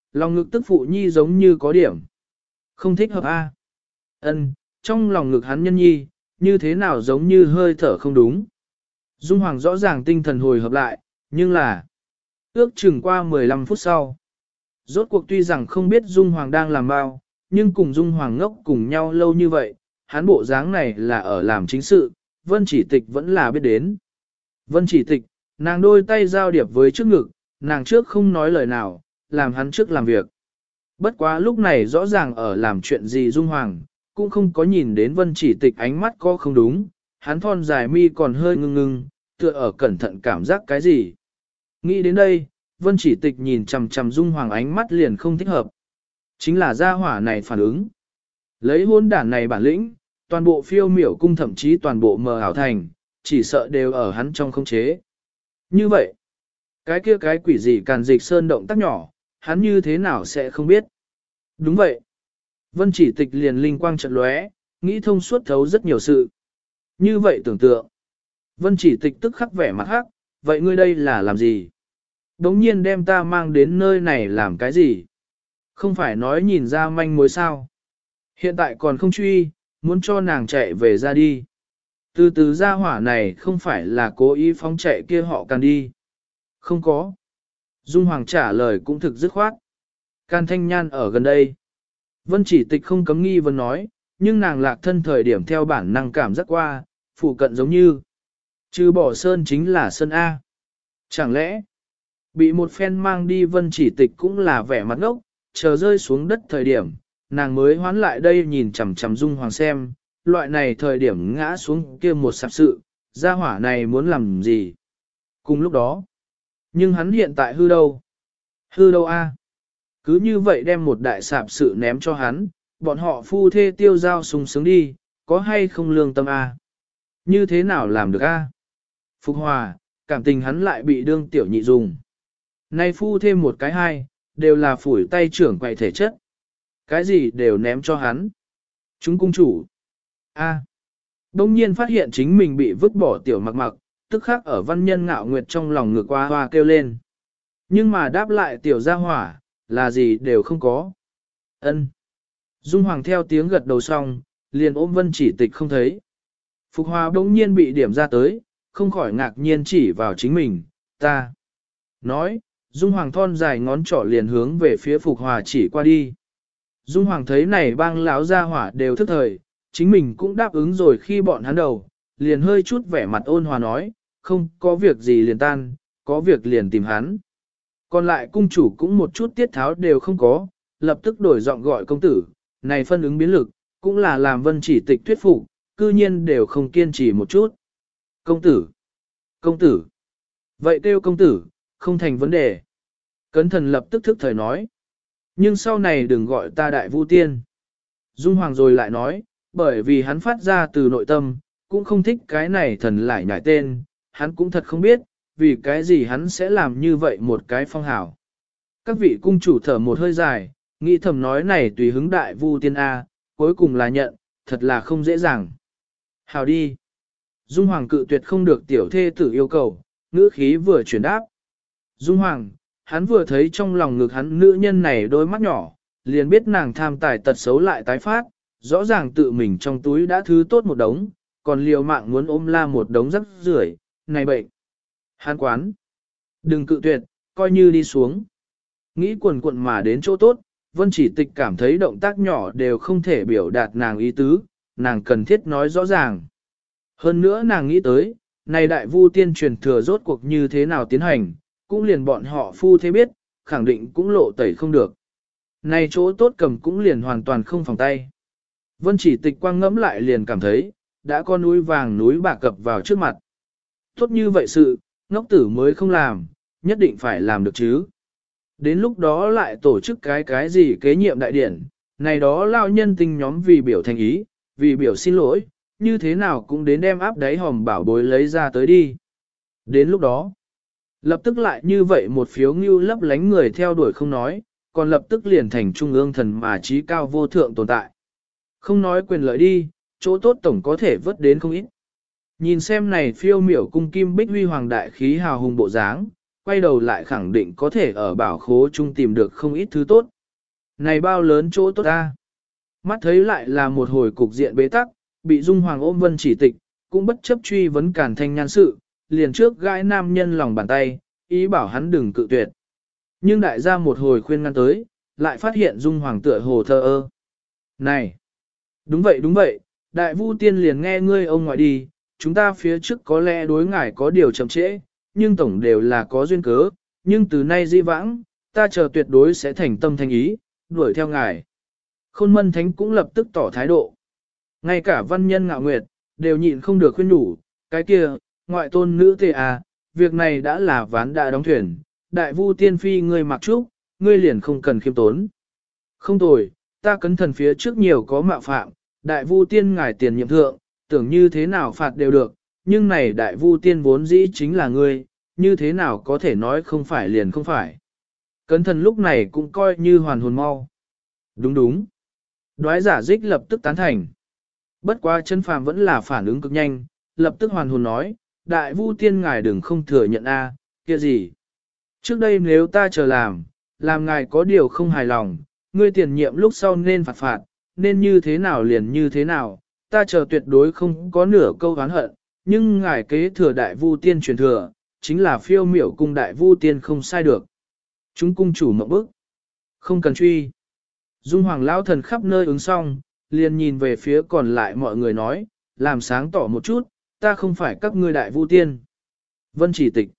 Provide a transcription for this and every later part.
Lòng ngực tức phụ nhi giống như có điểm. Không thích hợp a. Ân, trong lòng ngực hắn nhân nhi, như thế nào giống như hơi thở không đúng. Dung Hoàng rõ ràng tinh thần hồi hợp lại, nhưng là ước chừng qua 15 phút sau. Rốt cuộc tuy rằng không biết Dung Hoàng đang làm bao, nhưng cùng Dung Hoàng ngốc cùng nhau lâu như vậy, hắn bộ dáng này là ở làm chính sự, Vân Chỉ Tịch vẫn là biết đến. Vân Chỉ Tịch, nàng đôi tay giao điệp với trước ngực, nàng trước không nói lời nào, làm hắn trước làm việc. Bất quá lúc này rõ ràng ở làm chuyện gì Dung Hoàng, cũng không có nhìn đến Vân Chỉ Tịch ánh mắt có không đúng, hắn thon dài mi còn hơi ngưng ngưng, tựa ở cẩn thận cảm giác cái gì. Nghĩ đến đây, Vân Chỉ Tịch nhìn chằm chằm Dung Hoàng ánh mắt liền không thích hợp. Chính là gia hỏa này phản ứng. Lấy hôn đản này bản lĩnh, toàn bộ phiêu miểu cung thậm chí toàn bộ mờ ảo thành, chỉ sợ đều ở hắn trong khống chế. Như vậy, cái kia cái quỷ gì Càn Dịch Sơn động tác nhỏ, hắn như thế nào sẽ không biết. Đúng vậy. Vân Chỉ Tịch liền linh quang chợt lóe, nghĩ thông suốt thấu rất nhiều sự. Như vậy tưởng tượng. Vân Chỉ Tịch tức khắc vẻ mặt hắc, vậy ngươi đây là làm gì? Đống nhiên đem ta mang đến nơi này làm cái gì? Không phải nói nhìn ra manh mối sao? Hiện tại còn không truy, muốn cho nàng chạy về ra đi. Từ từ ra hỏa này không phải là cố ý phóng chạy kia họ Càn đi. Không có. Dung Hoàng trả lời cũng thực dứt khoát. Càn Thanh Nhan ở gần đây. Vân Chỉ Tịch không cấm nghi vấn nói, nhưng nàng lạc thân thời điểm theo bản năng cảm giác qua, phụ cận giống như. Trừ bỏ sơn chính là sơn A. Chẳng lẽ, bị một phen mang đi Vân Chỉ Tịch cũng là vẻ mặt ngốc, chờ rơi xuống đất thời điểm, nàng mới hoán lại đây nhìn chằm chằm Dung Hoàng xem, loại này thời điểm ngã xuống kia một sạp sự, gia hỏa này muốn làm gì. Cùng lúc đó, nhưng hắn hiện tại hư đâu? Hư đâu A? Cứ như vậy đem một đại sạp sự ném cho hắn, bọn họ phu thê tiêu giao sung sướng đi, có hay không lương tâm A? Như thế nào làm được A? Phục Hòa, cảm tình hắn lại bị đương tiểu nhị dùng. Nay phu thêm một cái hai, đều là phủi tay trưởng quậy thể chất. Cái gì đều ném cho hắn. Chúng cung chủ. A. Đông nhiên phát hiện chính mình bị vứt bỏ tiểu mặc mặc, tức khắc ở văn nhân ngạo nguyệt trong lòng ngược hoa hoa kêu lên. Nhưng mà đáp lại tiểu gia hỏa, là gì đều không có. Ân. Dung Hoàng theo tiếng gật đầu xong, liền ôm Vân Chỉ Tịch không thấy. Phục Hòa đông nhiên bị điểm ra tới, không khỏi ngạc nhiên chỉ vào chính mình, ta. Nói, Dung Hoàng thon dài ngón trỏ liền hướng về phía Phục Hòa chỉ qua đi. Dung Hoàng thấy này bang lão gia hỏa đều thức thời, chính mình cũng đáp ứng rồi khi bọn hắn đầu, liền hơi chút vẻ mặt ôn hòa nói, không có việc gì liền tan, có việc liền tìm hắn. Còn lại cung chủ cũng một chút tiết tháo đều không có, lập tức đổi giọng gọi công tử, này phân ứng biến lực, cũng là làm Vân Chỉ Tịch thuyết phục, cư nhiên đều không kiên trì một chút. Công tử, công tử, vậy kêu công tử, không thành vấn đề. Cấn thần lập tức thức thời nói, nhưng sau này đừng gọi ta đại vu tiên. Dung Hoàng rồi lại nói, bởi vì hắn phát ra từ nội tâm, cũng không thích cái này thần lại nhảy tên, hắn cũng thật không biết, vì cái gì hắn sẽ làm như vậy một cái phong hảo. Các vị cung chủ thở một hơi dài, nghĩ thầm nói này tùy hứng đại vu tiên A, cuối cùng là nhận, thật là không dễ dàng. Hảo đi. Dung Hoàng cự tuyệt không được tiểu thê tử yêu cầu, ngữ khí vừa chuyển đáp. Dung Hoàng, hắn vừa thấy trong lòng ngực hắn nữ nhân này đôi mắt nhỏ, liền biết nàng tham tài tật xấu lại tái phát, rõ ràng tự mình trong túi đã thứ tốt một đống, còn liều mạng muốn ôm la một đống rắc rưởi, này bệnh. Hắn quán. Đừng cự tuyệt, coi như đi xuống. Nghĩ quần quận mà đến chỗ tốt, Vân Chỉ Tịch cảm thấy động tác nhỏ đều không thể biểu đạt nàng ý tứ, nàng cần thiết nói rõ ràng. Hơn nữa nàng nghĩ tới, này đại vu tiên truyền thừa rốt cuộc như thế nào tiến hành, cũng liền bọn họ phu thế biết, khẳng định cũng lộ tẩy không được. Này chỗ tốt cầm cũng liền hoàn toàn không phòng tay. Vân Chỉ Tịch quang ngẫm lại liền cảm thấy, đã có núi vàng núi bạc cập vào trước mặt. Tốt như vậy sự, ngốc tử mới không làm, nhất định phải làm được chứ. Đến lúc đó lại tổ chức cái gì kế nhiệm đại điển, này đó lao nhân tinh nhóm vì biểu thành ý, vì biểu xin lỗi, như thế nào cũng đến đem áp đáy hòm bảo bối lấy ra tới đi. Đến lúc đó, lập tức lại như vậy một phiếu ngưu lấp lánh người theo đuổi không nói, còn lập tức liền thành trung ương thần mà trí cao vô thượng tồn tại. Không nói quyền lợi đi, chỗ tốt tổng có thể vớt đến không ít. Nhìn xem này phiêu miểu cung kim bích huy hoàng đại khí hào hùng bộ dáng, quay đầu lại khẳng định có thể ở bảo khố chung tìm được không ít thứ tốt. Này bao lớn chỗ tốt ta. Mắt thấy lại là một hồi cục diện bế tắc, bị Dung Hoàng ôm Vân Chỉ Tịch, cũng bất chấp truy vấn Càn Thanh Nhan sự, liền trước gãi nam nhân lòng bàn tay, ý bảo hắn đừng cự tuyệt. Nhưng đại gia một hồi khuyên ngăn tới, lại phát hiện Dung Hoàng tựa hồ thờ ơ. Này! Đúng vậy, đại vu tiên liền nghe ngươi ông ngoại đi, chúng ta phía trước có lẽ đối ngài có điều chậm trễ, nhưng tổng đều là có duyên cớ, nhưng từ nay di vãng, ta chờ tuyệt đối sẽ thành tâm thành ý, đuổi theo ngài. Khôn Mân Thánh cũng lập tức tỏ thái độ. Ngay cả văn nhân Ngạo Nguyệt, đều nhịn không được khuyên nhủ, cái kia, ngoại tôn nữ tề à, việc này đã là ván đã đóng thuyền, đại vu tiên phi ngươi mặc trúc, ngươi liền không cần khiêm tốn. Không tồi, ta cấn thần phía trước nhiều có mạo phạm, đại vu tiên ngài tiền nhiệm thượng, tưởng như thế nào phạt đều được, nhưng này đại vu tiên vốn dĩ chính là ngươi, như thế nào có thể nói không phải liền không phải. Cấn thần lúc này cũng coi như hoàn hồn mau. Đúng. Đoái giả dích lập tức tán thành. Bất quá chân phàm vẫn là phản ứng cực nhanh, lập tức hoàn hồn nói, đại vu tiên ngài đừng không thừa nhận a, kia gì. Trước đây nếu ta chờ làm ngài có điều không hài lòng, ngươi tiền nhiệm lúc sau nên phạt, nên như thế nào liền như thế nào, ta chờ tuyệt đối không có nửa câu oán hận, nhưng ngài kế thừa đại vu tiên truyền thừa, chính là phiêu miểu cung đại vu tiên không sai được. Chúng cung chủ mộng bức. Không cần truy. Dung Hoàng lão thần khắp nơi ứng xong, liền nhìn về phía còn lại mọi người nói, làm sáng tỏ một chút, ta không phải các ngươi đại vu tiên. Vân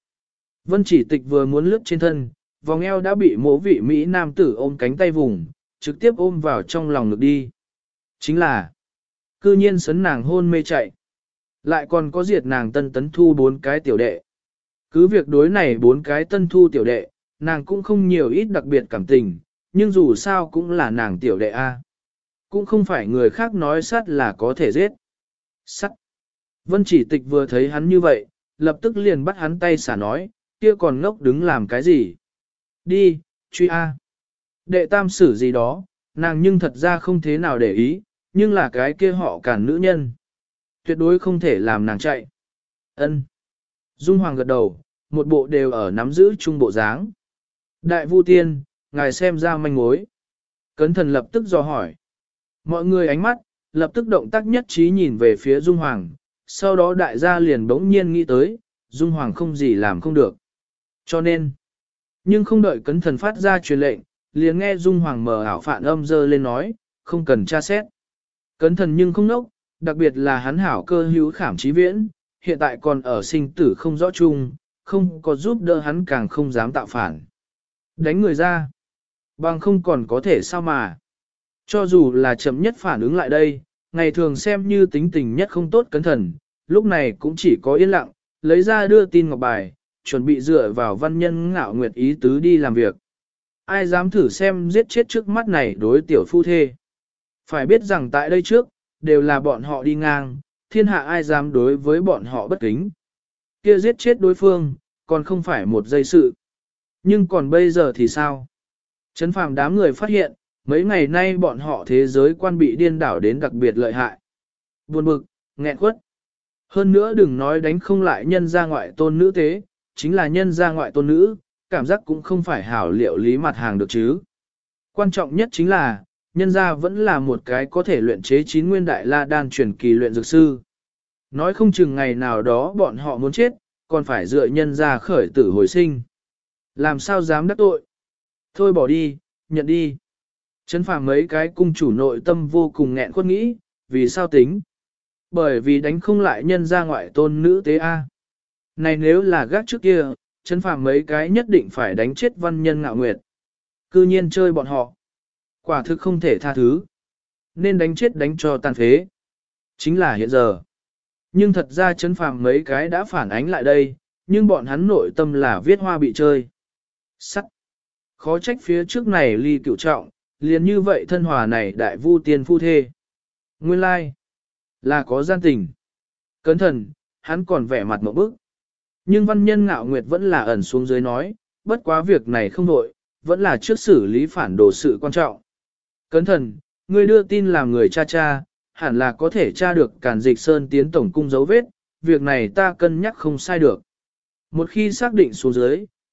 Chỉ Tịch vừa muốn lướt trên thân, vòng eo đã bị mỗ vị Mỹ nam tử ôm cánh tay vùng, trực tiếp ôm vào trong lòng ngực đi. Chính là, cư nhiên sấn nàng hôn mê chạy. Lại còn có diệt nàng tân tấn thu 4 cái tiểu đệ. Cứ việc đối này 4 cái tân thu tiểu đệ, nàng cũng không nhiều ít đặc biệt cảm tình, nhưng dù sao cũng là nàng tiểu đệ A. Cũng không phải người khác nói sát là có thể giết. Sắt. Vân Chỉ Tịch vừa thấy hắn như vậy, lập tức liền bắt hắn tay xả nói, kia còn ngốc đứng làm cái gì? Đi, truy A. Đệ tam sử gì đó, nàng nhưng thật ra không thế nào để ý, nhưng là cái kia họ cản nữ nhân. Tuyệt đối không thể làm nàng chạy. Ân. Dung Hoàng gật đầu, một bộ đều ở nắm giữ chung bộ dáng. Đại vu tiên, ngài xem ra manh mối. Cấn thần lập tức dò hỏi. Mọi người ánh mắt, lập tức động tác nhất trí nhìn về phía Dung Hoàng, sau đó đại gia liền bỗng nhiên nghĩ tới, Dung Hoàng không gì làm không được. Cho nên, nhưng không đợi cấn thần phát ra truyền lệnh, liền nghe Dung Hoàng mở ảo phạn âm dơ lên nói, không cần tra xét. Cấn thần nhưng không nốc, đặc biệt là hắn hảo cơ hữu khảm trí viễn, hiện tại còn ở sinh tử không rõ chung, không có giúp đỡ hắn càng không dám tạo phản. Đánh người ra, bằng không còn có thể sao mà. Cho dù là chậm nhất phản ứng lại đây, ngày thường xem như tính tình nhất không tốt cấn thần, lúc này cũng chỉ có yên lặng, lấy ra đưa tin ngọc bài, chuẩn bị dựa vào văn nhân Ngạo Nguyệt ý tứ đi làm việc. Ai dám thử xem giết chết trước mắt này đối tiểu phu thê. Phải biết rằng tại đây trước, đều là bọn họ đi ngang, thiên hạ ai dám đối với bọn họ bất kính. Kia giết chết đối phương, còn không phải một giây sự. Nhưng còn bây giờ thì sao? Trấn phàm đám người phát hiện, mấy ngày nay bọn họ thế giới quan bị điên đảo đến đặc biệt lợi hại. Buồn bực, nghẹn quất. Hơn nữa đừng nói đánh không lại nhân gia ngoại tôn nữ tế, chính là nhân gia ngoại tôn nữ, cảm giác cũng không phải hảo liệu lý mặt hàng được chứ. Quan trọng nhất chính là, nhân gia vẫn là một cái có thể luyện chế 9 nguyên đại la đan truyền kỳ luyện dược sư. Nói không chừng ngày nào đó bọn họ muốn chết, còn phải dựa nhân gia khởi tử hồi sinh. Làm sao dám đắc tội? Thôi bỏ đi, nhận đi. Trấn phàm mấy cái cung chủ nội tâm vô cùng nghẹn khuất nghĩ, vì sao tính? Bởi vì đánh không lại nhân gia ngoại tôn nữ tế A. Này nếu là gác trước kia, Trấn phàm mấy cái nhất định phải đánh chết văn nhân Ngạo Nguyệt. Cư nhiên chơi bọn họ. Quả thực không thể tha thứ. Nên đánh chết đánh cho tàn phế. Chính là hiện giờ. Nhưng thật ra Trấn phàm mấy cái đã phản ánh lại đây, nhưng bọn hắn nội tâm là viết hoa bị chơi. Sắt. Khó trách phía trước này ly cửu trọng, liền như vậy thân hòa này đại vu tiên phu thê. Nguyên lai, là có gian tình. Cẩn thận, hắn còn vẻ mặt mộng bức. Nhưng văn nhân Ngạo Nguyệt vẫn là ẩn xuống dưới nói, bất quá việc này không đội, vẫn là trước xử lý phản đồ sự quan trọng. Cẩn thận, ngươi đưa tin làm người cha, hẳn là có thể tra được Càn Dịch Sơn tiến tổng cung dấu vết, việc này ta cân nhắc không sai được. Một khi xác định xuống dưới,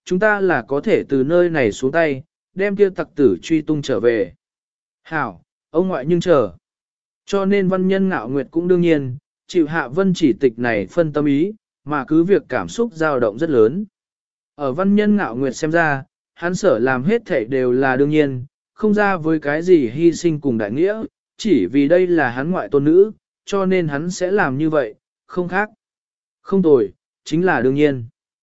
chúng ta là có thể từ nơi này xuống tay, đem kia tặc tử truy tung trở về. Hảo, ông ngoại nhưng chờ. Cho nên văn nhân ngạo nguyệt cũng đương nhiên, chịu hạ vân chỉ tịch này phân tâm ý, mà cứ việc cảm xúc dao động rất lớn. Ở văn nhân ngạo nguyệt xem ra, hắn sở làm hết thảy đều là đương nhiên, không ra với cái gì hy sinh cùng đại nghĩa, chỉ vì đây là hắn ngoại tôn nữ, cho nên hắn sẽ làm như vậy, không khác. Không tồi, chính là đương nhiên.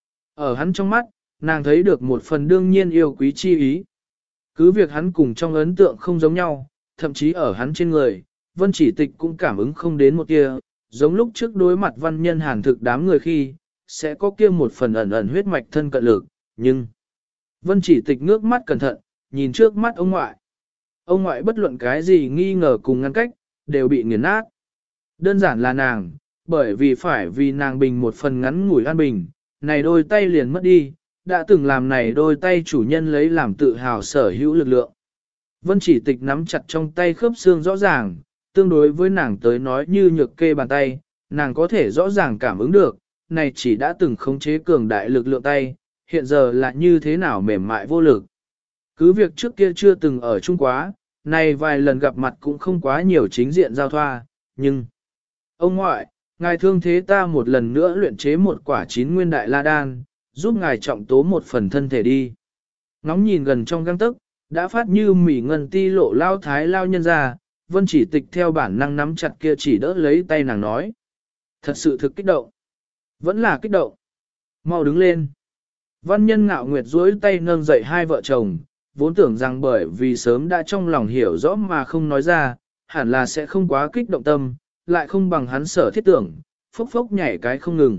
Ở hắn trong mắt, nàng thấy được một phần đương nhiên yêu quý chi ý. Cứ việc hắn cùng trong ấn tượng không giống nhau, thậm chí ở hắn trên người, vân chỉ tịch cũng cảm ứng không đến một kia, giống lúc trước đối mặt văn nhân hàn thực đám người khi, sẽ có kia một phần ẩn ẩn huyết mạch thân cận lực, nhưng vân chỉ tịch ngước mắt cẩn thận, nhìn trước mắt ông ngoại. Ông ngoại bất luận cái gì nghi ngờ cùng ngăn cách, đều bị nghiền nát. Đơn giản là nàng, bởi vì phải vì nàng bình một phần ngắn ngủi an bình, này đôi tay liền mất đi, đã từng làm này đôi tay chủ nhân lấy làm tự hào sở hữu lực lượng. Vân chỉ tịch nắm chặt trong tay khớp xương rõ ràng, tương đối với nàng tới nói như nhược kê bàn tay, nàng có thể rõ ràng cảm ứng được, này chỉ đã từng khống chế cường đại lực lượng tay, hiện giờ là như thế nào mềm mại vô lực. Cứ việc trước kia chưa từng ở chung quá, này vài lần gặp mặt cũng không quá nhiều chính diện giao thoa, nhưng... Ông ngoại, ngài thương thế ta một lần nữa luyện chế một quả 9 nguyên đại la đan, giúp ngài trọng tố một phần thân thể đi. Ngóng nhìn gần trong găng tức, đã phát như mỉ ngân ti lộ lao thái lao nhân ra, vân chỉ tịch theo bản năng nắm chặt kia chỉ đỡ lấy tay nàng nói. Thật sự thực kích động. Vẫn là kích động. Mau đứng lên. Văn nhân ngạo nguyệt duỗi tay nâng dậy hai vợ chồng, vốn tưởng rằng bởi vì sớm đã trong lòng hiểu rõ mà không nói ra, hẳn là sẽ không quá kích động tâm, lại không bằng hắn sở thiết tưởng, phốc phốc nhảy cái không ngừng.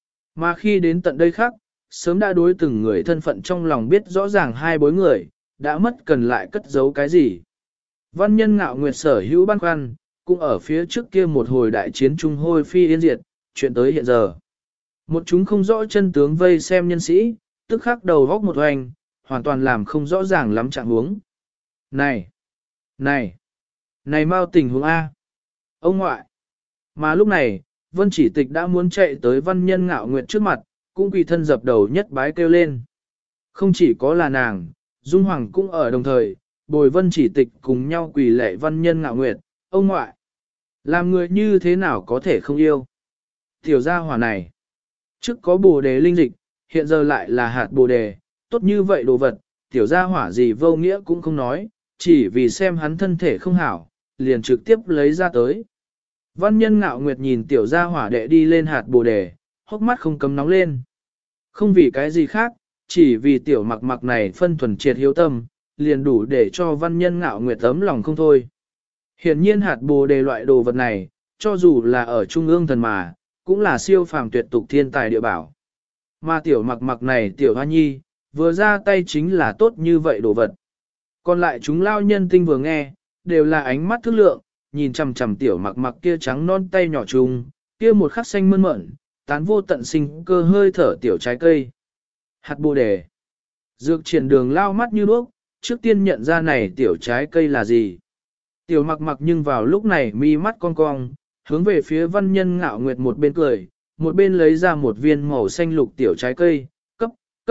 Mà khi đến tận đây khác, sớm đã đối từng người thân phận trong lòng biết rõ ràng hai bối người, đã mất cần lại cất giấu cái gì. Văn nhân ngạo nguyệt sở hữu băn khoăn, cũng ở phía trước kia một hồi đại chiến trung hôi phi yên diệt, chuyện tới hiện giờ. Một chúng không rõ chân tướng vây xem nhân sĩ, tức khắc đầu góc một hoành, hoàn toàn làm không rõ ràng lắm trạng huống. Này! Này! Này mau tình huống A! Ông ngoại! Mà lúc này, vân chỉ tịch đã muốn chạy tới văn nhân ngạo nguyệt trước mặt, cũng quỳ thân dập đầu nhất bái kêu lên. Không chỉ có là nàng, Dung Hoàng cũng ở đồng thời, bồi vân chỉ tịch cùng nhau quỳ lệ văn nhân ngạo nguyệt, ông ngoại. Làm người như thế nào có thể không yêu? Tiểu gia hỏa này, trước có bồ đề linh dịch, hiện giờ lại là hạt bồ đề, tốt như vậy đồ vật, tiểu gia hỏa gì vô nghĩa cũng không nói, chỉ vì xem hắn thân thể không hảo, liền trực tiếp lấy ra tới. Văn nhân ngạo nguyệt nhìn tiểu gia hỏa đệ đi lên hạt bồ đề, hốc mắt không cấm nóng lên. Không vì cái gì khác, chỉ vì tiểu mặc mặc này phân thuần triệt hiếu tâm, liền đủ để cho văn nhân ngạo nguyệt ấm lòng không thôi. Hiển nhiên hạt bồ đề loại đồ vật này, cho dù là ở trung ương thần mà, cũng là siêu phàm tuyệt tục thiên tài địa bảo. Mà tiểu mặc mặc này tiểu hoa nhi, vừa ra tay chính là tốt như vậy đồ vật. Còn lại chúng lao nhân tinh vừa nghe, đều là ánh mắt thức lượng, nhìn chằm chằm tiểu mặc mặc kia trắng non tay nhỏ trùng, kia một khắc xanh mơn mởn, tán vô tận sinh cơ hơi thở tiểu trái cây. Hạt bồ đề. Dược triển đường lao mắt như đuốc, trước tiên nhận ra này tiểu trái cây là gì. Tiểu mặc mặc nhưng vào lúc này mi mắt cong cong, hướng về phía văn nhân ngạo nguyệt một bên cười, một bên lấy ra một viên màu xanh lục tiểu trái cây, cấp.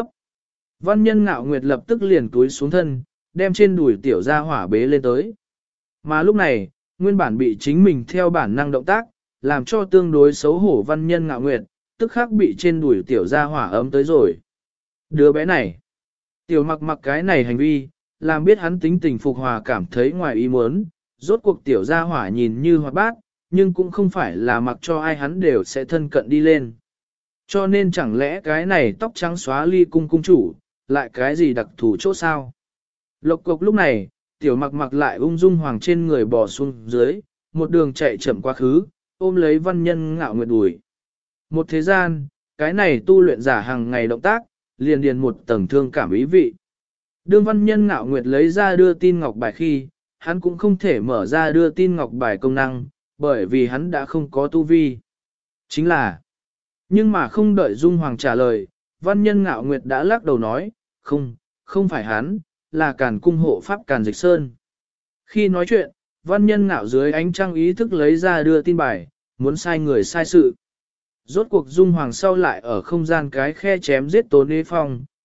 Văn nhân ngạo nguyệt lập tức liền túi xuống thân, đem trên đùi tiểu ra hỏa bế lên tới. Mà lúc này, nguyên bản bị chính mình theo bản năng động tác, làm cho tương đối xấu hổ văn nhân ngạo nguyệt, tức khắc bị trên đùi tiểu ra hỏa ấm tới rồi. Đứa bé này, tiểu mặc mặc cái này hành vi, làm biết hắn tính tình phục hòa cảm thấy ngoài ý muốn, rốt cuộc tiểu gia hỏa nhìn như hoạt bát, nhưng cũng không phải là mặc cho ai hắn đều sẽ thân cận đi lên. Cho nên chẳng lẽ cái này tóc trắng xóa ly cung cung chủ, lại cái gì đặc thù chỗ sao? Lộc cục lúc này, tiểu mặc mặc lại ung dung hoàng trên người bò xuống dưới, một đường chạy chậm quá khứ, ôm lấy văn nhân ngạo nguyệt đùi. Một thế gian, cái này tu luyện giả hàng ngày động tác, liền điền một tầng thương cảm ý vị. Đương văn nhân ngạo nguyệt lấy ra đưa tin ngọc bài khi, hắn cũng không thể mở ra đưa tin ngọc bài công năng, bởi vì hắn đã không có tu vi. Chính là, nhưng mà không đợi Dung Hoàng trả lời, văn nhân ngạo nguyệt đã lắc đầu nói, không phải hắn, là Càn cung hộ pháp Càn Dịch Sơn. Khi nói chuyện, văn nhân ngạo dưới ánh trăng ý thức lấy ra đưa tin bài, muốn sai người sai sự. Rốt cuộc Dung Hoàng sau lại ở không gian cái khe chém giết Tố Nê Phong,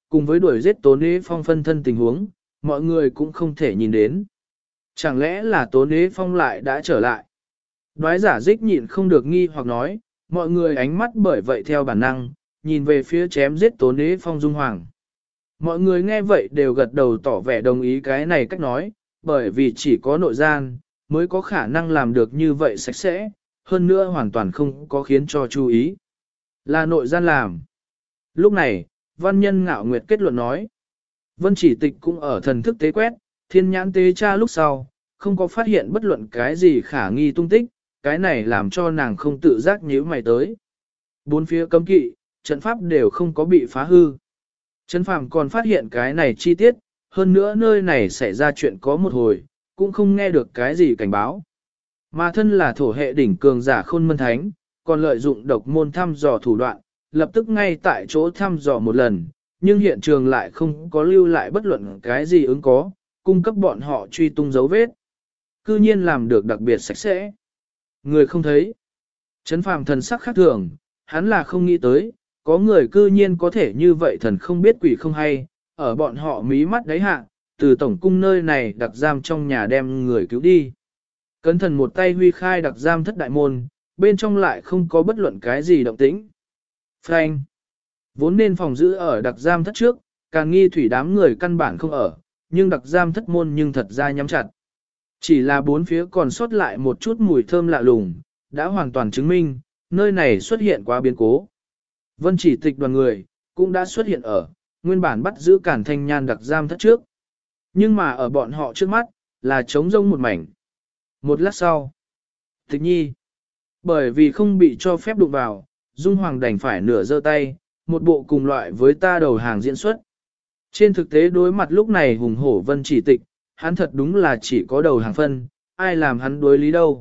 cùng với đuổi giết Tố Nế Phong phân thân tình huống, mọi người cũng không thể nhìn đến. Chẳng lẽ là Tố Nế Phong lại đã trở lại? Đoái giả dích nhịn không được nghi hoặc nói, mọi người ánh mắt bởi vậy theo bản năng, nhìn về phía chém giết Tố Nế Phong Dung Hoàng. Mọi người nghe vậy đều gật đầu tỏ vẻ đồng ý cái này cách nói, bởi vì chỉ có nội gian, mới có khả năng làm được như vậy sạch sẽ, hơn nữa hoàn toàn không có khiến cho chú ý. Là nội gian làm. Lúc này, văn nhân ngạo nguyệt kết luận nói, Vân Chỉ Tịch cũng ở thần thức tế quét, thiên nhãn tế tra lúc sau, không có phát hiện bất luận cái gì khả nghi tung tích, cái này làm cho nàng không tự giác nhíu mày tới. Bốn phía cấm kỵ, trận pháp đều không có bị phá hư. Trấn Phàm còn phát hiện cái này chi tiết, hơn nữa nơi này xảy ra chuyện có một hồi, cũng không nghe được cái gì cảnh báo. Mà thân là thổ hệ đỉnh cường giả Khôn Mân Thánh, còn lợi dụng độc môn thăm dò thủ đoạn, lập tức ngay tại chỗ thăm dò một lần, nhưng hiện trường lại không có lưu lại bất luận cái gì ứng có, cung cấp bọn họ truy tung dấu vết. Cư nhiên làm được đặc biệt sạch sẽ. Người không thấy. Trấn Phàm thần sắc khác thường, hắn là không nghĩ tới, có người cư nhiên có thể như vậy thần không biết quỷ không hay, ở bọn họ mí mắt đáy hạ, từ tổng cung nơi này đặc giam trong nhà đem người cứu đi. Cấn thần một tay huy khai đặc giam thất đại môn, bên trong lại không có bất luận cái gì động tĩnh. Frank, vốn nên phòng giữ ở đặc giam thất trước, càng nghi thủy đám người căn bản không ở, nhưng đặc giam thất môn nhưng thật ra nhắm chặt. Chỉ là bốn phía còn sót lại một chút mùi thơm lạ lùng, đã hoàn toàn chứng minh, nơi này xuất hiện quá biến cố. Vân Chỉ Tịch đoàn người, cũng đã xuất hiện ở, nguyên bản bắt giữ Cản Thanh Nhan đặc giam thất trước. Nhưng mà ở bọn họ trước mắt, là trống rông một mảnh. Một lát sau, Tịch Nhi, bởi vì không bị cho phép đụng vào, Dung Hoàng đành phải nửa giơ tay, một bộ cùng loại với ta đầu hàng diễn xuất. Trên thực tế đối mặt lúc này hùng hổ Vân Chỉ Tịch, hắn thật đúng là chỉ có đầu hàng phân, ai làm hắn đối lý đâu.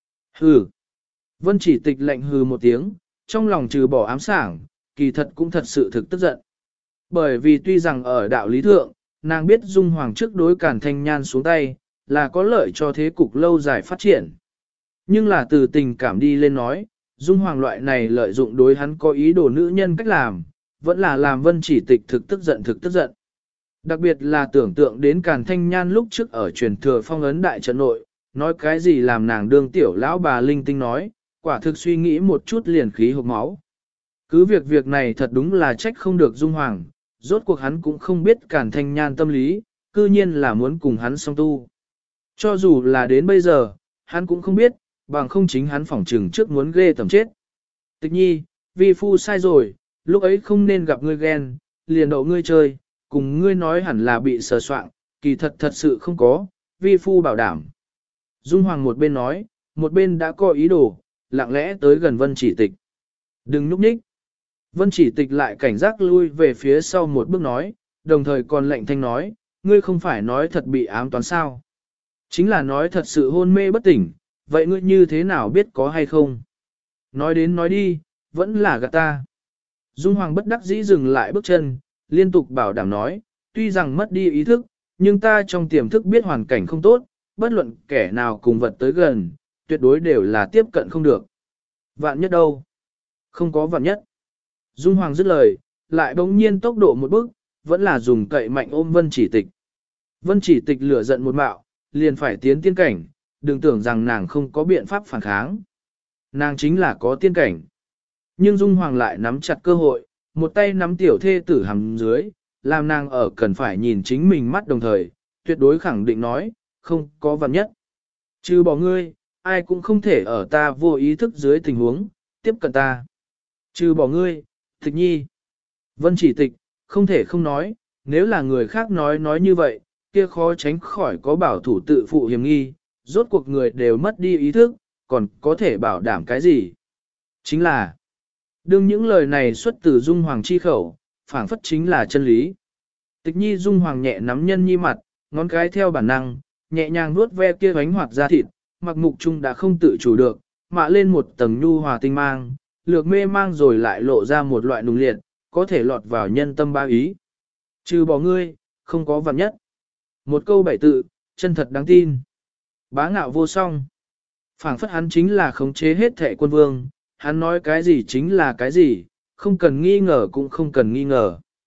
Hừ. Vân Chỉ Tịch lạnh hừ một tiếng, trong lòng trừ bỏ ám sảng, kỳ thật cũng thật sự thực tức giận. Bởi vì tuy rằng ở đạo lý thượng, nàng biết Dung Hoàng trước đối Cản Thanh Nhan xuống tay, là có lợi cho thế cục lâu dài phát triển. Nhưng là từ tình cảm đi lên nói, Dung Hoàng loại này lợi dụng đối hắn có ý đồ nữ nhân cách làm, vẫn là làm Vân Chỉ Tịch thực tức giận. Đặc biệt là tưởng tượng đến Càn Thanh Nhan lúc trước ở truyền thừa phong ấn đại trận nội, nói cái gì làm nàng đương tiểu lão bà linh tinh nói, quả thực suy nghĩ một chút liền khí hộc máu. Cứ việc này thật đúng là trách không được Dung Hoàng, rốt cuộc hắn cũng không biết Càn Thanh Nhan tâm lý, cư nhiên là muốn cùng hắn song tu. Cho dù là đến bây giờ, hắn cũng không biết, bằng không chính hắn phỏng trừng trước muốn ghê tầm chết. Tịch Nhi, vi phu sai rồi, lúc ấy không nên gặp ngươi ghen, liền đậu ngươi chơi, cùng ngươi nói hẳn là bị sờ soạn, kỳ thật sự không có, vi phu bảo đảm. Dung Hoàng một bên nói, một bên đã có ý đồ, lặng lẽ tới gần Vân Chỉ Tịch. Đừng núp nhích. Vân Chỉ Tịch lại cảnh giác lui về phía sau một bước nói, đồng thời còn lệnh thanh nói, ngươi không phải nói thật bị ám toán sao. Chính là nói thật sự hôn mê bất tỉnh, vậy ngươi như thế nào biết có hay không? Nói đến nói đi, vẫn là gạt ta. Dung Hoàng bất đắc dĩ dừng lại bước chân, liên tục bảo đảm nói, tuy rằng mất đi ý thức, nhưng ta trong tiềm thức biết hoàn cảnh không tốt, bất luận kẻ nào cùng vật tới gần, tuyệt đối đều là tiếp cận không được. Vạn nhất đâu? Không có vạn nhất. Dung Hoàng dứt lời, lại bỗng nhiên tốc độ một bước, vẫn là dùng cậy mạnh ôm Vân Chỉ Tịch. Vân Chỉ Tịch lửa giận một mạo, liền phải tiến tiên cảnh, đừng tưởng rằng nàng không có biện pháp phản kháng. Nàng chính là có tiên cảnh. Nhưng Dung Hoàng lại nắm chặt cơ hội, một tay nắm tiểu thê tử hầm dưới, làm nàng ở cần phải nhìn chính mình mắt đồng thời, tuyệt đối khẳng định nói, không có vạn nhất. Trừ bỏ ngươi, ai cũng không thể ở ta vô ý thức dưới tình huống, tiếp cận ta. Trừ bỏ ngươi, Tịch Nhi. Vân Chỉ Tịch, không thể không nói, nếu là người khác nói như vậy, kia khó tránh khỏi có bảo thủ tự phụ hiểm nghi, rốt cuộc người đều mất đi ý thức, còn có thể bảo đảm cái gì? Chính là, đương những lời này xuất từ Dung Hoàng chi khẩu, phảng phất chính là chân lý. Tịch Nhi Dung Hoàng nhẹ nắm Nhân Nhi mặt, ngón cái theo bản năng, nhẹ nhàng nuốt ve kia bánh hoạt da thịt, mặc mục trung đã không tự chủ được, mạ lên một tầng nhu hòa tinh mang, lược mê mang rồi lại lộ ra một loại nùng liệt, có thể lọt vào nhân tâm ba ý. Trừ bỏ ngươi, không có vạn nhất. Một câu bảy tự, chân thật đáng tin. Bá ngạo vô song. Phảng phất hắn chính là khống chế hết thệ quân vương, hắn nói cái gì chính là cái gì, không cần nghi ngờ cũng không cần nghi ngờ.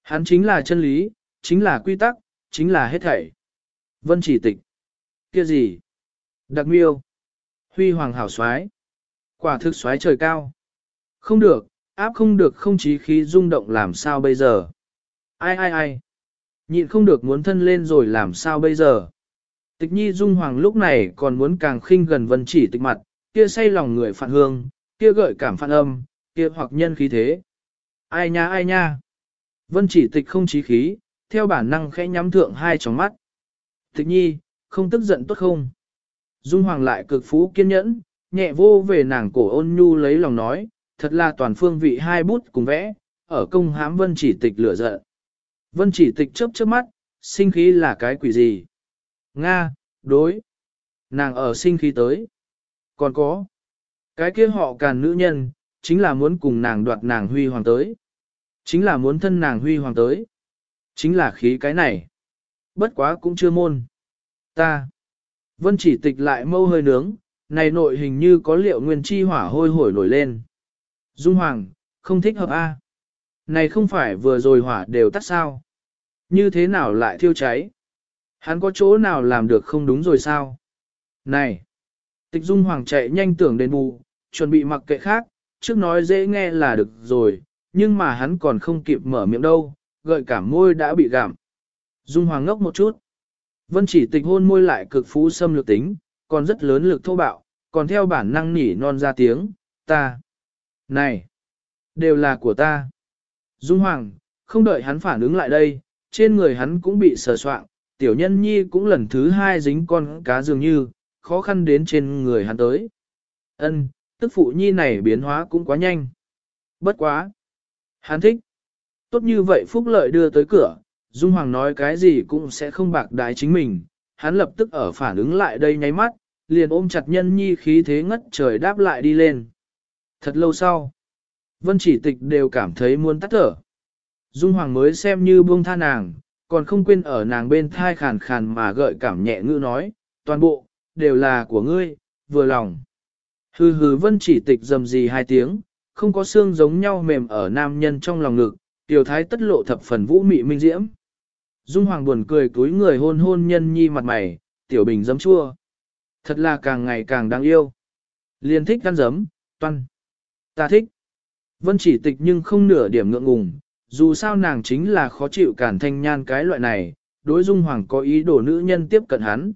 Hắn chính là chân lý, chính là quy tắc, chính là hết thảy. Vân Chỉ Tịch. Kia gì? Đặc miêu. Huy hoàng hảo soái. Quả thực soái trời cao. Không được, áp không được, không chí khí rung động, làm sao bây giờ? Ai ai ai? Nhịn không được muốn thân lên rồi, làm sao bây giờ? Tịch Nhi Dung Hoàng lúc này còn muốn càng khinh gần Vân Chỉ Tịch mặt, kia say lòng người phản hương, kia gợi cảm phản âm, kia hoặc nhân khí thế. Ai nha ai nha? Vân Chỉ Tịch không chí khí, theo bản năng khẽ nhắm thượng hai tròng mắt. Tịch Nhi, không tức giận tốt không? Dung Hoàng lại cực phú kiên nhẫn, nhẹ vô về nàng cổ ôn nhu lấy lòng nói, thật là toàn phương vị hai bút cùng vẽ, ở công hãm Vân Chỉ Tịch lửa giận. Vân Chỉ Tịch chớp chớp mắt, sinh khí là cái quỷ gì? Nga, đối. Nàng ở sinh khí tới. Còn có. Cái kia họ Càn nữ nhân, chính là muốn cùng nàng đoạt nàng huy hoàng tới. Chính là muốn thân nàng huy hoàng tới. Chính là khí cái này. Bất quá cũng chưa môn. Ta. Vân Chỉ Tịch lại mâu hơi nướng, này nội hình như có liệu nguyên chi hỏa hôi hổi nổi lên. Dung Hoàng, không thích hợp a. Này không phải vừa rồi hỏa đều tắt sao? Như thế nào lại thiêu cháy? Hắn có chỗ nào làm được không đúng rồi sao? Này! Tịch Dung Hoàng chạy nhanh tưởng đền bù, chuẩn bị mặc kệ khác, trước nói dễ nghe là được rồi, nhưng mà hắn còn không kịp mở miệng đâu, gợi cảm môi đã bị gặm. Dung Hoàng ngốc một chút. Vân Chỉ Tịch hôn môi lại cực phú xâm lược tính, còn rất lớn lực thô bạo, còn theo bản năng nỉ non ra tiếng, ta. Này! Đều là của ta. Dung Hoàng, không đợi hắn phản ứng lại đây, trên người hắn cũng bị sờ soạng, tiểu nhân nhi cũng lần thứ hai dính con cá dường như, khó khăn đến trên người hắn tới. Ân, tức phụ nhi này biến hóa cũng quá nhanh. Bất quá. Hắn thích. Tốt như vậy phúc lợi đưa tới cửa, Dung Hoàng nói cái gì cũng sẽ không bạc đái chính mình. Hắn lập tức ở phản ứng lại đây nháy mắt, liền ôm chặt nhân nhi khí thế ngất trời đáp lại đi lên. Thật lâu sau, Vân Chỉ Tịch đều cảm thấy muốn tắt thở. Dung Hoàng mới xem như buông tha nàng, còn không quên ở nàng bên thai khàn khàn mà gợi cảm nhẹ ngữ nói, toàn bộ, đều là của ngươi, vừa lòng. Hừ hừ. Vân Chỉ Tịch rầm rì hai tiếng, không có xương giống nhau mềm ở nam nhân trong lòng ngực, tiểu thái tất lộ thập phần vũ mị minh diễm. Dung Hoàng buồn cười cúi người hôn hôn nhân nhi mặt mày, tiểu bình giấm chua. Thật là càng ngày càng đáng yêu. Liền thích ăn giấm, toan. Ta thích. Vân Chỉ Tịch nhưng không nửa điểm ngượng ngùng, dù sao nàng chính là khó chịu Càn Thanh Nhan cái loại này, đối Dung Hoàng có ý đồ nữ nhân tiếp cận hắn.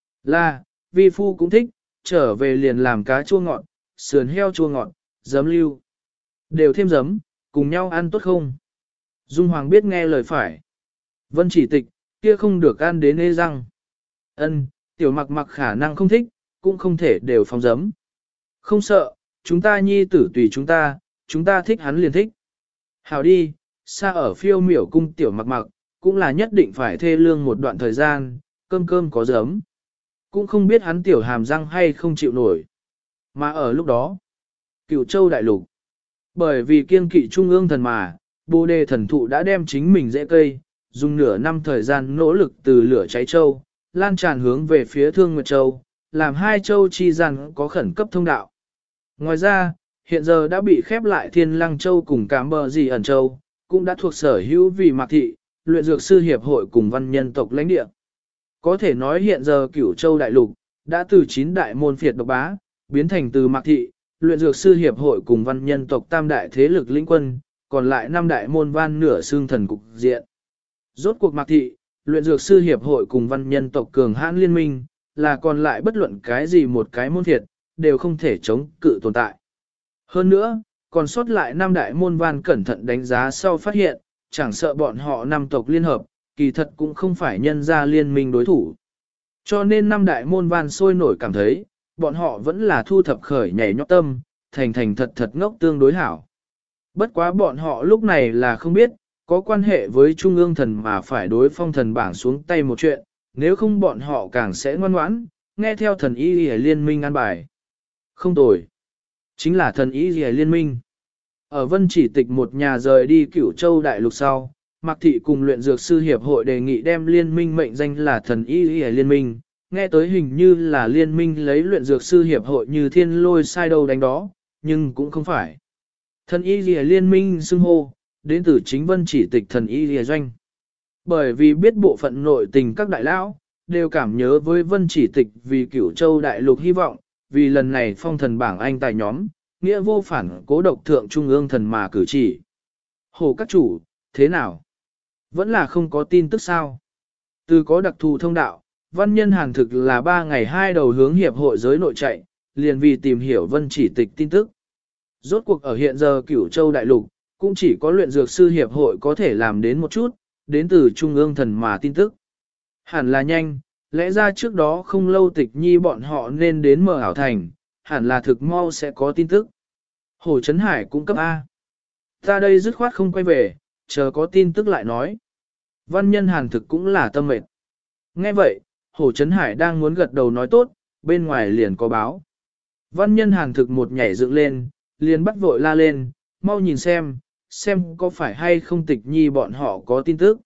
Là, vi phu cũng thích, trở về liền làm cá chua ngọt, sườn heo chua ngọt, giấm lưu. Đều thêm giấm, cùng nhau ăn tốt không? Dung Hoàng biết nghe lời phải. Vân Chỉ Tịch, kia không được ăn đến ê răng. Ân, tiểu mặc mặc khả năng không thích, cũng không thể đều phóng giấm. Không sợ, chúng ta nhi tử tùy chúng ta thích hắn liền thích. Hảo đi, xa ở phiêu miểu cung tiểu mặc mặc, cũng là nhất định phải thê lương một đoạn thời gian, cơm cơm có giấm. Cũng không biết hắn tiểu hàm răng hay không chịu nổi. Mà ở lúc đó, Cửu Châu đại lục, bởi vì kiêng kỵ trung ương thần mà, Bồ Đề thần thụ đã đem chính mình rễ cây, dùng nửa năm thời gian nỗ lực từ lửa cháy châu, lan tràn hướng về phía Thương Nguyệt Châu, làm hai châu chi gian có khẩn cấp thông đạo. Ngoài ra, hiện giờ đã bị khép lại Thiên Lăng Châu cùng Cám Bờ Dì ẩn Châu, cũng đã thuộc sở hữu vì Mạc Thị, luyện dược sư hiệp hội cùng văn nhân tộc lãnh địa. Có thể nói hiện giờ Cửu Châu đại lục, đã từ 9 đại môn phiệt độc bá, biến thành từ Mạc Thị, luyện dược sư hiệp hội cùng văn nhân tộc tam đại thế lực lĩnh quân, còn lại 5 đại môn van nửa xương thần cục diện. Rốt cuộc Mạc Thị, luyện dược sư hiệp hội cùng văn nhân tộc cường hãn liên minh, là còn lại bất luận cái gì một cái môn phiệt, đều không thể chống cự tồn tại. Hơn nữa, còn sót lại 5 đại môn van cẩn thận đánh giá sau phát hiện, chẳng sợ bọn họ 5 tộc liên hợp, kỳ thật cũng không phải nhân ra liên minh đối thủ. Cho nên 5 đại môn van sôi nổi cảm thấy, bọn họ vẫn là thu thập khởi nhảy nhót tâm, thành thật ngốc tương đối hảo. Bất quá bọn họ lúc này là không biết, có quan hệ với trung ương thần mà phải đối phong thần bảng xuống tay một chuyện, nếu không bọn họ càng sẽ ngoan ngoãn, nghe theo thần y liên minh an bài. Không tồi. Chính là thần y liên minh. Ở Vân Chỉ Tịch một nhà rời đi Cửu Châu đại lục sau, Mạc Thị cùng luyện dược sư hiệp hội đề nghị đem liên minh mệnh danh là thần y liên minh, nghe tới hình như là liên minh lấy luyện dược sư hiệp hội như thiên lôi sai đầu đánh đó, nhưng cũng không phải. Thần y liên minh xưng hô, đến từ chính Vân Chỉ Tịch thần y lìa doanh. Bởi vì biết bộ phận nội tình các đại lão, đều cảm nhớ với Vân Chỉ Tịch vì Cửu Châu đại lục hy vọng, vì lần này phong thần bảng anh tài nhóm, nghĩa vô phản cố độc thượng trung ương thần mà cử chỉ. Hồ các chủ, thế nào? Vẫn là không có tin tức sao? Từ có đặc thù thông đạo, văn nhân Hàn thực là 3 ngày 2 đầu hướng hiệp hội giới nội chạy, liền vì tìm hiểu Vân Chỉ Tịch tin tức. Rốt cuộc ở hiện giờ Cửu Châu đại lục, cũng chỉ có luyện dược sư hiệp hội có thể làm đến một chút, đến từ trung ương thần mà tin tức. Hẳn là nhanh, lẽ ra trước đó không lâu Tịch Nhi bọn họ nên đến mở ảo thành, hẳn là thực mau sẽ có tin tức. Hồ Trấn Hải cũng cấp A. Ta đây dứt khoát không quay về, chờ có tin tức lại nói. Văn nhân Hàn thực cũng là tâm mệt. Nghe vậy, Hồ Trấn Hải đang muốn gật đầu nói tốt, bên ngoài liền có báo. Văn nhân Hàn thực một nhảy dựng lên, liền bắt vội la lên, mau nhìn xem có phải hay không Tịch Nhi bọn họ có tin tức.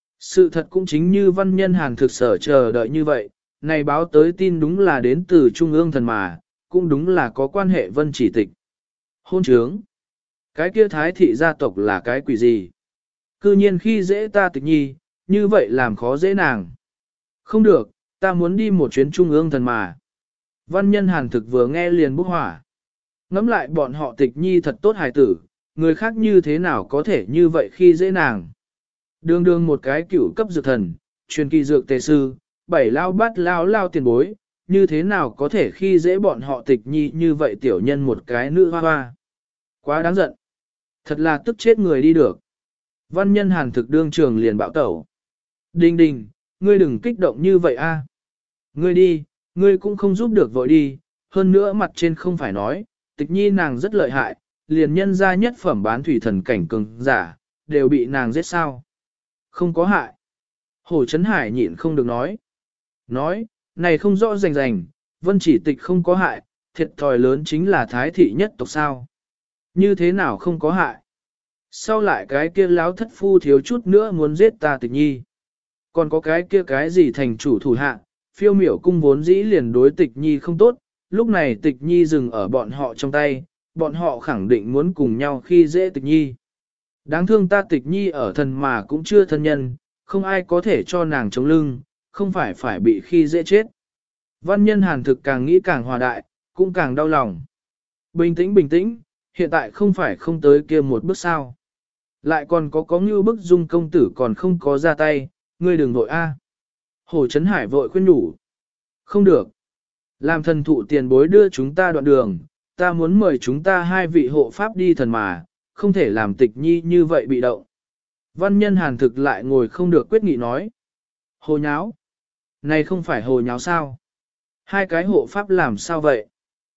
Sự thật cũng chính như văn nhân Hàn thực sở chờ đợi như vậy, này báo tới tin đúng là đến từ Trung ương thần mà, cũng đúng là có quan hệ Vân Chỉ Tịch. Hôn trướng. Cái kia thái thị gia tộc là cái quỷ gì? Cư nhiên khi dễ ta Tịch Nhi, như vậy làm khó dễ nàng. Không được, ta muốn đi một chuyến Trung ương thần mà. Văn nhân Hàn thực vừa nghe liền bốc hỏa. Ngắm lại bọn họ Tịch Nhi thật tốt hài tử, người khác như thế nào có thể như vậy khi dễ nàng. Đường đường một cái cửu cấp dược thần, truyền kỳ dược tề sư, 7 lao bát lao tiền bối, như thế nào có thể khi dễ bọn họ Tịch Nhi như vậy tiểu nhân một cái nữ hoa hoa. Quá đáng giận. Thật là tức chết người đi được. Văn nhân Hàn thực đương trường liền bạo tẩu. Đình đình, ngươi đừng kích động như vậy a. Ngươi đi, ngươi cũng không giúp được vội đi, hơn nữa mặt trên không phải nói, Tịch Nhi nàng rất lợi hại, liền nhân ra nhất phẩm bán thủy thần cảnh cường giả, đều bị nàng giết sao. Không có hại. Hồ Trấn Hải nhịn không được nói. Nói, này không rõ rành rành, Vân Chỉ Tịch không có hại, thiệt thòi lớn chính là thái thị nhất tộc sao. Như thế nào không có hại? Sau lại cái kia láo thất phu thiếu chút nữa muốn giết ta Tịch Nhi. Còn có cái kia cái gì thành chủ thủ hạ, phiêu miểu cung vốn dĩ liền đối Tịch Nhi không tốt, lúc này Tịch Nhi dừng ở bọn họ trong tay, bọn họ khẳng định muốn cùng nhau khi dễ Tịch Nhi. Đáng thương ta Tịch Nhi ở thần mà cũng chưa thân nhân, không ai có thể cho nàng chống lưng, không phải bị khi dễ chết. Văn nhân Hàn thực càng nghĩ càng hòa đại, cũng càng đau lòng. Bình tĩnh, hiện tại không phải không tới kia một bước sao. Lại còn có như bức Dung công tử còn không có ra tay, ngươi đừng vội a. Hồ Trấn Hải vội khuyên nhủ. Không được. Làm thần thụ tiền bối đưa chúng ta đoạn đường, ta muốn mời chúng ta 2 vị hộ pháp đi thần mà, không thể làm Tịch Nhi như vậy bị động. Văn nhân Hàn thực lại ngồi không được quyết nghị nói. Hồ nháo. Này không phải hồ nháo sao? 2 cái hộ pháp làm sao vậy?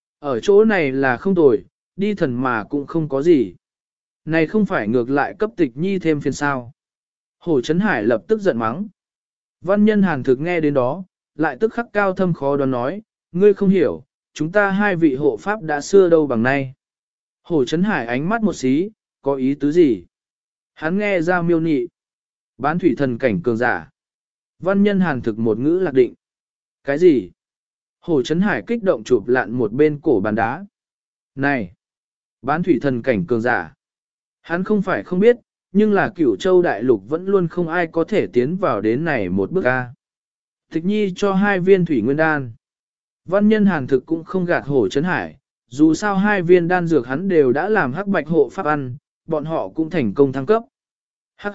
Ở chỗ này là không tồi, đi thần mà cũng không có gì. Này không phải ngược lại cấp Tịch Nhi thêm phiền sao. Hồ Trấn Hải lập tức giận mắng. Văn nhân Hàn thực nghe đến đó, lại tức khắc cao thâm khó đoán nói, ngươi không hiểu, chúng ta 2 vị hộ pháp đã xưa đâu bằng nay. Hồ Trấn Hải ánh mắt một xí, có ý tứ gì? Hắn nghe ra miêu nị. Bán thủy thần cảnh cường giả. Văn nhân Hàn thực một ngữ lạc định. Cái gì? Hồ Trấn Hải kích động chụp lạn một bên cổ bàn đá. Này! Bán thủy thần cảnh cường giả. Hắn không phải không biết, nhưng là Cửu Châu đại lục vẫn luôn không ai có thể tiến vào đến này một bước a. Tịch Nhi cho 2 viên thủy nguyên đan. Văn nhân Hàn thực cũng không gạt Hồ Trấn Hải, dù sao 2 viên đan dược hắn đều đã làm hắc bạch hộ pháp ăn, bọn họ cũng thành công thăng cấp. Hắc.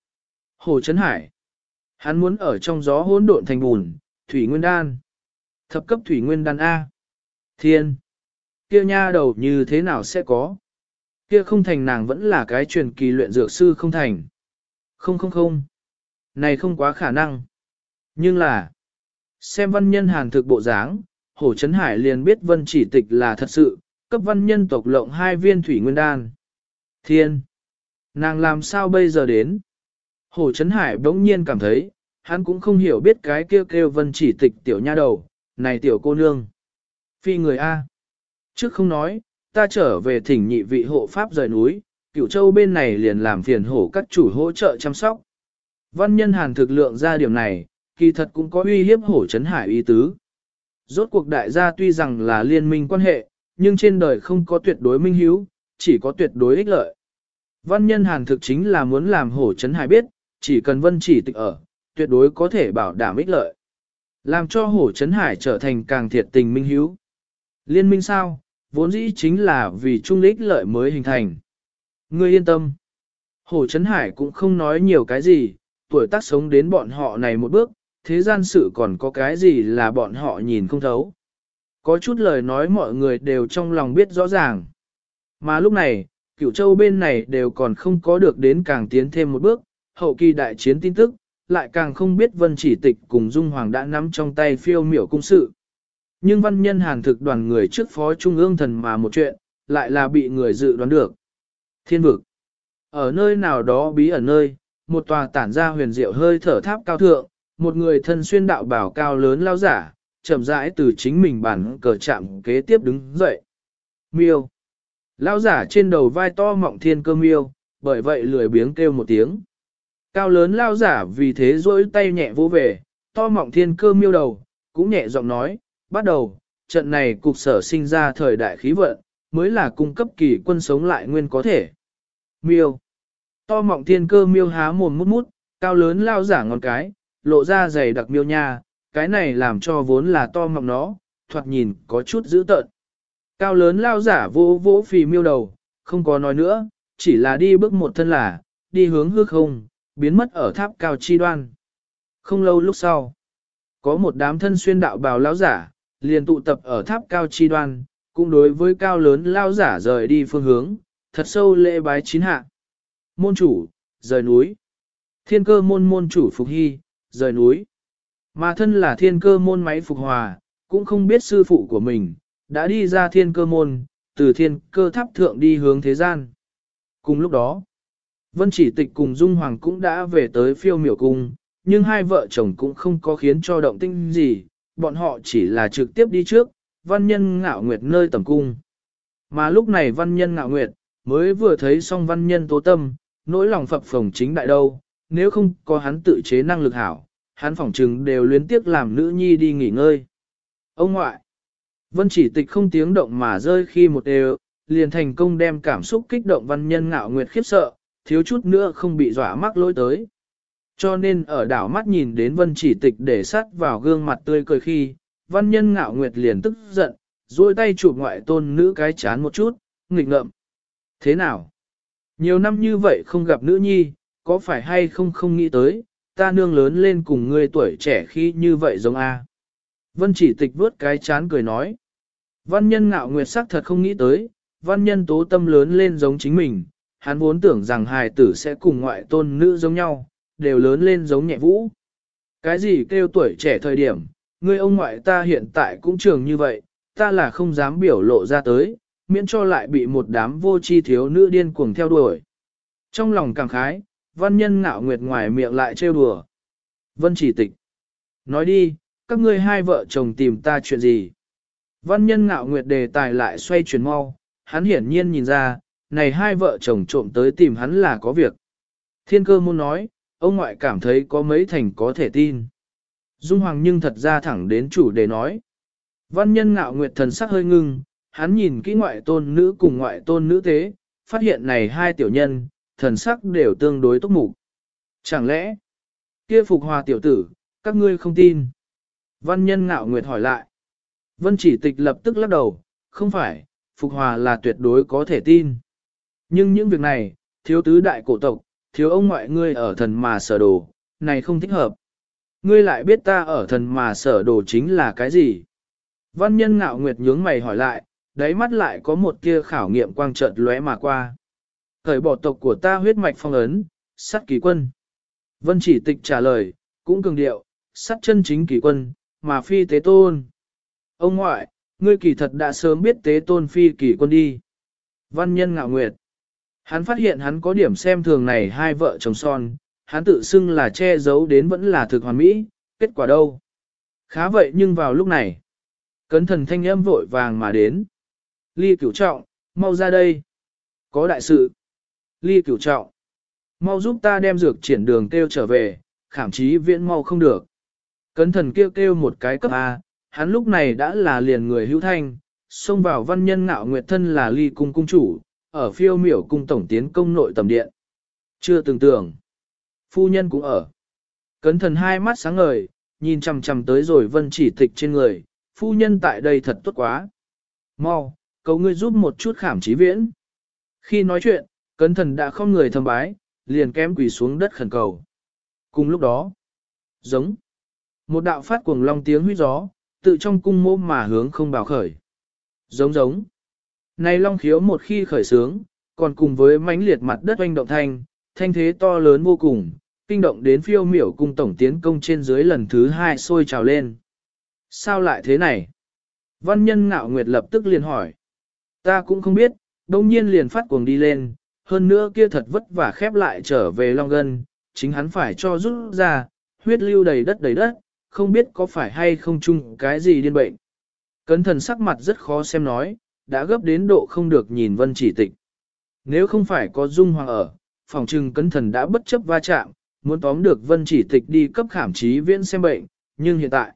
Hồ Trấn Hải. Hắn muốn ở trong gió hỗn độn thành bùn, thủy nguyên đan. Thập cấp thủy nguyên đan A. Thiên. Kia nha đầu như thế nào sẽ có? Kia không thành nàng vẫn là cái truyền kỳ luyện dược sư không thành. Không. Này không quá khả năng. Nhưng là, xem văn nhân Hàn thực bộ dáng, Hồ Trấn Hải liền biết Vân Chỉ Tịch là thật sự, cấp văn nhân tộc lộng 2 viên thủy nguyên đan. Thiên! Nàng làm sao bây giờ đến? Hồ Trấn Hải bỗng nhiên cảm thấy, hắn cũng không hiểu biết cái kêu Vân Chỉ Tịch tiểu nha đầu, này tiểu cô nương. Phi người A. Trước không nói, ta trở về thỉnh nhị vị hộ pháp rời núi, Cửu Châu bên này liền làm phiền hổ các chủ hỗ trợ chăm sóc. Văn nhân Hàn thực lượng ra điểm này, kỳ thật cũng có uy hiếp Hồ Trấn Hải ý tứ. Rốt cuộc đại gia tuy rằng là liên minh quan hệ, nhưng trên đời không có tuyệt đối minh hiếu, chỉ có tuyệt đối ích lợi. Văn nhân hàn thực chính là muốn làm Hổ Trấn Hải biết, chỉ cần Vân Chỉ Tịch ở, tuyệt đối có thể bảo đảm ích lợi. Làm cho Hổ Trấn Hải trở thành càng thiệt tình minh hiếu. Liên minh sao, vốn dĩ chính là vì chung ích lợi mới hình thành. Ngươi yên tâm. Hổ Trấn Hải cũng không nói nhiều cái gì, tuổi tác sống đến bọn họ này một bước, thế gian sự còn có cái gì là bọn họ nhìn không thấu. Có chút lời nói mọi người đều trong lòng biết rõ ràng. Mà lúc này, Cửu Châu bên này đều còn không có được đến càng tiến thêm một bước, hậu kỳ đại chiến tin tức, lại càng không biết Vân Chỉ Tịch cùng Dung Hoàng đã nắm trong tay phiêu miểu cung sự. Nhưng văn nhân hàn thực đoàn người trước phó trung ương thần mà một chuyện, lại là bị người dự đoán được. Thiên vực. Ở nơi nào đó bí ẩn nơi, một tòa tản ra huyền diệu hơi thở tháp cao thượng, một người thân xuyên đạo bảo cao lớn lao giả, chậm rãi từ chính mình bản cờ chạm kế tiếp đứng dậy. Miêu. Lao giả trên đầu vai to mọng thiên cơ miêu, bởi vậy lười biếng kêu một tiếng. Cao lớn lao giả vì thế rỗi tay nhẹ vỗ về, to mọng thiên cơ miêu đầu, cũng nhẹ giọng nói, bắt đầu, trận này cục sở sinh ra thời đại khí vận, mới là cung cấp kỳ quân sống lại nguyên có thể. Miêu. To mọng thiên cơ miêu há mồm mút mút, cao lớn lao giả ngón cái, lộ ra dày đặc miêu nha, cái này làm cho vốn là to mọng nó, thoạt nhìn có chút dữ tợn. Cao lớn lao giả vỗ vỗ phì miêu đầu, không có nói nữa, chỉ là đi bước một thân là, đi hướng hư không, biến mất ở tháp cao chi đoan. Không lâu lúc sau, có một đám thân xuyên đạo bào lao giả, liền tụ tập ở tháp cao chi đoan, cũng đối với cao lớn lao giả rời đi phương hướng, thật sâu lễ bái chín hạ. Môn chủ, rời núi. Thiên cơ môn môn chủ Phục Hy, rời núi. Mà thân là thiên cơ môn máy Phục Hòa, cũng không biết sư phụ của mình, đã đi ra thiên cơ môn, từ thiên cơ tháp thượng đi hướng thế gian. Cùng lúc đó, Vân Chỉ Tịch cùng Dung Hoàng cũng đã về tới phiêu miểu cung, nhưng hai vợ chồng cũng không có khiến cho động tinh gì, bọn họ chỉ là trực tiếp đi trước, văn nhân ngạo nguyệt nơi tầm cung. Mà lúc này văn nhân ngạo nguyệt, mới vừa thấy xong văn nhân tố tâm, nỗi lòng phập phồng chính đại đâu, nếu không có hắn tự chế năng lực hảo, hắn phỏng trừng đều luyến tiếc làm nữ nhi đi nghỉ ngơi. Ông ngoại, Vân Chỉ Tịch không tiếng động mà rơi khi một đều, liền thành công đem cảm xúc kích động văn nhân ngạo nguyệt khiếp sợ, thiếu chút nữa không bị dọa mắc lỗi tới. Cho nên ở đảo mắt nhìn đến Vân Chỉ Tịch để sát vào gương mặt tươi cười khi, văn nhân ngạo nguyệt liền tức giận, duỗi tay chụp ngoại tôn nữ cái chán một chút, nghịch ngợm. Thế nào? Nhiều năm như vậy không gặp nữ nhi, có phải hay không nghĩ tới, ta nương lớn lên cùng ngươi tuổi trẻ khi như vậy giống a. Vân Chỉ Tịch vuốt cái chán cười nói. Văn nhân ngạo nguyệt sắc thật không nghĩ tới, văn nhân tố tâm lớn lên giống chính mình, hắn vốn tưởng rằng hài tử sẽ cùng ngoại tôn nữ giống nhau, đều lớn lên giống nhẹ vũ. Cái gì kêu tuổi trẻ thời điểm, ngươi ông ngoại ta hiện tại cũng trường như vậy, ta là không dám biểu lộ ra tới, miễn cho lại bị một đám vô tri thiếu nữ điên cuồng theo đuổi. Trong lòng cảm khái, văn nhân ngạo nguyệt ngoài miệng lại trêu đùa. Vân Chỉ Tịch. Nói đi, các ngươi hai vợ chồng tìm ta chuyện gì? Văn nhân ngạo nguyệt đề tài lại xoay chuyển mau, hắn hiển nhiên nhìn ra, này hai vợ chồng trộm tới tìm hắn là có việc. Thiên cơ môn nói, ông ngoại cảm thấy có mấy thành có thể tin. Dung Hoàng nhưng thật ra thẳng đến chủ đề nói. Văn nhân ngạo nguyệt thần sắc hơi ngưng, hắn nhìn kỹ ngoại tôn nữ cùng ngoại tôn nữ tế, phát hiện này hai tiểu nhân, thần sắc đều tương đối túc mục. Chẳng lẽ, kia Phục Hòa tiểu tử, các ngươi không tin? Văn nhân ngạo nguyệt hỏi lại. Vân Chỉ Tịch lập tức lắc đầu, không phải, Phục Hòa là tuyệt đối có thể tin. Nhưng những việc này, thiếu tứ đại cổ tộc, thiếu ông ngoại ngươi ở thần mà sở đồ, này không thích hợp. Ngươi lại biết ta ở thần mà sở đồ chính là cái gì? Văn nhân ngạo nguyệt nhướng mày hỏi lại, đáy mắt lại có một tia khảo nghiệm quang chợt lóe mà qua. Cởi bỏ tộc của ta huyết mạch phong ấn, sát kỳ quân. Vân Chỉ Tịch trả lời, cũng cường điệu, sát chân chính kỳ quân, mà phi tế tôn. Ông ngoại, ngươi kỳ thật đã sớm biết tế tôn phi kỳ quân đi. Văn nhân ngạo nguyệt. Hắn phát hiện hắn có điểm xem thường này hai vợ chồng son, hắn tự xưng là che giấu đến vẫn là thực hoàn mỹ, kết quả đâu. Khá vậy nhưng vào lúc này, cấn thần thanh âm vội vàng mà đến. Ly Cửu Trọng, mau ra đây. Có đại sự. Ly Cửu Trọng, mau giúp ta đem dược triển đường kêu trở về, khảm chí viễn mau không được. Cấn thần kêu kêu một cái cấp A, hắn lúc này đã là liền người hữu thanh, xông vào văn nhân ngạo nguyệt thân là Ly cung cung chủ, ở phiêu miểu cung tổng tiến công nội tầm điện. Chưa từng tưởng. Phu nhân cũng ở. Cấn thần hai mắt sáng ngời, nhìn chằm chằm tới rồi Vân Chỉ Tịch trên người, phu nhân tại đây thật tốt quá. Mau, cầu ngươi giúp một chút Khảm Chí Viễn. Khi nói chuyện, Cấn thần đã không người thầm bái, liền kém quỳ xuống đất khẩn cầu. Cùng lúc đó, giống một đạo phát cuồng long tiếng huýt gió, tự trong cung mô mà hướng không bào khởi. Giống giống. Này long khiếu một khi khởi sướng, còn cùng với mãnh liệt mặt đất oanh động thanh thế to lớn vô cùng, kinh động đến phiêu miểu cung tổng tiến công trên dưới lần thứ 2 sôi trào lên. Sao lại thế này? Văn nhân Ngạo Nguyệt lập tức liền hỏi. Ta cũng không biết, đông nhiên liền phát cuồng đi lên, hơn nữa kia thật vất vả khép lại trở về long gân, chính hắn phải cho rút ra, huyết lưu đầy đất, không biết có phải hay không chung cái gì điên bệnh. Cấn thần sắc mặt rất khó xem nói, đã gấp đến độ không được nhìn Vân Chỉ Tịch. Nếu không phải có Dung Hoàng ở, phòng trừng Cấn thần đã bất chấp va chạm, muốn tóm được Vân Chỉ Tịch đi cấp Khảm Chí Viễn xem bệnh, nhưng hiện tại,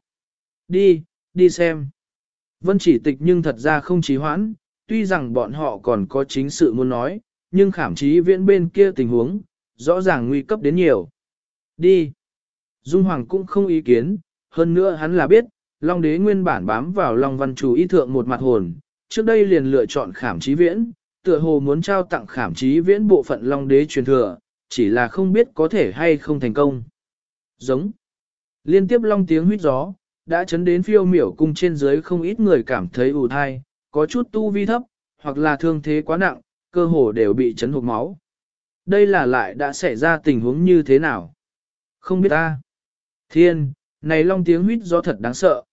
đi xem. Vân Chỉ Tịch nhưng thật ra không trì hoãn, tuy rằng bọn họ còn có chính sự muốn nói, nhưng Khảm Chí Viễn bên kia tình huống, rõ ràng nguy cấp đến nhiều. Đi. Dung Hoàng cũng không ý kiến, hơn nữa hắn là biết, Long Đế nguyên bản bám vào Long Văn Chủ y thượng một mặt hồn, trước đây liền lựa chọn Khảm Chí Viễn, tựa hồ muốn trao tặng Khảm Chí Viễn bộ phận Long Đế truyền thừa, chỉ là không biết có thể hay không thành công. Giống. Liên tiếp long tiếng huýt gió, đã chấn đến phiêu miểu cung trên dưới không ít người cảm thấy ù thai, có chút tu vi thấp, hoặc là thương thế quá nặng, cơ hồ đều bị chấn hụt máu. Đây là lại đã xảy ra tình huống như thế nào? Không biết ta. Thiên, này long tiếng huýt gió thật đáng sợ.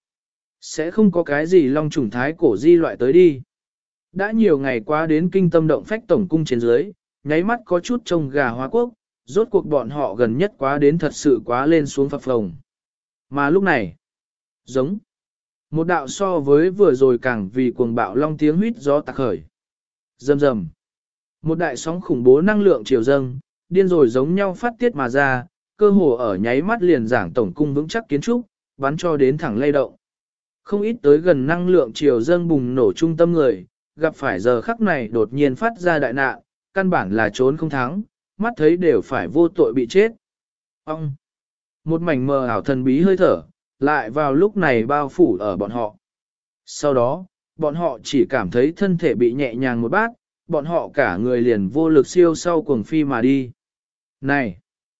Sẽ không có cái gì long trùng thái cổ di loại tới đi. Đã nhiều ngày qua đến kinh tâm động phách tổng cung trên dưới, nháy mắt có chút trông gà hóa quốc, rốt cuộc bọn họ gần nhất quá đến thật sự quá lên xuống phập phồng. Mà lúc này, giống một đạo so với vừa rồi càng vì cuồng bạo long tiếng huýt gió tạc khởi. Rầm rầm. Một đại sóng khủng bố năng lượng chiều dâng, điên rồi giống nhau phát tiết mà ra, cơ hồ ở nháy mắt liền giảng tổng cung vững chắc kiến trúc, bắn cho đến thẳng lay động. Không ít tới gần năng lượng chiều dâng bùng nổ trung tâm người, gặp phải giờ khắc này đột nhiên phát ra đại nạn, căn bản là trốn không thắng, mắt thấy đều phải vô tội bị chết. Ông! Một mảnh mờ ảo thần bí hơi thở, lại vào lúc này bao phủ ở bọn họ. Sau đó, bọn họ chỉ cảm thấy thân thể bị nhẹ nhàng một bát, bọn họ cả người liền vô lực siêu sau cuồng phi mà đi. Này!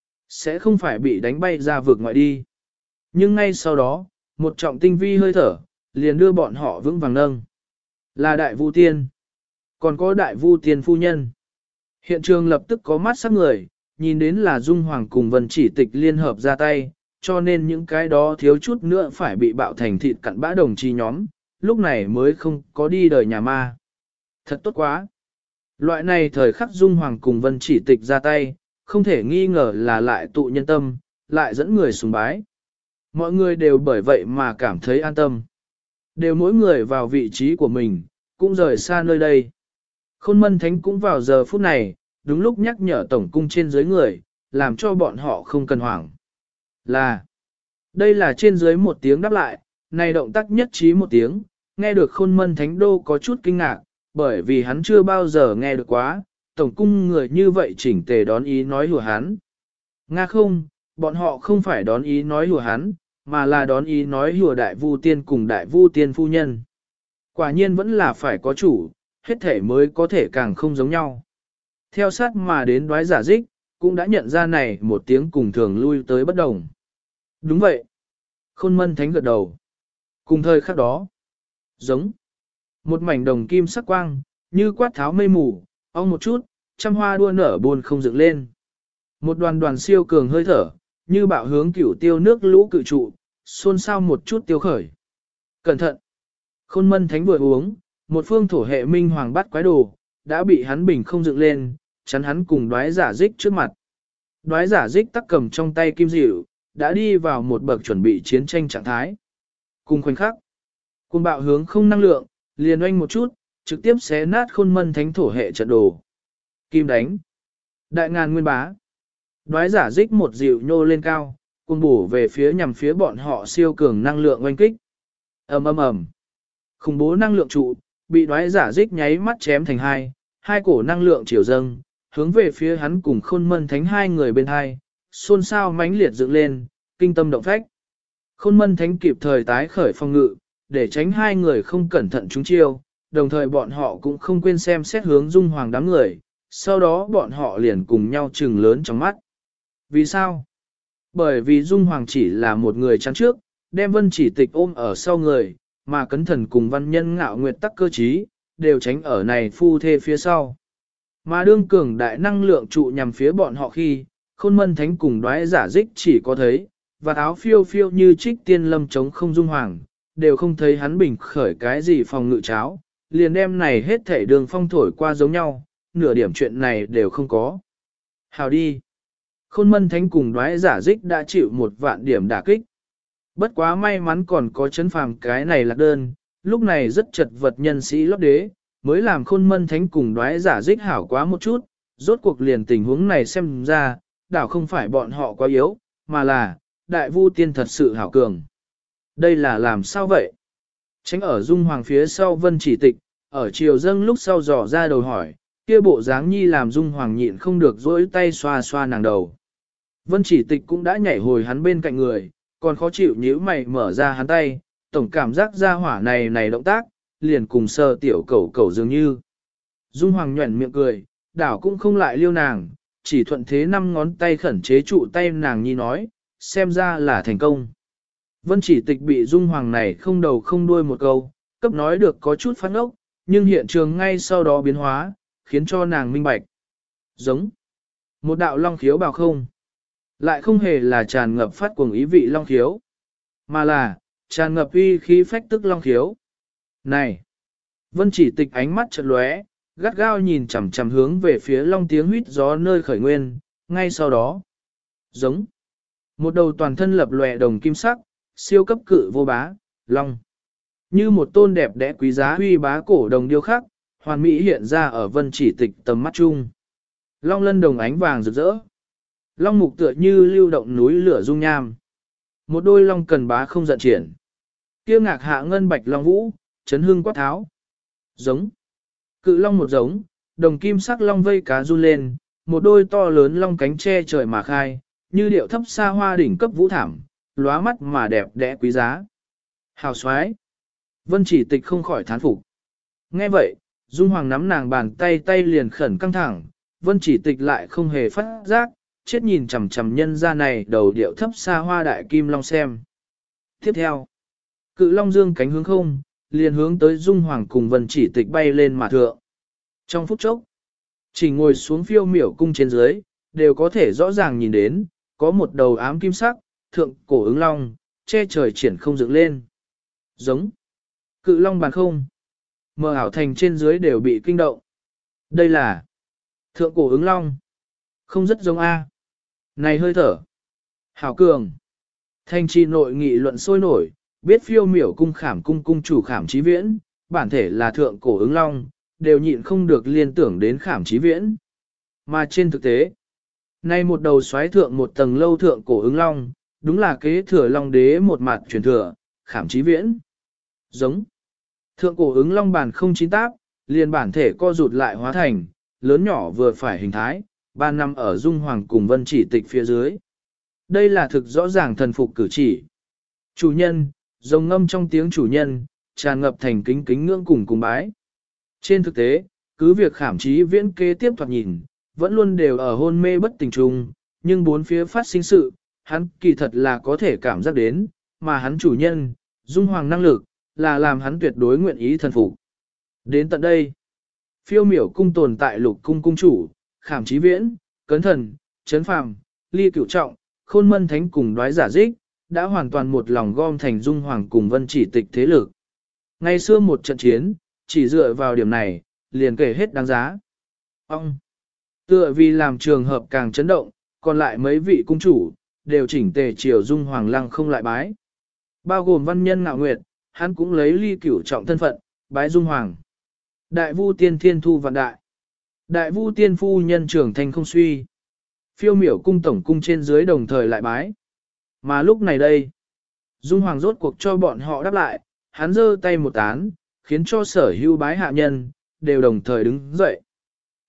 Sẽ không phải bị đánh bay ra vực ngoại đi. Nhưng ngay sau đó, một trọng tinh vi hơi thở, liền đưa bọn họ vững vàng nâng. Là đại vu tiên. Còn có đại vu tiên phu nhân. Hiện trường lập tức có mắt sắc người, nhìn đến là Dung Hoàng cùng Vân Chỉ Tịch liên hợp ra tay, cho nên những cái đó thiếu chút nữa phải bị bạo thành thịt cặn bã đồng chi nhóm, lúc này mới không có đi đời nhà ma. Thật tốt quá. Loại này thời khắc Dung Hoàng cùng Vân Chỉ Tịch ra tay, không thể nghi ngờ là lại tụ nhân tâm, lại dẫn người sùng bái. Mọi người đều bởi vậy mà cảm thấy an tâm. Đều mỗi người vào vị trí của mình, cũng rời xa nơi đây. Khôn Mân Thánh cũng vào giờ phút này, đúng lúc nhắc nhở tổng cung trên dưới người, làm cho bọn họ không cần hoảng. Đây là trên dưới một tiếng đáp lại, này động tác nhất trí một tiếng, nghe được Khôn Mân Thánh Đô có chút kinh ngạc, bởi vì hắn chưa bao giờ nghe được quá, tổng cung người như vậy chỉnh tề đón ý nói hùa hắn. Nga không, bọn họ không phải đón ý nói hùa hắn, mà là đón ý nói hùa đại vu tiên cùng đại vu tiên phu nhân. Quả nhiên vẫn là phải có chủ, hết thể mới có thể càng không giống nhau. Theo sát mà đến Đoái Giả Dích, cũng đã nhận ra này một tiếng cùng thường lui tới bất đồng. Đúng vậy. Khôn Mân Thánh gật đầu. Cùng thời khắc đó, giống một mảnh đồng kim sắc quang, như quát tháo mây mù, ong một chút, trăm hoa đua nở buồn không dựng lên. Một đoàn đoàn siêu cường hơi thở, như bạo hướng cửu tiêu nước lũ cự trụ, xôn xao một chút tiêu khởi. Cẩn thận! Khôn Mân Thánh vừa uống, một phương thổ hệ minh hoàng bắt quái đồ, đã bị hắn bình không dựng lên, chắn hắn cùng Đoái Giả Dích trước mặt. Đoái Giả Dích tắc cầm trong tay kim dịu, đã đi vào một bậc chuẩn bị chiến tranh trạng thái. Cùng khoảnh khắc, cuồng bạo hướng không năng lượng, liền oanh một chút, trực tiếp xé nát Khôn Mân Thánh thổ hệ trận đồ. Kim đánh. Đại ngàn nguyên bá. Đoái Giả Dích một dịu nhô lên cao, cuồng bổ về phía nhằm phía bọn họ siêu cường năng lượng oanh kích. Ầm ầm ầm. Khủng bố năng lượng trụ, bị Đoái Giả Dích nháy mắt chém thành hai, hai cổ năng lượng chiều dâng, hướng về phía hắn cùng Khôn Mân Thánh hai người bên hai, xôn xao mãnh liệt dựng lên, kinh tâm động phách. Khôn Mân Thánh kịp thời tái khởi phòng ngự, để tránh hai người không cẩn thận trúng chiêu, đồng thời bọn họ cũng không quên xem xét hướng Dung Hoàng đám người, sau đó bọn họ liền cùng nhau trừng lớn trong mắt. Vì sao? Bởi vì Dung Hoàng chỉ là một người chắn trước, đem Vân Chỉ Tịch ôm ở sau người, mà Cấn Thần cùng Văn Nhân Ngạo Nguyệt Tắc cơ trí, đều tránh ở này phu thê phía sau. Mà đương cường đại năng lượng trụ nhằm phía bọn họ khi, Khôn Mân Thánh cùng Đoái Giả Dích chỉ có thấy, và áo phiêu phiêu như trích tiên lâm chống không Dung Hoàng, đều không thấy hắn bình khởi cái gì phòng ngự cháo, liền đem này hết thể đường phong thổi qua giống nhau, nửa điểm chuyện này đều không có. Hào đi! Khôn Mân Thánh cùng Đoái Giả Dích đã chịu 1.000 điểm đả kích. Bất quá may mắn còn có chấn phàm cái này lạc đơn, lúc này rất chật vật nhân sĩ lót đế, mới làm Khôn Mân Thánh cùng Đoái Giả Dích hảo quá một chút, rốt cuộc liền tình huống này xem ra, đảo không phải bọn họ quá yếu, mà là, Đại Vu Tiên thật sự hảo cường. Đây là làm sao vậy? Tránh ở Dung Hoàng phía sau Vân Chỉ Tịch, ở chiều dâng lúc sau dò ra đầu hỏi, kia bộ dáng nhi làm Dung Hoàng nhịn không được dỗi tay xoa xoa nàng đầu. Vân Chỉ Tịch cũng đã nhảy hồi hắn bên cạnh người, còn khó chịu nhíu mày mở ra hắn tay, tổng cảm giác ra hỏa này động tác, liền cùng sờ tiểu cẩu cẩu dường như. Dung Hoàng nhuẩn miệng cười, đảo cũng không lại liêu nàng, chỉ thuận thế 5 ngón tay khẩn chế trụ tay nàng nhi nói, xem ra là thành công. Vân Chỉ Tịch bị Dung Hoàng này không đầu không đuôi một câu, cấp nói được có chút phát ốc, nhưng hiện trường ngay sau đó biến hóa, khiến cho nàng minh bạch. Giống một đạo long khiếu bào không, lại không hề là tràn ngập phát cuồng ý vị long khiếu, mà là tràn ngập uy khí phách tức long khiếu. Này! Vân Chỉ Tịch ánh mắt chợt lóe, gắt gao nhìn chằm chằm hướng về phía long tiếng huýt gió nơi khởi nguyên, ngay sau đó. Giống một đầu toàn thân lập lòe đồng kim sắc, siêu cấp cự vô bá, long. Như một tôn đẹp đẽ quý giá huy bá cổ đồng điêu khắc, hoàn mỹ hiện ra ở Vân Chỉ Tịch tầm mắt chung. Long lân đồng ánh vàng rực rỡ. Long mục tựa như lưu động núi lửa dung nham. Một đôi long cần bá không giận triển. Kia ngạc hạ ngân bạch long vũ, chấn hương quát tháo. Giống. Cự long một giống, đồng kim sắc long vây cá run lên, một đôi to lớn long cánh che trời mà khai, như điệu thấp xa hoa đỉnh cấp vũ thảm, lóa mắt mà đẹp đẽ quý giá. Hào xoái. Vân Chỉ Tịch không khỏi thán phục. Nghe vậy, Dung Hoàng nắm nàng bàn tay tay liền khẩn căng thẳng, Vân Chỉ Tịch lại không hề phát giác, chết nhìn chằm chằm nhân ra này đầu điệu thấp xa hoa đại kim long xem. Tiếp theo, cự long dương cánh hướng không, liền hướng tới Dung Hoàng cùng Vân Chỉ Tịch bay lên mà thượng. Trong phút chốc, chỉ ngồi xuống phiêu miểu cung trên dưới, đều có thể rõ ràng nhìn đến, có một đầu ám kim sắc, thượng cổ ứng long, che trời triển không dựng lên. Giống. Cự long bàn không. Mờ ảo thành trên dưới đều bị kinh động. Đây là thượng cổ ứng long. Không rất giống A. Này hơi thở. Hảo cường. Thanh trì nội nghị luận sôi nổi, biết phiêu miểu cung khảm cung cung chủ Khảm Chí Viễn, bản thể là thượng cổ ứng long, đều nhịn không được liên tưởng đến Khảm Chí Viễn. Mà trên thực tế, nay một đầu xoáy thượng một tầng lâu thượng cổ ứng long, đúng là kế thừa long đế một mặt truyền thừa, Khảm Chí Viễn. Giống. Thượng cổ ứng long bản không chín táp, liền bản thể co rụt lại hóa thành, lớn nhỏ vừa phải hình thái, ba năm ở Dung Hoàng cùng Vân Chỉ Tịch phía dưới. Đây là thực rõ ràng thần phục cử chỉ. Chủ nhân, rồng ngâm trong tiếng chủ nhân, tràn ngập thành kính kính ngưỡng cùng bái. Trên thực tế, cứ việc Khảm Chí Viễn kế tiếp thoạt nhìn, vẫn luôn đều ở hôn mê bất tỉnh trùng, nhưng bốn phía phát sinh sự, hắn kỳ thật là có thể cảm giác đến, mà hắn chủ nhân, Dung Hoàng năng lực, là làm hắn tuyệt đối nguyện ý thần phục. Đến tận đây, phiêu miểu cung tồn tại lục cung cung chủ, Khảm Chí Viễn, Cấn Thần, Trấn Phàm, Ly Cửu Trọng, Khôn Mân Thánh cùng Đoái Giả Dích, đã hoàn toàn một lòng gom thành Dung Hoàng cùng Vân Chỉ Tịch thế lực. Ngày xưa một trận chiến, chỉ dựa vào điểm này, liền kể hết đáng giá. Ông, tựa vì làm trường hợp càng chấn động, còn lại mấy vị cung chủ, đều chỉnh tề chiều Dung Hoàng lăng không lại bái. Bao gồm Văn Nhân Ngạo Nguyệt, hắn cũng lấy Ly Cửu Trọng thân phận, bái Dung Hoàng. Đại Vu Tiên thiên thu vạn đại. Đại Vu Tiên phu nhân trưởng thành không suy. Phiêu miểu cung tổng cung trên dưới đồng thời lại bái. Mà lúc này đây, Dung Hoàng rốt cuộc cho bọn họ đáp lại, hắn giơ tay một tán, khiến cho sở hữu bái hạ nhân, đều đồng thời đứng dậy.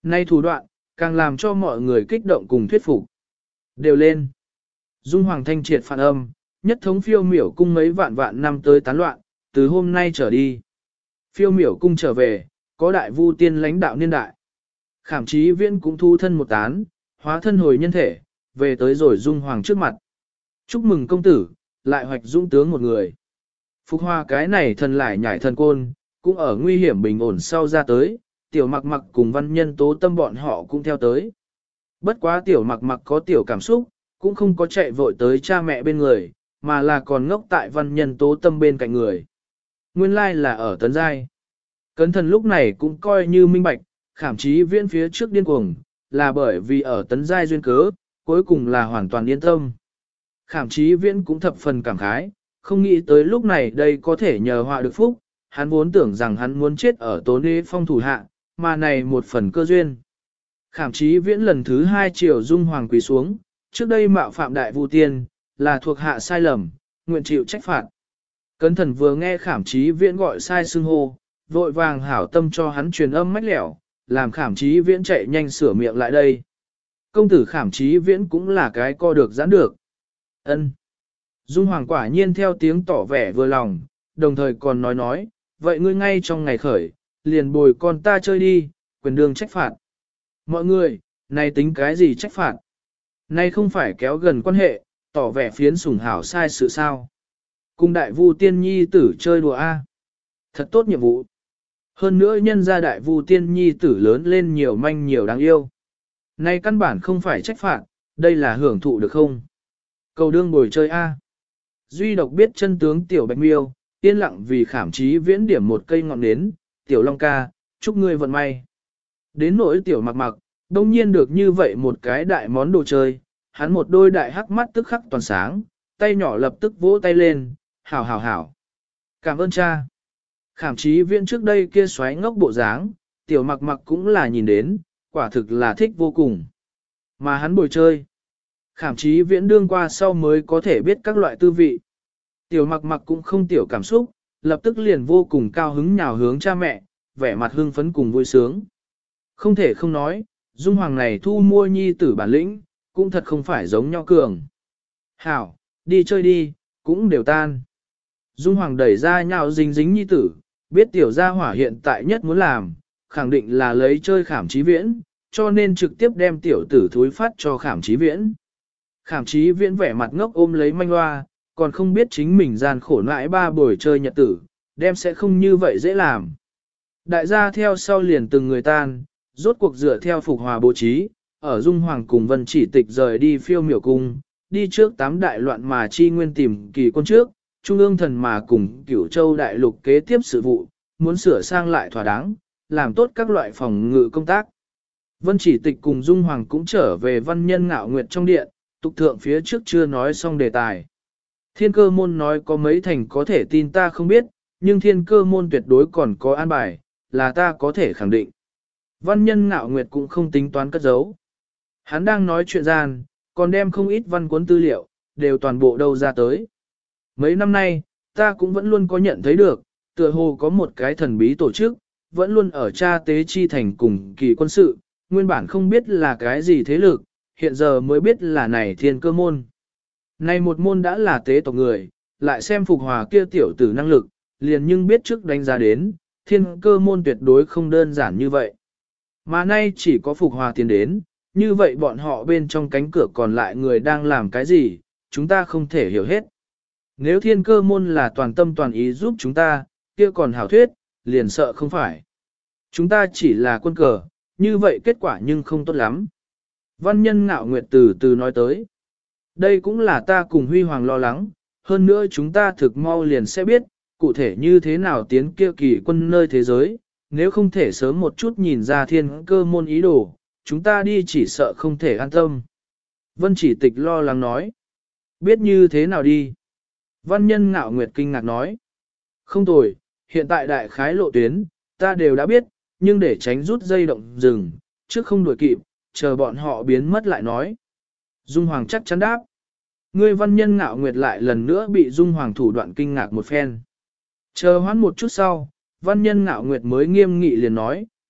Nay thủ đoạn, càng làm cho mọi người kích động cùng thuyết phục. Đều lên. Dung Hoàng thanh triệt phản âm, nhất thống phiêu miểu cung mấy vạn vạn năm tới tán loạn, từ hôm nay trở đi. Phiêu miểu cung trở về, có đại vu tiên lãnh đạo niên đại. Khảm Chí Viễn cũng thu thân một tán, hóa thân hồi nhân thể, về tới rồi Dung Hoàng trước mặt. Chúc mừng công tử, lại hoạch dũng tướng một người. Phục Hoa cái này thần lại nhảy thần côn, cũng ở nguy hiểm bình ổn sau ra tới, tiểu mặc mặc cùng văn nhân tố tâm bọn họ cũng theo tới. Bất quá tiểu mặc mặc có tiểu cảm xúc, cũng không có chạy vội tới cha mẹ bên người, mà là còn ngốc tại văn nhân tố tâm bên cạnh người. Nguyên lai là ở tấn giai. Cấn thần lúc này cũng coi như minh bạch, Khảm Chí Viễn phía trước điên cuồng, là bởi vì ở tấn giai duyên cớ, cuối cùng là hoàn toàn yên tâm. Khảm Chí Viễn cũng thập phần cảm khái, không nghĩ tới lúc này đây có thể nhờ họa được phúc, hắn vốn tưởng rằng hắn muốn chết ở Tố Nê Phong thủ hạ, mà này một phần cơ duyên. Khảm Chí Viễn lần thứ 2 chiều Dung Hoàng quỳ xuống, trước đây mạo phạm đại vu tiên, là thuộc hạ sai lầm, nguyện chịu trách phạt. Cấn thần vừa nghe Khảm Chí Viễn gọi sai xưng hô, vội vàng hảo tâm cho hắn truyền âm mách lẻo, làm Khảm Chí Viễn chạy nhanh sửa miệng lại đây. Công tử Khảm Chí Viễn cũng là cái co được giãn được. Ân. Dung Hoàng quả nhiên theo tiếng tỏ vẻ vừa lòng, đồng thời còn nói, vậy ngươi ngay trong ngày khởi, liền bồi con ta chơi đi, quyền đương trách phạt. Mọi người, này tính cái gì trách phạt? Này không phải kéo gần quan hệ, tỏ vẻ phiến sủng hảo sai sự sao. Cùng đại vu tiên nhi tử chơi đùa A. Thật tốt nhiệm vụ. Hơn nữa nhân gia đại vu tiên nhi tử lớn lên nhiều manh nhiều đáng yêu. Này căn bản không phải trách phạt, đây là hưởng thụ được không? Cầu đương bồi chơi A. Duy độc biết chân tướng tiểu bạch miêu, yên lặng vì Khảm Chí Viễn điểm một cây ngọn nến, tiểu long ca, chúc ngươi vận may. Đến nỗi tiểu mặc mặc, đông nhiên được như vậy một cái đại món đồ chơi, hắn một đôi đại hắc mắt tức khắc toàn sáng, tay nhỏ lập tức vỗ tay lên, hảo hảo hảo. Cảm ơn cha. Khảm Chí Viễn trước đây kia xoáy ngốc bộ dáng, tiểu mặc mặc cũng là nhìn đến, quả thực là thích vô cùng. Mà hắn bồi chơi. Khảm Chí Viễn đương qua sau mới có thể biết các loại tư vị. Tiểu mặc mặc cũng không tiểu cảm xúc, lập tức liền vô cùng cao hứng nhào hướng cha mẹ, vẻ mặt hưng phấn cùng vui sướng. Không thể không nói, Dung Hoàng này thu mua nhi tử bản lĩnh, cũng thật không phải giống nhau cường. Hảo, đi chơi đi, cũng đều tan. Dung Hoàng đẩy ra nhào dính dính nhi tử, biết tiểu gia hỏa hiện tại nhất muốn làm, khẳng định là lấy chơi Khảm Chí Viễn, cho nên trực tiếp đem tiểu tử thúi phát cho Khảm Chí Viễn. Khảm Chí Viễn vẻ mặt ngốc ôm lấy manh hoa, còn không biết chính mình gian khổ nãi ba buổi chơi nhật tử, đem sẽ không như vậy dễ làm. Đại gia theo sau liền từng người tan, rốt cuộc dựa theo Phục Hòa bố trí, ở Dung Hoàng cùng Vân Chỉ Tịch rời đi Phiêu Miểu Cung, đi trước 8 đại loạn mà chi nguyên tìm kỳ quân trước, Trung ương thần mà cùng Cửu Châu đại lục kế tiếp sự vụ, muốn sửa sang lại thỏa đáng, làm tốt các loại phòng ngự công tác. Vân Chỉ Tịch cùng Dung Hoàng cũng trở về Văn Nhân Ngạo Nguyệt trong điện, tục thượng phía trước chưa nói xong đề tài. Thiên cơ môn nói có mấy thành có thể tin ta không biết, nhưng thiên cơ môn tuyệt đối còn có an bài, là ta có thể khẳng định. Văn Nhân Ngạo Nguyệt cũng không tính toán cất giấu. Hắn đang nói chuyện gian, còn đem không ít văn cuốn tư liệu, đều toàn bộ đâu ra tới. Mấy năm nay, ta cũng vẫn luôn có nhận thấy được, tựa hồ có một cái thần bí tổ chức, vẫn luôn ở tra tế chi thành cùng kỳ quân sự, nguyên bản không biết là cái gì thế lực, hiện giờ mới biết là này thiên cơ môn. Này một môn đã là tế tộc người, lại xem Phục Hòa kia tiểu tử năng lực, liền nhưng biết trước đánh giá đến, thiên cơ môn tuyệt đối không đơn giản như vậy. Mà nay chỉ có Phục Hòa tiến đến, như vậy bọn họ bên trong cánh cửa còn lại người đang làm cái gì, chúng ta không thể hiểu hết. Nếu thiên cơ môn là toàn tâm toàn ý giúp chúng ta, kia còn hảo thuyết, liền sợ không phải. Chúng ta chỉ là quân cờ, như vậy kết quả nhưng không tốt lắm. Văn Nhân Ngạo Nguyệt từ từ nói tới. Đây cũng là ta cùng Huy Hoàng lo lắng, hơn nữa chúng ta thực mau liền sẽ biết, cụ thể như thế nào tiến kia kỳ quân nơi thế giới, nếu không thể sớm một chút nhìn ra thiên cơ môn ý đồ, chúng ta đi chỉ sợ không thể an tâm. Vân Chỉ Tịch lo lắng nói. Biết như thế nào đi? Văn Nhân Ngạo Nguyệt kinh ngạc nói. Không tồi, hiện tại đại khái lộ tuyến, ta đều đã biết, nhưng để tránh rút dây động rừng, trước không đuổi kịp, chờ bọn họ biến mất lại nói. Dung Hoàng chắc chắn đáp. Ngươi Văn Nhân Ngạo Nguyệt lại lần nữa bị Dung Hoàng thủ đoạn kinh ngạc một phen. Chờ hoãn một chút sau, Văn Nhân Ngạo Nguyệt mới nghiêm nghị liền nói,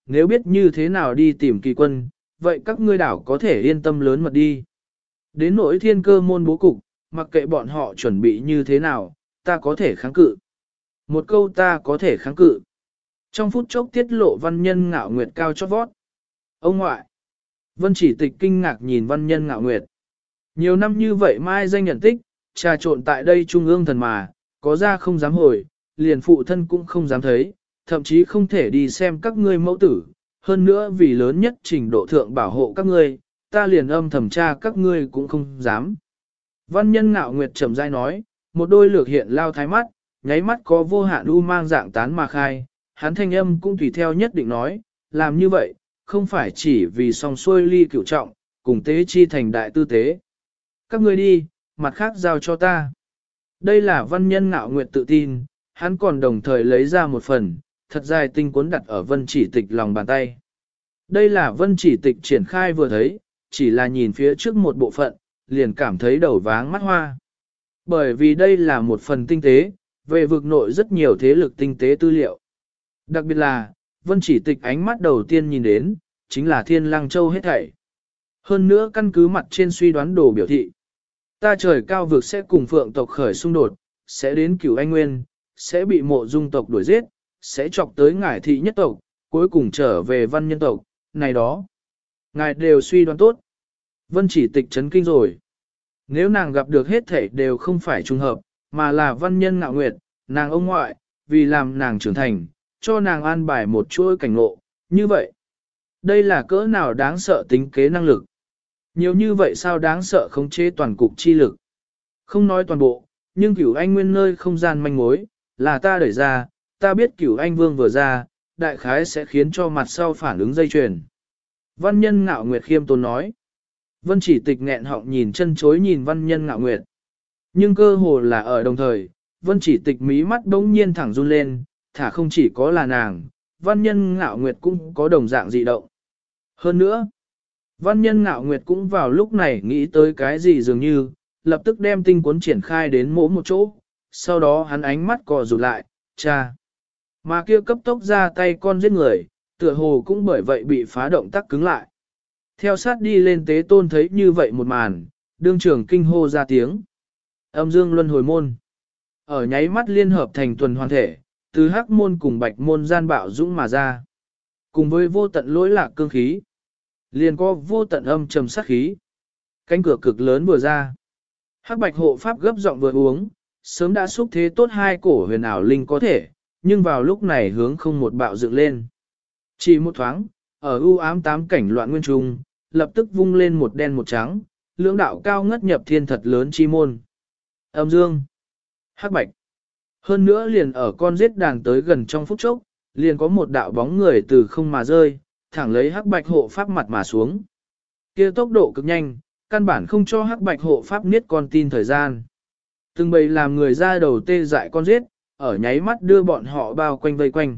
nếu biết như thế nào đi tìm kỳ quân, vậy các ngươi đảo có thể yên tâm lớn mật đi. Đến nỗi thiên cơ môn bố cục, mặc kệ bọn họ chuẩn bị như thế nào, ta có thể kháng cự. Một câu ta có thể kháng cự. Trong phút chốc tiết lộ văn nhân ngạo nguyệt cao chót vót. Ông ngoại. Vân chỉ tịch kinh ngạc nhìn văn nhân ngạo nguyệt. Nhiều năm như vậy mai danh nhận tích, trà trộn tại đây trung ương thần mà, có ra không dám hồi, liền phụ thân cũng không dám thấy, thậm chí không thể đi xem các ngươi mẫu tử. Hơn nữa vì lớn nhất trình độ thượng bảo hộ các ngươi, ta liền âm thầm tra các ngươi cũng không dám. Văn nhân ngạo nguyệt trầm dai nói, một đôi lược hiện lao thái mắt, nháy mắt có vô hạn u mang dạng tán mà khai, hắn thanh âm cũng tùy theo nhất định nói, làm như vậy, không phải chỉ vì song xuôi ly cửu trọng, cùng tế chi thành đại tư tế. Các ngươi đi, mặt khác giao cho ta. Đây là văn nhân ngạo nguyệt tự tin, hắn còn đồng thời lấy ra một phần, thật dài tinh cuốn đặt ở vân chỉ tịch lòng bàn tay. Đây là vân chỉ tịch triển khai vừa thấy, chỉ là nhìn phía trước một bộ phận, liền cảm thấy đầu váng mắt hoa. Bởi vì đây là một phần tinh tế, về vực nội rất nhiều thế lực tinh tế tư liệu. Đặc biệt là, vân chỉ tịch ánh mắt đầu tiên nhìn đến, chính là thiên lang châu hết thảy. Hơn nữa căn cứ mặt trên suy đoán đồ biểu thị. Ta trời cao vực sẽ cùng phượng tộc khởi xung đột, sẽ đến cửu anh nguyên, sẽ bị mộ dung tộc đuổi giết, sẽ chọc tới ngải thị nhất tộc, cuối cùng trở về văn nhân tộc, này đó. Ngài đều suy đoán tốt. Vân chỉ tịch chấn kinh rồi. Nếu nàng gặp được hết thảy đều không phải trùng hợp, mà là văn nhân ngạo nguyệt, nàng ông ngoại, vì làm nàng trưởng thành, cho nàng an bài một chuỗi cảnh ngộ, như vậy. Đây là cỡ nào đáng sợ tính kế năng lực. Nhiều như vậy sao đáng sợ khống chế toàn cục chi lực. Không nói toàn bộ, nhưng cửu anh nguyên nơi không gian manh mối, là ta đẩy ra, ta biết cửu anh vương vừa ra, đại khái sẽ khiến cho mặt sau phản ứng dây chuyền. Văn nhân ngạo nguyệt khiêm tốn nói. Vân chỉ tịch nghẹn họng nhìn chân chối nhìn văn nhân ngạo nguyệt. Nhưng cơ hồ là ở đồng thời, vân chỉ tịch mí mắt đống nhiên thẳng run lên, thả không chỉ có là nàng, văn nhân ngạo nguyệt cũng có đồng dạng dị động. Hơn nữa, văn nhân ngạo nguyệt cũng vào lúc này nghĩ tới cái gì dường như, lập tức đem tinh cuốn triển khai đến mỗi một chỗ, sau đó hắn ánh mắt cò rụt lại, cha. Mà kia cấp tốc ra tay con giết người, tựa hồ cũng bởi vậy bị phá động tác cứng lại. Theo sát đi lên tế tôn thấy như vậy một màn, đương trưởng kinh hô ra tiếng. Âm dương luân hồi môn. Ở nháy mắt liên hợp thành tuần hoàn thể, từ hắc môn cùng bạch môn gian bạo dũng mà ra. Cùng với vô tận lỗi lạc cương khí. Liền có vô tận âm trầm sát khí. Cánh cửa cực lớn vừa ra. Hắc bạch hộ pháp gấp giọng vừa uống, sớm đã xúc thế tốt hai cổ huyền ảo linh có thể, nhưng vào lúc này hướng không một bạo dựng lên. Chỉ một thoáng, ở u ám tám cảnh loạn nguyên trung, lập tức vung lên một đen một trắng, lưỡng đạo cao ngất nhập thiên thật lớn chi môn. Âm dương, hắc bạch. Hơn nữa liền ở con giết đàn tới gần trong phút chốc, liền có một đạo bóng người từ không mà rơi, thẳng lấy hắc bạch hộ pháp mặt mà xuống. Kia tốc độ cực nhanh, căn bản không cho hắc bạch hộ pháp niết con tin thời gian. Từng bầy làm người ra đầu tê dại con giết, ở nháy mắt đưa bọn họ bao quanh vây quanh.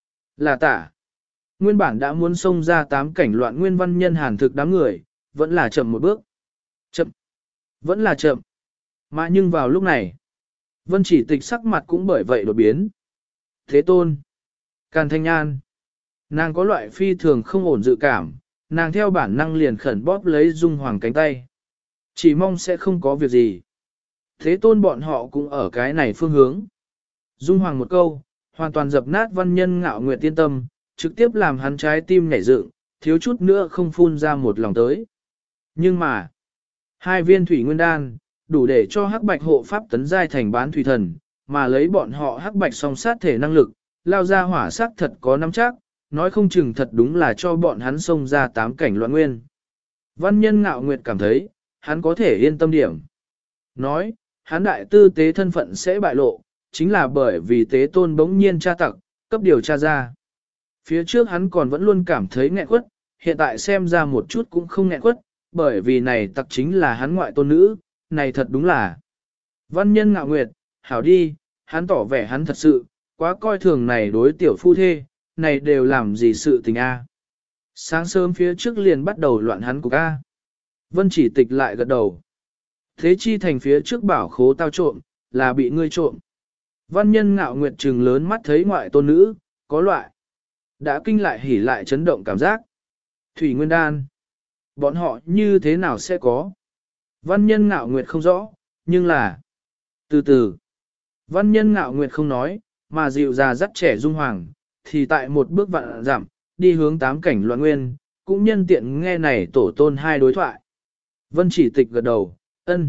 Là tả. Nguyên bản đã muốn xông ra tám cảnh loạn nguyên văn nhân hàn thực đám người, vẫn là chậm một bước. Chậm. Vẫn là chậm. Mà nhưng vào lúc này, vân chỉ tịch sắc mặt cũng bởi vậy đột biến. Thế tôn. Càn thanh an. Nàng có loại phi thường không ổn dự cảm, nàng theo bản năng liền khẩn bóp lấy Dung Hoàng cánh tay. Chỉ mong sẽ không có việc gì. Thế tôn bọn họ cũng ở cái này phương hướng. Dung Hoàng một câu, hoàn toàn dập nát văn nhân ngạo nguyệt tiên tâm, trực tiếp làm hắn trái tim nhảy dựng, thiếu chút nữa không phun ra một lòng tới. Nhưng mà, hai viên thủy nguyên đan, đủ để cho hắc bạch hộ pháp tấn giai thành bán thủy thần, mà lấy bọn họ hắc bạch song sát thể năng lực, lao ra hỏa sắc thật có nắm chắc, nói không chừng thật đúng là cho bọn hắn xông ra tám cảnh loạn nguyên. Văn nhân ngạo nguyệt cảm thấy, hắn có thể yên tâm điểm. Nói, hắn đại tư tế thân phận sẽ bại lộ, chính là bởi vì tế tôn bỗng nhiên tra tặc, cấp điều tra ra. Phía trước hắn còn vẫn luôn cảm thấy nghẹn quất, hiện tại xem ra một chút cũng không nghẹn quất, bởi vì này tặc chính là hắn ngoại tôn nữ, này thật đúng là. Văn nhân ngạo nguyệt, hảo đi, hắn tỏ vẻ hắn thật sự, quá coi thường này đối tiểu phu thê, này đều làm gì sự tình a? Sáng sớm phía trước liền bắt đầu loạn hắn của ca. Vân chỉ tịch lại gật đầu. Thế chi thành phía trước bảo khố tao trộm, là bị ngươi trộm. Văn nhân ngạo nguyệt trừng lớn mắt thấy ngoại tôn nữ, có loại. Đã kinh lại hỉ lại chấn động cảm giác. Thủy Nguyên Đan. Bọn họ như thế nào sẽ có? Văn nhân ngạo nguyệt không rõ, nhưng là... Từ từ. Văn nhân ngạo nguyệt không nói, mà dịu già dắt trẻ Dung Hoàng, thì tại một bước vạn giảm, đi hướng tám cảnh loạn nguyên, cũng nhân tiện nghe này tổ tôn hai đối thoại. Vân chỉ tịch gật đầu, ân.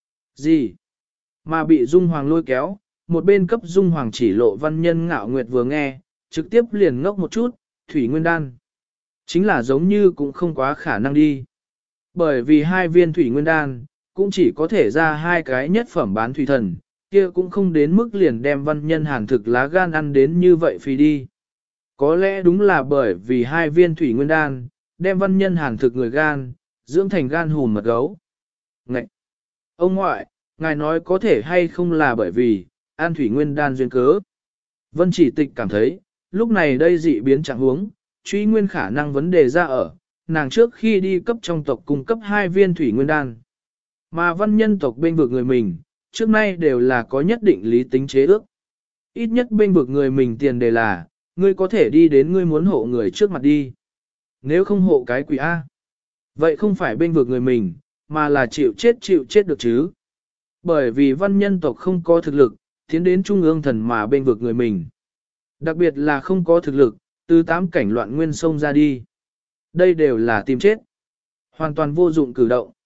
Gì? Mà bị Dung Hoàng lôi kéo, một bên cấp Dung Hoàng chỉ lộ văn nhân ngạo nguyệt vừa nghe, trực tiếp liền ngốc một chút, Thủy Nguyên Đan. Chính là giống như cũng không quá khả năng đi. Bởi vì hai viên Thủy Nguyên Đan, cũng chỉ có thể ra hai cái nhất phẩm bán thủy thần, kia cũng không đến mức liền đem văn nhân hàn thực lá gan ăn đến như vậy phí đi. Có lẽ đúng là bởi vì hai viên Thủy Nguyên Đan, đem văn nhân hàn thực người gan, dưỡng thành gan hùn mật gấu. Ngậy! Ông ngoại, ngài nói có thể hay không là bởi vì, an Thủy Nguyên Đan duyên cớ. Vân chỉ tịch cảm thấy, lúc này đây dị biến trạng huống, truy nguyên khả năng vấn đề ra ở, nàng trước khi đi cấp trong tộc cung cấp hai viên Thủy Nguyên Đan. Mà văn nhân tộc bên vực người mình, trước nay đều là có nhất định lý tính chế ước. Ít nhất bên vực người mình tiền đề là, ngươi có thể đi đến ngươi muốn hộ người trước mặt đi. Nếu không hộ cái quỷ A. Vậy không phải bên vực người mình, mà là chịu chết được chứ. Bởi vì văn nhân tộc không có thực lực, tiến đến trung ương thần mà bên vực người mình. Đặc biệt là không có thực lực, từ tám cảnh loạn nguyên sông ra đi. Đây đều là tìm chết. Hoàn toàn vô dụng cử động.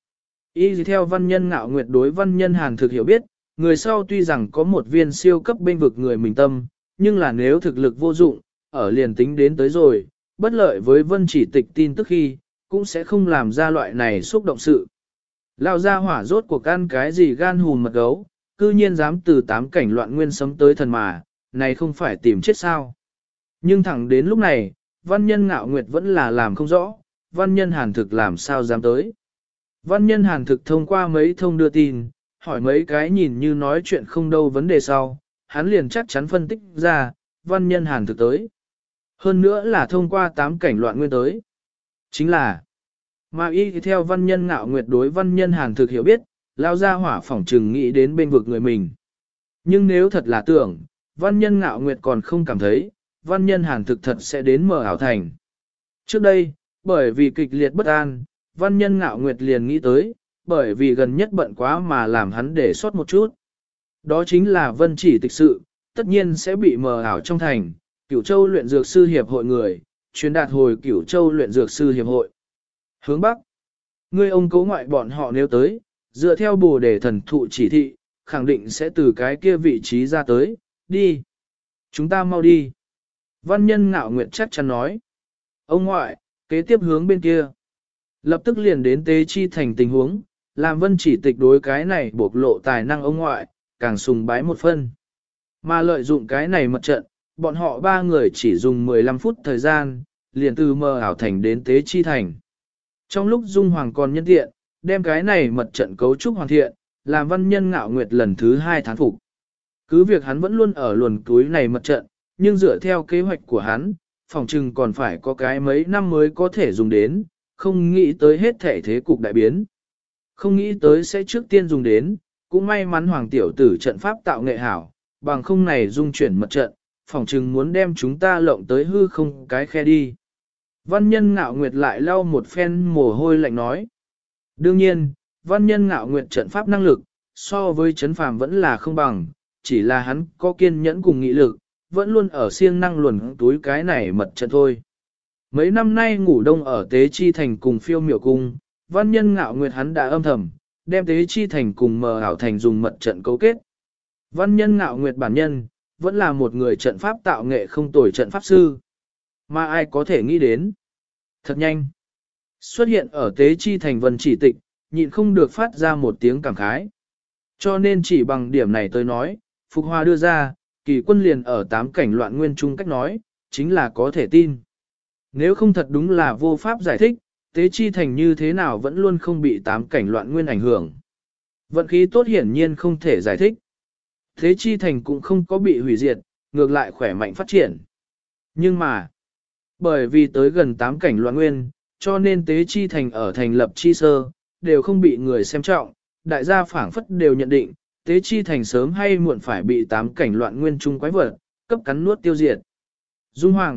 Y theo văn nhân ngạo nguyệt đối văn nhân hàn thực hiểu biết, người sau tuy rằng có một viên siêu cấp bên vực người mình tâm, nhưng là nếu thực lực vô dụng, ở liền tính đến tới rồi, bất lợi với vân chỉ tịch tin tức khi, cũng sẽ không làm ra loại này xúc động sự. Lao ra hỏa rốt cuộc ăn cái gì gan hùn mật gấu, cư nhiên dám từ tám cảnh loạn nguyên sấm tới thần mà, này không phải tìm chết sao. Nhưng thẳng đến lúc này, văn nhân ngạo nguyệt vẫn là làm không rõ, văn nhân hàn thực làm sao dám tới. Văn nhân hàn thực thông qua mấy thông đưa tin, hỏi mấy cái nhìn như nói chuyện không đâu vấn đề sau, hắn liền chắc chắn phân tích ra, văn nhân hàn thực tới. Hơn nữa là thông qua tám cảnh loạn nguyên tới. Chính là, mà y theo văn nhân ngạo nguyệt đối văn nhân hàn thực hiểu biết, lao ra hỏa phỏng trừng nghĩ đến bên vực người mình. Nhưng nếu thật là tưởng, văn nhân ngạo nguyệt còn không cảm thấy, văn nhân hàn thực thật sẽ đến mở ảo thành. Trước đây, bởi vì kịch liệt bất an, văn nhân ngạo nguyệt liền nghĩ tới, bởi vì gần nhất bận quá mà làm hắn để sót một chút. Đó chính là vân chỉ tịch sự, tất nhiên sẽ bị mờ ảo trong thành, Cửu Châu luyện dược sư hiệp hội người, truyền đạt hồi Cửu Châu luyện dược sư hiệp hội. Hướng Bắc, ngươi ông cố ngoại bọn họ nếu tới, dựa theo bồ đề thần thụ chỉ thị, khẳng định sẽ từ cái kia vị trí ra tới, đi. Chúng ta mau đi. Văn nhân ngạo nguyệt chắc chắn nói. Ông ngoại, kế tiếp hướng bên kia. Lập tức liền đến tế chi thành tình huống, làm vân chỉ tịch đối cái này bộc lộ tài năng ông ngoại, càng sùng bái một phân. Mà lợi dụng cái này mật trận, bọn họ ba người chỉ dùng 15 phút thời gian, liền từ mờ ảo thành đến tế chi thành. Trong lúc Dung Hoàng còn nhân tiện, đem cái này mật trận cấu trúc hoàn thiện, làm văn nhân ngạo nguyệt lần thứ 2 thán phục. Cứ việc hắn vẫn luôn ở luồn túi này mật trận, nhưng dựa theo kế hoạch của hắn, phòng trừng còn phải có cái mấy năm mới có thể dùng đến, không nghĩ tới hết thể thế cục đại biến. Không nghĩ tới sẽ trước tiên dùng đến, cũng may mắn hoàng tiểu tử trận pháp tạo nghệ hảo, bằng không này dung chuyển mật trận, phòng trừng muốn đem chúng ta lộng tới hư không cái khe đi. Văn nhân ngạo nguyệt lại lau một phen mồ hôi lạnh nói. Đương nhiên, văn nhân ngạo nguyệt trận pháp năng lực, so với chấn phàm vẫn là không bằng, chỉ là hắn có kiên nhẫn cùng nghị lực, vẫn luôn ở siêng năng luồn túi cái này mật trận thôi. Mấy năm nay ngủ đông ở Tế Chi Thành cùng phiêu miểu cung, văn nhân ngạo nguyệt hắn đã âm thầm, đem Tế Chi Thành cùng mờ ảo thành dùng mật trận cấu kết. Văn nhân ngạo nguyệt bản nhân, vẫn là một người trận pháp tạo nghệ không tồi trận pháp sư. Mà ai có thể nghĩ đến? Thật nhanh. Xuất hiện ở Tế Chi Thành vân chỉ tịch, nhịn không được phát ra một tiếng cảm khái. Cho nên chỉ bằng điểm này tôi nói, Phục Hoa đưa ra, kỳ quân liền ở tám cảnh loạn nguyên trung cách nói, chính là có thể tin. Nếu không thật đúng là vô pháp giải thích, Tế Chi Thành như thế nào vẫn luôn không bị tám cảnh loạn nguyên ảnh hưởng. Vận khí tốt hiển nhiên không thể giải thích. Tế Chi Thành cũng không có bị hủy diệt, ngược lại khỏe mạnh phát triển. Nhưng mà, bởi vì tới gần tám cảnh loạn nguyên, cho nên Tế Chi Thành ở thành lập chi sơ, đều không bị người xem trọng, đại gia phảng phất đều nhận định, Tế Chi Thành sớm hay muộn phải bị tám cảnh loạn nguyên chung quái vật, cấp cắn nuốt tiêu diệt. Dung Hoàng,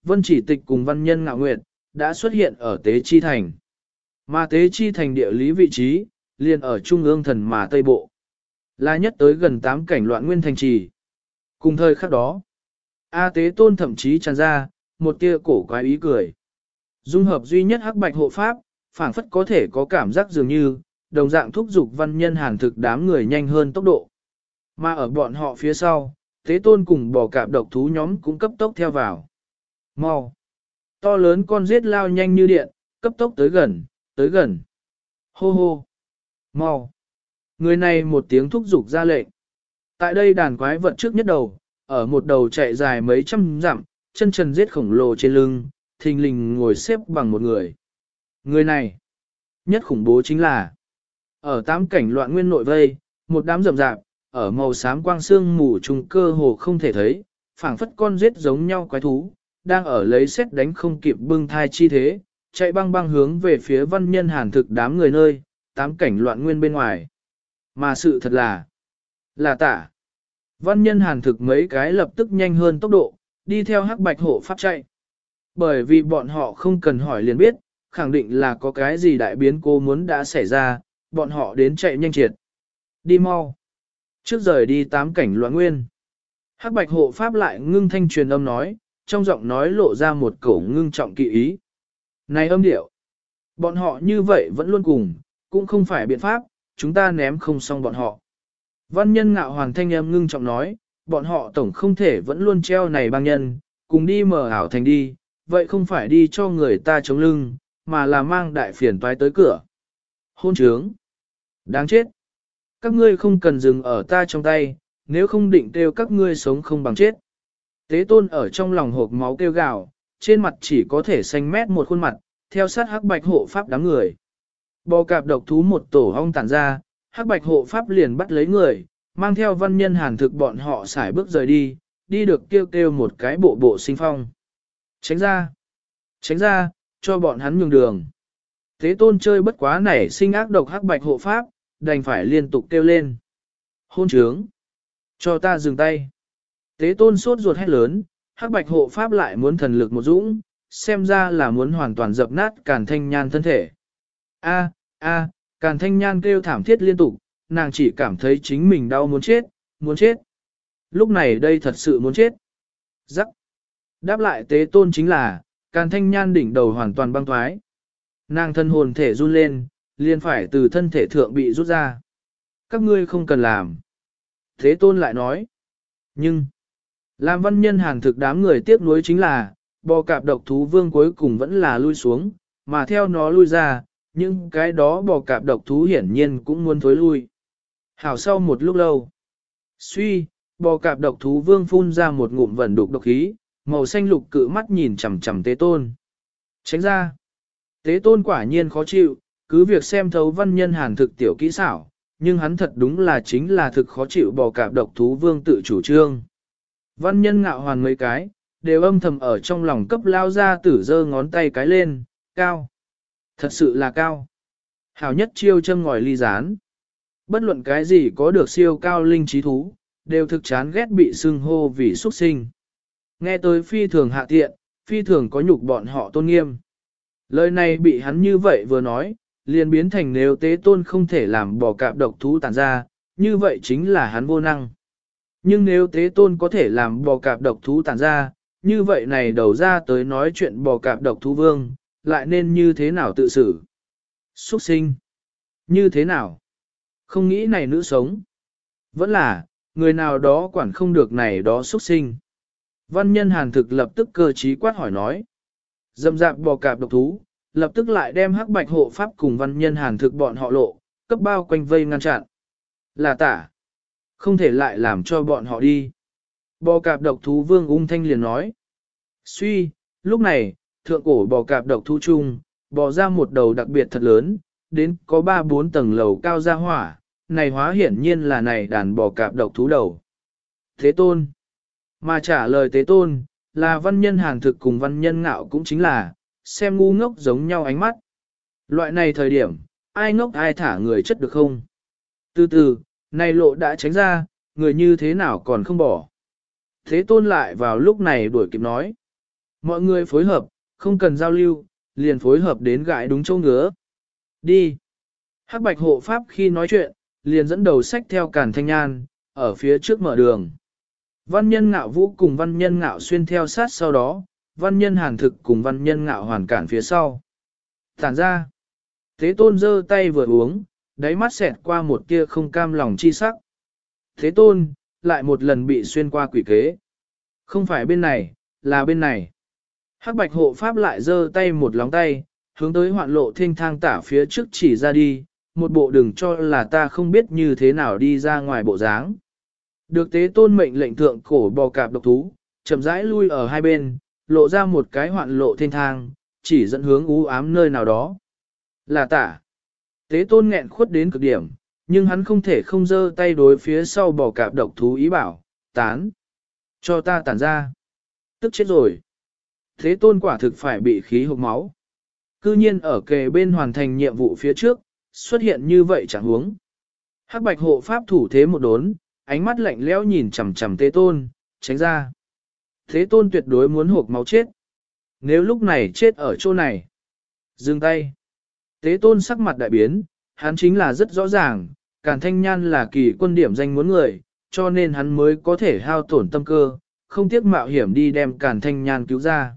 Vân Chỉ Tịch cùng văn nhân Ngạo Nguyệt, đã xuất hiện ở Tế Chi Thành. Mà Tế Chi Thành địa lý vị trí, liền ở trung ương thần mà Tây Bộ. Là nhất tới gần 8 cảnh loạn nguyên thành trì. Cùng thời khắc đó, A Tế Tôn thậm chí tràn ra, một tia cổ quái ý cười. Dung hợp duy nhất hắc bạch hộ pháp, phảng phất có thể có cảm giác dường như, đồng dạng thúc giục văn nhân hàn thực đám người nhanh hơn tốc độ. Mà ở bọn họ phía sau, Tế Tôn cùng bò cạp độc thú nhóm cũng cấp tốc theo vào. Mau! To lớn con giết lao nhanh như điện, cấp tốc tới gần, tới gần. Hô hô! Mau! Người này một tiếng thúc giục ra lệnh. Tại đây đàn quái vật trước nhất đầu, ở một đầu chạy dài mấy trăm dặm, chân trần giết khổng lồ trên lưng, thình lình ngồi xếp bằng một người. Người này, nhất khủng bố chính là, ở 8 cảnh loạn nguyên nội vây, một đám rậm rạp, ở màu xám quang xương mù trùng cơ hồ không thể thấy, phảng phất con giết giống nhau quái thú, đang ở lấy xét đánh không kịp bưng thai chi thế, chạy băng băng hướng về phía văn nhân hàn thực đám người nơi, 8 cảnh loạn nguyên bên ngoài. Mà sự thật là tả. Văn nhân hàn thực mấy cái lập tức nhanh hơn tốc độ, đi theo hắc bạch hộ pháp chạy. Bởi vì bọn họ không cần hỏi liền biết, khẳng định là có cái gì đại biến cô muốn đã xảy ra, bọn họ đến chạy nhanh triệt. Đi mau. Trước rời đi 8 cảnh loạn nguyên. Hắc bạch hộ pháp lại ngưng thanh truyền âm nói, trong giọng nói lộ ra một cổ ngưng trọng kỵ ý. Này âm điệu. Bọn họ như vậy vẫn luôn cùng, cũng không phải biện pháp, chúng ta ném không xong bọn họ. Văn nhân ngạo hoàng thanh em ngưng trọng nói, bọn họ tổng không thể vẫn luôn treo này băng nhân, cùng đi mở ảo thành đi, vậy không phải đi cho người ta chống lưng, mà là mang đại phiền toái tới cửa. Hôn trướng! Đáng chết! Các ngươi không cần dừng ở ta trong tay, nếu không định kêu các ngươi sống không bằng chết. Tế Tôn ở trong lòng hộp máu kêu gào, trên mặt chỉ có thể xanh mét một khuôn mặt, theo sát hắc bạch hộ pháp đám người. Bò cạp độc thú một tổ hong tản ra, hắc bạch hộ pháp liền bắt lấy người, mang theo văn nhân hàn thực bọn họ xài bước rời đi, đi được kêu kêu một cái bộ bộ sinh phong. Tránh ra, cho bọn hắn nhường đường. Tế Tôn chơi bất quá nảy sinh ác độc hắc bạch hộ pháp, đành phải liên tục kêu lên. Hôn trướng! Cho ta dừng tay! Tế Tôn sốt ruột hét lớn, hắc bạch hộ pháp lại muốn thần lực một dũng, xem ra là muốn hoàn toàn dập nát Càn Thanh Nhan thân thể. A, Càn Thanh Nhan kêu thảm thiết liên tục, nàng chỉ cảm thấy chính mình đau muốn chết. Lúc này đây thật sự muốn chết. Rắc. Đáp lại Tế Tôn chính là, Càn Thanh Nhan đỉnh đầu hoàn toàn băng thoái. Nàng thân hồn thể run lên, liền phải từ thân thể thượng bị rút ra. Các ngươi không cần làm. Tế Tôn lại nói. Nhưng, làm văn nhân hàn thực đám người tiếc nuối chính là, bò cạp độc thú vương cuối cùng vẫn là lui xuống, mà theo nó lui ra, những cái đó bò cạp độc thú hiển nhiên cũng muốn thối lui. Hảo sau một lúc lâu, bò cạp độc thú vương phun ra một ngụm vẩn đục độc khí, màu xanh lục cự mắt nhìn chằm chằm Tế Tôn. Tránh ra. Tế Tôn quả nhiên khó chịu, cứ việc xem thấu văn nhân hàn thực tiểu kỹ xảo, nhưng hắn thật đúng là chính là thực khó chịu bò cạp độc thú vương tự chủ trương. Văn nhân ngạo hoàn mấy cái, đều âm thầm ở trong lòng cấp lao ra tử giơ ngón tay cái lên, cao. Thật sự là cao. Hảo nhất chiêu châm ngòi ly gián. Bất luận cái gì có được siêu cao linh trí thú, đều thực chán ghét bị xưng hô vì xuất sinh. Nghe tới phi thường hạ tiện, phi thường có nhục bọn họ tôn nghiêm. Lời này bị hắn như vậy vừa nói, liền biến thành nếu Tế Tôn không thể làm bò cạp độc thú tàn ra, như vậy chính là hắn vô năng. Nhưng nếu Tế Tôn có thể làm bò cạp độc thú tàn ra, như vậy này đầu ra tới nói chuyện bò cạp độc thú vương, lại nên như thế nào tự xử? Xuất sinh. Như thế nào? Không nghĩ này nữ sống. Vẫn là, người nào đó quản không được này đó xuất sinh. Văn nhân hàn thực lập tức cơ trí quát hỏi nói. Dầm dạp bò cạp độc thú, lập tức lại đem hắc bạch hộ pháp cùng văn nhân hàn thực bọn họ lộ, cấp bao quanh vây ngăn chặn. Là tả. Không thể lại làm cho bọn họ đi. Bò cạp độc thú vương ung thanh liền nói. Lúc này, thượng cổ bò cạp độc thú chung, bò ra một đầu đặc biệt thật lớn, đến có 3-4 tầng lầu cao ra hỏa, này hóa hiển nhiên là này đàn bò cạp độc thú đầu. Thế Tôn. Mà trả lời Tế Tôn, là văn nhân hàn thực cùng văn nhân ngạo cũng chính là, xem ngu ngốc giống nhau ánh mắt. Loại này thời điểm, ai ngốc ai thả người chất được không? Từ từ, này lộ đã tránh ra, người như thế nào còn không bỏ. Thế Tôn lại vào lúc này đuổi kịp nói. Mọi người phối hợp, không cần giao lưu, liền phối hợp đến gãi đúng chỗ ngứa. Đi. Hắc bạch hộ pháp khi nói chuyện, liền dẫn đầu sách theo Càn Thanh Nhan, ở phía trước mở đường. Văn nhân ngạo vũ cùng văn nhân ngạo xuyên theo sát sau đó, văn nhân hàn thực cùng văn nhân ngạo hoàn cản phía sau. Tản ra. Thế tôn giơ tay vừa uống, đáy mắt xẹt qua một tia không cam lòng chi sắc. Thế tôn, lại một lần bị xuyên qua quỷ kế. Không phải bên này, là bên này. Hắc bạch hộ pháp lại giơ tay một lóng tay, hướng tới hoạn lộ thênh thang tả phía trước chỉ ra đi, một bộ đừng cho là ta không biết như thế nào đi ra ngoài bộ dáng. Được tế tôn mệnh lệnh thượng cổ bò cạp độc thú, chậm rãi lui ở hai bên, lộ ra một cái hoạn lộ thênh thang, chỉ dẫn hướng u ám nơi nào đó. Là tả. Tế tôn nghẹn khuất đến cực điểm, nhưng hắn không thể không giơ tay đối phía sau bò cạp độc thú ý bảo, tán. Cho ta tản ra. Tức chết rồi. Thế tôn quả thực phải bị khí hộc máu. Cư nhiên ở kề bên hoàn thành nhiệm vụ phía trước, xuất hiện như vậy chẳng huống. Hắc bạch hộ pháp thủ thế một đốn, ánh mắt lạnh lẽo nhìn chằm chằm Thế tôn, tránh ra. Thế tôn tuyệt đối muốn hộc máu chết. Nếu lúc này chết ở chỗ này. Dừng tay. Thế tôn sắc mặt đại biến, hắn chính là rất rõ ràng, Càn Thanh Nhan là kỳ quân điểm danh muốn người, cho nên hắn mới có thể hao tổn tâm cơ, không tiếc mạo hiểm đi đem Càn Thanh Nhan cứu ra.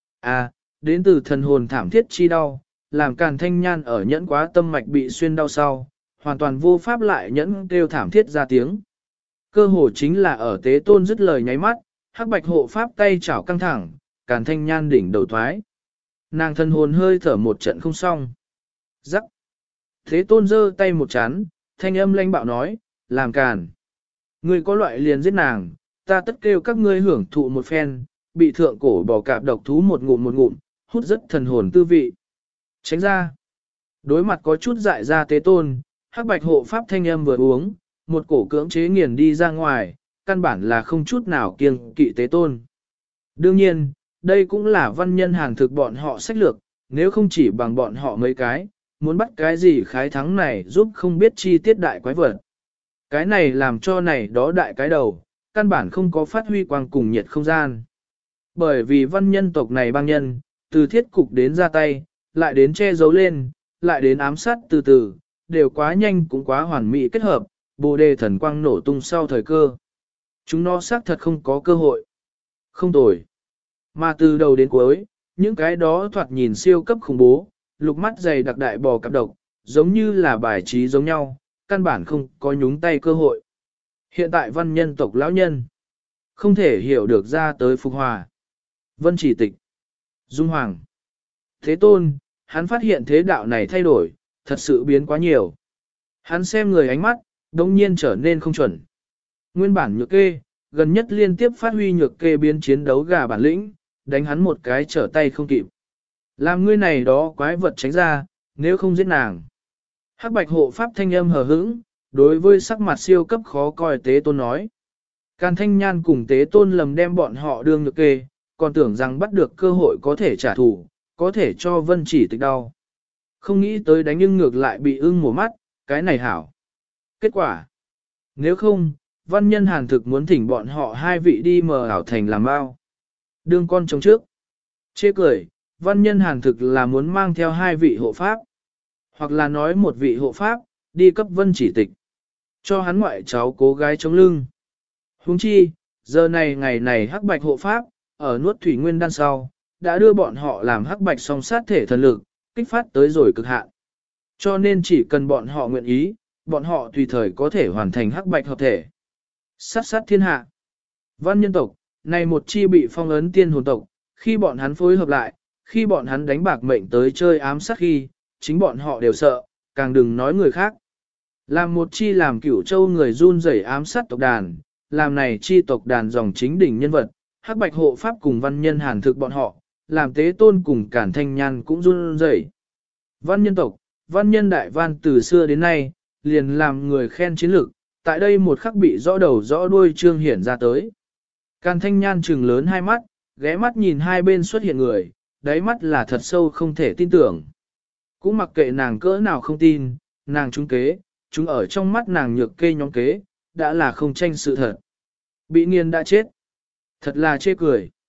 À, đến từ thần hồn thảm thiết chi đau, làm Càn Thanh Nhan ở nhẫn quá tâm mạch bị xuyên đau sau, hoàn toàn vô pháp lại nhẫn kêu thảm thiết ra tiếng. Cơ hồ chính là ở Tế Tôn dứt lời nháy mắt, hắc bạch hộ pháp tay chảo căng thẳng, Càn Thanh Nhan đỉnh đầu thoái. Nàng thân hồn hơi thở một trận không xong. Rắc. Thế Tôn giơ tay một chán, thanh âm lanh bạo nói, làm Càn. Ngươi có loại liền giết nàng, ta tất kêu các ngươi hưởng thụ một phen, bị thượng cổ bò cạp độc thú một ngụm, hút rất thần hồn tư vị. Tránh ra. Đối mặt có chút dại ra Tế Tôn, hắc bạch hộ pháp thanh âm vừa uống, một cổ cưỡng chế nghiền đi ra ngoài, căn bản là không chút nào kiêng kỵ Tế Tôn. Đương nhiên, đây cũng là văn nhân hàng thực bọn họ sách lược, nếu không chỉ bằng bọn họ mấy cái, muốn bắt cái gì khái thắng này giúp không biết chi tiết đại quái vật. Cái này làm cho này đó đại cái đầu, căn bản không có phát huy quang cùng nhiệt không gian. Bởi vì văn nhân tộc này băng nhân, từ thiết cục đến ra tay, lại đến che giấu lên, lại đến ám sát từ từ, đều quá nhanh cũng quá hoàn mỹ kết hợp, bồ đề thần quang nổ tung sau thời cơ. Chúng nó xác thật không có cơ hội. Không tồi. Mà từ đầu đến cuối, những cái đó thoạt nhìn siêu cấp khủng bố, lục mắt dày đặc đại bò cặp độc, giống như là bài trí giống nhau, căn bản không có nhúng tay cơ hội. Hiện tại văn nhân tộc lão nhân, không thể hiểu được ra tới phục hòa. Vân chỉ tịch. Dung Hoàng. Thế Tôn, hắn phát hiện thế đạo này thay đổi, thật sự biến quá nhiều. Hắn xem người ánh mắt, đông nhiên trở nên không chuẩn. Nguyên bản nhược kê, gần nhất liên tiếp phát huy nhược kê biến chiến đấu gà bản lĩnh, đánh hắn một cái trở tay không kịp. Làm ngươi này đó quái vật tránh ra, nếu không giết nàng. Hắc bạch hộ pháp thanh âm hờ hững, đối với sắc mặt siêu cấp khó coi Tế Tôn nói. Càn Thanh Nhan cùng Tế Tôn lầm đem bọn họ đương nhược kê, còn tưởng rằng bắt được cơ hội có thể trả thù, có thể cho Vân chỉ tịch đau. Không nghĩ tới đánh nhưng ngược lại bị ưng mổ mắt, cái này hảo. Kết quả. Nếu không, văn nhân hàn thực muốn thỉnh bọn họ hai vị đi mờ ảo thành làm bao. Đương con chống trước. Chê cười, văn nhân hàn thực là muốn mang theo hai vị hộ pháp. Hoặc là nói một vị hộ pháp, đi cấp Vân chỉ tịch. Cho hắn ngoại cháu cố gái chống lưng. Huống chi, giờ này ngày này hắc bạch hộ pháp, ở nuốt thủy nguyên đan sau, đã đưa bọn họ làm hắc bạch song sát thể thần lực, kích phát tới rồi cực hạn. Cho nên chỉ cần bọn họ nguyện ý, bọn họ tùy thời có thể hoàn thành hắc bạch hợp thể. Sát sát thiên hạ. Văn nhân tộc, này một chi bị phong ấn tiên hồn tộc, khi bọn hắn phối hợp lại, khi bọn hắn đánh bạc mệnh tới chơi ám sát khi, chính bọn họ đều sợ, càng đừng nói người khác. Làm một chi làm cửu châu người run rẩy ám sát tộc đàn, làm này chi tộc đàn dòng chính đỉnh nhân vật, hắc bạch hộ pháp cùng văn nhân hàn thực bọn họ, làm Tế Tôn cùng Càn Thanh Nhan cũng run rẩy. Văn nhân tộc, văn nhân đại văn từ xưa đến nay, liền làm người khen chiến lược, tại đây một khắc bị rõ đầu rõ đuôi trương hiển ra tới. Càn Thanh Nhan trừng lớn hai mắt, ghé mắt nhìn hai bên xuất hiện người, đáy mắt là thật sâu không thể tin tưởng. Cũng mặc kệ nàng cỡ nào không tin, nàng trúng kế, chúng ở trong mắt nàng nhược kê nhóm kế, đã là không tranh sự thật. Bị nghiền đã chết. Thật là chê cười.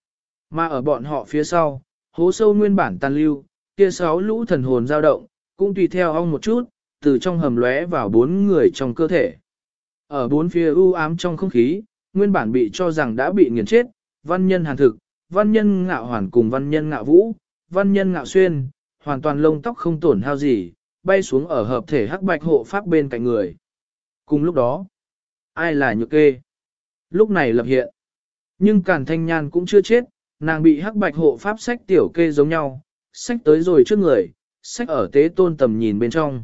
Mà ở bọn họ phía sau, hố sâu nguyên bản tàn lưu, kia 6 lũ thần hồn dao động, cũng tùy theo ong một chút, từ trong hầm lóe vào 4 người trong cơ thể. Ở bốn phía u ám trong không khí, nguyên bản bị cho rằng đã bị nghiền chết, văn nhân hàn thực, văn nhân ngạo hoàn cùng văn nhân ngạo vũ, văn nhân ngạo xuyên, hoàn toàn lông tóc không tổn hao gì, bay xuống ở hợp thể hắc bạch hộ pháp bên cạnh người. Cùng lúc đó, ai là nhược kê? Lúc này lập hiện. Nhưng Càn Thanh Nhan cũng chưa chết, nàng bị hắc bạch hộ pháp sách tiểu kê giống nhau, sách tới rồi trước người, sách ở tế tôn tầm nhìn bên trong.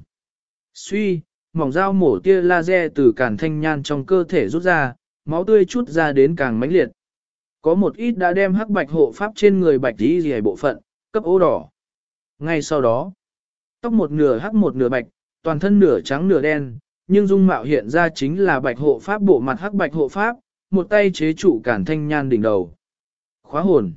Suy, mỏng dao mổ tia laser từ Càn Thanh Nhan trong cơ thể rút ra, máu tươi chút ra đến càng mãnh liệt. Có một ít đã đem hắc bạch hộ pháp trên người bạch tí gì bộ phận, cấp ố đỏ. Ngay sau đó, tóc một nửa hắc một nửa bạch, toàn thân nửa trắng nửa đen, nhưng dung mạo hiện ra chính là bạch hộ pháp bộ mặt hắc bạch hộ pháp, một tay chế trụ Càn Thanh Nhan đỉnh đầu. Khóa hồn.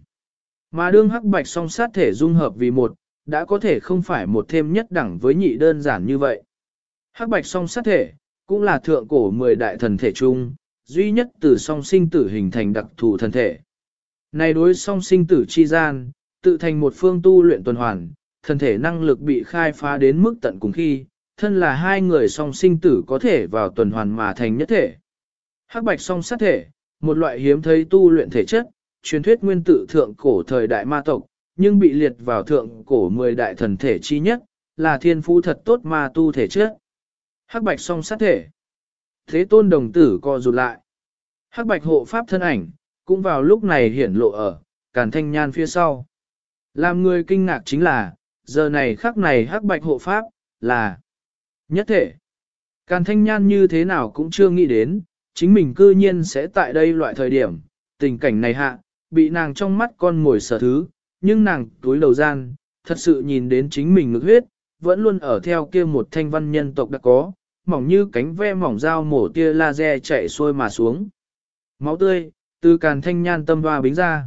Mà đương hắc bạch song sát thể dung hợp vì một, đã có thể không phải một thêm nhất đẳng với nhị đơn giản như vậy. Hắc bạch song sát thể, cũng là thượng cổ 10 đại thần thể chung, duy nhất từ song sinh tử hình thành đặc thù thần thể. Này đối song sinh tử chi gian, tự thành một phương tu luyện tuần hoàn, thần thể năng lực bị khai phá đến mức tận cùng khi, thân là hai người song sinh tử có thể vào tuần hoàn mà thành nhất thể. Hắc bạch song sát thể, một loại hiếm thấy tu luyện thể chất, truyền thuyết nguyên tử thượng cổ thời đại ma tộc, nhưng bị liệt vào thượng cổ 10 đại thần thể chi nhất, là thiên phú thật tốt ma tu thể chất. Hắc bạch song sát thể. Thế tôn đồng tử co rụt lại. Hắc bạch hộ pháp thân ảnh, cũng vào lúc này hiển lộ ở, Càn Thanh Nhan phía sau. Làm người kinh ngạc chính là, giờ này khắc này hắc bạch hộ pháp, là nhất thể. Càn Thanh Nhan như thế nào cũng chưa nghĩ đến, chính mình cư nhiên sẽ tại đây loại thời điểm, tình cảnh này hạ, bị nàng trong mắt con ngồi sở thứ, nhưng nàng túi đầu gian, thật sự nhìn đến chính mình ngực huyết, vẫn luôn ở theo kia một thanh văn nhân tộc đã có, mỏng như cánh ve mỏng dao mổ tia laser chạy xuôi mà xuống. Máu tươi, từ Càn Thanh Nhan tâm hoa bính ra.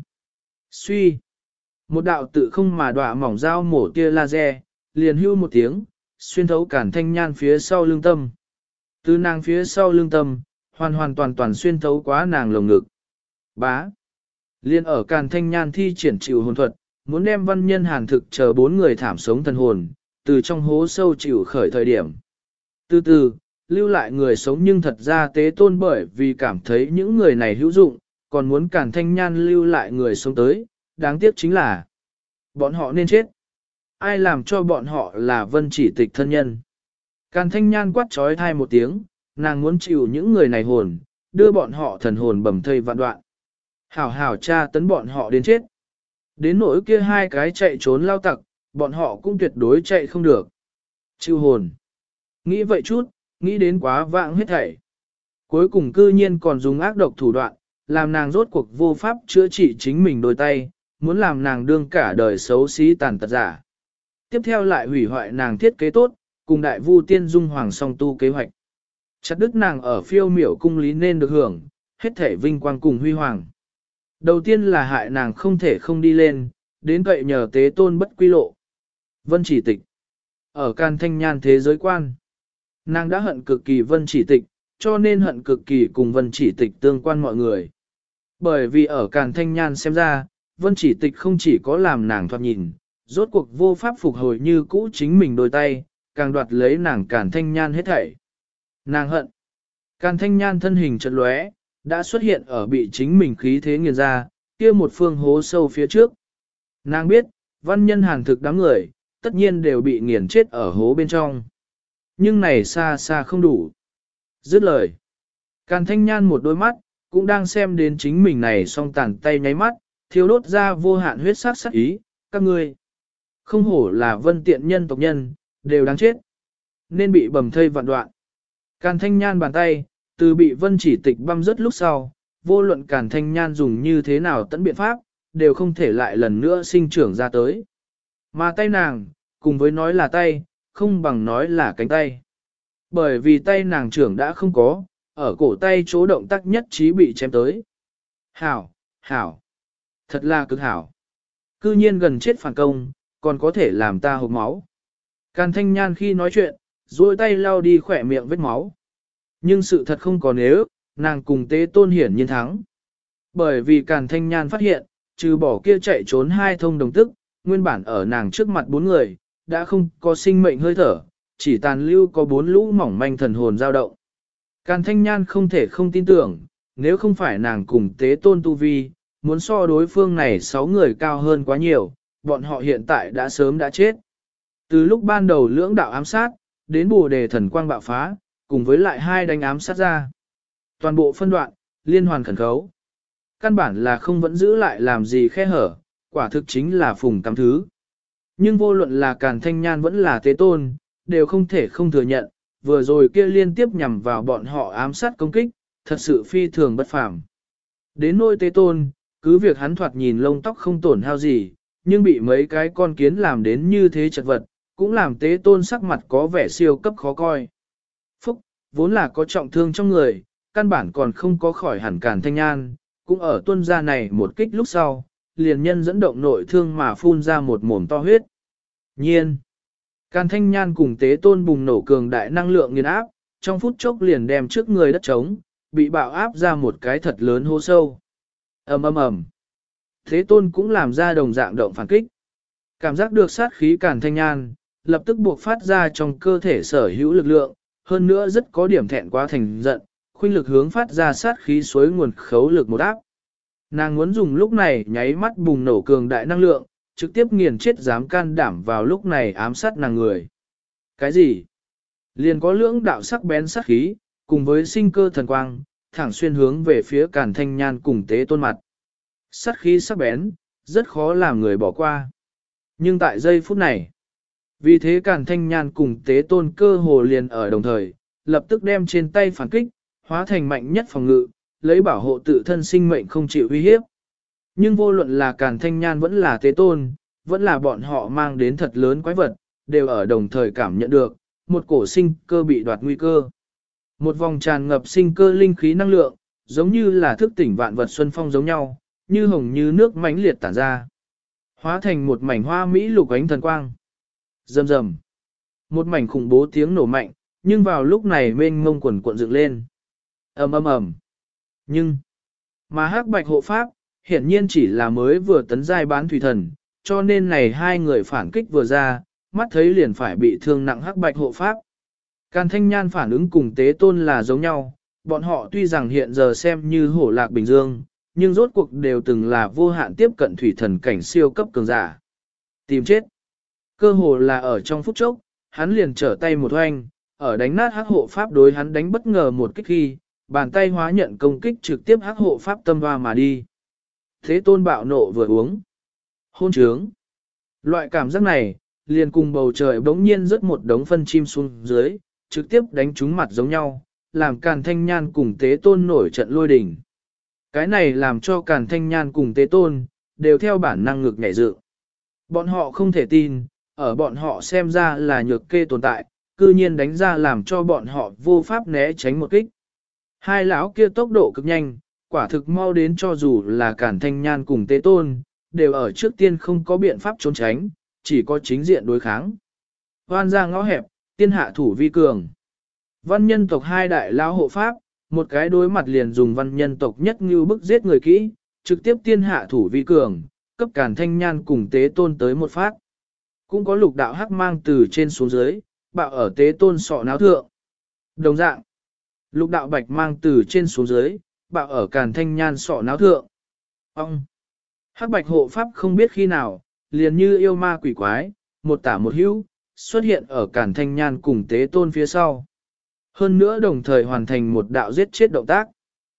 Suy. Một đạo tự không mà đọa mỏng dao mổ tia laser, liền hưu một tiếng, xuyên thấu Càn Thanh Nhan phía sau lưng tâm. Từ nàng phía sau lưng tâm, hoàn hoàn toàn toàn xuyên thấu quá nàng lồng ngực. Bá. Liên ở Càn Thanh Nhan thi triển chịu hồn thuật, muốn đem văn nhân hàn thực chờ 4 người thảm sống thần hồn, từ trong hố sâu chịu khởi thời điểm. Từ từ, lưu lại người sống nhưng thật ra tế tôn bởi vì cảm thấy những người này hữu dụng, còn muốn Càn Thanh Nhan lưu lại người sống tới, đáng tiếc chính là bọn họ nên chết. Ai làm cho bọn họ là Vân Chỉ Tịch thân nhân. Càn Thanh Nhan quát trói thai một tiếng, nàng muốn chịu những người này hồn, đưa bọn họ thần hồn bầm thây vạn đoạn. Hảo hảo tra tấn bọn họ đến chết. Đến nỗi kia hai cái chạy trốn lao tặc, bọn họ cũng tuyệt đối chạy không được. Chịu hồn. Nghĩ vậy chút, nghĩ đến quá vãng hết thảy. Cuối cùng cư nhiên còn dùng ác độc thủ đoạn, làm nàng rốt cuộc vô pháp chữa trị chính mình đôi tay, muốn làm nàng đương cả đời xấu xí tàn tật giả. Tiếp theo lại hủy hoại nàng thiết kế tốt, cùng đại vu tiên dung hoàng song tu kế hoạch. Chặt đứt nàng ở phiêu miểu cung lý nên được hưởng, hết thể vinh quang cùng huy hoàng. Đầu tiên là hại nàng không thể không đi lên, đến cậy nhờ tế tôn bất quy lộ. Vân Chỉ Tịch. Ở Càn Thanh Nhan thế giới quan, nàng đã hận cực kỳ Vân Chỉ Tịch, cho nên hận cực kỳ cùng Vân Chỉ Tịch tương quan mọi người. Bởi vì ở Càn Thanh Nhan xem ra, Vân Chỉ Tịch không chỉ có làm nàng thoạt nhìn, rốt cuộc vô pháp phục hồi như cũ chính mình đôi tay, càng đoạt lấy nàng Càn Thanh Nhan hết thảy. Nàng hận. Càn Thanh Nhan thân hình chợt lóe, đã xuất hiện ở bị chính mình khí thế nghiền ra, kia một phương hố sâu phía trước. Nàng biết, văn nhân hàn thực đám người, tất nhiên đều bị nghiền chết ở hố bên trong. Nhưng này xa xa không đủ. Dứt lời. Càn Thanh Nhan một đôi mắt, cũng đang xem đến chính mình này song tàn tay nháy mắt, thiêu đốt ra vô hạn huyết sắc sắc ý, các ngươi. Không hổ là vân tiện nhân tộc nhân, đều đáng chết. Nên bị bầm thây vạn đoạn. Càn Thanh Nhan bàn tay, từ bị Vân Chỉ Tịch băm rớt lúc sau, vô luận Càn Thanh Nhan dùng như thế nào tận biện pháp, đều không thể lại lần nữa sinh trưởng ra tới. Mà tay nàng, cùng với nói là tay, không bằng nói là cánh tay. Bởi vì tay nàng trưởng đã không có, ở cổ tay chỗ động tác nhất trí bị chém tới. Hảo, hảo, thật là cực hảo. Cư nhiên gần chết phản công, còn có thể làm ta hộc máu. Càn Thanh Nhan khi nói chuyện, duỗi tay lau đi khỏe miệng vết máu. Nhưng sự thật không có nếu, nàng cùng tế tôn hiển nhiên thắng. Bởi vì Càn Thanh Nhan phát hiện, trừ bỏ kia chạy trốn hai thông đồng tức, nguyên bản ở nàng trước mặt bốn người, đã không có sinh mệnh hơi thở, chỉ tàn lưu có bốn lũ mỏng manh thần hồn dao động. Càn Thanh Nhan không thể không tin tưởng, nếu không phải nàng cùng tế tôn tu vi, muốn so đối phương này 6 người cao hơn quá nhiều, bọn họ hiện tại đã sớm đã chết. Từ lúc ban đầu lưỡng đạo ám sát, đến bồ đề thần quang bạo phá, cùng với lại hai đánh ám sát ra. Toàn bộ phân đoạn, liên hoàn khẩn khấu. Căn bản là không vẫn giữ lại làm gì khe hở, quả thực chính là phùng cắm thứ. Nhưng vô luận là Càn Thanh Nhan vẫn là tế tôn, đều không thể không thừa nhận, vừa rồi kia liên tiếp nhằm vào bọn họ ám sát công kích, thật sự phi thường bất phàm. Đến nôi tế tôn, cứ việc hắn thoạt nhìn lông tóc không tổn hao gì, nhưng bị mấy cái con kiến làm đến như thế chật vật, cũng làm tế tôn sắc mặt có vẻ siêu cấp khó coi. Phúc, vốn là có trọng thương trong người, căn bản còn không có khỏi hẳn Càn Thanh Nhan, cũng ở tuân gia này một kích lúc sau, liền nhân dẫn động nội thương mà phun ra một mồm to huyết. Nhiên, Càn Thanh Nhan cùng tế tôn bùng nổ cường đại năng lượng nghiền áp, trong phút chốc liền đem trước người đất trống, bị bạo áp ra một cái thật lớn hố sâu. Ầm ầm ầm. Thế tôn cũng làm ra đồng dạng động phản kích. Cảm giác được sát khí Càn Thanh Nhan, lập tức buộc phát ra trong cơ thể sở hữu lực lượng, hơn nữa rất có điểm thẹn quá thành giận, khuynh lực hướng phát ra sát khí suối nguồn khấu lực một áp. Nàng muốn dùng lúc này nháy mắt bùng nổ cường đại năng lượng, trực tiếp nghiền chết dám can đảm vào lúc này ám sát nàng người. Cái gì? Liền có lưỡng đạo sắc bén sát khí, cùng với sinh cơ thần quang, thẳng xuyên hướng về phía Càn Thanh Nhan cùng tế tôn mặt. Sát khí sắc bén, rất khó làm người bỏ qua. Nhưng tại giây phút này, vì thế Càn Thanh Nhan cùng tế tôn cơ hồ liền ở đồng thời, lập tức đem trên tay phản kích, hóa thành mạnh nhất phòng ngự, lấy bảo hộ tự thân sinh mệnh không chịu uy hiếp. Nhưng vô luận là Càn Thanh Nhan vẫn là tế tôn, vẫn là bọn họ mang đến thật lớn quái vật, đều ở đồng thời cảm nhận được, một cổ sinh cơ bị đoạt nguy cơ. Một vòng tràn ngập sinh cơ linh khí năng lượng, giống như là thức tỉnh vạn vật xuân phong giống nhau, như hồng như nước mãnh liệt tản ra. Hóa thành một mảnh hoa mỹ lục ánh thần quang. Rầm rầm. Một mảnh khủng bố tiếng nổ mạnh, nhưng vào lúc này mênh mông quần cuộn dựng lên. Ầm ầm ầm. Mà hắc bạch hộ pháp, hiển nhiên chỉ là mới vừa tấn giai bán thủy thần, cho nên này hai người phản kích vừa ra, mắt thấy liền phải bị thương nặng hắc bạch hộ pháp. Càn Thanh Nhan phản ứng cùng tế tôn là giống nhau, bọn họ tuy rằng hiện giờ xem như hổ lạc bình dương, nhưng rốt cuộc đều từng là vô hạn tiếp cận thủy thần cảnh siêu cấp cường giả. Tìm chết. Cơ hồ là ở trong phút chốc, hắn liền trở tay một hoành, ở đánh nát hắc hộ pháp đối hắn đánh bất ngờ một kích khi, bàn tay hóa nhận công kích trực tiếp hắc hộ pháp tâm hoa mà đi. Thế tôn bạo nộ vừa uống. Hôn trướng. Loại cảm giác này, liền cùng bầu trời bỗng nhiên rớt một đống phân chim xuống dưới, trực tiếp đánh trúng mặt giống nhau, làm Càn Thanh Nhan cùng tế tôn nổi trận lôi đình. Cái này làm cho Càn Thanh Nhan cùng tế tôn, đều theo bản năng ngực nhảy dựng. Bọn họ không thể tin, ở bọn họ xem ra là nhược kê tồn tại, cư nhiên đánh ra làm cho bọn họ vô pháp né tránh một kích. Hai lão kia tốc độ cực nhanh, quả thực mau đến cho dù là Càn Thanh Nhan cùng tế tôn, đều ở trước tiên không có biện pháp trốn tránh, chỉ có chính diện đối kháng. Hoan ra ngõ hẹp, tiên hạ thủ vi cường. Văn nhân tộc hai đại lão hộ pháp, một cái đối mặt liền dùng văn nhân tộc nhất như bức giết người kỹ, trực tiếp tiên hạ thủ vi cường, cấp Càn Thanh Nhan cùng tế tôn tới một phát. Cũng có lục đạo hắc mang từ trên xuống dưới, bạo ở tế tôn sọ náo thượng. Đồng dạng, lục đạo bạch mang từ trên xuống dưới, bạo ở Càn Thanh Nhan sọ náo thượng. Ông! Hắc bạch hộ pháp không biết khi nào, liền như yêu ma quỷ quái, một tả một hữu, xuất hiện ở Càn Thanh Nhan cùng tế tôn phía sau. Hơn nữa đồng thời hoàn thành một đạo giết chết động tác.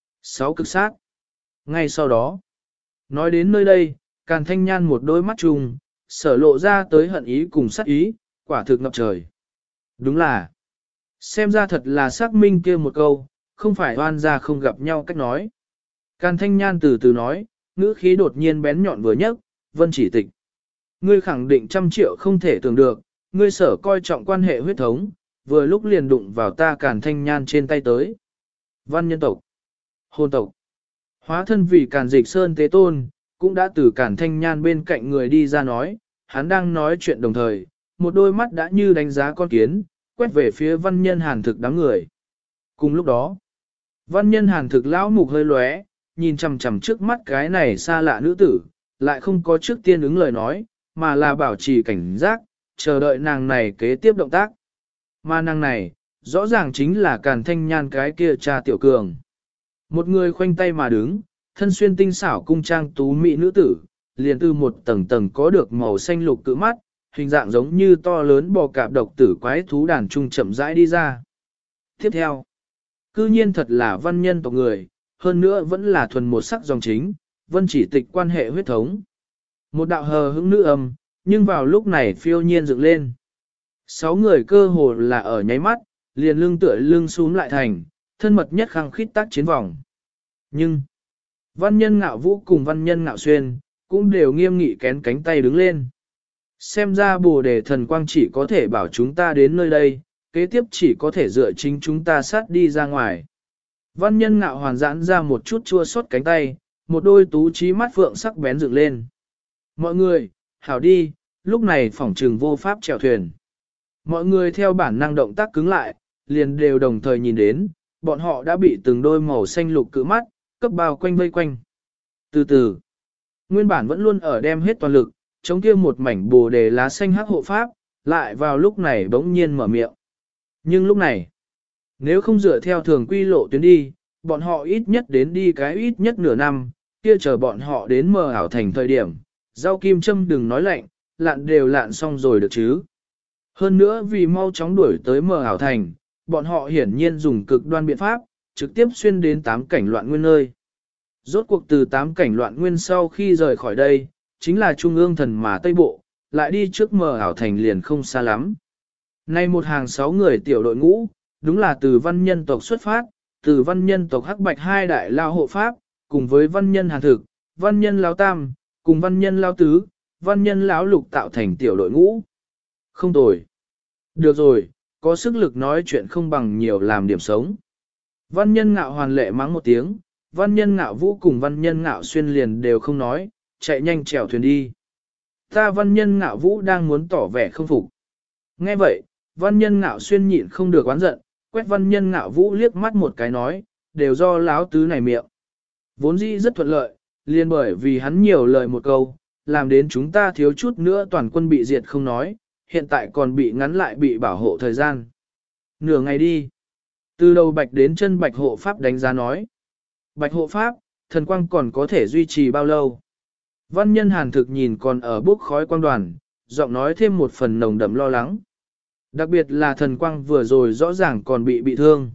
6 cực sát. Ngay sau đó, nói đến nơi đây, Càn Thanh Nhan một đôi mắt trùng, sở lộ ra tới hận ý cùng sát ý, quả thực ngập trời. Đúng là, xem ra thật là xác minh kia một câu, không phải oan gia không gặp nhau cách nói. Càn Thanh Nhan từ từ nói, ngữ khí đột nhiên bén nhọn vừa nhấc, Vân Chỉ Tịch. Ngươi khẳng định 100 triệu không thể tưởng được, ngươi sở coi trọng quan hệ huyết thống, vừa lúc liền đụng vào ta Càn Thanh Nhan trên tay tới. Văn nhân tộc, hồn tộc, hóa thân vì Càn Dịch Sơn Tế Tôn, cũng đã từ Càn Thanh Nhan bên cạnh người đi ra nói, hắn đang nói chuyện đồng thời, một đôi mắt đã như đánh giá con kiến, quét về phía văn nhân hàn thực đám người. Cùng lúc đó, văn nhân hàn thực lão mục hơi lóe, nhìn chằm chằm trước mắt cái này xa lạ nữ tử, lại không có trước tiên ứng lời nói, mà là bảo trì cảnh giác, chờ đợi nàng này kế tiếp động tác. Mà nàng này, rõ ràng chính là Càn Thanh Nhan cái kia cha Tiểu Cường. Một người khoanh tay mà đứng, thân xuyên tinh xảo cung trang tú mỹ nữ tử, liền từ một tầng tầng có được màu xanh lục cự mắt, hình dạng giống như to lớn bò cạp độc tử quái thú đàn trung chậm rãi đi ra. Tiếp theo, cư nhiên thật là văn nhân tộc người, hơn nữa vẫn là thuần một sắc dòng chính, vân chỉ tịch quan hệ huyết thống. Một đạo hờ hững nữ âm, nhưng vào lúc này phiêu nhiên dựng lên. 6 người cơ hồ là ở nháy mắt, liền lưng tựa lưng xuống lại thành, thân mật nhất khăng khít tác chiến vòng. Nhưng, văn nhân ngạo vũ cùng văn nhân ngạo xuyên, cũng đều nghiêm nghị kén cánh tay đứng lên. Xem ra Bồ Đề thần quang chỉ có thể bảo chúng ta đến nơi đây, kế tiếp chỉ có thể dựa chính chúng ta sát đi ra ngoài. Văn nhân ngạo hoàn giãn ra một chút chua xót cánh tay, một đôi tú trí mắt phượng sắc bén dựng lên. Mọi người, hảo đi, lúc này phỏng trừng vô pháp chèo thuyền. Mọi người theo bản năng động tác cứng lại, liền đều đồng thời nhìn đến, bọn họ đã bị từng đôi màu xanh lục cự mắt, cấp bao quanh vây quanh. Từ từ, nguyên bản vẫn luôn ở đem hết toàn lực, chống kia một mảnh Bồ Đề lá xanh hắc hộ pháp, lại vào lúc này bỗng nhiên mở miệng. Nhưng lúc này, nếu không dựa theo thường quy lộ tuyến đi, bọn họ ít nhất đến đi cái ít nhất nửa năm, kia chờ bọn họ đến mờ ảo thành thời điểm, rau kim châm đừng nói lạnh, lạn đều lạn xong rồi được chứ. Hơn nữa vì mau chóng đuổi tới mờ ảo thành, bọn họ hiển nhiên dùng cực đoan biện pháp, trực tiếp xuyên đến 8 cảnh loạn nguyên nơi. Rốt cuộc từ 8 cảnh loạn nguyên sau khi rời khỏi đây, chính là trung ương thần mà Tây Bộ, lại đi trước mờ ảo thành liền không xa lắm. Nay một hàng 6 người tiểu đội ngũ, đúng là từ văn nhân tộc xuất phát, từ văn nhân tộc Hắc Bạch hai đại lao hộ pháp, cùng với văn nhân Hàn Thực, văn nhân Lao Tam, cùng văn nhân Lao Tứ, văn nhân Lão Lục tạo thành tiểu đội ngũ. Không tồi. Được rồi, có sức lực nói chuyện không bằng nhiều làm điểm sống. Văn nhân Ngạo hoàn lệ mắng một tiếng, văn nhân Ngạo Vũ cùng văn nhân Ngạo Xuyên liền đều không nói, chạy nhanh chèo thuyền đi. Ta văn nhân Ngạo Vũ đang muốn tỏ vẻ không phục. Nghe vậy, văn nhân Ngạo Xuyên nhịn không được oán giận, quét văn nhân Ngạo Vũ liếc mắt một cái nói, đều do Lão Tứ này miệng. Vốn dĩ rất thuận lợi, liền bởi vì hắn nhiều lời một câu, làm đến chúng ta thiếu chút nữa toàn quân bị diệt không nói, hiện tại còn bị ngắn lại bị bảo hộ thời gian. Nửa ngày đi. Từ đầu bạch đến chân bạch hộ pháp đánh giá nói. Bạch hộ pháp, thần quang còn có thể duy trì bao lâu? Văn nhân Hàn Thực nhìn còn ở bốc khói quang đoàn, giọng nói thêm một phần nồng đậm lo lắng. Đặc biệt là thần quang vừa rồi rõ ràng còn bị thương.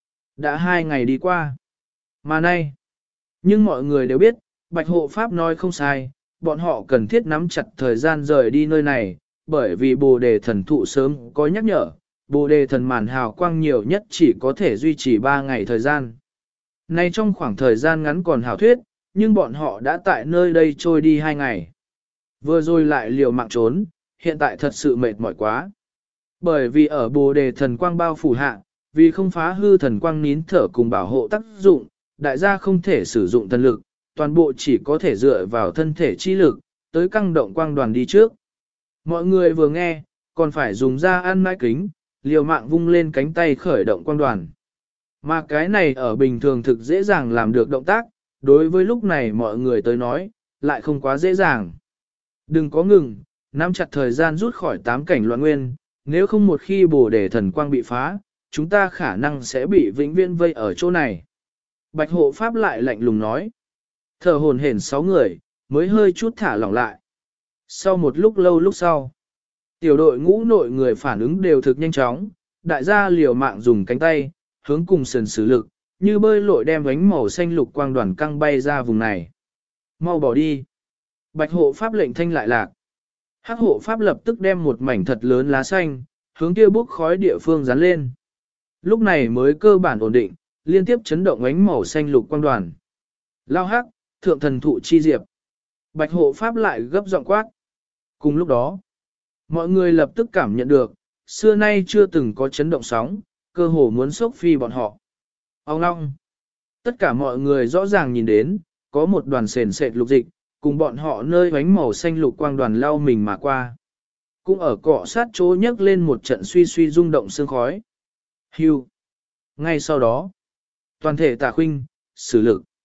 Đã 2 ngày đi qua. Mà nay, nhưng mọi người đều biết, bạch hộ pháp nói không sai, bọn họ cần thiết nắm chặt thời gian rời đi nơi này, bởi vì Bồ Đề thần thụ sớm có nhắc nhở, Bồ Đề thần màn hào quang nhiều nhất chỉ có thể duy trì 3 ngày thời gian. Nay trong khoảng thời gian ngắn còn hảo thuyết, nhưng bọn họ đã tại nơi đây trôi đi 2 ngày. Vừa rồi lại liều mạng trốn, hiện tại thật sự mệt mỏi quá. Bởi vì ở Bồ Đề thần quang bao phủ hạ, vì không phá hư thần quang nín thở cùng bảo hộ tác dụng, đại gia không thể sử dụng thần lực, toàn bộ chỉ có thể dựa vào thân thể chi lực, tới căng động quang đoàn đi trước. Mọi người vừa nghe, còn phải dùng ra ăn mái kính, liều mạng vung lên cánh tay khởi động quang đoàn. Mà cái này ở bình thường thực dễ dàng làm được động tác, đối với lúc này mọi người tới nói, lại không quá dễ dàng. Đừng có ngừng, nắm chặt thời gian rút khỏi 8 cảnh loạn nguyên, nếu không một khi Bồ Đề thần quang bị phá, chúng ta khả năng sẽ bị vĩnh viễn vây ở chỗ này. Bạch hộ pháp lại lạnh lùng nói. Thở hồn hển 6 người, mới hơi chút thả lỏng lại. Sau một lúc lâu lúc sau, tiểu đội ngũ nội người phản ứng đều thực nhanh chóng, đại gia liều mạng dùng cánh tay, hướng cùng sườn sử lực, như bơi lội đem ánh màu xanh lục quang đoàn căng bay ra vùng này. Mau bỏ đi. Bạch hộ pháp lệnh thanh lại lạc. Hắc hộ pháp lập tức đem một mảnh thật lớn lá xanh, hướng kia bốc khói địa phương dán lên. Lúc này mới cơ bản ổn định, liên tiếp chấn động ánh màu xanh lục quang đoàn. Lao hắc, thượng thần thụ chi diệp. Bạch hộ pháp lại gấp giọng quát. Cùng lúc đó, mọi người lập tức cảm nhận được, xưa nay chưa từng có chấn động sóng, cơ hồ muốn sốc phi bọn họ. Ông long. Tất cả mọi người rõ ràng nhìn đến, có một đoàn sền sệt lục dịch, cùng bọn họ nơi ánh màu xanh lục quang đoàn lao mình mà qua. Cũng ở cọ sát chỗ nhấc lên một trận suy suy rung động sương khói. Hưu. Ngay sau đó, toàn thể tà khuynh, sử lực.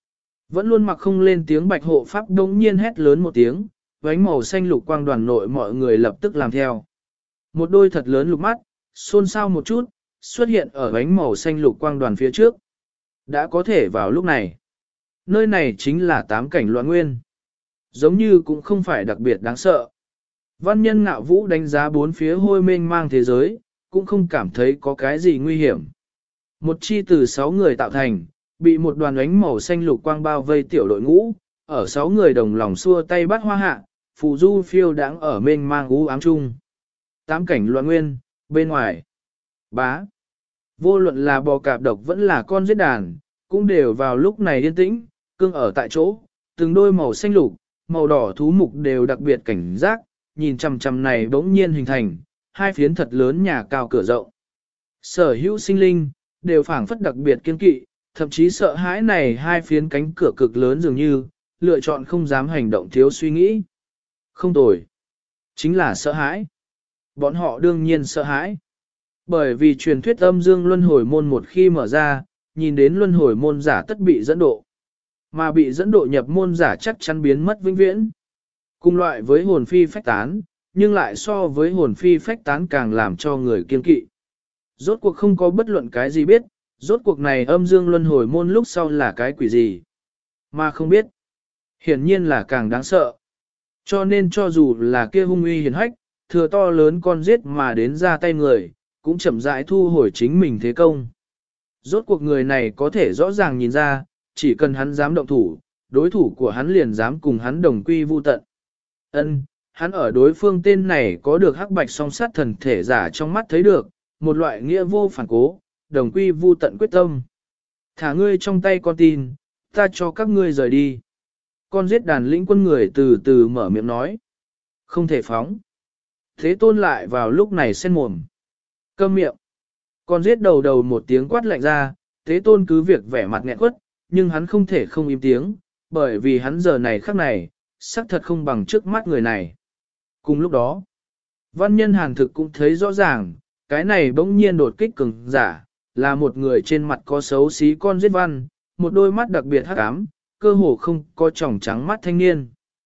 Vẫn luôn mặc không lên tiếng bạch hộ pháp đống nhiên hét lớn một tiếng, vánh màu xanh lục quang đoàn nội mọi người lập tức làm theo. Một đôi thật lớn lục mắt, xôn xao một chút, xuất hiện ở vánh màu xanh lục quang đoàn phía trước. Đã có thể vào lúc này. Nơi này chính là tám cảnh loạn nguyên. Giống như cũng không phải đặc biệt đáng sợ. Văn nhân ngạo vũ đánh giá bốn phía hôi mênh mang thế giới, cũng không cảm thấy có cái gì nguy hiểm. Một chi từ 6 người tạo thành, bị một đoàn ánh màu xanh lục quang bao vây tiểu đội ngũ, ở 6 người đồng lòng xua tay bắt hoa hạ, phù du phiêu đáng ở mênh mang u ám chung. Tám cảnh loạn nguyên, bên ngoài. Bá. Vô luận là bò cạp độc vẫn là con giết đàn, cũng đều vào lúc này yên tĩnh, cương ở tại chỗ, từng đôi màu xanh lục, màu đỏ thú mục đều đặc biệt cảnh giác, nhìn chằm chằm này bỗng nhiên hình thành, hai phiến thật lớn nhà cao cửa rộng. Sở hữu sinh linh, đều phảng phất đặc biệt kiên kỵ, thậm chí sợ hãi này hai phiến cánh cửa cực lớn dường như, lựa chọn không dám hành động thiếu suy nghĩ. Không tồi. Chính là sợ hãi. Bọn họ đương nhiên sợ hãi. Bởi vì truyền thuyết âm dương luân hồi môn một khi mở ra, nhìn đến luân hồi môn giả tất bị dẫn độ. Mà bị dẫn độ nhập môn giả chắc chắn biến mất vĩnh viễn. Cùng loại với hồn phi phách tán, nhưng lại so với hồn phi phách tán càng làm cho người kiên kỵ. Rốt cuộc không có bất luận cái gì biết, rốt cuộc này âm dương luân hồi môn lúc sau là cái quỷ gì. Mà không biết, hiển nhiên là càng đáng sợ. Cho nên cho dù là kia hung uy hiền hách, thừa to lớn con giết mà đến ra tay người, cũng chậm rãi thu hồi chính mình thế công. Rốt cuộc người này có thể rõ ràng nhìn ra, chỉ cần hắn dám động thủ, đối thủ của hắn liền dám cùng hắn đồng quy vu tận. Ân, hắn ở đối phương tên này có được hắc bạch song sát thần thể giả trong mắt thấy được, một loại nghĩa vô phản cố, đồng quy vu tận quyết tâm. Thả ngươi trong tay con tin, ta cho các ngươi rời đi. Con giết đàn lĩnh quân người từ từ mở miệng nói. Không thể phóng. Thế tôn lại vào lúc này sen mồm. Câm miệng. Con giết đầu đầu một tiếng quát lạnh ra, thế tôn cứ việc vẻ mặt nghẹn quất, nhưng hắn không thể không im tiếng, bởi vì hắn giờ này khắc này, xác thật không bằng trước mắt người này. Cùng lúc đó, văn nhân hàn thực cũng thấy rõ ràng, cái này bỗng nhiên đột kích cường giả, là một người trên mặt có xấu xí con giết văn, một đôi mắt đặc biệt hắc ám, cơ hồ không có tròng trắng mắt thanh niên.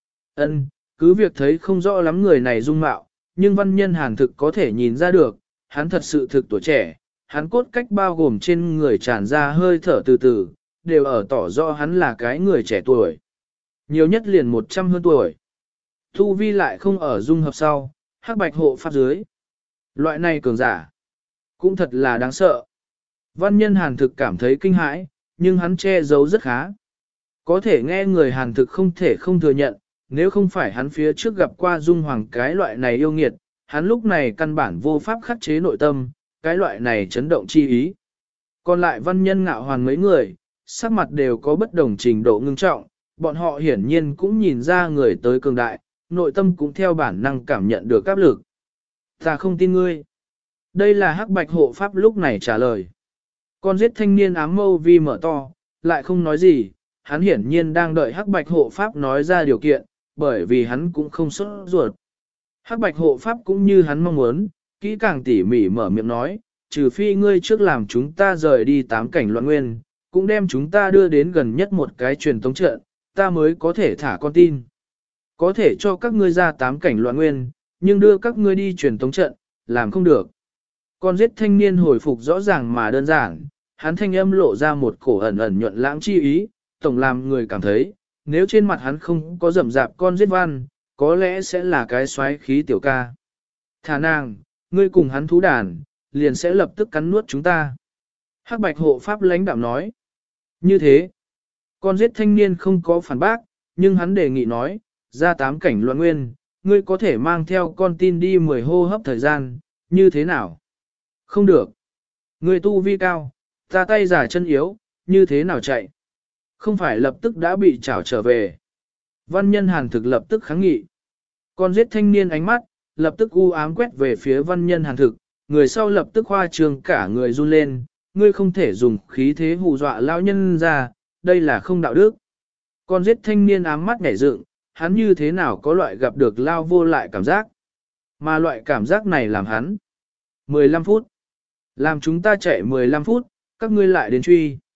Ân, cứ việc thấy không rõ lắm người này dung mạo, nhưng văn nhân hàn thực có thể nhìn ra được, hắn thật sự thực tuổi trẻ, hắn cốt cách bao gồm trên người tràn ra hơi thở từ từ, đều ở tỏ rõ hắn là cái người trẻ tuổi. Nhiều nhất liền 100 hơn tuổi. Thu vi lại không ở dung hợp sau, hắc bạch hộ pháp dưới. Loại này cường giả, cũng thật là đáng sợ. Văn nhân hàn thực cảm thấy kinh hãi, nhưng hắn che giấu rất khá. Có thể nghe người hàn thực không thể không thừa nhận, nếu không phải hắn phía trước gặp qua dung hoàng cái loại này yêu nghiệt, hắn lúc này căn bản vô pháp khắc chế nội tâm, cái loại này chấn động chi ý. Còn lại văn nhân ngạo hoàn mấy người, sắc mặt đều có bất đồng trình độ ngưng trọng, bọn họ hiển nhiên cũng nhìn ra người tới cường đại, nội tâm cũng theo bản năng cảm nhận được áp lực. Ta không tin ngươi. Đây là hắc bạch hộ pháp lúc này trả lời. Con giết thanh niên ám mâu vi mở to, lại không nói gì, hắn hiển nhiên đang đợi hắc bạch hộ pháp nói ra điều kiện, bởi vì hắn cũng không sốt ruột. Hắc bạch hộ pháp cũng như hắn mong muốn, kỹ càng tỉ mỉ mở miệng nói, trừ phi ngươi trước làm chúng ta rời đi tám cảnh loạn nguyên, cũng đem chúng ta đưa đến gần nhất một cái truyền tống trận, ta mới có thể thả con tin. Có thể cho các ngươi ra tám cảnh loạn nguyên, nhưng đưa các ngươi đi truyền tống trận, làm không được. Con giết thanh niên hồi phục rõ ràng mà đơn giản, hắn thanh âm lộ ra một cổ ẩn ẩn nhuận lãng chi ý, tổng làm người cảm thấy, nếu trên mặt hắn không có rậm rạp con giết văn, có lẽ sẽ là cái xoáy khí tiểu ca. Thả nàng, ngươi cùng hắn thú đàn, liền sẽ lập tức cắn nuốt chúng ta. Hắc bạch hộ pháp lãnh đạm nói. Như thế, con giết thanh niên không có phản bác, nhưng hắn đề nghị nói, ra tám cảnh loạn nguyên, ngươi có thể mang theo con tin đi 10 hô hấp thời gian, như thế nào? Không được. Ngươi tu vi cao, ta tay giả chân yếu, như thế nào chạy? Không phải lập tức đã bị trảo trở về. Văn nhân hàn thực lập tức kháng nghị. Con giết thanh niên ánh mắt, lập tức u ám quét về phía văn nhân hàn thực, người sau lập tức khoa trương cả người run lên, ngươi không thể dùng khí thế hù dọa lão nhân ra, đây là không đạo đức. Con giết thanh niên ám mắt nhảy dựng, hắn như thế nào có loại gặp được lao vô lại cảm giác. Mà loại cảm giác này làm hắn. 15 phút. Làm chúng ta chạy 15 phút, các ngươi lại đến truy.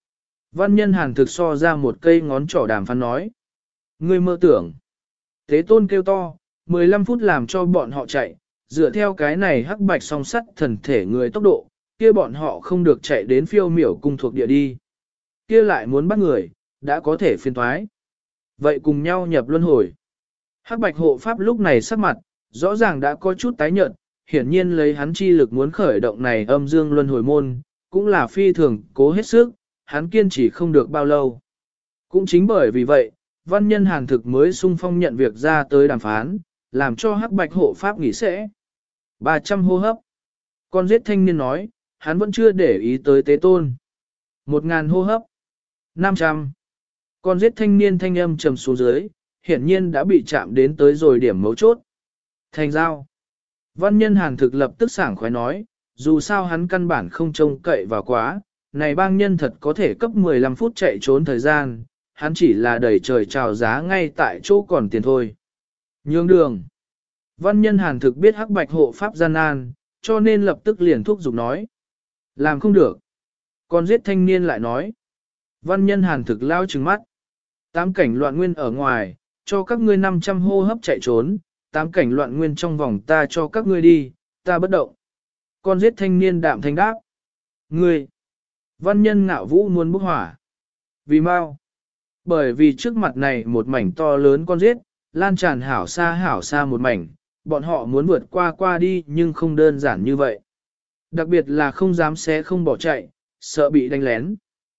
Văn nhân hàn thực so ra một cây ngón trỏ đàm phán nói. Ngươi mơ tưởng. Tế tôn kêu to, 15 phút làm cho bọn họ chạy, dựa theo cái này hắc bạch song sắt thần thể người tốc độ, kia bọn họ không được chạy đến phiêu miểu cung thuộc địa đi. Kia lại muốn bắt người, đã có thể phiên thoái. Vậy cùng nhau nhập luân hồi. Hắc bạch hộ pháp lúc này sắc mặt, rõ ràng đã có chút tái nhợt, hiển nhiên lấy hắn chi lực muốn khởi động này âm dương luân hồi môn, cũng là phi thường cố hết sức, hắn kiên trì không được bao lâu. Cũng chính bởi vì vậy, văn nhân hàn thực mới sung phong nhận việc ra tới đàm phán, làm cho hắc bạch hộ pháp nghỉ sẽ. 300 hô hấp. Con giết thanh niên nói, hắn vẫn chưa để ý tới tế tôn. 1000 hô hấp. 500. Con giết thanh niên thanh âm trầm xuống dưới, hiển nhiên đã bị chạm đến tới rồi điểm mấu chốt. Thành giao. Văn nhân hàn thực lập tức sảng khoái nói, dù sao hắn căn bản không trông cậy vào quá, này bang nhân thật có thể cấp 15 phút chạy trốn thời gian, hắn chỉ là đẩy trời chào giá ngay tại chỗ còn tiền thôi. Nhường đường. Văn nhân hàn thực biết hắc bạch hộ pháp gian nan, cho nên lập tức liền thúc giục nói. Làm không được. Con giết thanh niên lại nói. Văn nhân hàn thực lao trừng mắt. 8 cảnh loạn nguyên ở ngoài, cho các ngươi 500 hô hấp chạy trốn, 8 cảnh loạn nguyên trong vòng ta cho các ngươi đi, ta bất động. Con giết thanh niên đạm thanh đáp. Ngươi. Văn nhân ngạo vũ muốn bốc hỏa. Vì mau. Bởi vì trước mặt này một mảnh to lớn con giết, lan tràn hảo xa một mảnh, bọn họ muốn vượt qua đi nhưng không đơn giản như vậy. Đặc biệt là không dám xé không bỏ chạy, sợ bị đánh lén.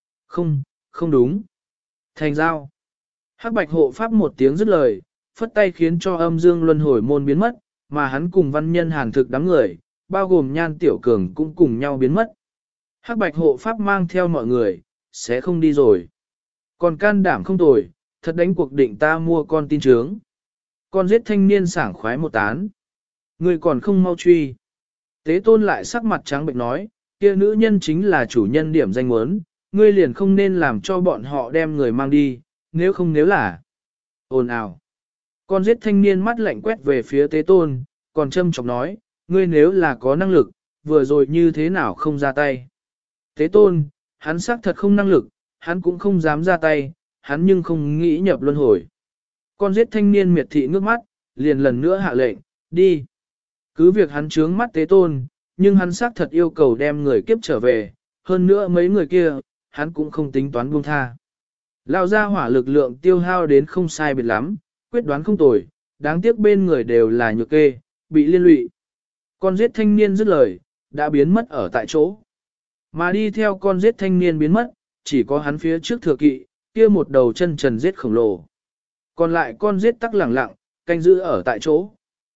Không đúng. Thành giao. Hắc bạch hộ pháp một tiếng dứt lời, phất tay khiến cho âm dương luân hồi môn biến mất, mà hắn cùng văn nhân hàn thực đám người, bao gồm nhan tiểu cường cũng cùng nhau biến mất. Hắc bạch hộ pháp mang theo mọi người, sẽ không đi rồi. Còn can đảm không tồi, thật đánh cuộc định ta mua con tin trướng. Con giết thanh niên sảng khoái một tán. Người còn không mau truy. Tế tôn lại sắc mặt trắng bệnh nói, kia nữ nhân chính là chủ nhân điểm danh muốn, ngươi liền không nên làm cho bọn họ đem người mang đi, nếu không nếu là. Ồn ào. Con giết thanh niên mắt lạnh quét về phía tế tôn, còn châm chọc nói, ngươi nếu là có năng lực, vừa rồi như thế nào không ra tay. Tế tôn, hắn xác thật không năng lực, hắn cũng không dám ra tay, hắn nhưng không nghĩ nhập luân hồi. Con giết thanh niên miệt thị ngước mắt, liền lần nữa hạ lệnh, đi. Cứ việc hắn trướng mắt tế tôn, nhưng hắn xác thật yêu cầu đem người kiếp trở về, hơn nữa mấy người kia, hắn cũng không tính toán buông tha. Lao ra hỏa lực lượng tiêu hao đến không sai biệt lắm, quyết đoán không tồi, đáng tiếc bên người đều là nhược kê, bị liên lụy. Con giết thanh niên dứt lời, đã biến mất ở tại chỗ. Mà đi theo con giết thanh niên biến mất, chỉ có hắn phía trước thừa kỵ, kia một đầu chân trần giết khổng lồ. Còn lại con giết tắc lẳng lặng, canh giữ ở tại chỗ.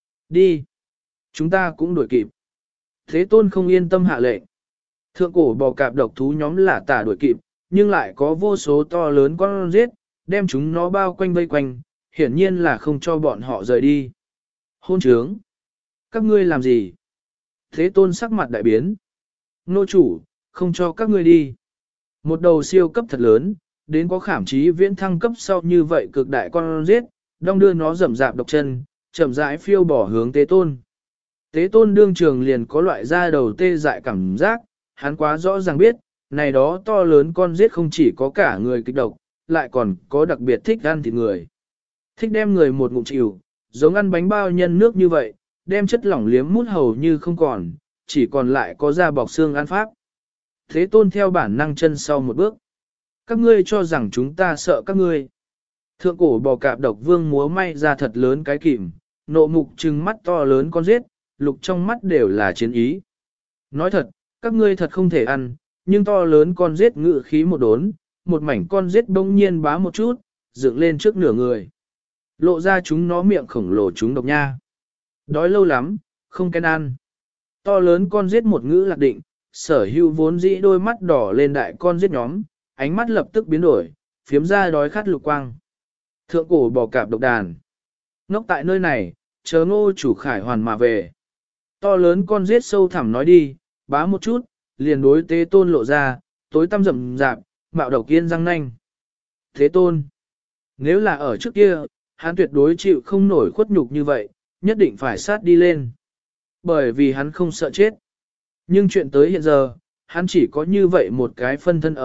Đi. Chúng ta cũng đuổi kịp. Thế tôn không yên tâm hạ lệnh. Thượng cổ bò cạp độc thú nhóm là tả đuổi kịp, nhưng lại có vô số to lớn con giết, đem chúng nó bao quanh vây quanh, hiển nhiên là không cho bọn họ rời đi. Hôn trướng. Các ngươi làm gì? Thế tôn sắc mặt đại biến. Nô chủ, không cho các ngươi đi. Một đầu siêu cấp thật lớn, đến có khảm trí viễn thăng cấp sau như vậy cực đại con giết, đong đưa nó rầm rạp độc chân, chậm rãi phiêu bỏ hướng tế tôn. Tế tôn đương trường liền có loại da đầu tê dại cảm giác, hắn quá rõ ràng biết, này đó to lớn con giết không chỉ có cả người kịch độc, lại còn có đặc biệt thích ăn thịt người. Thích đem người một ngụm chịu, giống ăn bánh bao nhân nước như vậy, đem chất lỏng liếm mút hầu như không còn, chỉ còn lại có da bọc xương ăn pháp. Thế tôn theo bản năng chân sau một bước. Các ngươi cho rằng chúng ta sợ các ngươi. Thượng cổ bò cạp độc vương múa may ra thật lớn cái kìm, nộ mục trừng mắt to lớn con giết, lục trong mắt đều là chiến ý. Nói thật, các ngươi thật không thể ăn, nhưng to lớn con giết ngự khí một đốn, một mảnh con giết bỗng nhiên bá một chút, dựng lên trước nửa người. Lộ ra chúng nó miệng khổng lồ chúng độc nha. Đói lâu lắm, không kén ăn. To lớn con giết một ngữ lạc định, sở hữu vốn dĩ đôi mắt đỏ lên đại con giết nhóm, ánh mắt lập tức biến đổi, phiếm ra đói khát lục quang. Thượng cổ bò cạp độc đàn. Ngốc tại nơi này, chờ Ngô chủ khải hoàn mà về. To lớn con giết sâu thẳm nói đi, bá một chút, liền đối tế tôn lộ ra, tối tăm rậm rạp, mạo đầu kiên răng nanh. Thế tôn, nếu là ở trước kia, hắn tuyệt đối chịu không nổi khuất nhục như vậy, nhất định phải sát đi lên. Bởi vì hắn không sợ chết. Nhưng chuyện tới hiện giờ, hắn chỉ có như vậy một cái phân thân ở,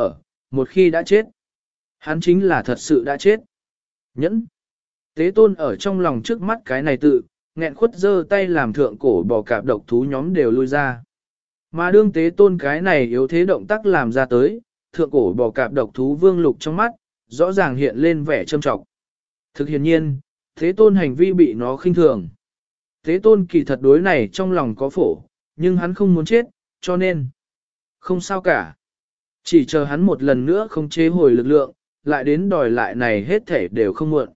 một khi đã chết, hắn chính là thật sự đã chết. Nhẫn. Tế tôn ở trong lòng trước mắt cái này tự, nghẹn khuất giơ tay làm thượng cổ bò cạp độc thú nhóm đều lui ra. Mà đương tế tôn cái này yếu thế động tác làm ra tới, thượng cổ bò cạp độc thú Vương Lục trong mắt, rõ ràng hiện lên vẻ châm trọng. Thực hiện nhiên, tế tôn hành vi bị nó khinh thường. Tế tôn kỳ thật đối này trong lòng có phổ, nhưng hắn không muốn chết, cho nên không sao cả. Chỉ chờ hắn một lần nữa không chế hồi lực lượng, lại đến đòi lại này hết thể đều không muộn.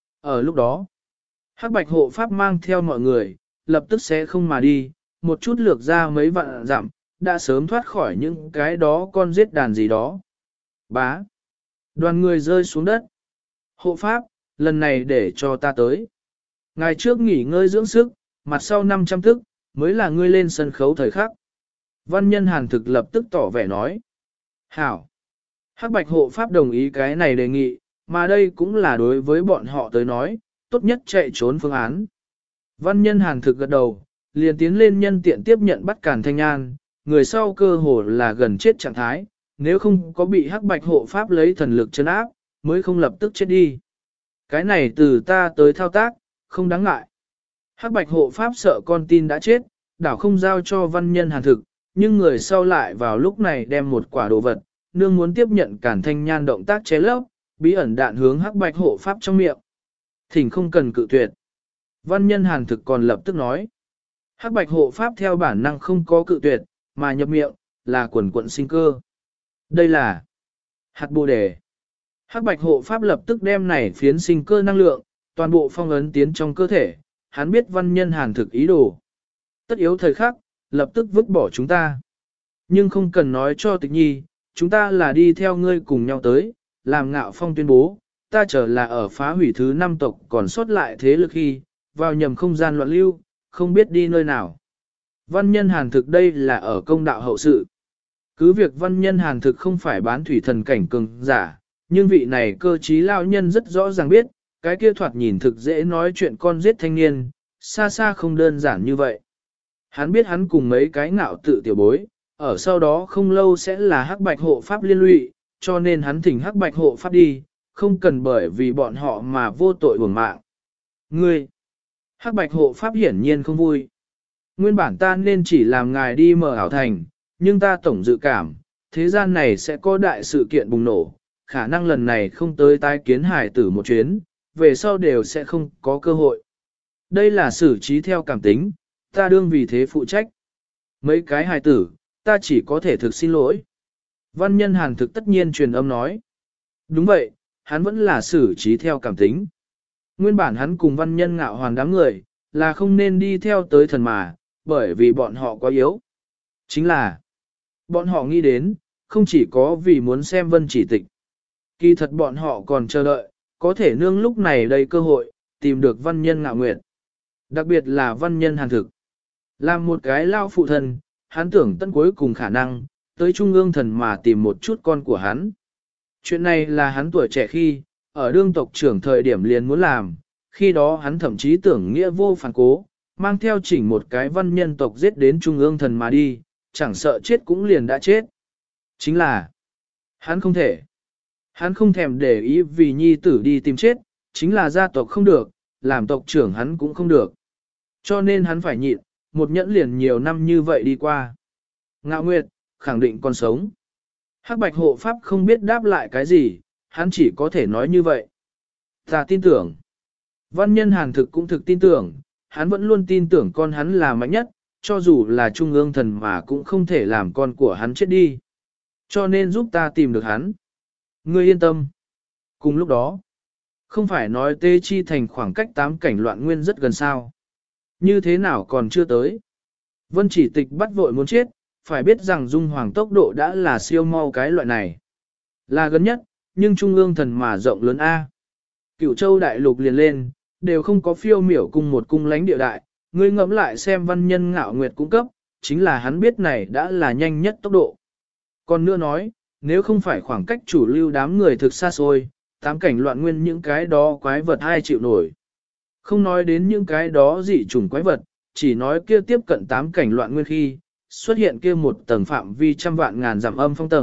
Ở lúc đó, Hắc Bạch hộ pháp mang theo mọi người, lập tức sẽ không mà đi, một chút lược ra mấy vạn dặm, đã sớm thoát khỏi những cái đó con giết đàn gì đó. Bá. Đoàn người rơi xuống đất. Hộ pháp, lần này để cho ta tới. Ngày trước nghỉ ngơi dưỡng sức, mặt sau 500 tức, mới là ngươi lên sân khấu thời khắc. Văn nhân Hàn thực lập tức tỏ vẻ nói. Hảo. Hắc Bạch hộ pháp đồng ý cái này đề nghị, mà đây cũng là đối với bọn họ tới nói, tốt nhất chạy trốn phương án. Văn nhân Hàn thực gật đầu, liền tiến lên nhân tiện tiếp nhận bắt Càn Thanh An, người sau cơ hồ là gần chết trạng thái, nếu không có bị Hắc Bạch hộ pháp lấy thần lực chân áp, mới không lập tức chết đi. Cái này từ ta tới thao tác, không đáng ngại. Hắc Bạch hộ pháp sợ con tin đã chết, đảo không giao cho văn nhân Hàn thực, nhưng người sau lại vào lúc này đem một quả đồ vật, nương muốn tiếp nhận Càn Thanh Nhan động tác chế lấp, bí ẩn đạn hướng Hắc Bạch hộ pháp trong miệng. Thỉnh không cần cự tuyệt. Văn nhân Hàn thực còn lập tức nói. Hắc Bạch hộ pháp theo bản năng không có cự tuyệt, mà nhập miệng, là quần quận sinh cơ. Đây là hạt bồ đề. Hắc Bạch hộ pháp lập tức đem này phiến sinh cơ năng lượng, toàn bộ phong ấn tiến trong cơ thể, hắn biết văn nhân Hàn thực ý đồ. Tất yếu thời khắc, lập tức vứt bỏ chúng ta. Nhưng không cần nói cho Tịch Nhi, chúng ta là đi theo ngươi cùng nhau tới, làm Ngạo Phong tuyên bố, ta chờ là ở phá hủy thứ 5 tộc còn sót lại thế lực khi, vào nhầm không gian loạn lưu, không biết đi nơi nào. Văn nhân Hàn thực đây là ở công đạo hậu sự. Cứ việc văn nhân Hàn thực không phải bán thủy thần cảnh cường giả, nhưng vị này cơ trí lão nhân rất rõ ràng biết, cái kia thoạt nhìn thực dễ nói chuyện con giết thanh niên, xa xa không đơn giản như vậy. Hắn biết hắn cùng mấy cái ngạo tự tiểu bối, ở sau đó không lâu sẽ là Hắc Bạch hộ pháp liên lụy, cho nên hắn thỉnh Hắc Bạch hộ pháp đi, không cần bởi vì bọn họ mà vô tội uổng mạng. Ngươi, Hắc Bạch hộ pháp hiển nhiên không vui. Nguyên bản ta nên chỉ làm ngài đi mở ảo thành, nhưng ta tổng dự cảm, thế gian này sẽ có đại sự kiện bùng nổ, khả năng lần này không tới tái kiến hải tử một chuyến, về sau đều sẽ không có cơ hội. Đây là xử trí theo cảm tính, ta đương vì thế phụ trách. Mấy cái hài tử, ta chỉ có thể thực xin lỗi. Văn nhân Hàn thực tất nhiên truyền âm nói. Đúng vậy, hắn vẫn là xử trí theo cảm tính. Nguyên bản hắn cùng văn nhân Ngạo Hoàn đám người, là không nên đi theo tới thần mà, bởi vì bọn họ quá yếu. Chính là, bọn họ nghĩ đến, không chỉ có vì muốn xem vân chỉ tịch. Kỳ thật bọn họ còn chờ đợi, có thể nương lúc này đây cơ hội, tìm được văn nhân Ngạo Nguyệt. Đặc biệt là văn nhân Hàn thực. Làm một cái lao phụ thân, hắn tưởng tân cuối cùng khả năng, tới trung ương thần mà tìm một chút con của hắn. Chuyện này là hắn tuổi trẻ khi, ở đương tộc trưởng thời điểm liền muốn làm, khi đó hắn thậm chí tưởng nghĩa vô phản cố, mang theo chỉnh một cái văn nhân tộc giết đến trung ương thần mà đi, chẳng sợ chết cũng liền đã chết. Chính là, hắn không thể. Hắn không thèm để ý vì nhi tử đi tìm chết, chính là gia tộc không được, làm tộc trưởng hắn cũng không được. Cho nên hắn phải nhịn, một nhẫn liền nhiều năm như vậy đi qua. Ngạo Nguyệt, khẳng định còn sống. Hắc Bạch hộ pháp không biết đáp lại cái gì, hắn chỉ có thể nói như vậy. Ta tin tưởng. Văn nhân Hàn thực cũng thực tin tưởng, hắn vẫn luôn tin tưởng con hắn là mạnh nhất, cho dù là trung ương thần mà cũng không thể làm con của hắn chết đi. Cho nên giúp ta tìm được hắn. Ngươi yên tâm. Cùng lúc đó, không phải nói Tê Chi thành khoảng cách 8 cảnh loạn nguyên rất gần sao. Như thế nào còn chưa tới. Vân chỉ tịch bắt vội muốn chết, phải biết rằng dung hoàng tốc độ đã là siêu mau cái loại này. Là gần nhất, nhưng trung ương thần mà rộng lớn A. Cửu châu đại lục liền lên, đều không có phiêu miểu cung một cung lánh địa đại, ngươi ngẫm lại xem văn nhân Ngạo Nguyệt cung cấp, chính là hắn biết này đã là nhanh nhất tốc độ. Còn nữa nói, nếu không phải khoảng cách chủ lưu đám người thực xa xôi, 8 cảnh loạn nguyên những cái đó quái vật ai chịu nổi. Không nói đến những cái đó dị chủng quái vật, chỉ nói kia tiếp cận 8 cảnh loạn nguyên khi, xuất hiện kia một tầng phạm vi trăm vạn ngàn dặm âm phong tầng,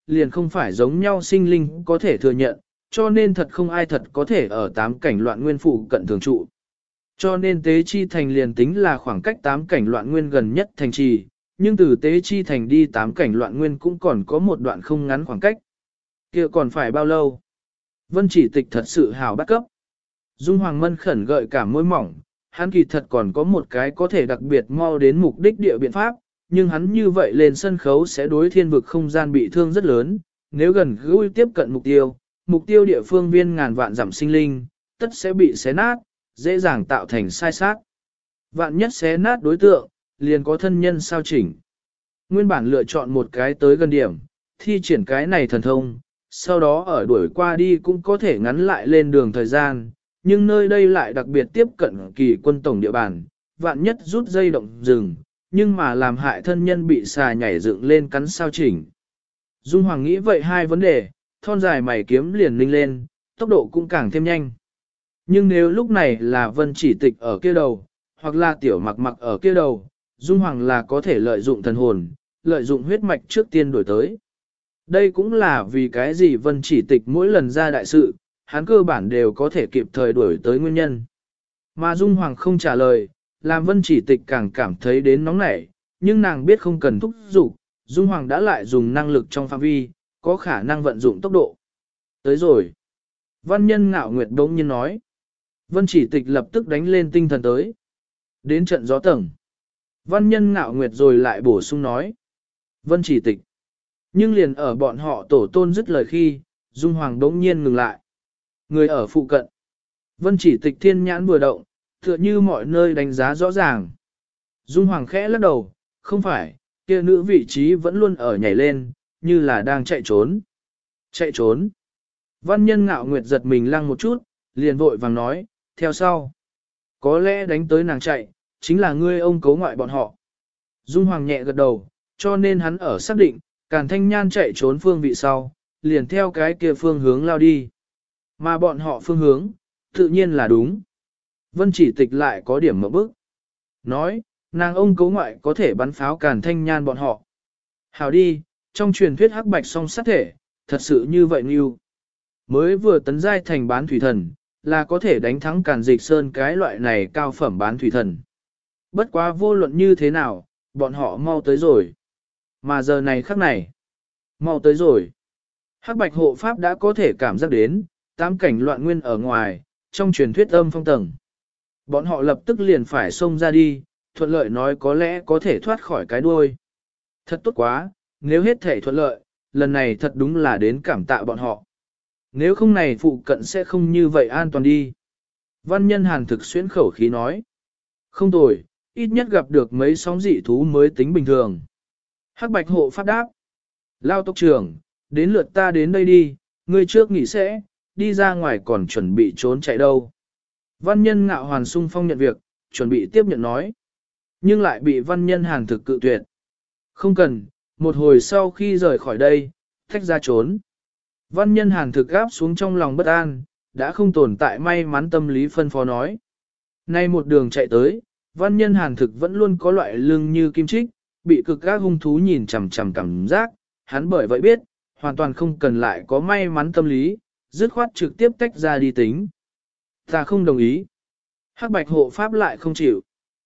liền không phải giống nhau sinh linh có thể thừa nhận, cho nên thật không ai thật có thể ở tám cảnh loạn nguyên phụ cận thường trụ. Cho nên tế chi thành liền tính là khoảng cách tám cảnh loạn nguyên gần nhất thành trì, nhưng từ tế chi thành đi tám cảnh loạn nguyên cũng còn có một đoạn không ngắn khoảng cách. Kia còn phải bao lâu? Vân Chỉ Tịch thật sự hào bắt cấp. Dung Hoàng Mân khẩn gợi cả môi mỏng, hắn kỳ thật còn có một cái có thể đặc biệt mau đến mục đích địa biện pháp, nhưng hắn như vậy lên sân khấu sẽ đối thiên vực không gian bị thương rất lớn, nếu gần gũi tiếp cận mục tiêu địa phương viên ngàn vạn giảm sinh linh, tất sẽ bị xé nát, dễ dàng tạo thành sai sát. Vạn nhất xé nát đối tượng, liền có thân nhân sao chỉnh. Nguyên bản lựa chọn một cái tới gần điểm, thi triển cái này thần thông, sau đó ở đuổi qua đi cũng có thể ngắn lại lên đường thời gian, nhưng nơi đây lại đặc biệt tiếp cận kỳ quân tổng địa bàn, vạn nhất rút dây động rừng, nhưng mà làm hại thân nhân bị xà nhảy dựng lên cắn sao chỉnh. Dung Hoàng nghĩ vậy hai vấn đề, thon dài mày kiếm liền ninh lên, tốc độ cũng càng thêm nhanh. Nhưng nếu lúc này là Vân Chỉ Tịch ở kia đầu, hoặc là Tiểu Mặc Mặc ở kia đầu, Dung Hoàng là có thể lợi dụng thần hồn, lợi dụng huyết mạch trước tiên đổi tới. Đây cũng là vì cái gì Vân Chỉ Tịch mỗi lần ra đại sự, hắn cơ bản đều có thể kịp thời đuổi tới nguyên nhân. Mà Dung Hoàng không trả lời, làm Vân Chỉ Tịch càng cảm thấy đến nóng nảy, nhưng nàng biết không cần thúc giục, Dung Hoàng đã lại dùng năng lực trong phạm vi, có khả năng vận dụng tốc độ. Tới rồi. Văn Nhân Ngạo Nguyệt đống nhiên nói. Vân Chỉ Tịch lập tức đánh lên tinh thần tới. Đến trận gió tầng. Văn Nhân Ngạo Nguyệt rồi lại bổ sung nói. Vân Chỉ Tịch. Nhưng liền ở bọn họ tổ tôn dứt lời khi, Dung Hoàng đống nhiên ngừng lại. Người ở phụ cận. Vân Chỉ Tịch thiên nhãn vừa động, tựa như mọi nơi đánh giá rõ ràng. Dung Hoàng khẽ lắc đầu, không phải, kia nữ vị trí vẫn luôn ở nhảy lên, như là đang chạy trốn. Chạy trốn. Văn Nhân Ngạo Nguyệt giật mình lăng một chút, liền vội vàng nói, theo sau. Có lẽ đánh tới nàng chạy, chính là ngươi ông cấu ngoại bọn họ. Dung Hoàng nhẹ gật đầu, cho nên hắn ở xác định, Càn Thanh Nhan chạy trốn phương vị sau, liền theo cái kia phương hướng lao đi. Mà bọn họ phương hướng, tự nhiên là đúng. Vân Chỉ Tịch lại có điểm mở bức. Nói, nàng ông cấu ngoại có thể bắn pháo Càn Thanh Nhan bọn họ. Hảo đi, trong truyền thuyết hắc bạch song sát thể, thật sự như vậy như. Mới vừa tấn giai thành bán thủy thần, là có thể đánh thắng Càn Dịch Sơn cái loại này cao phẩm bán thủy thần. Bất quá vô luận như thế nào, bọn họ mau tới rồi. Mà giờ này khắc này, mau tới rồi. Hắc bạch hộ pháp đã có thể cảm giác đến, tám cảnh loạn nguyên ở ngoài, trong truyền thuyết âm phong tầng. Bọn họ lập tức liền phải xông ra đi, thuận lợi nói có lẽ có thể thoát khỏi cái đuôi. Thật tốt quá, nếu hết thể thuận lợi, lần này thật đúng là đến cảm tạ bọn họ. Nếu không này phụ cận sẽ không như vậy an toàn đi. Văn Nhân Hàn thực xuyến khẩu khí nói. Không tồi, ít nhất gặp được mấy sóng dị thú mới tính bình thường. Hắc bạch hộ pháp đáp. Lao tộc trưởng, đến lượt ta đến đây đi, ngươi trước nghỉ sẽ, đi ra ngoài còn chuẩn bị trốn chạy đâu. Văn Nhân Ngạo Hoàn sung phong nhận việc, chuẩn bị tiếp nhận nói. Nhưng lại bị Văn Nhân Hàn thực cự tuyệt. Không cần, một hồi sau khi rời khỏi đây, thách ra trốn. Văn Nhân Hàn thực gáp xuống trong lòng bất an, đã không tồn tại may mắn tâm lý phân phó nói. Nay một đường chạy tới, Văn Nhân Hàn thực vẫn luôn có loại lưng như kim chích, bị cực các hung thú nhìn chằm chằm cảm giác, hắn bởi vậy biết, hoàn toàn không cần lại có may mắn tâm lý, dứt khoát trực tiếp tách ra đi tính. Ta không đồng ý. Hắc bạch hộ pháp lại không chịu.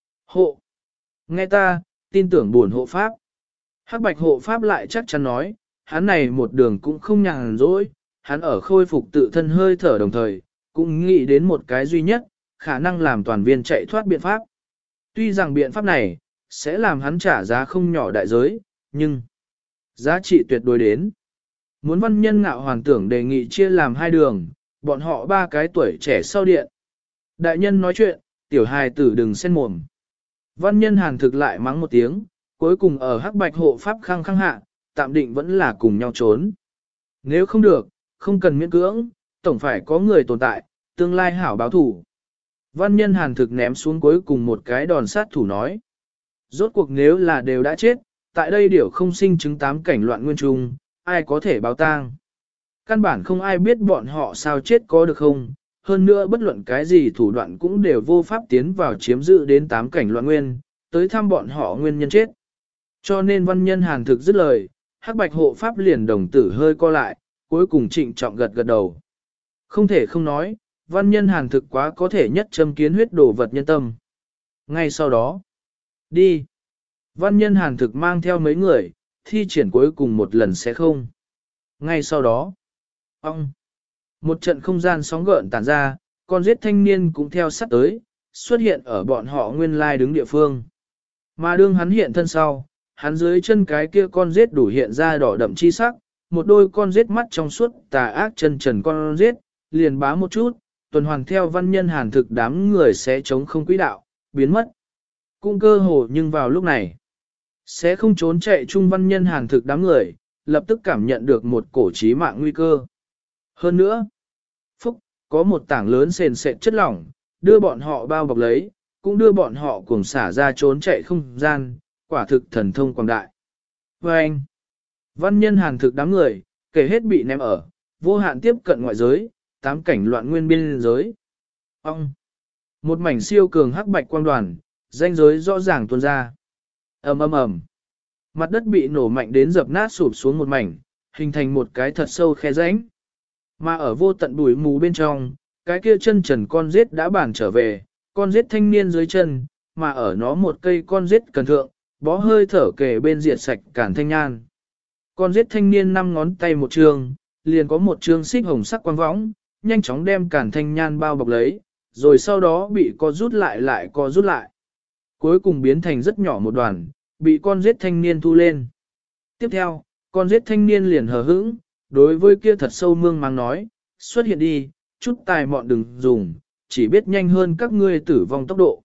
Hộ. Nghe ta, tin tưởng buồn hộ pháp. Hắc bạch hộ pháp lại chắc chắn nói, hắn này một đường cũng không nhàn rỗi, hắn ở khôi phục tự thân hơi thở đồng thời, cũng nghĩ đến một cái duy nhất, khả năng làm toàn viên chạy thoát biện pháp. Tuy rằng biện pháp này, sẽ làm hắn trả giá không nhỏ đại giới, nhưng giá trị tuyệt đối đến. Muốn Văn Nhân Ngạo Hoàn tưởng đề nghị chia làm hai đường, bọn họ ba cái tuổi trẻ sau điện. Đại nhân nói chuyện, tiểu hài tử đừng xen mồm. Văn Nhân Hàn thực lại mắng một tiếng, cuối cùng ở hắc bạch hộ pháp khăng khăng hạ, tạm định vẫn là cùng nhau trốn. Nếu không được, không cần miễn cưỡng, tổng phải có người tồn tại, tương lai hảo báo thủ. Văn Nhân Hàn thực ném xuống cuối cùng một cái đòn sát thủ nói. Rốt cuộc nếu là đều đã chết, tại đây điểu không sinh chứng tám cảnh loạn nguyên trung, ai có thể báo tang. Căn bản không ai biết bọn họ sao chết có được không, hơn nữa bất luận cái gì thủ đoạn cũng đều vô pháp tiến vào chiếm giữ đến tám cảnh loạn nguyên, tới thăm bọn họ nguyên nhân chết. Cho nên Văn Nhân Hàn thực dứt lời, hắc bạch hộ pháp liền đồng tử hơi co lại, cuối cùng trịnh trọng gật gật đầu. Không thể không nói, văn nhân hàn thực quá có thể nhất châm kiến huyết đổ vật nhân tâm. Ngay sau đó, đi. Văn nhân hàn thực mang theo mấy người, thi triển cuối cùng một lần sẽ không. Ngay sau đó, một trận không gian sóng gợn tản ra, con giết thanh niên cũng theo sát tới, xuất hiện ở bọn họ nguyên lai đứng địa phương. Mà đương hắn hiện thân sau, hắn dưới chân cái kia con giết đủ hiện ra đỏ đậm chi sắc, một đôi con giết mắt trong suốt tà ác chân trần con giết, liền bá một chút, tuần hoàn theo văn nhân hàn thực đám người sẽ chống không quỹ đạo, biến mất. Cũng cơ hồ nhưng vào lúc này, sẽ không trốn chạy chung văn nhân hàn thực đám người, lập tức cảm nhận được một cổ chí mạng nguy cơ. Hơn nữa, có một tảng lớn sền sệt chất lỏng, đưa bọn họ bao bọc lấy, cũng đưa bọn họ cùng xả ra trốn chạy không gian, quả thực thần thông quảng đại. Và anh, văn nhân hàn thực đám người, kể hết bị ném ở, vô hạn tiếp cận ngoại giới, tám cảnh loạn nguyên biên giới. Một mảnh siêu cường hắc bạch quang đoàn, danh giới rõ ràng tuôn ra. Ầm ầm ầm. Mặt đất bị nổ mạnh đến dập nát sụp xuống một mảnh, hình thành một cái thật sâu khe rãnh. Mà ở vô tận bụi mù bên trong, cái kia chân trần con giết đã bản trở về, con giết thanh niên dưới chân, mà ở nó một cây con giết cần thượng, bó hơi thở kề bên diệt sạch cản thanh nhan. Con giết thanh niên 5 ngón tay một trường, liền có một trường xích hồng sắc quang võng, nhanh chóng đem cản thanh nhan bao bọc lấy, rồi sau đó bị co rút lại co rút lại. Cuối cùng biến thành rất nhỏ một đoàn, bị con giết thanh niên thu lên. Tiếp theo, con giết thanh niên liền hờ hững, đối với kia thật sâu mương mang nói, xuất hiện đi, chút tài mọn đừng dùng, chỉ biết nhanh hơn các ngươi tử vong tốc độ.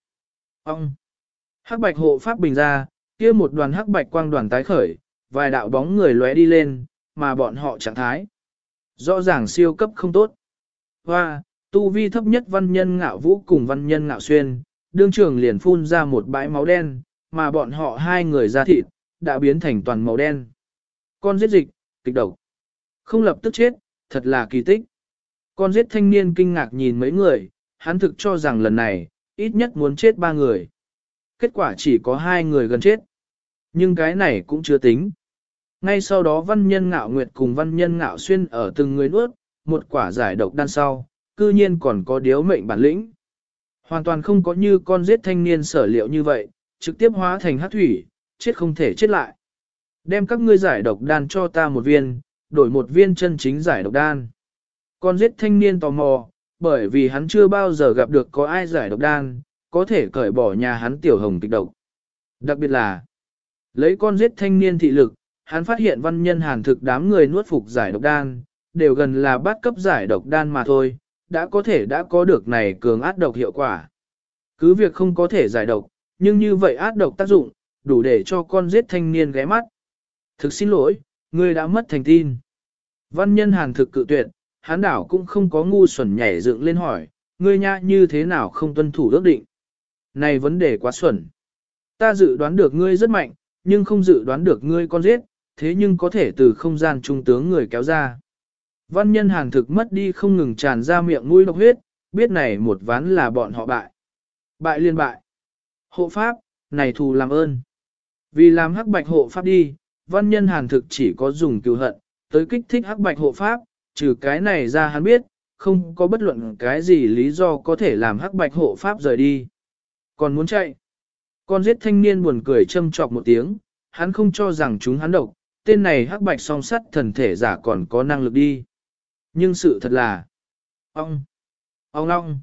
Hắc bạch hộ pháp bình ra, kia một đoàn hắc bạch quang đoàn tái khởi, vài đạo bóng người lóe đi lên, mà bọn họ trạng thái. Rõ ràng siêu cấp không tốt. Hoa, tu vi thấp nhất văn nhân ngạo vũ cùng văn nhân ngạo xuyên, đương trường liền phun ra một bãi máu đen, mà bọn họ hai người da thịt, đã biến thành toàn màu đen. Con giết dịch, kịch độc. Không lập tức chết, thật là kỳ tích. Con giết thanh niên kinh ngạc nhìn mấy người, hắn thực cho rằng lần này, ít nhất muốn chết 3 người. Kết quả chỉ có 2 người gần chết. Nhưng cái này cũng chưa tính. Ngay sau đó văn nhân ngạo nguyệt cùng văn nhân ngạo xuyên ở từng người nuốt, một quả giải độc đan sau, cư nhiên còn có điếu mệnh bản lĩnh. Hoàn toàn không có như con giết thanh niên sở liệu như vậy, trực tiếp hóa thành hắc thủy, chết không thể chết lại. Đem các ngươi giải độc đan cho ta một viên, đổi một viên chân chính giải độc đan. Con giết thanh niên tò mò, bởi vì hắn chưa bao giờ gặp được có ai giải độc đan, có thể cởi bỏ nhà hắn tiểu hồng kịch độc. Đặc biệt là, lấy con giết thanh niên thị lực, hắn phát hiện văn nhân hàn thực đám người nuốt phục giải độc đan, đều gần là bát cấp giải độc đan mà thôi, đã có được này cường át độc hiệu quả. Cứ việc không có thể giải độc, nhưng như vậy át độc tác dụng, đủ để cho con giết thanh niên ghé mắt. Thực xin lỗi, ngươi đã mất thành tin. Văn nhân hàn thực cự tuyệt, hắn đảo cũng không có ngu xuẩn nhảy dựng lên hỏi, ngươi nha như thế nào không tuân thủ ước định. Này vấn đề quá xuẩn. Ta dự đoán được ngươi rất mạnh, nhưng không dự đoán được ngươi con giết, thế nhưng có thể từ không gian trung tướng người kéo ra. Văn nhân hàn thực mất đi không ngừng tràn ra miệng mũi độc huyết, biết này một ván là bọn họ bại. Bại liên bại. Hộ pháp, này thù làm ơn. Vì làm hắc bạch hộ pháp đi, văn nhân hàn thực chỉ có dùng cừu hận, tới kích thích hắc bạch hộ pháp, trừ cái này ra hắn biết, không có bất luận cái gì lý do có thể làm hắc bạch hộ pháp rời đi. Còn muốn chạy. Con giết thanh niên buồn cười châm chọc một tiếng, hắn không cho rằng chúng hắn độc, tên này hắc bạch song sắt thần thể giả còn có năng lực đi. Nhưng sự thật là, ông long,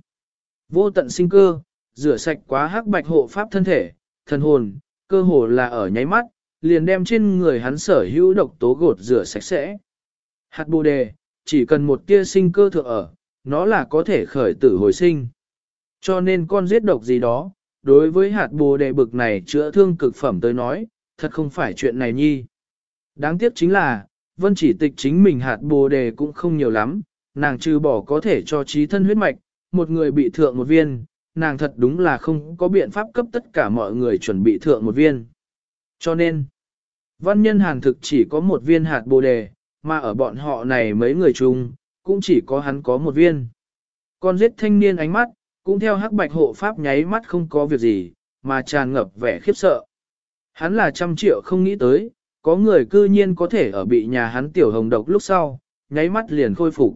vô tận sinh cơ, rửa sạch quá hắc bạch hộ pháp thân thể, thần hồn, cơ hồ là ở nháy mắt, liền đem trên người hắn sở hữu độc tố gột rửa sạch sẽ. Hạt bồ đề, chỉ cần một tia sinh cơ thượng ở, nó là có thể khởi tử hồi sinh. Cho nên con giết độc gì đó, đối với hạt bồ đề bực này chữa thương cực phẩm tới nói, thật không phải chuyện này nhi. Đáng tiếc chính là, vân chỉ tịch chính mình hạt bồ đề cũng không nhiều lắm, nàng trừ bỏ có thể cho trí thân huyết mạch, một người bị thượng một viên, nàng thật đúng là không có biện pháp cấp tất cả mọi người chuẩn bị thượng một viên. Cho nên, văn nhân hàn thực chỉ có một viên hạt bồ đề, mà ở bọn họ này mấy người chung, cũng chỉ có hắn có một viên. Con giết thanh niên ánh mắt, cũng theo hắc bạch hộ pháp nháy mắt không có việc gì, mà tràn ngập vẻ khiếp sợ. Hắn là 100 triệu không nghĩ tới, có người cư nhiên có thể ở bị nhà hắn tiểu hồng độc lúc sau, nháy mắt liền khôi phục.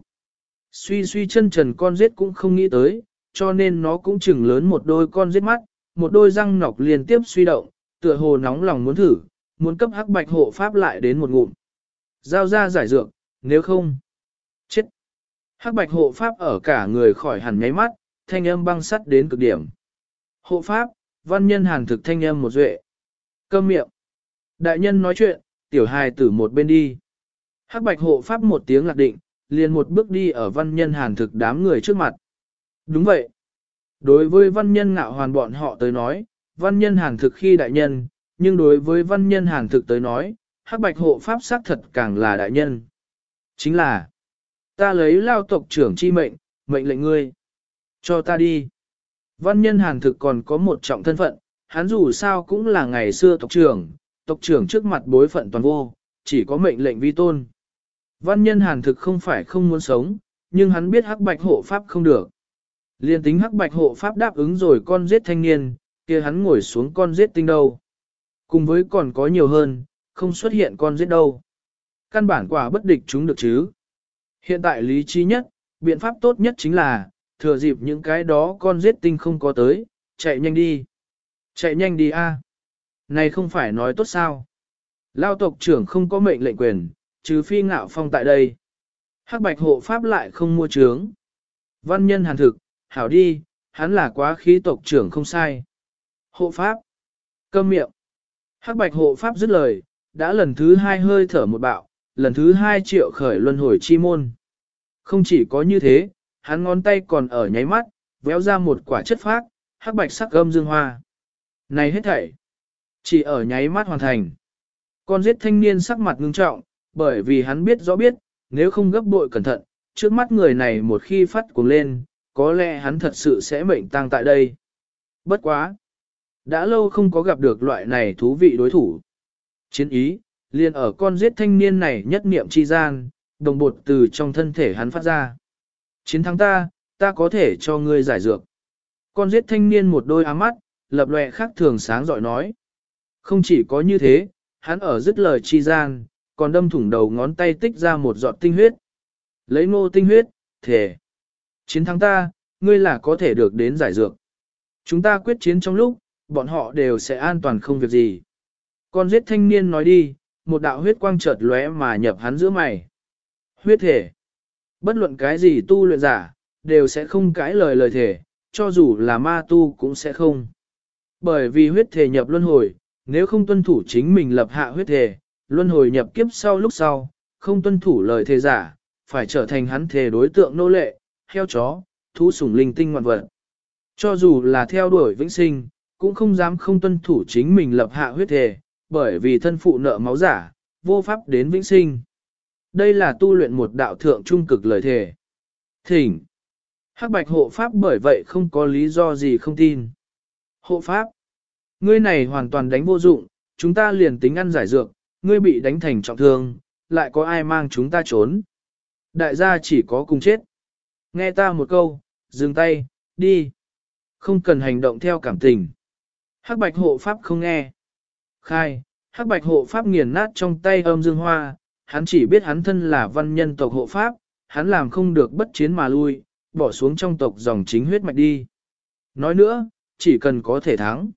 Suy suy chân trần con giết cũng không nghĩ tới, cho nên nó cũng chừng lớn một đôi con giết mắt, một đôi răng nọc liên tiếp suy động, tựa hồ nóng lòng muốn thử, muốn cấp hắc bạch hộ pháp lại đến một ngụm. Giao ra giải dược, nếu không, chết. Hắc bạch hộ pháp ở cả người khỏi hẳn nháy mắt, thanh âm băng sắt đến cực điểm. Hộ pháp, văn nhân hàn thực thanh âm một duệ. Câm miệng. Đại nhân nói chuyện, tiểu hài tử một bên đi. Hắc bạch hộ pháp một tiếng lạc định, liền một bước đi ở văn nhân hàn thực đám người trước mặt. Đúng vậy. Đối với văn nhân ngạo hoàn bọn họ tới nói, văn nhân hàn thực khi đại nhân, nhưng đối với văn nhân hàn thực tới nói, hắc bạch hộ pháp xác thật càng là đại nhân. Chính là, ta lấy lao tộc trưởng chi mệnh, mệnh lệnh ngươi. Cho ta đi. Văn nhân hàn thực còn có một trọng thân phận, hắn dù sao cũng là ngày xưa tộc trưởng trước mặt bối phận toàn vô, chỉ có mệnh lệnh vi tôn. Văn nhân hàn thực không phải không muốn sống, nhưng hắn biết hắc bạch hộ pháp không được. Liên tính hắc bạch hộ pháp đáp ứng rồi con giết thanh niên, kia hắn ngồi xuống con giết tinh đâu. Cùng với còn có nhiều hơn, không xuất hiện con giết đâu. Căn bản quả bất địch chúng được chứ. Hiện tại lý trí nhất, biện pháp tốt nhất chính là, thừa dịp những cái đó con giết tinh không có tới, chạy nhanh đi. Chạy nhanh đi a. Này không phải nói tốt sao. Lao tộc trưởng không có mệnh lệnh quyền, trừ phi ngạo phong tại đây. Hắc bạch hộ pháp lại không mua trướng. Văn nhân hàn thực, hảo đi, hắn là quá khí tộc trưởng không sai. Hộ pháp. Câm miệng. Hắc bạch hộ pháp dứt lời, đã lần thứ hai hơi thở một bạo, lần thứ hai triệu khởi luân hồi chi môn. Không chỉ có như thế, hắn ngón tay còn ở nháy mắt, véo ra một quả chất phác, hắc bạch sắc gâm dương hoa. Này hết thảy, chỉ ở nháy mắt hoàn thành. Con giết thanh niên sắc mặt ngưng trọng, bởi vì hắn biết rõ biết, nếu không gấp bội cẩn thận, trước mắt người này một khi phát cuồng lên, có lẽ hắn thật sự sẽ mệnh tang tại đây. Bất quá. Đã lâu không có gặp được loại này thú vị đối thủ. Chiến ý, liền ở con giết thanh niên này nhất niệm chi gian, đồng bột từ trong thân thể hắn phát ra. Chiến thắng ta có thể cho ngươi giải dược. Con giết thanh niên một đôi ám mắt, lập lòe khác thường sáng giỏi nói. Không chỉ có như thế, hắn ở dứt lời chi gian, còn đâm thủng đầu ngón tay tích ra một giọt tinh huyết. Lấy ngô tinh huyết, thể. Chiến thắng ta, ngươi là có thể được đến giải dược. Chúng ta quyết chiến trong lúc, bọn họ đều sẽ an toàn không việc gì. Con giết thanh niên nói đi, một đạo huyết quang chợt lóe mà nhập hắn giữa mày. Huyết thể. Bất luận cái gì tu luyện giả, đều sẽ không cãi lời thể, cho dù là ma tu cũng sẽ không. Bởi vì huyết thể nhập luân hồi, nếu không tuân thủ chính mình lập hạ huyết thể, luân hồi nhập kiếp sau lúc sau, không tuân thủ lời thề giả, phải trở thành hắn thể đối tượng nô lệ, heo chó, thú sủng linh tinh ngoạn vật. Cho dù là theo đuổi vĩnh sinh, cũng không dám không tuân thủ chính mình lập hạ huyết thể, bởi vì thân phụ nợ máu giả, vô pháp đến vĩnh sinh. Đây là tu luyện một đạo thượng trung cực lời thề. Thỉnh. Hắc bạch hộ pháp bởi vậy không có lý do gì không tin. Hộ pháp. Ngươi này hoàn toàn đánh vô dụng, chúng ta liền tính ăn giải dược, ngươi bị đánh thành trọng thương, lại có ai mang chúng ta trốn. Đại gia chỉ có cùng chết. Nghe ta một câu, dừng tay, đi. Không cần hành động theo cảm tình. Hắc bạch hộ pháp không nghe. Khai, hắc bạch hộ pháp nghiền nát trong tay âm dương hoa, hắn chỉ biết hắn thân là văn nhân tộc hộ pháp, hắn làm không được bất chiến mà lui, bỏ xuống trong tộc dòng chính huyết mạch đi. Nói nữa, chỉ cần có thể thắng.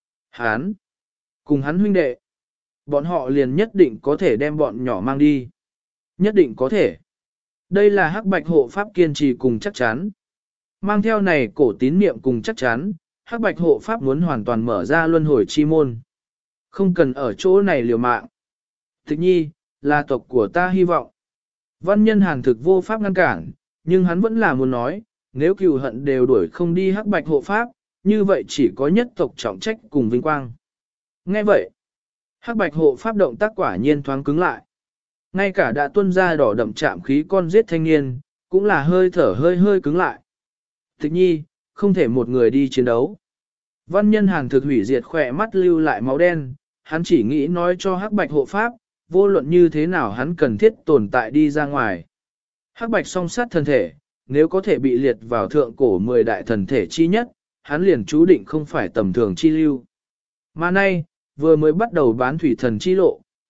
Hắn, cùng hắn huynh đệ, bọn họ liền nhất định có thể đem bọn nhỏ mang đi. Nhất định có thể. Đây là hắc bạch hộ pháp kiên trì cùng chắc chắn. Mang theo này cổ tín niệm cùng chắc chắn, hắc bạch hộ pháp muốn hoàn toàn mở ra luân hồi chi môn. Không cần ở chỗ này liều mạng. Thích nhi, là tộc của ta hy vọng. Văn nhân hàn thực vô pháp ngăn cản, nhưng hắn vẫn là muốn nói, nếu cừu hận đều đuổi không đi hắc bạch hộ pháp, như vậy chỉ có nhất tộc trọng trách cùng vinh quang. Nghe vậy, hắc bạch hộ pháp động tác quả nhiên thoáng cứng lại. Ngay cả đã tuân ra đỏ đậm chạm khí con giết thanh niên, cũng là hơi thở hơi cứng lại. Thích nhi, không thể một người đi chiến đấu. Văn nhân hàn thực hủy diệt khỏe mắt lưu lại máu đen, hắn chỉ nghĩ nói cho hắc bạch hộ pháp, vô luận như thế nào hắn cần thiết tồn tại đi ra ngoài. Hắc bạch song sát thân thể, nếu có thể bị liệt vào thượng cổ 10 đại thần thể chi nhất, hắn liền chú định không phải tầm thường chi lưu. Mà nay, vừa mới bắt đầu bán thủy thần chi lộ,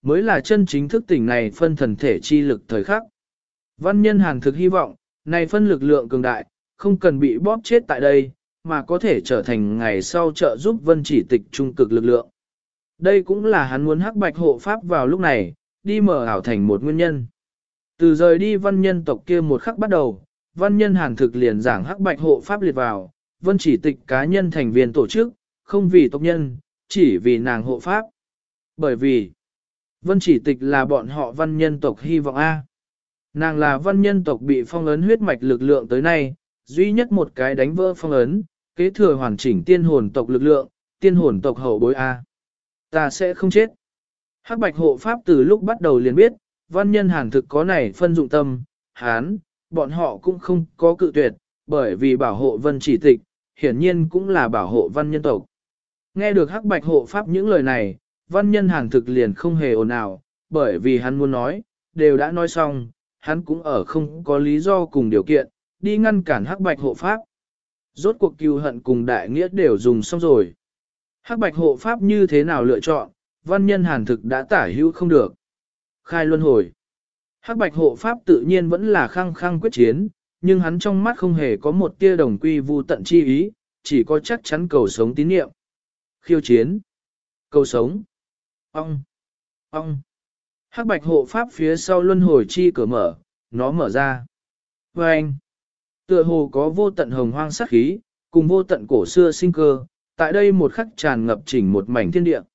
mới là chân chính thức tỉnh này phân thần thể chi lực thời khắc. Văn nhân hàn thực hy vọng, này phân lực lượng cường đại, không cần bị bóp chết tại đây, mà có thể trở thành ngày sau trợ giúp vân chỉ tịch trung cực lực lượng. Đây cũng là hắn muốn hắc bạch hộ pháp vào lúc này, đi mở ảo thành một nguyên nhân. Từ rời đi văn nhân tộc kia một khắc bắt đầu, văn nhân hàn thực liền giảng hắc bạch hộ pháp liệt vào, vân chỉ tịch cá nhân thành viên tổ chức, không vì tộc nhân, chỉ vì nàng hộ pháp. Bởi vì, vân chỉ tịch là bọn họ văn nhân tộc hy vọng A. Nàng là văn nhân tộc bị phong ấn huyết mạch lực lượng tới nay, duy nhất một cái đánh vỡ phong ấn, kế thừa hoàn chỉnh tiên hồn tộc lực lượng, tiên hồn tộc hậu bối A. Ta sẽ không chết. Hắc bạch hộ pháp từ lúc bắt đầu liền biết, văn nhân hàn thực có này phân dụng tâm, hán, bọn họ cũng không có cự tuyệt, bởi vì bảo hộ vân chỉ tịch, hiển nhiên cũng là bảo hộ văn nhân tộc. Nghe được hắc bạch hộ pháp những lời này, văn nhân hàn thực liền không hề ồn ào, bởi vì hắn muốn nói, đều đã nói xong, hắn cũng ở không có lý do cùng điều kiện, đi ngăn cản hắc bạch hộ pháp. Rốt cuộc cừu hận cùng đại nghĩa đều dùng xong rồi. Hắc bạch hộ pháp như thế nào lựa chọn, văn nhân hàn thực đã tả hữu không được. Khai luân hồi. Hắc bạch hộ pháp tự nhiên vẫn là khăng khăng quyết chiến, nhưng hắn trong mắt không hề có một tia đồng quy vu tận chi ý, chỉ có chắc chắn cầu sống tín niệm. Khiêu chiến. Cầu sống. Ong. Ong. Hắc bạch hộ pháp phía sau luân hồi chi cửa mở, nó mở ra. Và anh. Tựa hồ có vô tận hồng hoang sát khí, cùng vô tận cổ xưa sinh cơ, tại đây một khắc tràn ngập chỉnh một mảnh thiên địa.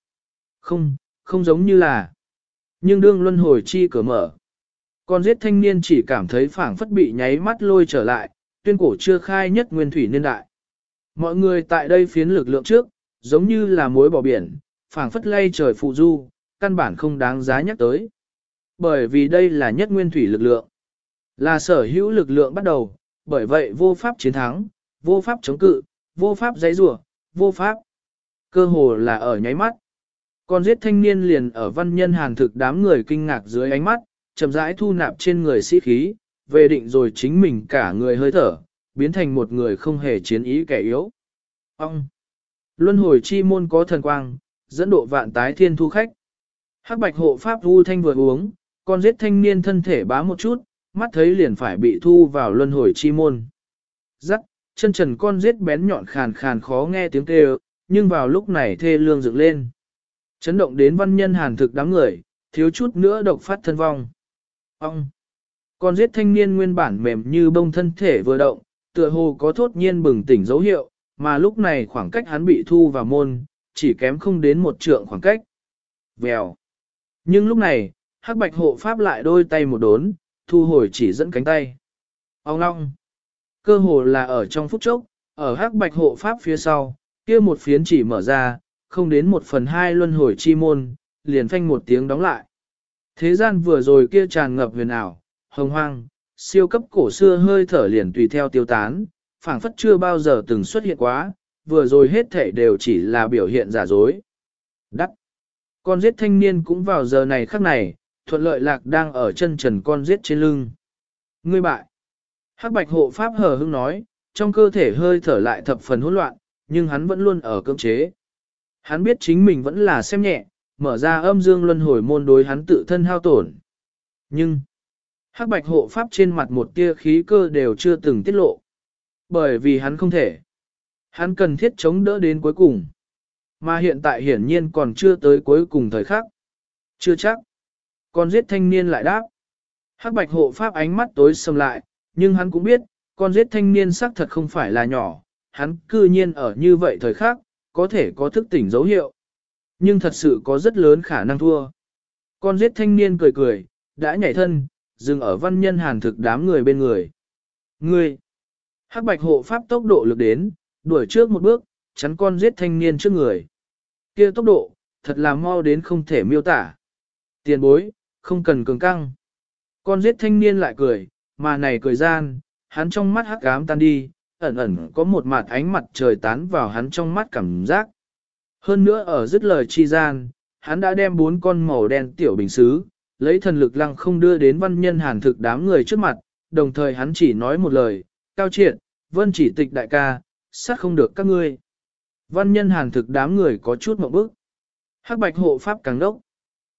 Không giống như là. Nhưng đương luân hồi chi cửa mở. Con giết thanh niên chỉ cảm thấy phảng phất bị nháy mắt lôi trở lại, tuyên cổ chưa khai nhất nguyên thủy niên đại. Mọi người tại đây phiến lực lượng trước, giống như là muối bỏ biển, phảng phất lay trời phụ du, căn bản không đáng giá nhắc tới. Bởi vì đây là nhất nguyên thủy lực lượng. Là sở hữu lực lượng bắt đầu, bởi vậy vô pháp chiến thắng, vô pháp chống cự, vô pháp giãy giụa, vô pháp. Cơ hồ là ở nháy mắt. Con giết thanh niên liền ở văn nhân hàn thực đám người kinh ngạc dưới ánh mắt, chậm rãi thu nạp trên người sĩ khí, về định rồi chính mình cả người hơi thở, biến thành một người không hề chiến ý kẻ yếu. Ông! Luân hồi chi môn có thần quang, dẫn độ vạn tái thiên thu khách. Hắc bạch hộ pháp vu thanh vừa uống, con giết thanh niên thân thể bá một chút, mắt thấy liền phải bị thu vào luân hồi chi môn. Rắc, chân trần con giết bén nhọn khàn khàn khó nghe tiếng kêu, nhưng vào lúc này thê lương dựng lên. Chấn động đến văn nhân hàn thực đám người, thiếu chút nữa độc phát thân vong. Ông! Con giết thanh niên nguyên bản mềm như bông thân thể vừa động, tựa hồ có thốt nhiên bừng tỉnh dấu hiệu, mà lúc này khoảng cách hắn bị thu vào môn, chỉ kém không đến một trượng khoảng cách. Vèo! Nhưng lúc này, hắc bạch hộ pháp lại đôi tay một đốn, thu hồi chỉ dẫn cánh tay. Ông long! Cơ hồ là ở trong phút chốc, ở hắc bạch hộ pháp phía sau, kia một phiến chỉ mở ra, không đến 1/2 luân hồi chi môn, liền phanh một tiếng đóng lại. Thế gian vừa rồi kia tràn ngập huyền ảo, hồng hoang, siêu cấp cổ xưa hơi thở liền tùy theo tiêu tán, phảng phất chưa bao giờ từng xuất hiện quá, vừa rồi hết thể đều chỉ là biểu hiện giả dối. Đắc! Con giết thanh niên cũng vào giờ này khắc này, thuận lợi lạc đang ở chân trần con giết trên lưng. Ngươi bại! Hắc bạch hộ pháp hờ hững nói, trong cơ thể hơi thở lại thập phần hỗn loạn, nhưng hắn vẫn luôn ở cưỡng chế. Hắn biết chính mình vẫn là xem nhẹ, mở ra âm dương luân hồi môn đối hắn tự thân hao tổn. Nhưng, hắc bạch hộ pháp trên mặt một tia khí cơ đều chưa từng tiết lộ. Bởi vì hắn không thể. Hắn cần thiết chống đỡ đến cuối cùng. Mà hiện tại hiển nhiên còn chưa tới cuối cùng thời khắc. Chưa chắc. Con giết thanh niên lại đáp. Hắc bạch hộ pháp ánh mắt tối sầm lại, nhưng hắn cũng biết, con giết thanh niên xác thật không phải là nhỏ. Hắn cư nhiên ở như vậy thời khắc, có thể có thức tỉnh dấu hiệu. Nhưng thật sự có rất lớn khả năng thua. Con giết thanh niên cười cười, đã nhảy thân, dừng ở văn nhân hàn thực đám người bên người. Ngươi! Hắc bạch hộ pháp tốc độ lực đến, đuổi trước một bước, chắn con giết thanh niên trước người. Kia tốc độ, thật là mau đến không thể miêu tả. Tiền bối, không cần cường căng. Con giết thanh niên lại cười, mà này cười gian, hắn trong mắt hắc ám tan đi, ẩn ẩn có một mặt ánh mặt trời tán vào hắn trong mắt cảm giác. Hơn nữa ở dứt lời chi gian, hắn đã đem 4 con màu đen tiểu bình xứ, lấy thần lực lăng không đưa đến văn nhân hàn thực đám người trước mặt, đồng thời hắn chỉ nói một lời, cao triệt, vân chỉ tịch đại ca, sát không được các ngươi. Văn nhân hàn thực đám người có chút mộng bức. Hắc bạch hộ pháp càng đốc.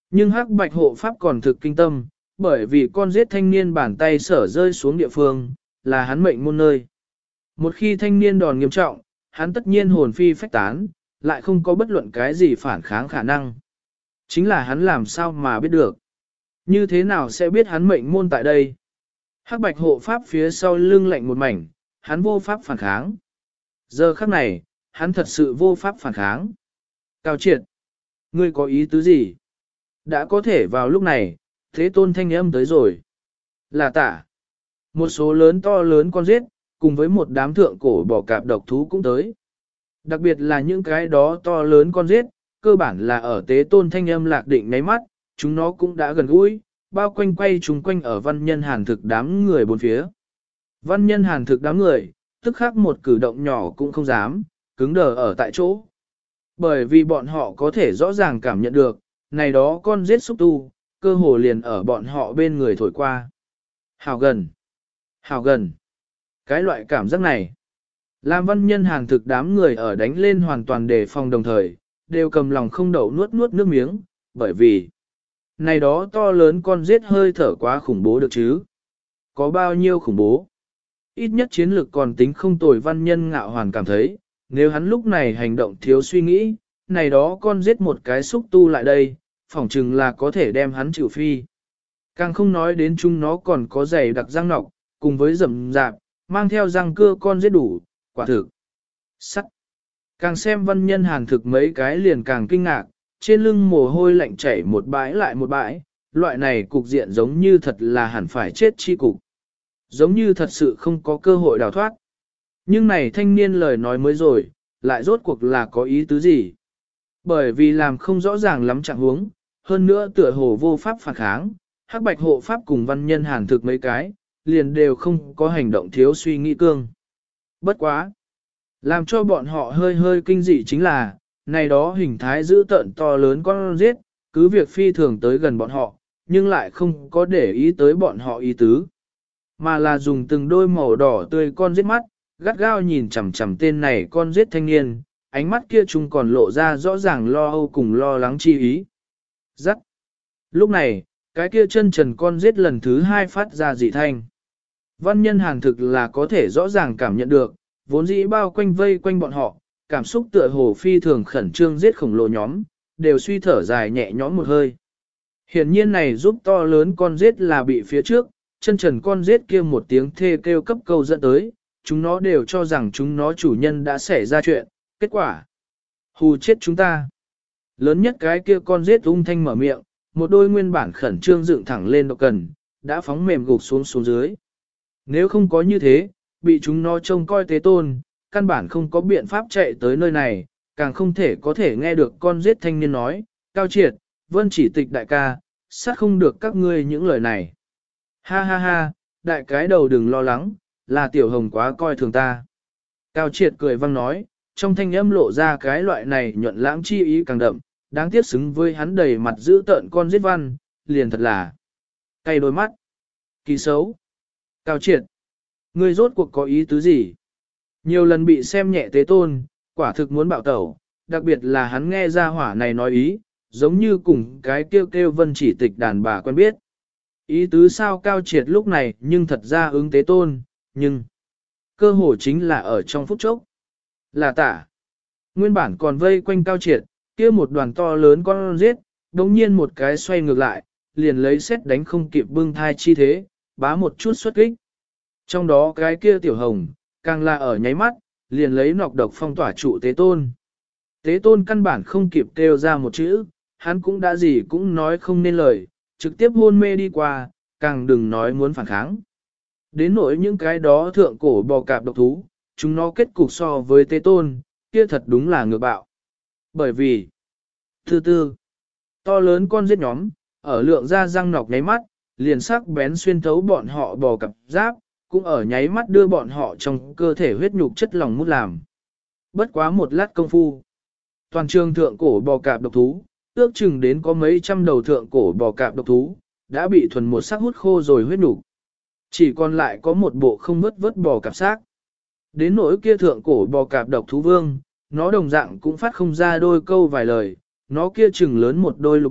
Nhưng hắc bạch hộ pháp còn thực kinh tâm, bởi vì con giết thanh niên bàn tay sở rơi xuống địa phương, là hắn mệnh môn nơi. Một khi thanh niên đòn nghiêm trọng, hắn tất nhiên hồn phi phách tán, lại không có bất luận cái gì phản kháng khả năng. Chính là hắn làm sao mà biết được. Như thế nào sẽ biết hắn mệnh môn tại đây? Hắc bạch hộ pháp phía sau lưng lạnh một mảnh, hắn vô pháp phản kháng. Giờ khắc này, hắn thật sự vô pháp phản kháng. Cao triệt, ngươi có ý tứ gì? Đã có thể vào lúc này, thế tôn thanh âm tới rồi. Là tả. Một số lớn to lớn con giết, cùng với một đám thượng cổ bò cạp độc thú cũng tới. Đặc biệt là những cái đó to lớn con giết, cơ bản là ở tế tôn thanh âm lạc định ngáy mắt, chúng nó cũng đã gần gũi, bao quanh quay chúng quanh ở văn nhân hàn thực đám người bốn phía. Văn nhân hàn thực đám người, tức khắc một cử động nhỏ cũng không dám, cứng đờ ở tại chỗ. Bởi vì bọn họ có thể rõ ràng cảm nhận được, này đó con giết xúc tu, cơ hồ liền ở bọn họ bên người thổi qua. Hào gần, hào gần. Cái loại cảm giác này, làm văn nhân hàn thực đám người ở đánh lên hoàn toàn đề phòng đồng thời, đều cầm lòng không đậu nuốt nuốt nước miếng, bởi vì này đó to lớn con giết hơi thở quá khủng bố được chứ. Có bao nhiêu khủng bố? Ít nhất chiến lược còn tính không tồi văn nhân ngạo hoàn cảm thấy, nếu hắn lúc này hành động thiếu suy nghĩ, này đó con giết một cái xúc tu lại đây, phỏng chừng là có thể đem hắn chịu phi. Càng không nói đến chúng nó còn có dày đặc răng nọc, cùng với rậm rạp, mang theo răng cưa con giết đủ, quả thực. Sắt. Càng xem văn nhân hàn thực mấy cái liền càng kinh ngạc, trên lưng mồ hôi lạnh chảy một bãi lại một bãi, loại này cục diện giống như thật là hẳn phải chết chi cục. Giống như thật sự không có cơ hội đào thoát. Nhưng này thanh niên lời nói mới rồi, lại rốt cuộc là có ý tứ gì? Bởi vì làm không rõ ràng lắm trạng huống, hơn nữa tựa hồ vô pháp phản kháng, hắc bạch hộ pháp cùng văn nhân hàn thực mấy cái, liền đều không có hành động thiếu suy nghĩ cương. Bất quá! Làm cho bọn họ hơi hơi kinh dị chính là, này đó hình thái dữ tợn to lớn con giết, cứ việc phi thường tới gần bọn họ, nhưng lại không có để ý tới bọn họ ý tứ. Mà là dùng từng đôi màu đỏ tươi con giết mắt, gắt gao nhìn chằm chằm tên này con giết thanh niên, ánh mắt kia chúng còn lộ ra rõ ràng lo âu cùng lo lắng chi ý. Rắc. Lúc này, cái kia chân trần con giết lần thứ hai phát ra dị thanh. Văn nhân hàn thực là có thể rõ ràng cảm nhận được, vốn dĩ bao quanh vây quanh bọn họ, cảm xúc tựa hồ phi thường khẩn trương giết khổng lồ nhóm, đều suy thở dài nhẹ nhõm một hơi. Hiển nhiên này giúp to lớn con giết là bị phía trước, chân trần con giết kia một tiếng thê kêu cấp câu dẫn tới, chúng nó đều cho rằng chúng nó chủ nhân đã xảy ra chuyện, kết quả. Hù chết chúng ta. Lớn nhất cái kia con giết ung thanh mở miệng, một đôi nguyên bản khẩn trương dựng thẳng lên độ cần, đã phóng mềm gục xuống xuống dưới. Nếu không có như thế, bị chúng nó trông coi tế tôn, căn bản không có biện pháp chạy tới nơi này, càng không thể có thể nghe được con giết thanh niên nói, Cao Triệt, Vân Chỉ Tịch đại ca, sát không được các ngươi những lời này. Ha ha ha, đại cái đầu đừng lo lắng, là tiểu hồng quá coi thường ta. Cao Triệt cười vang nói, trong thanh âm lộ ra cái loại này nhuận lãng chi ý càng đậm, đáng tiếc xứng với hắn đầy mặt giữ tợn con giết văn, liền thật là cay đôi mắt. Kỳ xấu. Cao Triệt, ngươi rốt cuộc có ý tứ gì? Nhiều lần bị xem nhẹ tế tôn, quả thực muốn bạo tẩu, đặc biệt là hắn nghe ra hỏa này nói ý, giống như cùng cái kêu kêu Vân Chỉ Tịch đàn bà quen biết. Ý tứ sao Cao Triệt lúc này nhưng thật ra ứng tế tôn, nhưng cơ hồ chính là ở trong phút chốc. Là tả. Nguyên bản còn vây quanh Cao Triệt, kia một đoàn to lớn con giết, đồng nhiên một cái xoay ngược lại, liền lấy xét đánh không kịp bưng thai chi thế, bá một chút xuất kích. Trong đó cái kia tiểu hồng, càng là ở nháy mắt, liền lấy nọc độc phong tỏa trụ tế tôn. Tế tôn căn bản không kịp kêu ra một chữ, hắn cũng đã gì cũng nói không nên lời, trực tiếp hôn mê đi qua, càng đừng nói muốn phản kháng. Đến nỗi những cái đó thượng cổ bò cạp độc thú, chúng nó kết cục so với tế tôn, kia thật đúng là ngược bạo. Bởi vì, thứ tư, to lớn con giết nhóm, ở lượng ra răng nọc nháy mắt, liền sắc bén xuyên thấu bọn họ bò cạp giáp, cũng ở nháy mắt đưa bọn họ trong cơ thể huyết nhục chất lỏng mút làm. Bất quá một lát công phu, toàn trường thượng cổ bò cạp độc thú, ước chừng đến có mấy trăm đầu thượng cổ bò cạp độc thú, đã bị thuần một sắc hút khô rồi huyết nhục. Chỉ còn lại có một bộ không vớt vớt bò cạp xác. Đến nỗi kia thượng cổ bò cạp độc thú vương, nó đồng dạng cũng phát không ra đôi câu vài lời, nó kia chừng lớn một đôi lục mắt,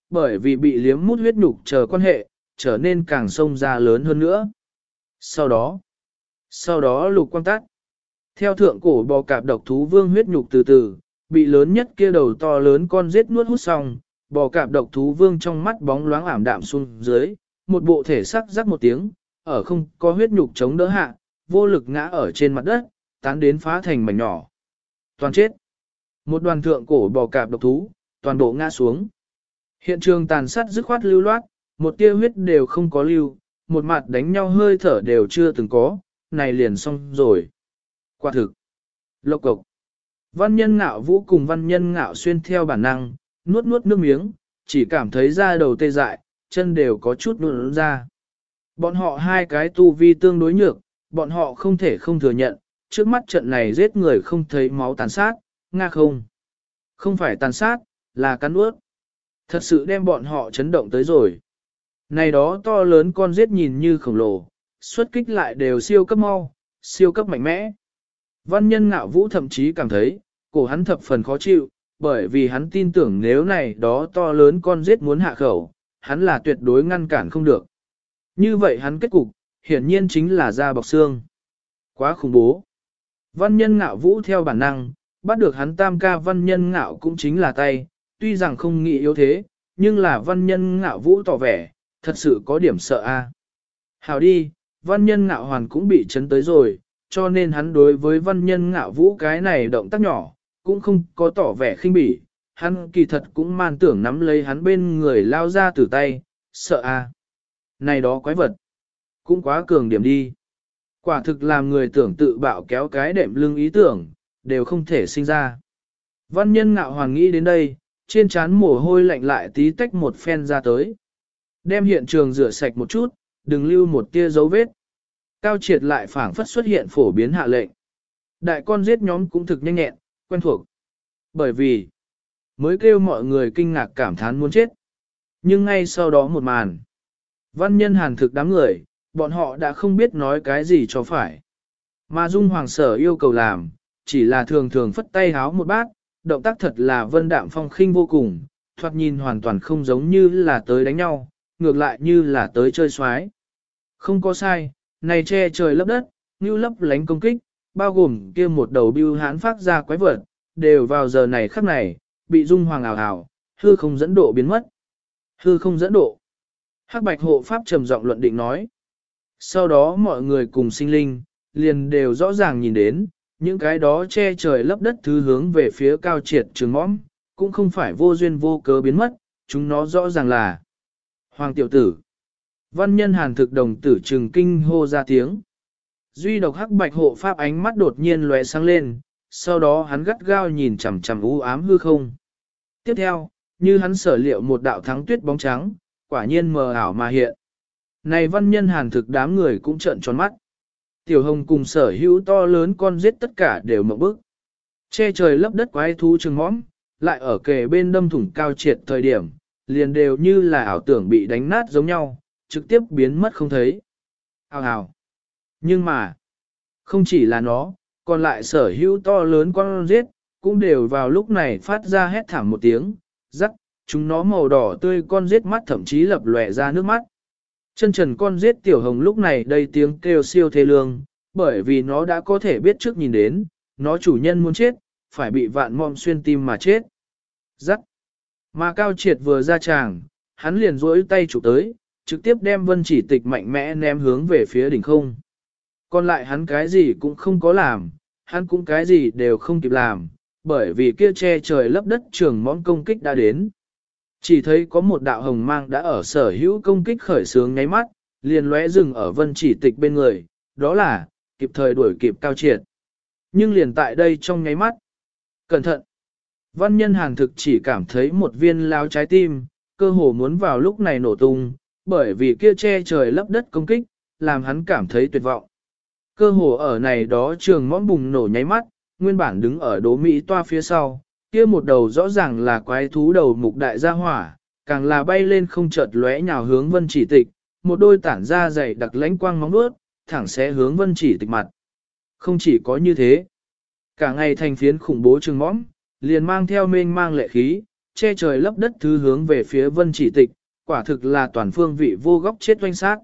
bởi vì bị liếm mút huyết nhục chờ quan hệ, trở nên càng sông ra lớn hơn nữa. Sau đó lục quang tắt. Theo thượng cổ bò cạp độc thú vương huyết nhục từ từ, bị lớn nhất kia đầu to lớn con giết nuốt hút xong, bò cạp độc thú vương trong mắt bóng loáng ảm đạm xuống dưới, một bộ thể sắc rắc một tiếng, ở không có huyết nhục chống đỡ hạ, vô lực ngã ở trên mặt đất, tán đến phá thành mảnh nhỏ. Toàn chết. Một đoàn thượng cổ bò cạp độc thú, toàn bộ ngã xuống. Hiện trường tàn sát dứt khoát lưu loát, một tia huyết đều không có lưu, một mặt đánh nhau hơi thở đều chưa từng có, này liền xong rồi. Quả thực. Lộc cộc. Văn nhân ngạo vũ cùng văn nhân ngạo xuyên theo bản năng, nuốt nước miếng, chỉ cảm thấy da đầu tê dại, chân đều có chút nụn ra. Bọn họ hai cái tu vi tương đối nhược, bọn họ không thể không thừa nhận, trước mắt trận này giết người không thấy máu tàn sát, nga không. Không phải tàn sát, là cắn ướt. Thật sự đem bọn họ chấn động tới rồi. Này đó to lớn con giết nhìn như khổng lồ, xuất kích lại đều siêu cấp mau, siêu cấp mạnh mẽ. Văn nhân ngạo vũ thậm chí cảm thấy, cổ hắn thập phần khó chịu, bởi vì hắn tin tưởng nếu này đó to lớn con giết muốn hạ khẩu, hắn là tuyệt đối ngăn cản không được. Như vậy hắn kết cục, hiển nhiên chính là da bọc xương. Quá khủng bố. Văn nhân ngạo vũ theo bản năng, bắt được hắn tam ca văn nhân ngạo cũng chính là tay, tuy rằng không nghĩ yếu thế, nhưng là văn nhân ngạo vũ tỏ vẻ, thật sự có điểm sợ a. Hào đi, văn nhân ngạo hoàn cũng bị chấn tới rồi, cho nên hắn đối với văn nhân ngạo vũ cái này động tác nhỏ, cũng không có tỏ vẻ khinh bỉ, hắn kỳ thật cũng man tưởng nắm lấy hắn bên người lao ra từ tay, sợ a. Này đó quái vật, cũng quá cường điểm đi. Quả thực làm người tưởng tự bạo kéo cái đệm lưng ý tưởng, đều không thể sinh ra. Văn nhân ngạo hoàn nghĩ đến đây, trên trán mồ hôi lạnh lại tí tách một phen ra tới. Đem hiện trường rửa sạch một chút, đừng lưu một tia dấu vết. Cao triệt lại phảng phất xuất hiện phổ biến hạ lệnh. Đại con giết nhóm cũng thực nhanh nhẹn, quen thuộc. Bởi vì, mới kêu mọi người kinh ngạc cảm thán muốn chết. Nhưng ngay sau đó một màn. Văn nhân hàn thực đám người, bọn họ đã không biết nói cái gì cho phải. Mà Dung Hoàng sở yêu cầu làm, chỉ là thường thường phất tay háo một bát, động tác thật là vân đạm phong khinh vô cùng, thoạt nhìn hoàn toàn không giống như là tới đánh nhau, ngược lại như là tới chơi xoái. Không có sai, này che trời lấp đất, như lấp lánh công kích, bao gồm kia một đầu bưu hán phát ra quái vật, đều vào giờ này khắc này, bị Dung Hoàng ảo ảo, hư không dẫn độ biến mất. Hư không dẫn độ. Hắc Bạch hộ pháp trầm giọng luận định nói. Sau đó mọi người cùng sinh linh, liền đều rõ ràng nhìn đến, những cái đó che trời lấp đất thứ hướng về phía cao triệt trường mõm, cũng không phải vô duyên vô cớ biến mất, chúng nó rõ ràng là Hoàng tiểu tử. Văn nhân hàn thực đồng tử trừng kinh hô ra tiếng. Duy độc Hắc Bạch hộ pháp ánh mắt đột nhiên lóe sáng lên, sau đó hắn gắt gao nhìn chằm chằm u ám hư không. Tiếp theo, như hắn sở liệu một đạo thắng tuyết bóng trắng, quả nhiên mờ ảo mà hiện. Này văn nhân hàn thực đám người cũng trợn tròn mắt. Tiểu hồng cùng sở hữu to lớn con giết tất cả đều mộng bức. Che trời lấp đất quái thú trừng mõm, lại ở kề bên đâm thủng cao triệt thời điểm, liền đều như là ảo tưởng bị đánh nát giống nhau, trực tiếp biến mất không thấy. Hào hào. Nhưng mà, không chỉ là nó, còn lại sở hữu to lớn con giết, cũng đều vào lúc này phát ra hét thảm một tiếng, rắc, chúng nó màu đỏ tươi con giết mắt thậm chí lập lòe ra nước mắt. Chân trần con giết tiểu hồng lúc này đây tiếng kêu siêu thê lương, bởi vì nó đã có thể biết trước nhìn đến, nó chủ nhân muốn chết, phải bị vạn mom xuyên tim mà chết. Rắc. Mà cao triệt vừa ra tràng, hắn liền duỗi tay chụp tới, trực tiếp đem vân chỉ tịch mạnh mẽ ném hướng về phía đỉnh không. Còn lại hắn cái gì cũng không có làm, hắn cũng cái gì đều không kịp làm, bởi vì kia che trời lấp đất trường món công kích đã đến. Chỉ thấy có một đạo hồng mang đã ở sở hữu công kích khởi sướng nháy mắt, liền lóe dừng ở vân chỉ tịch bên người, đó là, kịp thời đuổi kịp cao triệt. Nhưng liền tại đây trong nháy mắt, cẩn thận, văn nhân hàn thực chỉ cảm thấy một viên lao trái tim, cơ hồ muốn vào lúc này nổ tung, bởi vì kia che trời lấp đất công kích, làm hắn cảm thấy tuyệt vọng. Cơ hồ ở này đó trường mõm bùng nổ nháy mắt, nguyên bản đứng ở đố Mỹ toa phía sau, kia một đầu rõ ràng là quái thú đầu mục đại gia hỏa, càng là bay lên không chợt lóe nhào hướng vân chỉ tịch, một đôi tản ra dày đặc lãnh quang móng vuốt, thẳng sẽ hướng vân chỉ tịch mặt. Không chỉ có như thế, cả ngày thành phiến khủng bố trường mõm, liền mang theo mênh mang lệ khí, che trời lấp đất thứ hướng về phía Vân Chỉ Tịch, quả thực là toàn phương vị vô góc chết oanh sát.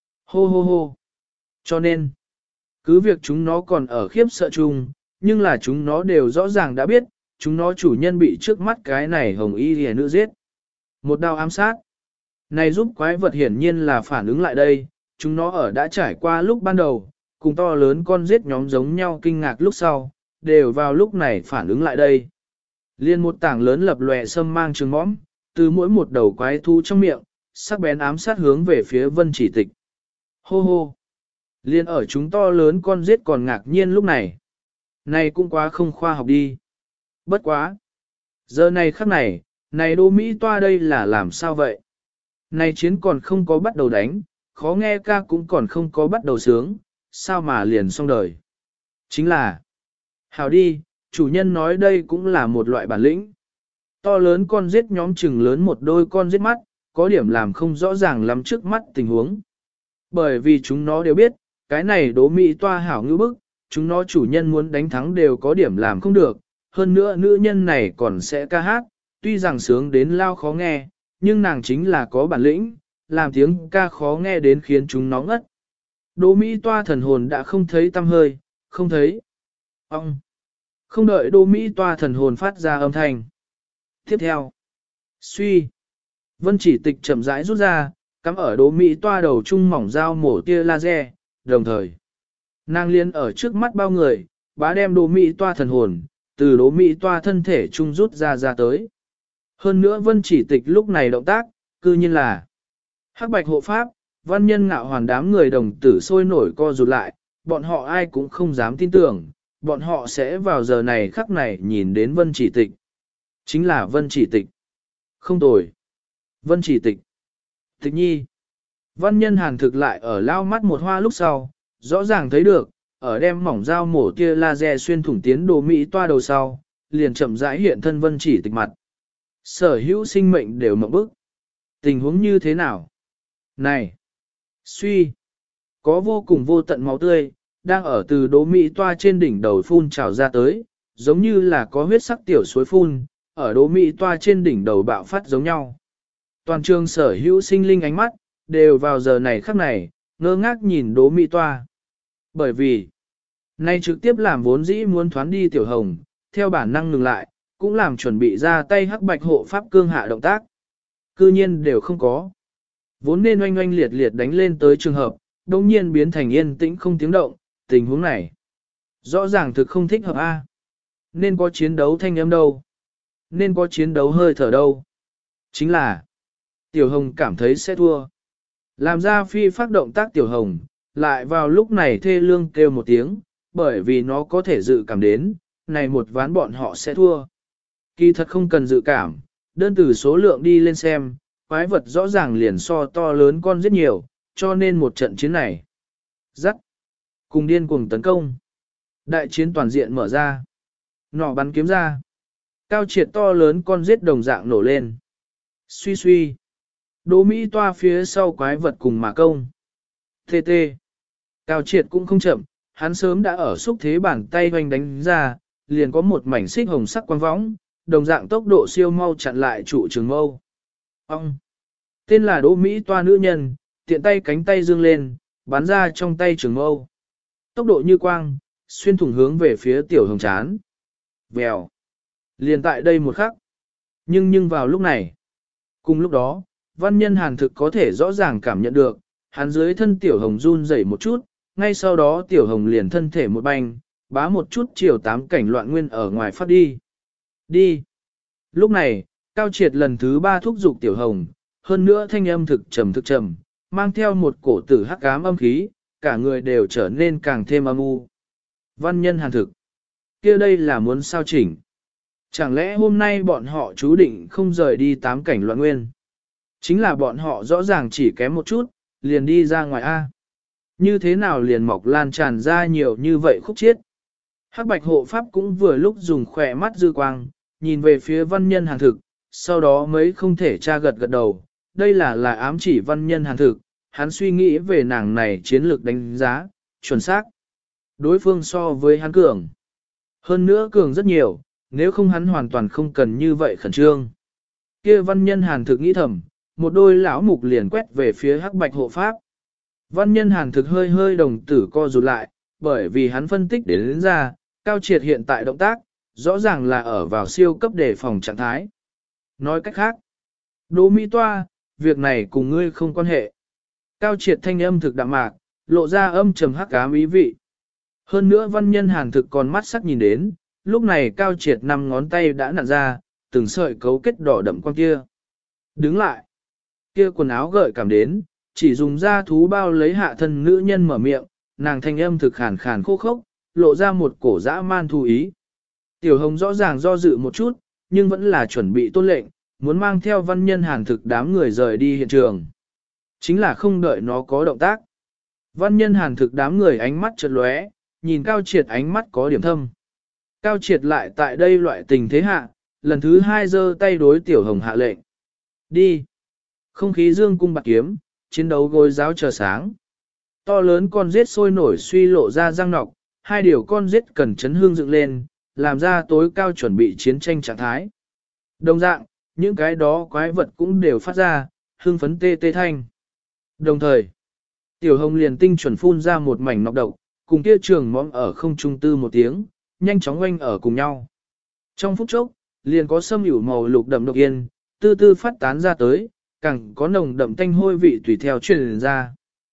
Hô hô hô. Cho nên, cứ việc chúng nó còn ở khiếp sợ chung, nhưng là chúng nó đều rõ ràng đã biết, chúng nó chủ nhân bị trước mắt cái này hồng y rìa nữ giết. Một đao ám sát. Này giúp quái vật hiển nhiên là phản ứng lại đây, chúng nó ở đã trải qua lúc ban đầu, cùng to lớn con giết nhóm giống nhau kinh ngạc lúc sau, đều vào lúc này phản ứng lại đây. Liên một tảng lớn lập lòe sâm mang trường mõm, từ mỗi một đầu quái thú trong miệng, sắc bén ám sát hướng về phía Vân Chỉ Tịch. Hô hô! Liên ở chúng to lớn con giết còn ngạc nhiên lúc này. Này cũng quá không khoa học đi. Bất quá! Giờ này khắc này, này đô Mỹ toa đây là làm sao vậy? Này chiến còn không có bắt đầu đánh, khó nghe ca cũng còn không có bắt đầu sướng, sao mà liền xong đời? Chính là, hảo đi, chủ nhân nói đây cũng là một loại bản lĩnh. To lớn con giết nhóm chừng lớn một đôi con giết mắt, có điểm làm không rõ ràng lắm trước mắt tình huống. Bởi vì chúng nó đều biết, cái này đố Mỹ toa hảo ngữ bức, chúng nó chủ nhân muốn đánh thắng đều có điểm làm không được, hơn nữa nữ nhân này còn sẽ ca hát, tuy rằng sướng đến lao khó nghe, nhưng nàng chính là có bản lĩnh, làm tiếng ca khó nghe đến khiến chúng nó ngất. Đỗ Mỹ toa thần hồn đã không thấy tâm hơi, không thấy. Ông! Không đợi Đỗ Mỹ toa thần hồn phát ra âm thanh. Tiếp theo. Suy! Vân Chỉ Tịch chậm rãi rút ra, cắm ở Đỗ Mỹ toa đầu trung mỏng dao mổ tia laser, đồng thời. Nàng liên ở trước mắt bao người, bá đem Đỗ Mỹ toa thần hồn, từ Đỗ Mỹ toa thân thể trung rút ra tới. Hơn nữa Vân Chỉ Tịch lúc này động tác, cư nhiên là Hắc Bạch hộ pháp, văn nhân ngạo hoàn đám người đồng tử sôi nổi co rụt lại, bọn họ ai cũng không dám tin tưởng, bọn họ sẽ vào giờ này khắc này nhìn đến Vân Chỉ Tịch. Chính là Vân Chỉ Tịch. Không tồi. Vân Chỉ Tịch. Tịch nhi. Văn nhân hàn thực lại ở lao mắt một hoa lúc sau, rõ ràng thấy được, ở đem mỏng dao mổ tia laser xuyên thủng tiến đồ Mỹ toa đầu sau, liền chậm rãi hiện thân Vân Chỉ Tịch mặt. Sở hữu sinh mệnh đều mộng bức. Tình huống như thế nào? Này! Suy! Có vô cùng vô tận máu tươi, đang ở từ đố Mỹ toa trên đỉnh đầu phun trào ra tới, giống như là có huyết sắc tiểu suối phun, ở đố Mỹ toa trên đỉnh đầu bạo phát giống nhau. Toàn trường sở hữu sinh linh ánh mắt, đều vào giờ này khắc này, ngơ ngác nhìn đố Mỹ toa. Bởi vì, nay trực tiếp làm vốn dĩ muốn thoán đi tiểu hồng, theo bản năng ngừng lại, cũng làm chuẩn bị ra tay hắc bạch hộ pháp cương hạ động tác. Cư nhiên đều không có. Vốn nên oanh oanh liệt liệt đánh lên tới trường hợp, đồng nhiên biến thành yên tĩnh không tiếng động, tình huống này. Rõ ràng thực không thích hợp A. Nên có chiến đấu thanh âm đâu. Nên có chiến đấu hơi thở đâu. Chính là, Tiểu Hồng cảm thấy sẽ thua. Làm ra phi phát động tác Tiểu Hồng, lại vào lúc này thê lương kêu một tiếng, bởi vì nó có thể dự cảm đến, này một ván bọn họ sẽ thua. Kỳ thật không cần dự cảm, đơn từ số lượng đi lên xem, quái vật rõ ràng liền so to lớn con rất nhiều, cho nên một trận chiến này. Dắt. Cùng điên cuồng tấn công. Đại chiến toàn diện mở ra. Nỏ bắn kiếm ra. Cao triệt to lớn con giết đồng dạng nổ lên. Suy suy. Đỗ Mỹ toa phía sau quái vật cùng mà công. Tê tê. Cao triệt cũng không chậm, hắn sớm đã ở xúc thế bàn tay hoành đánh ra, liền có một mảnh xích hồng sắc quang võng, đồng dạng tốc độ siêu mau chặn lại trụ trường mâu. Ông! Tên là Đỗ Mỹ toa nữ nhân, tiện tay cánh tay dương lên, bắn ra trong tay trường mâu. Tốc độ như quang, xuyên thủng hướng về phía tiểu hồng chán. Vèo! Liền tại đây một khắc. Nhưng vào lúc này, cùng lúc đó, văn nhân hàn thực có thể rõ ràng cảm nhận được, hắn dưới thân tiểu hồng run rẩy một chút, ngay sau đó tiểu hồng liền thân thể một banh, bá một chút chiều tám cảnh loạn nguyên ở ngoài phát đi. Đi! Lúc này, Cao Triệt lần thứ 3 thúc giục tiểu hồng, hơn nữa thanh âm thực trầm, mang theo một cổ tử hắc ám âm khí, cả người đều trở nên càng thêm âm u. Văn nhân hàn thực. Kia đây là muốn sao chỉnh. Chẳng lẽ hôm nay bọn họ chú định không rời đi tám cảnh loạn nguyên? Chính là bọn họ rõ ràng chỉ kém một chút, liền đi ra ngoài A. Như thế nào liền mọc lan tràn ra nhiều như vậy khúc chiết? Hắc bạch hộ pháp cũng vừa lúc dùng khỏe mắt dư quang, nhìn về phía văn nhân hàn thực, sau đó mấy không thể tra gật đầu, đây là ám chỉ văn nhân hàn thực, hắn suy nghĩ về nàng này chiến lược đánh giá, chuẩn xác. Đối phương so với hắn cường. Hơn nữa cường rất nhiều, nếu không hắn hoàn toàn không cần như vậy khẩn trương. Kia văn nhân hàn thực nghĩ thầm, một đôi lão mục liền quét về phía hắc bạch hộ pháp. Văn nhân hàn thực hơi hơi đồng tử co rụt lại, bởi vì hắn phân tích đến ra, Cao Triệt hiện tại động tác, rõ ràng là ở vào siêu cấp đề phòng trạng thái. Nói cách khác, Đỗ Mỹ Toa, việc này cùng ngươi không quan hệ. Cao Triệt thanh âm thực đạm mạc, lộ ra âm trầm hắc ám ý vị. Hơn nữa văn nhân hàn thực còn mắt sắc nhìn đến, lúc này Cao Triệt 5 ngón tay đã nặn ra, từng sợi cấu kết đỏ đậm quang kia. Đứng lại, kia quần áo gợi cảm đến, chỉ dùng da thú bao lấy hạ thân nữ nhân mở miệng, nàng thanh âm thực khàn khàn khô khốc, lộ ra một cổ dã man thù ý. Tiểu Hồng rõ ràng do dự một chút, nhưng vẫn là chuẩn bị tôn lệnh, muốn mang theo văn nhân hàn thực đám người rời đi hiện trường. Chính là không đợi nó có động tác. Văn nhân hàn thực đám người ánh mắt chợt lóe, nhìn Cao Triệt ánh mắt có điểm thâm. Cao Triệt lại tại đây loại tình thế hạ, lần thứ 2 giơ tay đối Tiểu Hồng hạ lệnh. Đi! Không khí dương cung bạc kiếm, chiến đấu gối giáo chờ sáng. To lớn con giết sôi nổi suy lộ ra răng nọc, hai điều con giết cần chấn hương dựng lên, làm ra tối cao chuẩn bị chiến tranh trạng thái. Đồng dạng, những cái đó quái vật cũng đều phát ra, hương phấn tê tê thanh. Đồng thời, Tiểu Hồng liền tinh chuẩn phun ra một mảnh nọc độc, cùng kia trường mõm ở không trung tư một tiếng, nhanh chóng oanh ở cùng nhau. Trong phút chốc, liền có sâm ỉu màu lục đậm độc yên, tư tư phát tán ra tới, càng có nồng đậm tanh hôi vị tùy theo truyền ra.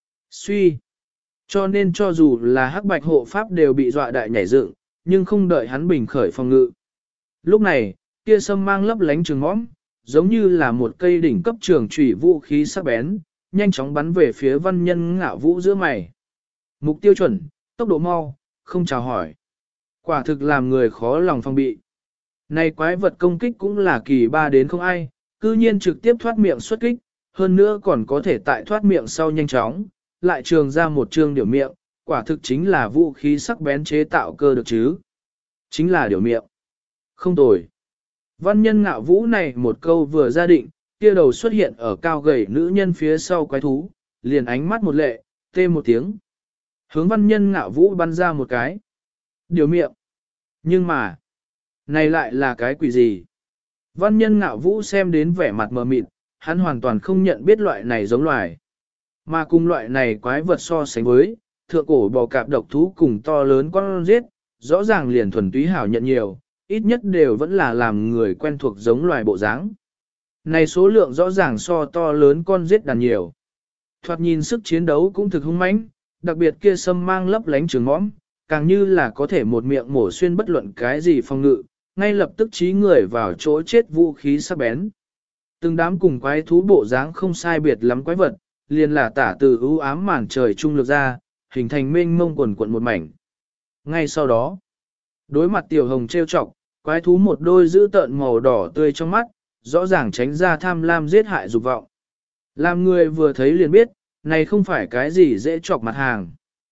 Suy! Cho nên cho dù là hắc bạch hộ pháp đều bị dọa đại nhảy dựng, nhưng không đợi hắn bình khởi phòng ngự. Lúc này, kia sâm mang lấp lánh trường mõm, giống như là một cây đỉnh cấp trường chủy vũ khí sắc bén, nhanh chóng bắn về phía văn nhân Ngạo Vũ giữa mày. Mục tiêu chuẩn, tốc độ mau, không chào hỏi. Quả thực làm người khó lòng phòng bị. Này quái vật công kích cũng là kỳ ba đến không ai, cư nhiên trực tiếp thoát miệng xuất kích, hơn nữa còn có thể tại thoát miệng sau nhanh chóng, lại trường ra một trường điểu miệng, quả thực chính là vũ khí sắc bén chế tạo cơ được chứ. Chính là điểu miệng. Không tồi. Văn nhân Ngạo Vũ này một câu vừa ra định, kia đầu xuất hiện ở cao gầy nữ nhân phía sau quái thú, liền ánh mắt một lệ, tê một tiếng. Hướng văn nhân Ngạo Vũ bắn ra một cái. Điều miệng. Nhưng mà, này lại là cái quỷ gì? Văn nhân Ngạo Vũ xem đến vẻ mặt mờ mịt, hắn hoàn toàn không nhận biết loại này giống loài. Mà cùng loại này quái vật so sánh với, thượng cổ bò cạp độc thú cùng to lớn con giết, rõ ràng liền thuần túy hảo nhận nhiều, ít nhất đều vẫn là làm người quen thuộc giống loài bộ dáng. Này số lượng rõ ràng so to lớn con giết đàn nhiều. Thoạt nhìn sức chiến đấu cũng thực hung mãnh, đặc biệt kia sâm mang lấp lánh trường mõm, càng như là có thể một miệng mổ xuyên bất luận cái gì phòng ngự, ngay lập tức trí người vào chỗ chết vũ khí sắc bén. Từng đám cùng quái thú bộ dáng không sai biệt lắm quái vật, liền là tả từ ưu ám màn trời trung lược ra, hình thành mênh mông quần quận một mảnh. Ngay sau đó, đối mặt Tiểu Hồng trêu chọc, quái thú một đôi giữ tợn màu đỏ tươi trong mắt, rõ ràng tránh ra tham lam giết hại dục vọng. Làm người vừa thấy liền biết, này không phải cái gì dễ chọc mặt hàng.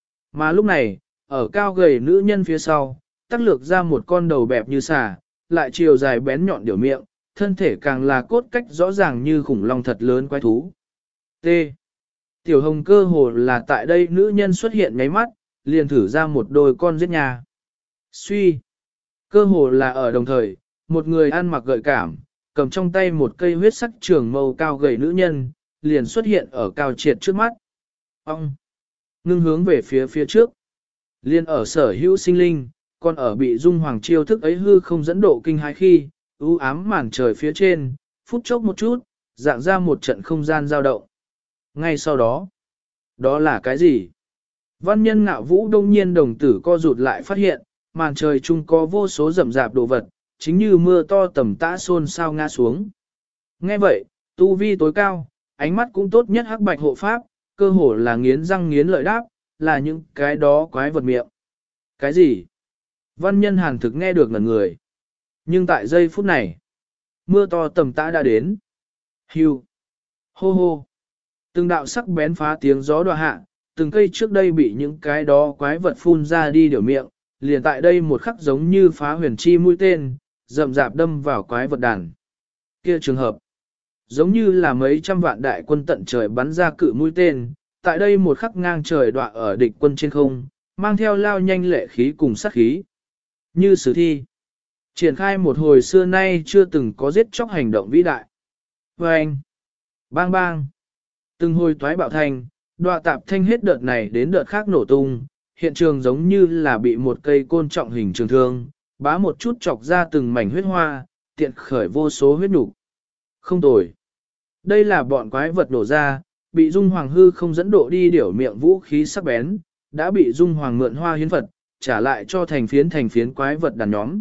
Mà lúc này, ở cao gầy nữ nhân phía sau, tác lược ra một con đầu bẹp như xà, lại chiều dài bén nhọn điểu miệng, thân thể càng là cốt cách rõ ràng như khủng long thật lớn quái thú. T. Tiểu Hồng cơ hồ là tại đây nữ nhân xuất hiện nháy mắt, liền thử ra một đôi con giết nhà. Suy. Cơ hồ là ở đồng thời, một người ăn mặc gợi cảm, cầm trong tay một cây huyết sắc trường mâu cao gầy nữ nhân, liền xuất hiện ở Cao Triệt trước mắt. Ông. Ngưng hướng về phía trước. Liên ở sở hữu sinh linh, còn ở bị dung hoàng chiêu thức ấy hư không dẫn độ kinh hãi khi, u ám màn trời phía trên, phút chốc một chút, dạng ra một trận không gian dao động. Ngay sau đó, đó là cái gì? Văn nhân Ngạo Vũ đông nhiên đồng tử co rụt lại phát hiện, màn trời chung có vô số rậm rạp đồ vật, chính như mưa to tầm tã xôn sao ngã xuống. Nghe vậy, tu vi tối cao, ánh mắt cũng tốt nhất hắc bạch hộ pháp, cơ hồ là nghiến răng nghiến lợi đáp, là những cái đó quái vật miệng. Cái gì? Văn nhân Hàn thực nghe được ngẩn người. Nhưng tại giây phút này, mưa to tầm tã đã đến. Hưu. Hô hô. Từng đạo sắc bén phá tiếng gió đọa hạ, từng cây trước đây bị những cái đó quái vật phun ra đi điều miệng, liền tại đây một khắc giống như phá huyền chi mũi tên, rậm rạp đâm vào quái vật đàn. Kia trường hợp, giống như là mấy trăm vạn đại quân tận trời bắn ra cự mũi tên, tại đây một khắc ngang trời đọa ở địch quân trên không, mang theo lao nhanh lệ khí cùng sát khí. Như sử thi, triển khai một hồi xưa nay chưa từng có giết chóc hành động vĩ đại. anh, bang bang, từng hồi toái bạo thanh, đoạ tạp thanh hết đợt này đến đợt khác nổ tung, hiện trường giống như là bị một cây côn trọng hình trường thương, bá một chút chọc ra từng mảnh huyết hoa, tiện khởi vô số huyết nhục. Không tồi. Đây là bọn quái vật nổ ra, bị Dung Hoàng hư không dẫn độ đi điểu miệng vũ khí sắc bén, đã bị Dung Hoàng mượn hoa hiến Phật, trả lại cho thành phiến quái vật đàn nhóm.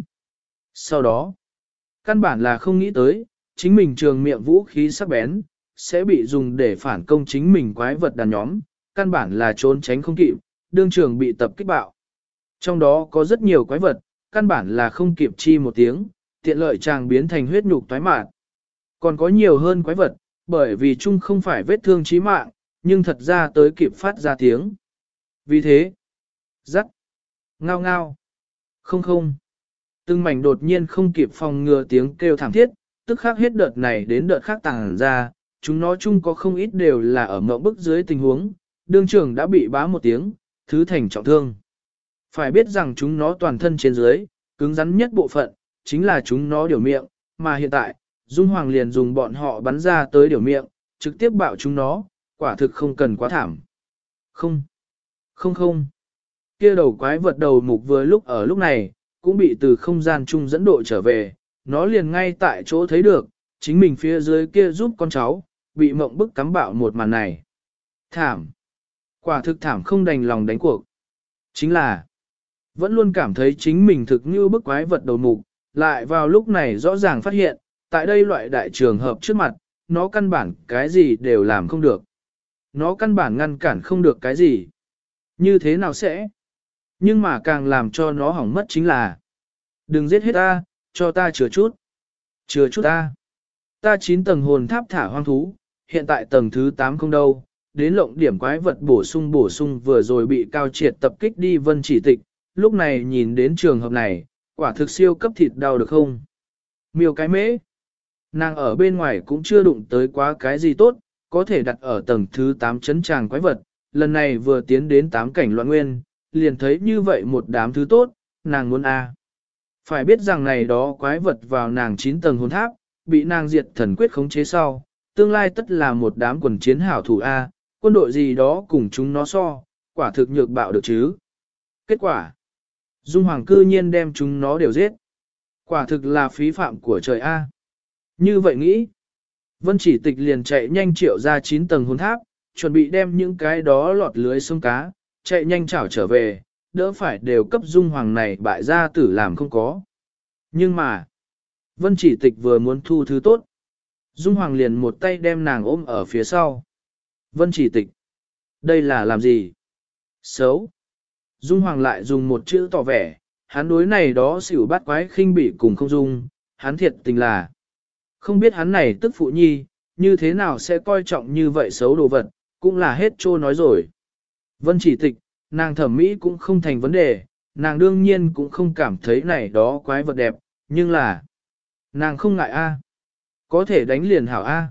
Sau đó, căn bản là không nghĩ tới, chính mình trường miệng vũ khí sắc bén, sẽ bị dùng để phản công chính mình quái vật đàn nhóm, căn bản là trốn tránh không kịp, đương trường bị tập kích bạo. Trong đó có rất nhiều quái vật, căn bản là không kịp chi một tiếng, tiện lợi chàng biến thành huyết nhục toái mạn. Còn có nhiều hơn quái vật, bởi vì chung không phải vết thương chí mạng, nhưng thật ra tới kịp phát ra tiếng. Vì thế, rắc, ngao ngao, không không, từng mảnh đột nhiên không kịp phòng ngừa tiếng kêu thảm thiết, tức khắc hết đợt này đến đợt khác tàng ra, chúng nó chung có không ít đều là ở mộng bức dưới tình huống, đương trưởng đã bị bá một tiếng, thứ thành trọng thương. Phải biết rằng chúng nó toàn thân trên dưới, cứng rắn nhất bộ phận, chính là chúng nó điều miệng, mà hiện tại, Dung Hoàng liền dùng bọn họ bắn ra tới điều miệng, trực tiếp bạo chúng nó, quả thực không cần quá thảm. Không, không không, kia đầu quái vật đầu mục vừa lúc ở lúc này, cũng bị từ không gian chung dẫn độ trở về, nó liền ngay tại chỗ thấy được, chính mình phía dưới kia giúp con cháu, bị mộng bức cắm bạo một màn này. Thảm, quả thực thảm không đành lòng đánh cuộc. Chính là, vẫn luôn cảm thấy chính mình thực như bức quái vật đầu mục, lại vào lúc này rõ ràng phát hiện, tại đây loại đại trường hợp trước mặt, nó căn bản cái gì đều làm không được. Nó căn bản ngăn cản không được cái gì. Như thế nào sẽ? Nhưng mà càng làm cho nó hỏng mất chính là, đừng giết hết ta, cho ta chừa chút. Chừa chút ta. Ta 9 tầng hồn tháp thả hoang thú, hiện tại tầng thứ 8 không đâu, đến lộng điểm quái vật bổ sung vừa rồi bị cao triệt tập kích đi Vân Chỉ Tịch, lúc này nhìn đến trường hợp này, quả thực siêu cấp thịt đau được không? Miêu cái mễ, nàng ở bên ngoài cũng chưa đụng tới quá cái gì tốt, có thể đặt ở tầng thứ 8 chấn tràng quái vật, lần này vừa tiến đến 8 cảnh loạn nguyên, liền thấy như vậy một đám thứ tốt, nàng muốn a. Phải biết rằng này đó quái vật vào nàng 9 tầng hồn tháp, bị nàng diệt thần quyết khống chế sau, tương lai tất là một đám quần chiến hảo thủ A, quân đội gì đó cùng chúng nó so, quả thực nhược bạo được chứ. Kết quả, Dung Hoàng cư nhiên đem chúng nó đều giết. Quả thực là phí phạm của trời A. Như vậy nghĩ, Vân Chỉ Tịch liền chạy nhanh triệu ra 9 tầng hồn tháp, chuẩn bị đem những cái đó lọt lưới sông cá, chạy nhanh chảo trở về, đỡ phải đều cấp Dung Hoàng này bại gia tử làm không có. Nhưng mà, Vân Chỉ Tịch vừa muốn thu thứ tốt, Dung Hoàng liền một tay đem nàng ôm ở phía sau. Vân Chỉ Tịch, đây là làm gì? Xấu. Dung Hoàng lại dùng một chữ tỏ vẻ, hắn đối này đó xỉu bắt quái khinh bỉ cùng không dung, hắn thiệt tình là. Không biết hắn này tức phụ nhi, như thế nào sẽ coi trọng như vậy xấu đồ vật, cũng là hết trô nói rồi. Vân Chỉ Tịch, nàng thẩm mỹ cũng không thành vấn đề, nàng đương nhiên cũng không cảm thấy này đó quái vật đẹp, nhưng là, nàng không ngại a, có thể đánh liền hảo a.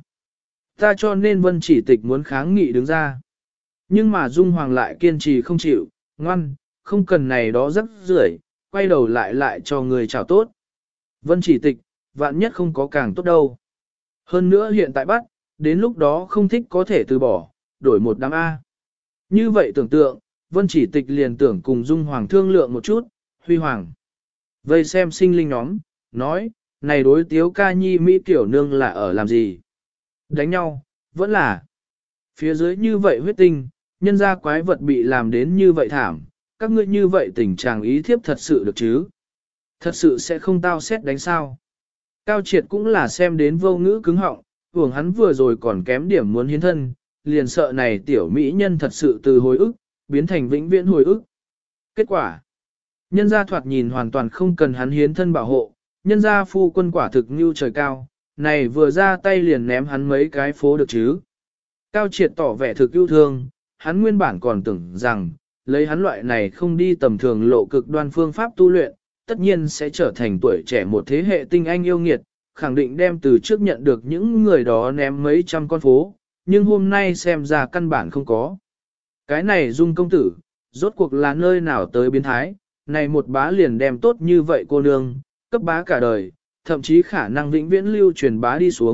Ta cho nên Vân Chỉ Tịch muốn kháng nghị đứng ra. Nhưng mà Dung Hoàng lại kiên trì không chịu, ngoan, không cần này đó rất rưởi, quay đầu lại cho người chào tốt. Vân Chỉ Tịch, vạn nhất không có càng tốt đâu. Hơn nữa hiện tại bắt, đến lúc đó không thích có thể từ bỏ, đổi một đám A. Như vậy tưởng tượng, Vân Chỉ Tịch liền tưởng cùng Dung Hoàng thương lượng một chút, Huy Hoàng. Vây xem sinh linh nhóm, nói, này đối tiếu ca nhi Mỹ tiểu nương là ở làm gì? Đánh nhau, vẫn là. Phía dưới như vậy huyết tinh, nhân ra quái vật bị làm đến như vậy thảm, các ngươi như vậy tình trạng ý thiếp thật sự được chứ? Thật sự sẽ không tao xét đánh sao? Cao Triệt cũng là xem đến vô ngữ cứng họng, hưởng hắn vừa rồi còn kém điểm muốn hiến thân, liền sợ này tiểu mỹ nhân thật sự từ hồi ức, biến thành vĩnh viễn hồi ức. Kết quả, nhân gia thoạt nhìn hoàn toàn không cần hắn hiến thân bảo hộ, nhân gia phu quân quả thực như trời cao, này vừa ra tay liền ném hắn mấy cái phố được chứ. Cao Triệt tỏ vẻ thực yêu thương, hắn nguyên bản còn tưởng rằng, lấy hắn loại này không đi tầm thường lộ cực đoan phương pháp tu luyện, tất nhiên sẽ trở thành tuổi trẻ một thế hệ tinh anh yêu nghiệt, khẳng định đem từ trước nhận được những người đó ném mấy trăm con phố, nhưng hôm nay xem ra căn bản không có. Cái này Dung công tử, rốt cuộc là nơi nào tới biến thái, này một bá liền đem tốt như vậy cô nương, cấp bá cả đời, thậm chí khả năng vĩnh viễn lưu truyền bá đi xuống,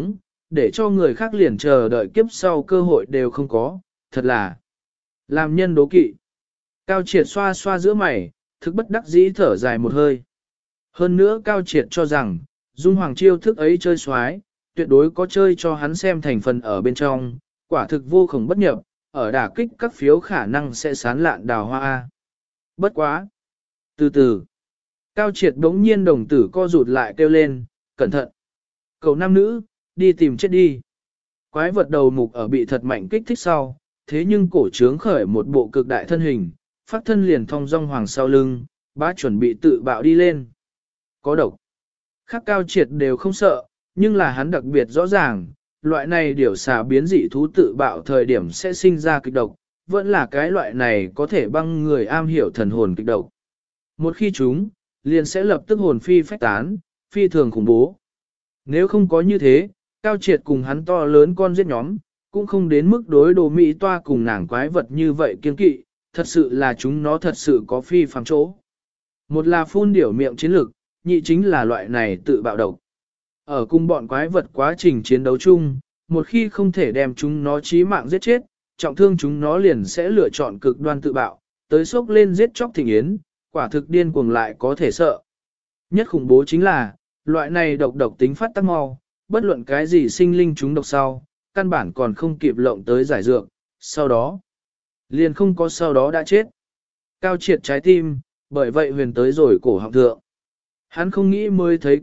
để cho người khác liền chờ đợi kiếp sau cơ hội đều không có, thật là làm nhân đố kỵ. Cao Triệt xoa xoa giữa mày, thực bất đắc dĩ thở dài một hơi. Hơn nữa Cao Triệt cho rằng, Dung Hoàng chiêu thức ấy chơi xoái, tuyệt đối có chơi cho hắn xem thành phần ở bên trong, quả thực vô khổng bất nhập, ở đả kích các phiếu khả năng sẽ sán lạn đào hoa. Bất quá. Từ từ, Cao Triệt đống nhiên đồng tử co rụt lại kêu lên, cẩn thận. Cậu nam nữ, đi tìm chết đi. Quái vật đầu mục ở bị thật mạnh kích thích sau, thế nhưng cổ trướng khởi một bộ cực đại thân hình, phát thân liền thong dong hoàng sau lưng, bá chuẩn bị tự bạo đi lên. Có độc. Khác Cao Triệt đều không sợ, nhưng là hắn đặc biệt rõ ràng, loại này điểu xà biến dị thú tự bạo thời điểm sẽ sinh ra kịch độc, vẫn là cái loại này có thể băng người am hiểu thần hồn kịch độc. Một khi chúng, liền sẽ lập tức hồn phi phách tán, phi thường khủng bố. Nếu không có như thế, Cao Triệt cùng hắn to lớn con giết nhóm, cũng không đến mức đối đồ Mỹ toa cùng nàng quái vật như vậy kiên kỵ, thật sự là chúng nó thật sự có phi phàm chỗ. Một là phun điểu miệng chiến lực, nhị chính là loại này tự bạo độc. Ở cùng bọn quái vật quá trình chiến đấu chung, một khi không thể đem chúng nó chí mạng giết chết, trọng thương chúng nó liền sẽ lựa chọn cực đoan tự bạo, tới sốc lên giết chóc thịnh yến, quả thực điên cuồng lại có thể sợ. Nhất khủng bố chính là, loại này độc tính phát tác mau, bất luận cái gì sinh linh chúng độc sau, căn bản còn không kịp lộng tới giải dược, sau đó, liền không có sau đó đã chết. Cao Triệt trái tim, bởi vậy huyền tới rồi cổ họng thượng. Hắn không nghĩ mới thấy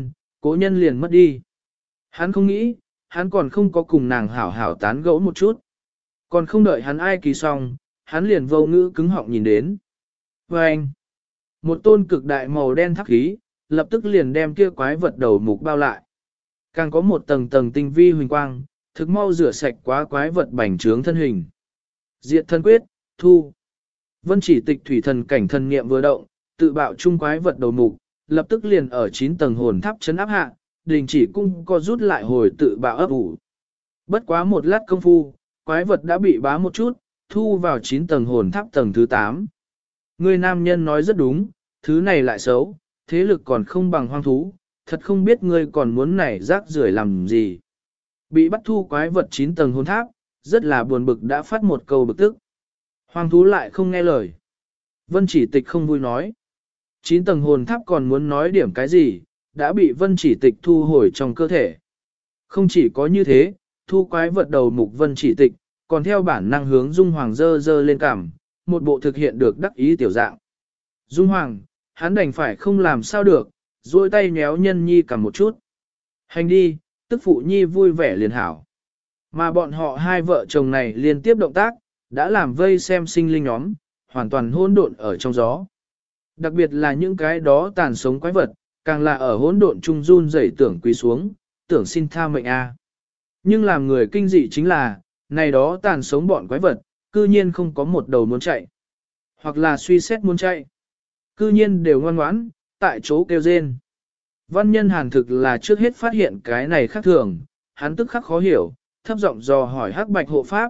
cố nhân liền mất đi. Hắn không nghĩ, hắn còn không có cùng nàng hảo hảo tán gẫu một chút. Còn không đợi hắn ai kỳ xong, hắn liền vô ngữ cứng họng nhìn đến. Và anh, một tôn cực đại màu đen tháp khí, lập tức liền đem kia quái vật đầu mục bao lại. Càng có một tầng tầng tinh vi huỳnh quang, thực mau rửa sạch quá quái vật bành trướng thân hình. Diệt thân quyết, thu. Vân Chỉ Tịch thủy thần cảnh thần niệm vừa động, tự bạo chung quái vật đầu mục, lập tức liền ở 9 tầng hồn tháp chấn áp hạ, đình chỉ cung co rút lại hồi tự bạo ấp ủ. Bất quá một lát công phu, quái vật đã bị bá một chút, thu vào 9 tầng hồn tháp tầng thứ 8. Người nam nhân nói rất đúng, thứ này lại xấu, thế lực còn không bằng hoang thú, thật không biết ngươi còn muốn nảy rác rưởi làm gì. Bị bắt thu quái vật 9 tầng hồn tháp, rất là buồn bực đã phát một câu bực tức. Hoang thú lại không nghe lời. Vân Chỉ Tịch không vui nói. 9 tầng hồn tháp còn muốn nói điểm cái gì, đã bị Vân Chỉ Tịch thu hồi trong cơ thể. Không chỉ có như thế, thu quái vật đầu mục Vân Chỉ Tịch, còn theo bản năng hướng Dung Hoàng dơ dơ lên cằm, một bộ thực hiện được đắc ý tiểu dạng. Dung Hoàng, hắn đành phải không làm sao được, duỗi tay nhéo nhân nhi cầm một chút. Hành đi, tức phụ nhi vui vẻ liền hảo. Mà bọn họ hai vợ chồng này liên tiếp động tác, đã làm vây xem sinh linh nhóm, hoàn toàn hỗn độn ở trong gió. Đặc biệt là những cái đó tàn sống quái vật, càng là ở hỗn độn trung run rẩy tưởng quỳ xuống, tưởng xin tha mệnh a. Nhưng làm người kinh dị chính là, này đó tàn sống bọn quái vật, cư nhiên không có một đầu muốn chạy, hoặc là suy xét muốn chạy. Cư nhiên đều ngoan ngoãn, tại chỗ kêu rên. Văn Nhân Hàn thực là trước hết phát hiện cái này khác thường, hắn tức khắc khó hiểu, thấp giọng dò hỏi Hắc Bạch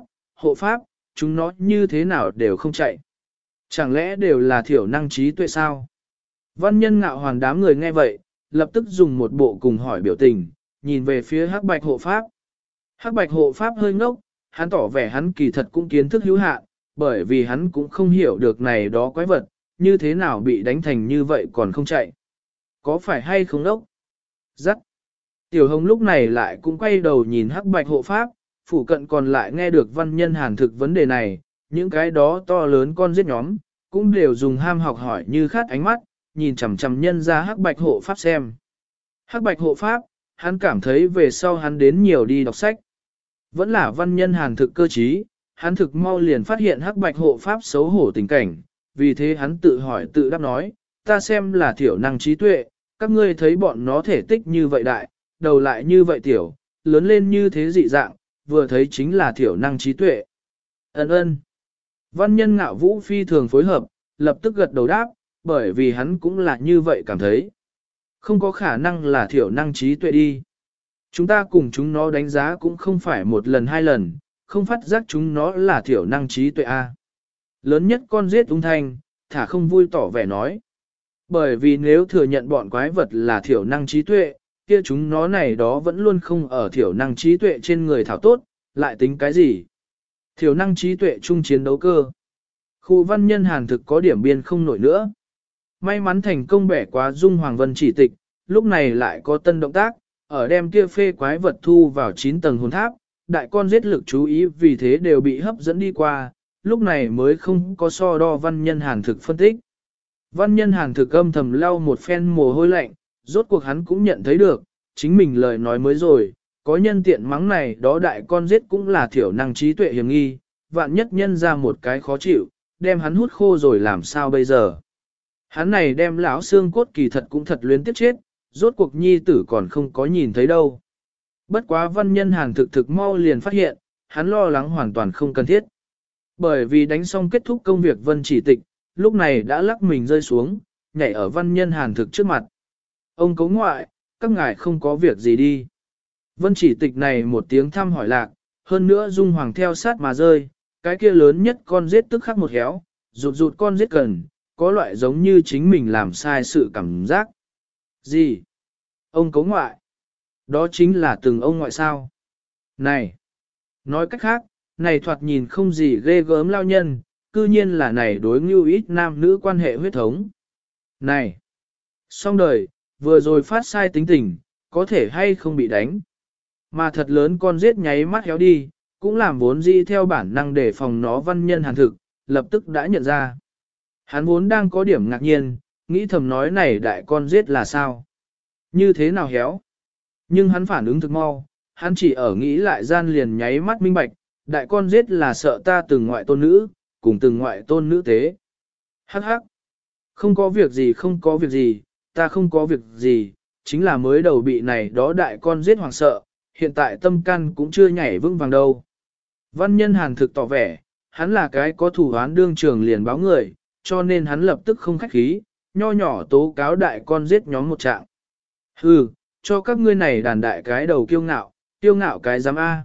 hộ pháp, chúng nó như thế nào đều không chạy. Chẳng lẽ đều là thiểu năng trí tuệ sao? Văn Nhân Ngạo Hoàn đám người nghe vậy, lập tức dùng một bộ cùng hỏi biểu tình, nhìn về phía Hắc Bạch hộ pháp. Hắc Bạch hộ pháp hơi ngốc, hắn tỏ vẻ hắn kỳ thật cũng kiến thức hữu hạn, bởi vì hắn cũng không hiểu được này đó quái vật, như thế nào bị đánh thành như vậy còn không chạy. Có phải hay không ngốc? Dắt. Tiểu Hồng lúc này lại cũng quay đầu nhìn Hắc Bạch hộ pháp, phủ cận còn lại nghe được Văn Nhân Hàn thực vấn đề này, những cái đó to lớn con giết nhóm, cũng đều dùng ham học hỏi như khát ánh mắt, nhìn chằm chằm nhân ra Hắc Bạch hộ pháp xem. Hắc Bạch hộ pháp, hắn cảm thấy về sau hắn đến nhiều đi đọc sách. Vẫn là Văn Nhân Hàn thực cơ trí, hắn thực mau liền phát hiện Hắc Bạch hộ pháp xấu hổ tình cảnh, vì thế hắn tự hỏi tự đáp nói, ta xem là thiểu năng trí tuệ, các ngươi thấy bọn nó thể tích như vậy đại, đầu lại như vậy tiểu, lớn lên như thế dị dạng, vừa thấy chính là thiểu năng trí tuệ. Ân. Văn Nhân Ngạo Vũ phi thường phối hợp, lập tức gật đầu đáp, bởi vì hắn cũng là như vậy cảm thấy. Không có khả năng là thiểu năng trí tuệ đi. Chúng ta cùng chúng nó đánh giá cũng không phải một lần hai lần, không phát giác chúng nó là thiểu năng trí tuệ A. Lớn nhất con giết ung thanh, thả không vui tỏ vẻ nói. Bởi vì nếu thừa nhận bọn quái vật là thiểu năng trí tuệ, kia chúng nó này đó vẫn luôn không ở thiểu năng trí tuệ trên người thảo tốt, lại tính cái gì? Thiểu năng trí tuệ chung chiến đấu cơ. Khu văn nhân hàn thực có điểm biên không nổi nữa. May mắn thành công bẻ quá Dung Hoàng Vân chỉ tịch, lúc này lại có tân động tác, ở đem kia phê quái vật thu vào 9 tầng hồn tháp, đại con giết lực chú ý vì thế đều bị hấp dẫn đi qua, lúc này mới không có so đo văn nhân hàn thực phân tích. Văn nhân hàn thực âm thầm lau một phen mồ hôi lạnh, rốt cuộc hắn cũng nhận thấy được, chính mình lời nói mới rồi, có nhân tiện mắng này đó đại con giết cũng là thiểu năng trí tuệ hiểm nghi, vạn nhất nhân ra một cái khó chịu, đem hắn hút khô rồi làm sao bây giờ. Hắn này đem lão xương cốt kỳ thật cũng thật luyến tiếp chết, rốt cuộc nhi tử còn không có nhìn thấy đâu. Bất quá văn nhân hàn thực mau liền phát hiện, hắn lo lắng hoàn toàn không cần thiết. Bởi vì đánh xong kết thúc công việc vân chỉ tịch, lúc này đã lắc mình rơi xuống, nhảy ở văn nhân hàn thực trước mặt. Ông cấu ngoại, các ngài không có việc gì đi. Vân chỉ tịch này một tiếng thăm hỏi lạc, hơn nữa Dung Hoàng theo sát mà rơi, cái kia lớn nhất con giết tức khắc một héo, rụt con giết cần, có loại giống như chính mình làm sai sự cảm giác. Gì? Ông cấu ngoại? Đó chính là từng ông ngoại sao? Này! Nói cách khác, này thoạt nhìn không gì ghê gớm lao nhân, cư nhiên là này đối ngưu ít nam nữ quan hệ huyết thống. Này! Xong đời, vừa rồi phát sai tính tình, có thể hay không bị đánh. Mà thật lớn con giết nháy mắt héo đi, cũng làm vốn dĩ theo bản năng để phòng nó văn nhân hàn thực, lập tức đã nhận ra. Hắn vốn đang có điểm ngạc nhiên, nghĩ thầm nói này đại con giết là sao? Như thế nào héo? Nhưng hắn phản ứng thực mau, hắn chỉ ở nghĩ lại gian liền nháy mắt minh bạch, đại con giết là sợ ta từng ngoại tôn nữ, cùng từng ngoại tôn nữ tế. Hắc hắc. Không có việc gì không có việc gì, ta không có việc gì, chính là mới đầu bị này đó đại con giết hoàng sợ, hiện tại tâm căn cũng chưa nhảy vững vàng đâu. Văn nhân hàn thực tỏ vẻ, hắn là cái có thủ án đương trường liền báo người, cho nên hắn lập tức không khách khí, nho nhỏ tố cáo đại con giết nhóm một trạng. Hừ, cho các ngươi này đàn đại cái đầu kiêu ngạo cái dám A.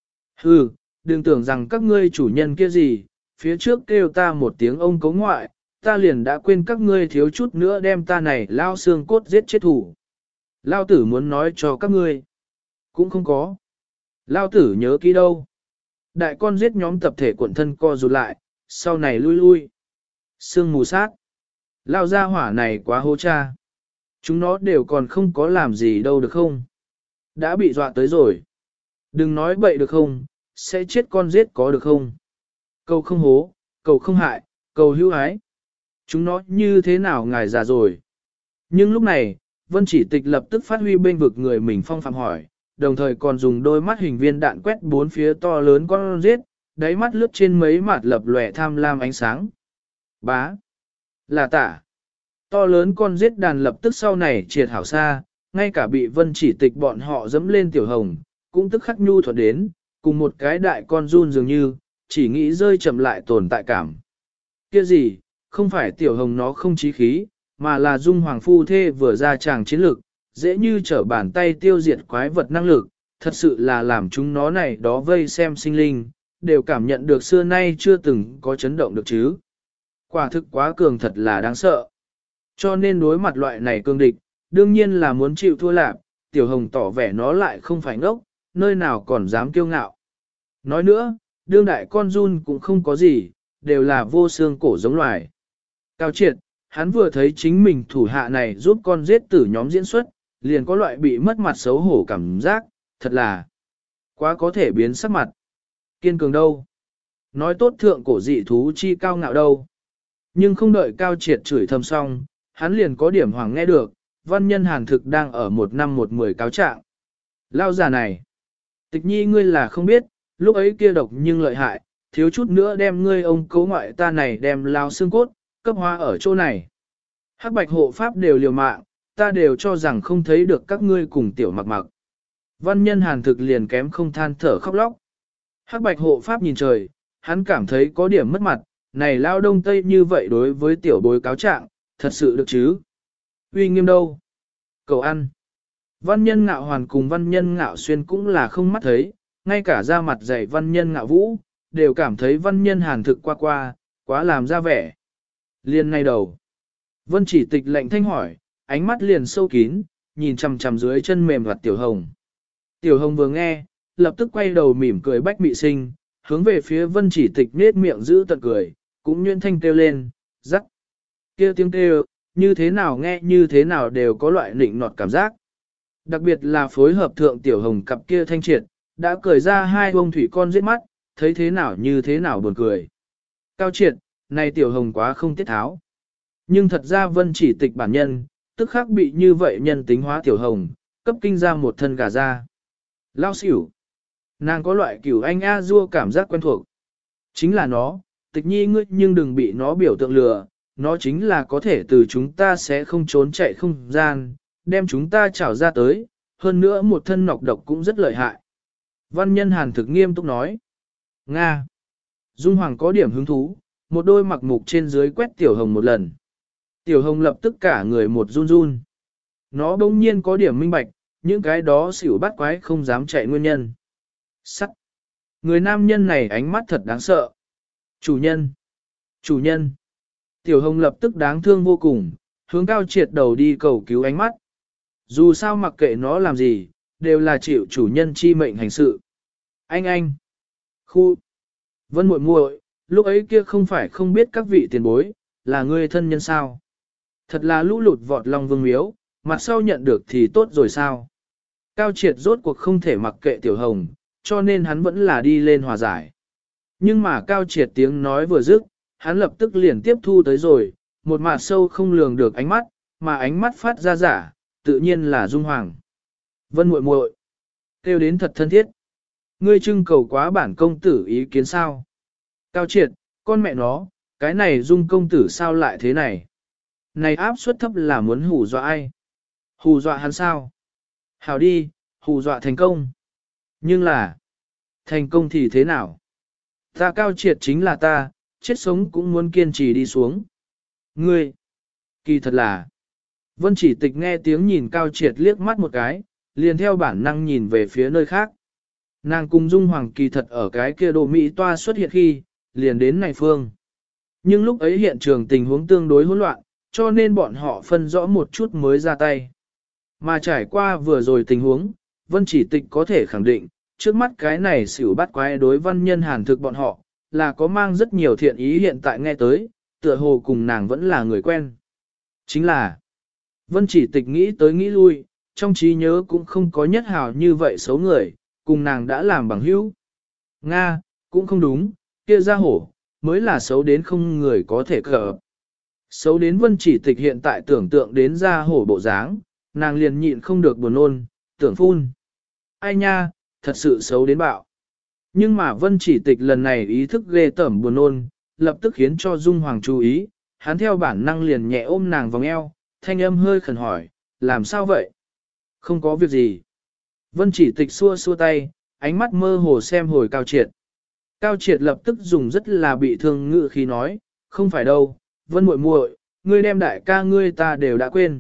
Hừ, đừng tưởng rằng các ngươi chủ nhân kia gì, phía trước kêu ta một tiếng ông cấu ngoại, ta liền đã quên các ngươi thiếu chút nữa đem ta này lao xương cốt giết chết thủ. Lao tử muốn nói cho các ngươi. Cũng không có. Lao tử nhớ kỹ đâu. Đại con giết nhóm tập thể cuộn thân co rụt lại, sau này lui. Sương mù sát. Lao ra hỏa này quá hô cha. Chúng nó đều còn không có làm gì đâu được không? Đã bị dọa tới rồi. Đừng nói bậy được không, sẽ chết con giết có được không? Cầu không hố, cầu không hại, cầu hữu ái. Chúng nó như thế nào ngài già rồi? Nhưng lúc này, Vân Chỉ Tịch lập tức phát huy bên vực người mình phong phạm hỏi, đồng thời còn dùng đôi mắt hình viên đạn quét bốn phía to lớn con giết, đáy mắt lướt trên mấy mặt lập lòe tham lam ánh sáng. Bá! Là tả! To lớn con giết đàn lập tức sau này triệt hảo xa, ngay cả bị Vân Chỉ Tịch bọn họ dẫm lên tiểu hồng, cũng tức khắc nhu thuận đến, cùng một cái đại con run dường như, chỉ nghĩ rơi chậm lại tồn tại cảm. Kia gì, không phải tiểu hồng nó không chí khí, mà là Dung Hoàng phu thê vừa ra tràng chiến lực, dễ như trở bàn tay tiêu diệt quái vật năng lực, thật sự là làm chúng nó này đó vây xem sinh linh, đều cảm nhận được xưa nay chưa từng có chấn động được chứ. Quả thực quá cường thật là đáng sợ. Cho nên đối mặt loại này cương địch, đương nhiên là muốn chịu thua lạc, tiểu hồng tỏ vẻ nó lại không phải ngốc, nơi nào còn dám kiêu ngạo. Nói nữa, đương đại con run cũng không có gì, đều là vô xương cổ giống loài. Cao triệt, hắn vừa thấy chính mình thủ hạ này giúp con giết tử nhóm diễn xuất, liền có loại bị mất mặt xấu hổ cảm giác, thật là quá có thể biến sắc mặt. Kiên cường đâu? Nói tốt thượng cổ dị thú chi cao ngạo đâu? Nhưng không đợi Cao Triệt chửi thầm xong, hắn liền có điểm hoàng nghe được, văn nhân hàn thực đang ở 1/10 cáo trạng. Lao già này, Tịch nhi ngươi là không biết, lúc ấy kia độc nhưng lợi hại, thiếu chút nữa đem ngươi ông cấu ngoại ta này đem lao xương cốt, cấp hoa ở chỗ này. Hắc bạch hộ pháp đều liều mạng, ta đều cho rằng không thấy được các ngươi cùng tiểu mặc mặc. Văn nhân hàn thực liền kém không than thở khóc lóc. Hắc bạch hộ pháp nhìn trời, hắn cảm thấy có điểm mất mặt, này lao đông tây như vậy đối với tiểu bối cáo trạng, thật sự được chứ. Uy nghiêm đâu? Cầu ăn. Văn nhân ngạo hoàn cùng văn nhân ngạo xuyên cũng là không mắt thấy, ngay cả da mặt dày văn nhân ngạo vũ, đều cảm thấy văn nhân hàn thực quá làm ra vẻ. Liên ngay đầu. Vân Chỉ Tịch lệnh thanh hỏi, ánh mắt liền sâu kín, nhìn chằm chằm dưới chân mềm hoạt Tiểu Hồng. Tiểu Hồng vừa nghe, lập tức quay đầu mỉm cười bách mị sinh, hướng về phía Vân Chỉ Tịch nết miệng giữ tận cười, cũng nhuyễn thanh kêu lên, rắc. Kêu tiếng kêu, như thế nào nghe như thế nào đều có loại nịnh nọt cảm giác. Đặc biệt là phối hợp thượng Tiểu Hồng cặp kia thanh triệt, đã cười ra hai bông thủy con giết mắt, thấy thế nào như thế nào buồn cười. Cao triệt, này Tiểu Hồng quá không tiết tháo. Nhưng thật ra Vân Chỉ Tịch bản nhân, tức khắc bị như vậy nhân tính hóa Tiểu Hồng, cấp kinh ra một thân gà ra. Lao xỉu. Nàng có loại kiểu anh A dua cảm giác quen thuộc. Chính là nó, Tịch nhi ngươi nhưng đừng bị nó biểu tượng lừa, nó chính là có thể từ chúng ta sẽ không trốn chạy không gian, đem chúng ta trảo ra tới, hơn nữa một thân nọc độc cũng rất lợi hại. Văn nhân Hàn thực nghiêm túc nói. Nga. Dung Hoàng có điểm hứng thú, một đôi mặc mục trên dưới quét Tiểu Hồng một lần. Tiểu Hồng lập tức cả người một run run. Nó bỗng nhiên có điểm minh bạch, những cái đó xỉu bắt quái không dám chạy nguyên nhân. Sắt. Người nam nhân này ánh mắt thật đáng sợ. Chủ nhân. Chủ nhân. Tiểu Hồng lập tức đáng thương vô cùng, hướng Cao Triệt đầu đi cầu cứu ánh mắt. Dù sao mặc kệ nó làm gì, đều là chịu chủ nhân chi mệnh hành sự. Anh. Khu. Vân muội muội, lúc ấy kia không phải không biết các vị tiền bối, là ngươi thân nhân sao. Thật là lũ lụt vọt Long Vương miếu, mặt sau nhận được thì tốt rồi sao. Cao Triệt rốt cuộc không thể mặc kệ Tiểu Hồng, cho nên hắn vẫn là đi lên hòa giải. Nhưng mà Cao Triệt tiếng nói vừa dứt, hắn lập tức liền tiếp thu tới rồi, một mặt sâu không lường được ánh mắt, mà ánh mắt phát ra giả, tự nhiên là Dung Hoàng. Vân muội muội, kêu đến thật thân thiết. Ngươi trưng cầu quá bản công tử ý kiến sao? Cao Triệt, con mẹ nó, cái này Dung công tử sao lại thế này? Này áp suất thấp là muốn hù dọa ai? Hù dọa hắn sao? Hảo đi, hù dọa thành công. Nhưng là, thành công thì thế nào? Ta Cao Triệt chính là ta, chết sống cũng muốn kiên trì đi xuống. Ngươi, kỳ thật là. Vân Chỉ Tịch nghe tiếng nhìn Cao Triệt liếc mắt một cái, liền theo bản năng nhìn về phía nơi khác. Nàng cùng Dung Hoàng kỳ thật ở cái kia đồ Mỹ toa xuất hiện khi, liền đến này phương. Nhưng lúc ấy hiện trường tình huống tương đối hỗn loạn, cho nên bọn họ phân rõ một chút mới ra tay. Mà trải qua vừa rồi tình huống, Vân Chỉ Tịch có thể khẳng định, trước mắt cái này xỉu bắt quái đối văn nhân Hàn thực bọn họ, là có mang rất nhiều thiện ý hiện tại nghe tới, tựa hồ cùng nàng vẫn là người quen. Chính là, Vân Chỉ Tịch nghĩ tới nghĩ lui, trong trí nhớ cũng không có nhất hào như vậy xấu người, cùng nàng đã làm bằng hữu. Nga, cũng không đúng, kia ra hổ, mới là xấu đến không người có thể cỡ. Xấu đến Vân Chỉ Tịch hiện tại tưởng tượng đến ra hổ bộ dáng, nàng liền nhịn không được buồn nôn, tưởng phun. Ai nha, thật sự xấu đến bạo. Nhưng mà Vân Chỉ Tịch lần này ý thức ghê tởm buồn nôn, lập tức khiến cho Dung Hoàng chú ý, hắn theo bản năng liền nhẹ ôm nàng vòng eo, thanh âm hơi khẩn hỏi, làm sao vậy? Không có việc gì. Vân Chỉ Tịch xua xua tay, ánh mắt mơ hồ xem hồi Cao Triệt. Cao Triệt lập tức dùng rất là bị thương ngữ khí nói, không phải đâu, Vân muội muội, ngươi đem đại ca ngươi ta đều đã quên.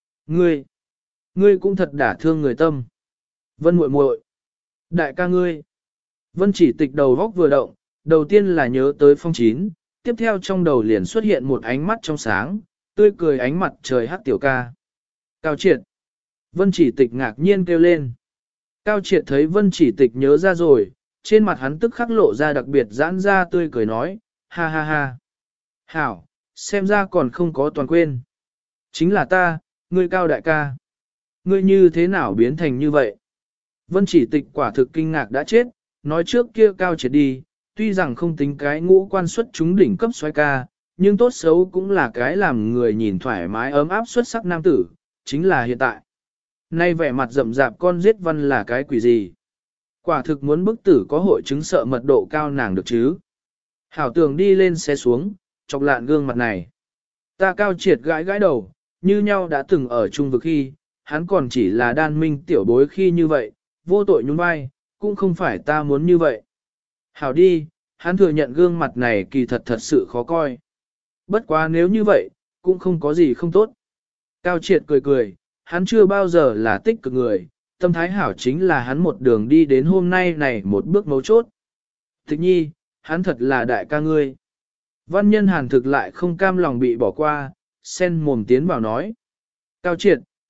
Ngươi cũng thật đả thương người tâm. Vân muội muội, đại ca ngươi. Vân Chỉ Tịch đầu góc vừa động, đầu tiên là nhớ tới Phong Chín, tiếp theo trong đầu liền xuất hiện một ánh mắt trong sáng, tươi cười ánh mặt trời hắc tiểu ca. Cao Triệt. Vân Chỉ Tịch ngạc nhiên kêu lên. Cao Triệt thấy Vân Chỉ Tịch nhớ ra rồi, trên mặt hắn tức khắc lộ ra đặc biệt giãn ra tươi cười nói, ha ha ha. Hảo, xem ra còn không có toàn quên. Chính là ta, ngươi Cao đại ca. Ngươi như thế nào biến thành như vậy? Vân Chỉ Tịch quả thực kinh ngạc đã chết, nói trước kia Cao Triệt đi, tuy rằng không tính cái ngũ quan xuất chúng đỉnh cấp xoay ca, nhưng tốt xấu cũng là cái làm người nhìn thoải mái ấm áp xuất sắc nam tử, chính là hiện tại. Nay vẻ mặt rậm rạp con giết văn là cái quỷ gì? Quả thực muốn bức tử có hội chứng sợ mật độ cao nàng được chứ? Hảo Tường đi lên xe xuống, chọc lạn gương mặt này. Ta Cao Triệt gãi gãi đầu, như nhau đã từng ở chung vực khi, hắn còn chỉ là đan minh tiểu bối khi như vậy, vô tội nhún vai, cũng không phải ta muốn như vậy. Hảo đi, hắn thừa nhận gương mặt này kỳ thật thật sự khó coi. Bất quá nếu như vậy, cũng không có gì không tốt. Cao Triệt cười cười, hắn chưa bao giờ là tích cực người, tâm thái hảo chính là hắn một đường đi đến hôm nay này một bước mấu chốt. Tịch nhi, hắn thật là đại ca ngươi. Văn nhân Hàn thực lại không cam lòng bị bỏ qua, sen mồm tiến vào nói. Cao Triệt,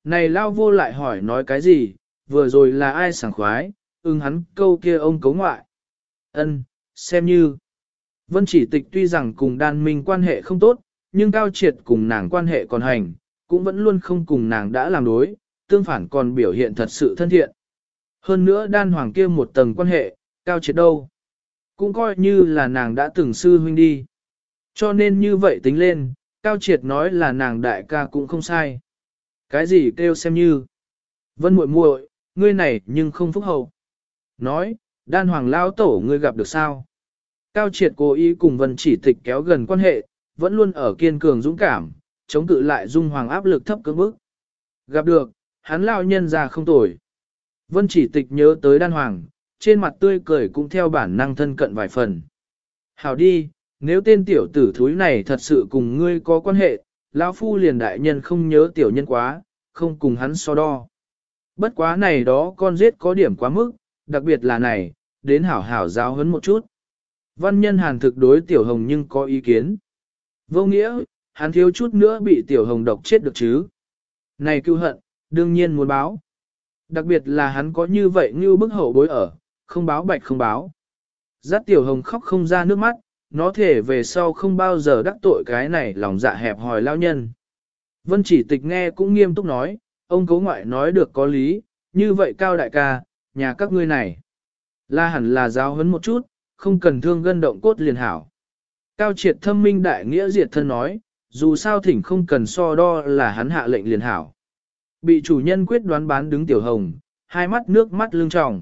Này lao vô lại hỏi nói cái gì, vừa rồi là ai sảng khoái, hắn câu kia ông cấu ngoại. Ân, xem như. Vân Chỉ Tịch tuy rằng cùng Đan Minh quan hệ không tốt, nhưng Cao Triệt cùng nàng quan hệ còn hành, cũng vẫn luôn không cùng nàng đã làm đối, tương phản còn biểu hiện thật sự thân thiện. Hơn nữa Đan Hoàng kia một tầng quan hệ, Cao Triệt đâu, cũng coi như là nàng đã từng sư huynh đi. Cho nên như vậy tính lên, Cao Triệt nói là nàng đại ca cũng không sai. Cái gì kêu xem như. Vân muội muội, ngươi này nhưng không phúc hậu. Nói, Đan Hoàng lao tổ ngươi gặp được sao? Cao Triệt cố ý cùng Vân Chỉ Tịch kéo gần quan hệ, vẫn luôn ở kiên cường dũng cảm, chống cự lại Dung Hoàng áp lực thấp cưỡng bức. Gặp được, hắn lao nhân ra không tồi. Vân Chỉ Tịch nhớ tới Đan Hoàng, trên mặt tươi cười cũng theo bản năng thân cận vài phần. Hảo đi, nếu tên tiểu tử thúi này thật sự cùng ngươi có quan hệ, lão phu liền đại nhân không nhớ tiểu nhân quá, không cùng hắn so đo. Bất quá này đó con giết có điểm quá mức, đặc biệt là này, đến hảo hảo giáo huấn một chút. Văn nhân hàn thực đối tiểu hồng nhưng có ý kiến. Vô nghĩa, hắn thiếu chút nữa bị tiểu hồng độc chết được chứ. Này cứu hận, đương nhiên muốn báo. Đặc biệt là hắn có như vậy như bức hậu bối ở, không báo bạch không báo. Dắt tiểu hồng khóc không ra nước mắt, nó thể về sau không bao giờ đắc tội cái này lòng dạ hẹp hòi lao nhân. Vân Chỉ Tịch nghe cũng nghiêm túc nói, ông cố ngoại nói được có lý, như vậy Cao đại ca, nhà các ngươi này. La hẳn là giáo huấn một chút, không cần thương gân động cốt liền hảo. Cao Triệt thâm minh đại nghĩa diệt thân nói, dù sao thỉnh không cần so đo là hắn hạ lệnh liền hảo. Bị chủ nhân quyết đoán bán đứng tiểu hồng, hai mắt nước mắt lưng tròng.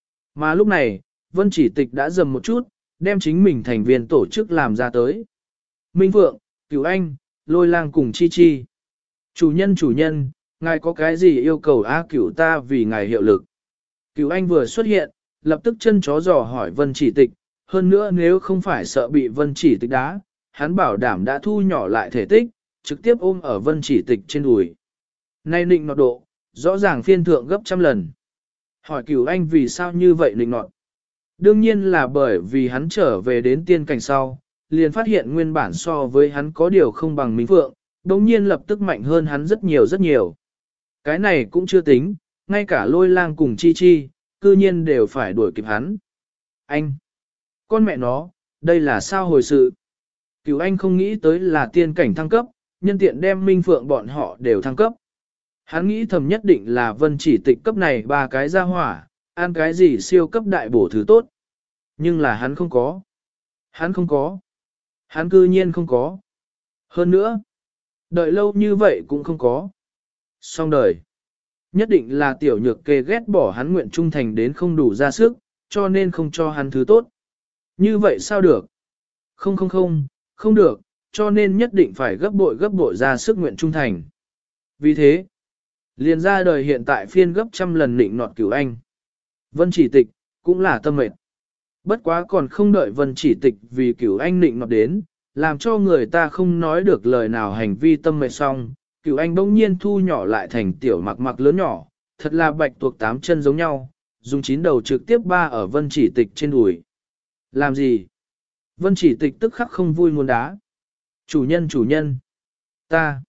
Mà lúc này, Vân Chỉ Tịch đã dầm một chút, đem chính mình thành viên tổ chức làm ra tới. Minh Phượng, Cửu Anh, Lôi Lang cùng Chi Chi. Chủ nhân, ngài có cái gì yêu cầu Cửu ta vì ngài hiệu lực. Cửu Anh vừa xuất hiện, lập tức chân chó dò hỏi Vân Chỉ Tịch, hơn nữa nếu không phải sợ bị Vân Chỉ Tịch đá, hắn bảo đảm đã thu nhỏ lại thể tích, trực tiếp ôm ở Vân Chỉ Tịch trên đùi. Nay nịnh nọt độ, rõ ràng phiên thượng gấp trăm lần. Hỏi Cửu Anh vì sao như vậy nịnh nọt. Đương nhiên là bởi vì hắn trở về đến tiên cảnh sau, liền phát hiện nguyên bản so với hắn có điều không bằng Minh Phượng, đồng nhiên lập tức mạnh hơn hắn rất nhiều rất nhiều. Cái này cũng chưa tính, ngay cả Lôi Lang cùng Chi Chi, cư nhiên đều phải đuổi kịp hắn. Anh! Con mẹ nó, đây là sao hồi sự? Cửu Anh không nghĩ tới là tiên cảnh thăng cấp, nhân tiện đem Minh Phượng bọn họ đều thăng cấp. Hắn nghĩ thầm nhất định là Vân Chỉ Tịch cấp này ba cái ra hỏa, ăn cái gì siêu cấp đại bổ thứ tốt. Nhưng là hắn không có. Hắn không có. Hắn cư nhiên không có. Hơn nữa, đợi lâu như vậy cũng không có. Xong đời. Nhất định là tiểu nhược kê ghét bỏ hắn nguyện trung thành đến không đủ ra sức, cho nên không cho hắn thứ tốt. Như vậy sao được? Không được, cho nên nhất định phải gấp bội ra sức nguyện trung thành. Vì thế, liền ra đời hiện tại phiên gấp trăm lần nịnh nọt Cửu Anh. Vân Chỉ Tịch, cũng là tâm mệt. Bất quá còn không đợi Vân Chỉ Tịch vì Cửu Anh nịnh nọt đến, làm cho người ta không nói được lời nào hành vi tâm mệt xong, Cửu Anh bỗng nhiên thu nhỏ lại thành tiểu mặc lớn nhỏ, thật là bạch tuộc tám chân giống nhau, dùng 9 đầu trực tiếp ba ở Vân Chỉ Tịch trên đùi. Làm gì? Vân Chỉ Tịch tức khắc không vui muốn đá. Chủ nhân, ta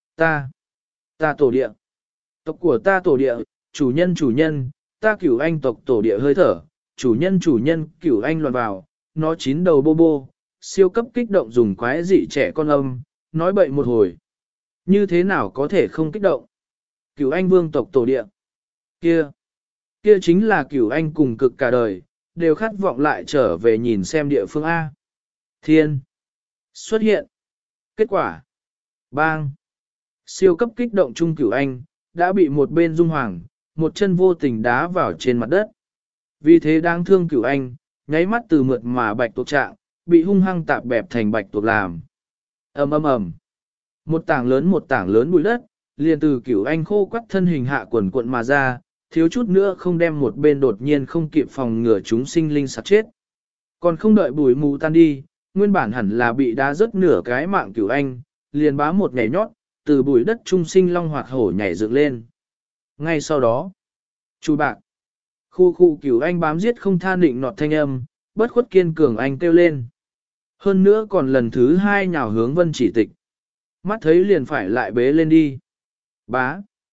tổ địa. Tộc của ta tổ địa, chủ nhân, ta Cửu Anh tộc tổ địa hơi thở, chủ nhân, Cửu Anh loạn vào, nó 9 đầu bô bô, siêu cấp kích động dùng quái dị trẻ con âm, nói bậy một hồi. Như thế nào có thể không kích động? Cửu Anh vương tộc tổ địa. Kia chính là Cửu Anh cùng cực cả đời, đều khát vọng lại trở về nhìn xem địa phương A. Thiên. Xuất hiện. Kết quả. Bang. Siêu cấp kích động chung Cửu Anh, đã bị một bên Dung Hoàng, một chân vô tình đá vào trên mặt đất. Vì thế đáng thương Cửu Anh, nháy mắt từ mượt mà bạch tuộc trạng, bị hung hăng tạp bẹp thành bạch tuộc làm. Ầm. Một tảng lớn bụi đất, liền từ Cửu Anh khô quắt thân hình hạ quần cuộn mà ra, thiếu chút nữa không đem một bên đột nhiên không kịp phòng ngừa chúng sinh linh sạt chết. Còn không đợi bụi mù tan đi, nguyên bản hẳn là bị đá rớt nửa cái mạng Cửu Anh, liền bá một nhảy nhót, từ bụi đất trung sinh long hoạt hổ nhảy dựng lên. Ngay sau đó, chú bạc, khu Cửu Anh bám giết không tha định nọt thanh âm, bất khuất kiên cường anh kêu lên. Hơn nữa còn lần thứ hai nhào hướng Vân Chỉ Tịch. Mắt thấy liền phải lại bế lên đi. Bá.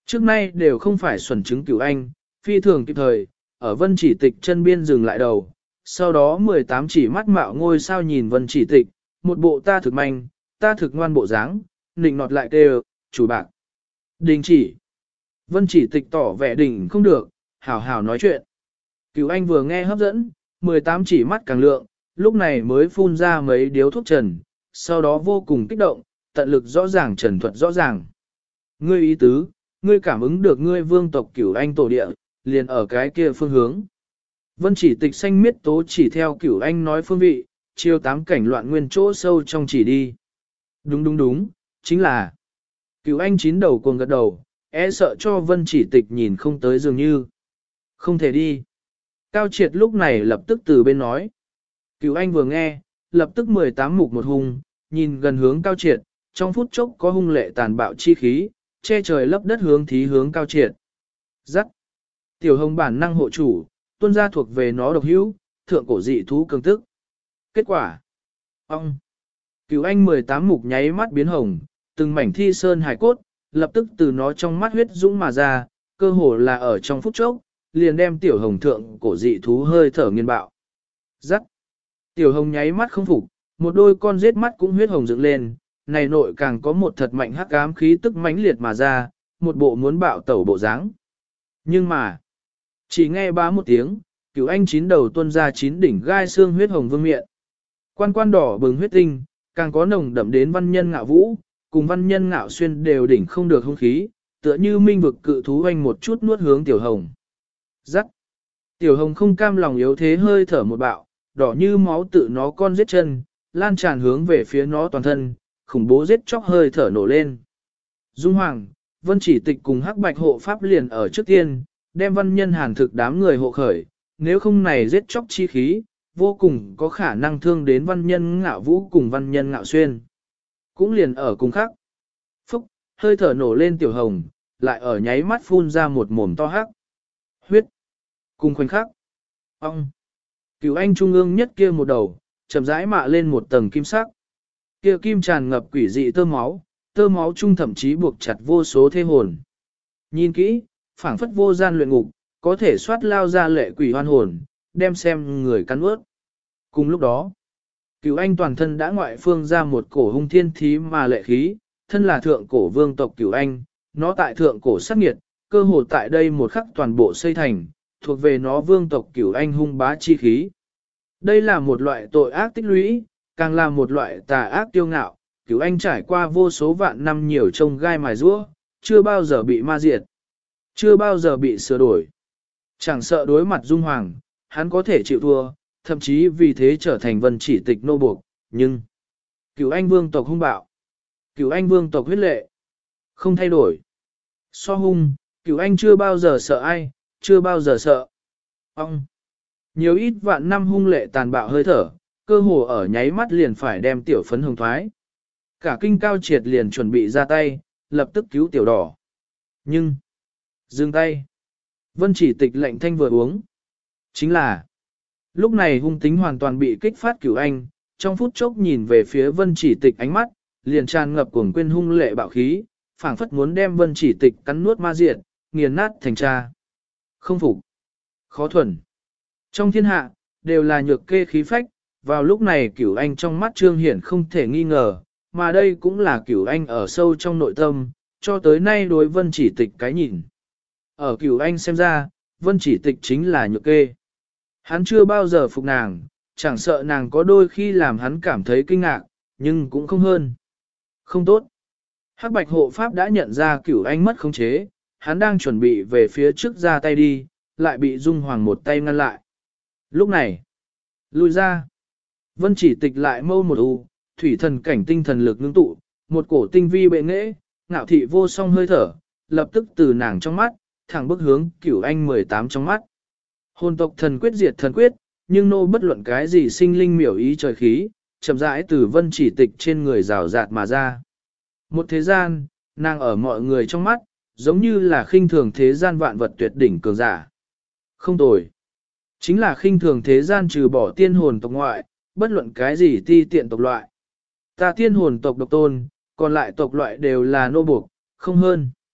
Trước nay đều không phải xuẩn chứng Cửu Anh, phi thường kịp thời, ở Vân Chỉ Tịch chân biên dừng lại đầu, sau đó 18 chỉ mắt mạo ngôi sao nhìn Vân Chỉ Tịch, một bộ ta thực manh, ta thực ngoan bộ dáng, nịnh nọt lại kêu, chủ bạc. Đình chỉ. Vân Chỉ Tịch tỏ vẻ đỉnh không được, hảo hảo nói chuyện. Cửu Anh vừa nghe hấp dẫn, 18 chỉ mắt càng lượng, lúc này mới phun ra mấy điếu thuốc trần, sau đó vô cùng kích động, tận lực rõ ràng trần thuật rõ ràng. Ngươi ý tứ, ngươi cảm ứng được ngươi vương tộc Cửu Anh tổ địa, liền ở cái kia phương hướng. Vân Chỉ Tịch xanh miết tố chỉ theo Cửu Anh nói phương vị, chiêu tám cảnh loạn nguyên chỗ sâu trong chỉ đi. Đúng đúng đúng, chính là. Cửu Anh chín đầu cuồng gật đầu, e sợ cho Vân Chỉ Tịch nhìn không tới dường như. Không thể đi. Cao Triệt lúc này lập tức từ bên nói. Cửu Anh vừa nghe, lập tức 18 mục một hung, nhìn gần hướng Cao Triệt, trong phút chốc có hung lệ tàn bạo chi khí, che trời lấp đất hướng thí hướng Cao Triệt. Dắt. Tiểu Hồng bản năng hộ chủ, tuân ra thuộc về nó độc hữu, thượng cổ dị thú cường tức. Kết quả. Ông. Cửu Anh 18 mục nháy mắt biến hồng, từng mảnh thi sơn hải cốt, lập tức từ nó trong mắt huyết dũng mà ra, cơ hồ là ở trong phút chốc, liền đem Tiểu Hồng thượng cổ dị thú hơi thở nghiền bạo. Dắt. Tiểu Hồng nháy mắt không phục, một đôi con giết mắt cũng huyết hồng dựng lên, này nội càng có một thật mạnh hắc ám khí tức mãnh liệt mà ra, một bộ muốn bạo tẩu bộ dáng. Nhưng mà, chỉ nghe bá một tiếng, Cửu Anh chín đầu tuôn ra chín đỉnh gai xương huyết hồng vương miện. Quan quan đỏ bừng huyết tinh, càng có nồng đậm đến văn nhân ngạo vũ, cùng văn nhân ngạo xuyên đều đỉnh không được hung khí, tựa như minh vực cự thú anh một chút nuốt hướng Tiểu Hồng. Dắt. Tiểu Hồng không cam lòng yếu thế hơi thở một bạo, đỏ như máu tự nó con giết chân, lan tràn hướng về phía nó toàn thân, khủng bố giết chóc hơi thở nổ lên. Dung Hoàng, Vân Chỉ Tịch cùng Hắc Bạch hộ pháp liền ở trước tiên, đem văn nhân hàn thực đám người hộ khởi, nếu không này giết chóc chi khí, vô cùng có khả năng thương đến văn nhân ngạo vũ cùng văn nhân ngạo xuyên. Cũng liền ở cùng khắc. Phúc, hơi thở nổ lên Tiểu Hồng, lại ở nháy mắt phun ra một mồm to hắc. Huyết. Cùng khoảnh khắc. Ông. Cửu Anh trung ương nhất kia một đầu, chậm rãi mạ lên một tầng kim sắc. Kia kim tràn ngập quỷ dị tơ máu trung thậm chí buộc chặt vô số thê hồn. Nhìn kỹ, phảng phất vô gian luyện ngục, có thể soát lao ra lệ quỷ hoan hồn, đem xem người cắn ướt. Cùng lúc đó, Cửu Anh toàn thân đã ngoại phương ra một cổ hung thiên thí mà lệ khí, thân là thượng cổ vương tộc Cửu Anh, nó tại thượng cổ sát nghiệt, cơ hồ tại đây một khắc toàn bộ xây thành, thuộc về nó vương tộc Cửu Anh hung bá chi khí. Đây là một loại tội ác tích lũy, càng là một loại tà ác tiêu ngạo, Cửu Anh trải qua vô số vạn năm nhiều trông gai mài rũa, chưa bao giờ bị ma diệt, chưa bao giờ bị sửa đổi. Chẳng sợ đối mặt Dung Hoàng, hắn có thể chịu thua, thậm chí vì thế trở thành Vân Chỉ Tịch nô buộc, nhưng Cửu Anh vương tộc hung bạo, Cửu Anh vương tộc huyết lệ, không thay đổi. So hung, Cửu Anh chưa bao giờ sợ ai, chưa bao giờ sợ. Ông, nhiều ít vạn năm hung lệ tàn bạo hơi thở, cơ hồ ở nháy mắt liền phải đem Tiểu Phấn hồng thoái. Cả kinh Cao Triệt liền chuẩn bị ra tay, lập tức cứu Tiểu Đỏ. Nhưng, dừng tay. Vân Chỉ Tịch lệnh thanh vừa uống. Chính là, lúc này hung tính hoàn toàn bị kích phát Cửu Anh, trong phút chốc nhìn về phía Vân Chỉ Tịch ánh mắt, liền tràn ngập cuồng quên hung lệ bạo khí, phảng phất muốn đem Vân Chỉ Tịch cắn nuốt ma diệt, nghiền nát thành cha. Không phục, khó thuần. Trong thiên hạ, đều là nhược kê khí phách, vào lúc này Cửu Anh trong mắt Trương Hiển không thể nghi ngờ, mà đây cũng là Cửu Anh ở sâu trong nội tâm, cho tới nay đối Vân Chỉ Tịch cái nhìn. Ở Cửu Anh xem ra, Vân Chỉ Tịch chính là nhược kê. Hắn chưa bao giờ phục nàng, chẳng sợ nàng có đôi khi làm hắn cảm thấy kinh ngạc, nhưng cũng không hơn. Không tốt. Hắc Bạch hộ pháp đã nhận ra Cửu Anh mất khống chế, hắn đang chuẩn bị về phía trước ra tay đi, lại bị Dung Hoàng một tay ngăn lại. Lúc này, lui ra. Vân Chỉ Tịch lại mâu một u, thủy thần cảnh tinh thần lực ngưng tụ, một cổ tinh vi bệ nghệ, ngạo thị vô song hơi thở, lập tức từ nàng trong mắt, thẳng bước hướng Cửu Anh 18 trong mắt. Hồn tộc thần quyết diệt thần quyết, nhưng nô bất luận cái gì sinh linh miểu ý trời khí, chậm rãi từ Vân Chỉ Tịch trên người rào rạt mà ra. Một thế gian, nàng ở mọi người trong mắt, giống như là khinh thường thế gian vạn vật tuyệt đỉnh cường giả. Không tồi. Chính là khinh thường thế gian trừ bỏ tiên hồn tộc ngoại, bất luận cái gì ti tiện tộc loại. Ta tiên hồn tộc độc tôn, còn lại tộc loại đều là nô buộc, không hơn.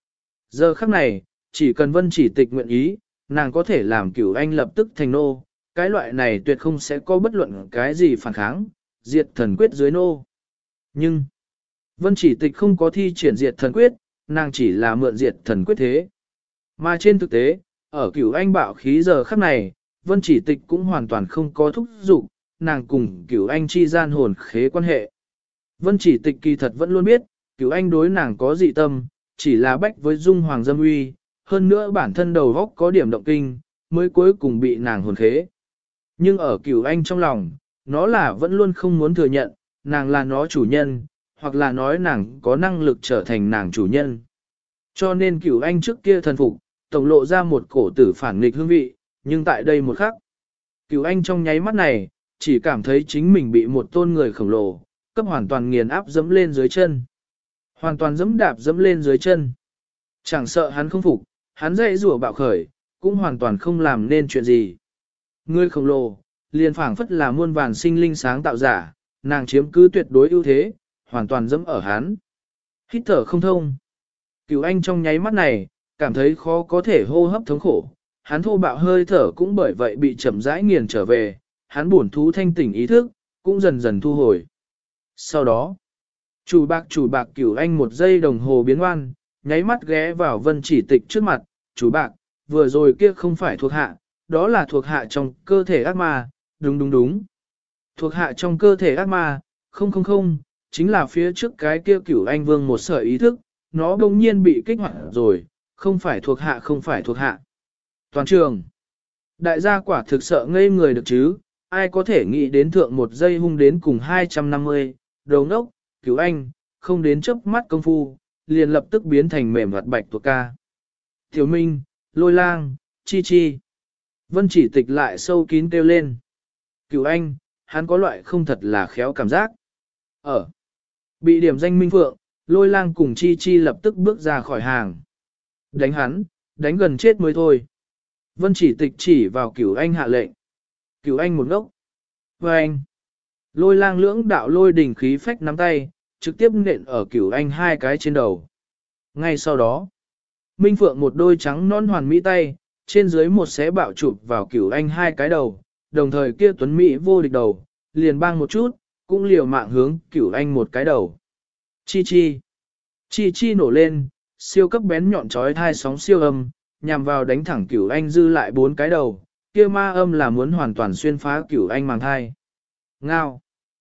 Giờ khắc này, chỉ cần Vân Chỉ Tịch nguyện ý, nàng có thể làm Cửu Anh lập tức thành nô, cái loại này tuyệt không sẽ có bất luận cái gì phản kháng, diệt thần quyết dưới nô. Nhưng, Vân Chỉ Tịch không có thi triển diệt thần quyết, nàng chỉ là mượn diệt thần quyết thế. Mà trên thực tế, ở Cửu Anh bạo khí giờ khắc này, Vân Chỉ Tịch cũng hoàn toàn không có thúc dục, nàng cùng Cửu Anh chi gian hồn khế quan hệ. Vân Chỉ Tịch kỳ thật vẫn luôn biết, Cửu Anh đối nàng có dị tâm, chỉ là bách với dung hoàng dâm uy, hơn nữa bản thân đầu góc có điểm động kinh, mới cuối cùng bị nàng hồn khế. Nhưng ở Cửu Anh trong lòng, nó là vẫn luôn không muốn thừa nhận, nàng là nó chủ nhân, hoặc là nói nàng có năng lực trở thành nàng chủ nhân. Cho nên Cửu Anh trước kia thần phục, tổng lộ ra một cổ tử phản nghịch hương vị, nhưng tại đây một khắc, Cửu Anh trong nháy mắt này, chỉ cảm thấy chính mình bị một tôn người khổng lồ, cấp hoàn toàn nghiền áp dẫm lên dưới chân. Hoàn toàn dẫm đạp dẫm lên dưới chân. Chẳng sợ hắn không phục, hắn dậy rủa bạo khởi, cũng hoàn toàn không làm nên chuyện gì. Người khổng lồ, liền phảng phất là muôn vàn sinh linh sáng tạo giả, nàng chiếm cứ tuyệt đối ưu thế, hoàn toàn dẫm ở hắn. Hít thở không thông. Cửu Anh trong nháy mắt này, cảm thấy khó có thể hô hấp thống khổ, hắn thô bạo hơi thở cũng bởi vậy bị chậm rãi nghiền trở về, hắn buồn thú thanh tỉnh ý thức, cũng dần dần thu hồi. Sau đó, chủ bạc Cửu Anh một giây đồng hồ biến oan, nháy mắt ghé vào Vân Chỉ Tịch trước mặt, chủ bạc, vừa rồi kia không phải thuộc hạ, đó là thuộc hạ trong cơ thể ác ma, đúng. Thuộc hạ trong cơ thể ác ma, không, chính là phía trước cái kia Cửu Anh Vương một sợi ý thức, nó bỗng nhiên bị kích hoạt rồi, không phải thuộc hạ. Toàn trường, đại gia quả thực sợ ngây người được chứ, ai có thể nghĩ đến thượng một giây hung đến cùng 250, đầu ngốc, Cửu Anh, không đến chớp mắt công phu, liền lập tức biến thành mềm hoạt bạch thuộc ca. Tiểu Minh, Lôi Lang, Chi. Vân Chỉ Tịch lại sâu kín kêu lên. Cửu Anh, hắn có loại không thật là khéo cảm giác. Bị điểm danh Minh Phượng, Lôi Lang cùng Chi lập tức bước ra khỏi hàng. Đánh hắn, đánh gần chết mới thôi. Vân Chỉ Tịch chỉ vào Cửu Anh hạ lệnh. Cửu Anh một ngốc. Và anh. Lôi Lang lưỡng đạo lôi đỉnh khí phách nắm tay, trực tiếp nện ở Cửu Anh hai cái trên đầu. Ngay sau đó, Minh Phượng một đôi trắng non hoàn mỹ tay, trên dưới một xé bạo chụp vào Cửu Anh hai cái đầu, đồng thời kia tuấn mỹ vô địch đầu, liền bang một chút, cũng liều mạng hướng Cửu Anh một cái đầu. Chi nổ lên, siêu cấp bén nhọn chói thai sóng siêu âm, nhằm vào đánh thẳng Cửu Anh dư lại bốn cái đầu, kia ma âm là muốn hoàn toàn xuyên phá Cửu Anh màng thai. Ngao.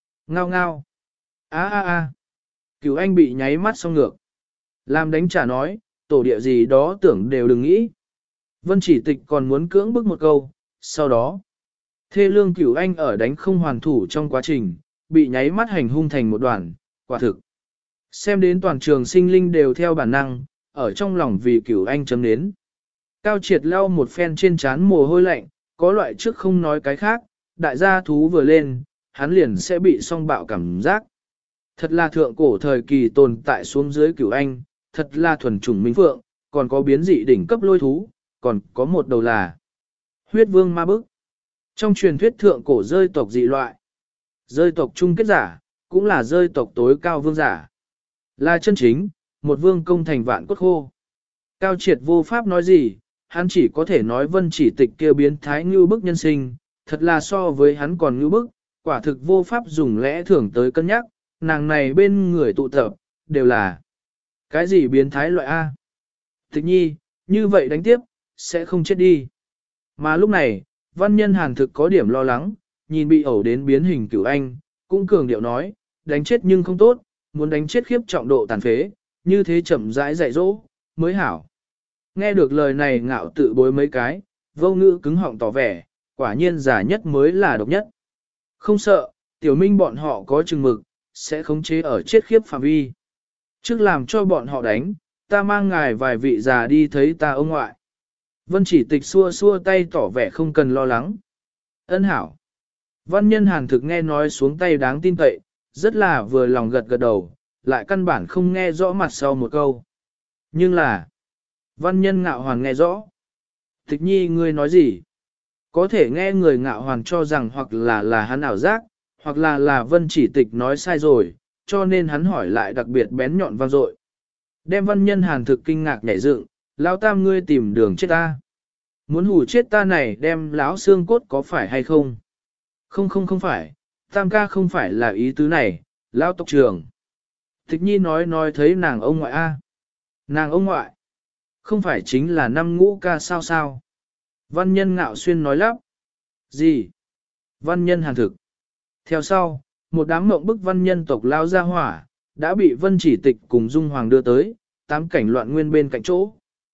A. Cửu Anh bị nháy mắt xong ngược. Làm đánh trả nói, tổ địa gì đó tưởng đều đừng nghĩ. Vân Chỉ Tịch còn muốn cưỡng bức một câu, sau đó. Thê lương Cửu Anh ở đánh không hoàn thủ trong quá trình, bị nháy mắt hành hung thành một đoàn, quả thực. Xem đến toàn trường sinh linh đều theo bản năng, ở trong lòng vì Cửu Anh chấm đến. Cao Triệt lau một phen trên trán mồ hôi lạnh, có loại trước không nói cái khác, đại gia thú vừa lên, hắn liền sẽ bị song bạo cảm giác. Thật là thượng cổ thời kỳ tồn tại xuống dưới Cửu Anh, thật là thuần chủng minh phượng, còn có biến dị đỉnh cấp lôi thú, còn có một đầu là huyết vương ma bức. Trong truyền thuyết thượng cổ rơi tộc dị loại, rơi tộc chung kết giả, cũng là rơi tộc tối cao vương giả. Là chân chính, một vương công thành vạn cốt khô. Cao Triệt vô pháp nói gì, hắn chỉ có thể nói Vân Chỉ Tịch kia biến thái như bức nhân sinh, thật là so với hắn còn như bức, quả thực vô pháp dùng lẽ thường tới cân nhắc, nàng này bên người tụ tập, đều là cái gì biến thái loại A. Tịch nhi, như vậy đánh tiếp, sẽ không chết đi. Mà lúc này, Văn Nhân Hàn thực có điểm lo lắng, nhìn bị ẩu đến biến hình Cửu Anh, cũng cường điệu nói, đánh chết nhưng không tốt, muốn đánh chết khiếp trọng độ tàn phế, như thế chậm rãi dạy dỗ, mới hảo. Nghe được lời này ngạo tự bối mấy cái, vô ngữ cứng họng tỏ vẻ, quả nhiên giả nhất mới là độc nhất. Không sợ, Tiểu Minh bọn họ có chừng mực, sẽ khống chế ở chết khiếp phạm vi. Trước làm cho bọn họ đánh, ta mang ngài vài vị già đi thấy ta ông ngoại. Vân Chỉ Tịch xua tay tỏ vẻ không cần lo lắng. Ân hảo. Văn Nhân Hàn thực nghe nói xuống tay đáng tin cậy, rất là vừa lòng gật đầu, lại căn bản không nghe rõ mặt sau một câu. Nhưng là, Văn Nhân Ngạo Hoàn nghe rõ. Tịch nhi ngươi nói gì? Có thể nghe người Ngạo Hoàn cho rằng hoặc là hắn ảo giác, hoặc là Vân Chỉ Tịch nói sai rồi, cho nên hắn hỏi lại đặc biệt bén nhọn vang dội. Đem Văn Nhân Hàn thực kinh ngạc nhảy dựng, Lão tam ngươi tìm đường chết ta. Muốn hù chết ta này đem lão xương cốt có phải hay không? Không phải, tam ca không phải là ý tứ này, lão tộc trưởng. Tịch nhi nói thấy nàng ông ngoại a. Nàng ông ngoại. Không phải chính là năm ngũ ca sao? Văn nhân ngạo xuyên nói lắp. Gì? Văn nhân hàn thực. Theo sau, một đám mộng bức văn nhân tộc lao ra hỏa, đã bị vân chỉ tịch cùng Dung Hoàng đưa tới, tám cảnh loạn nguyên bên cạnh chỗ.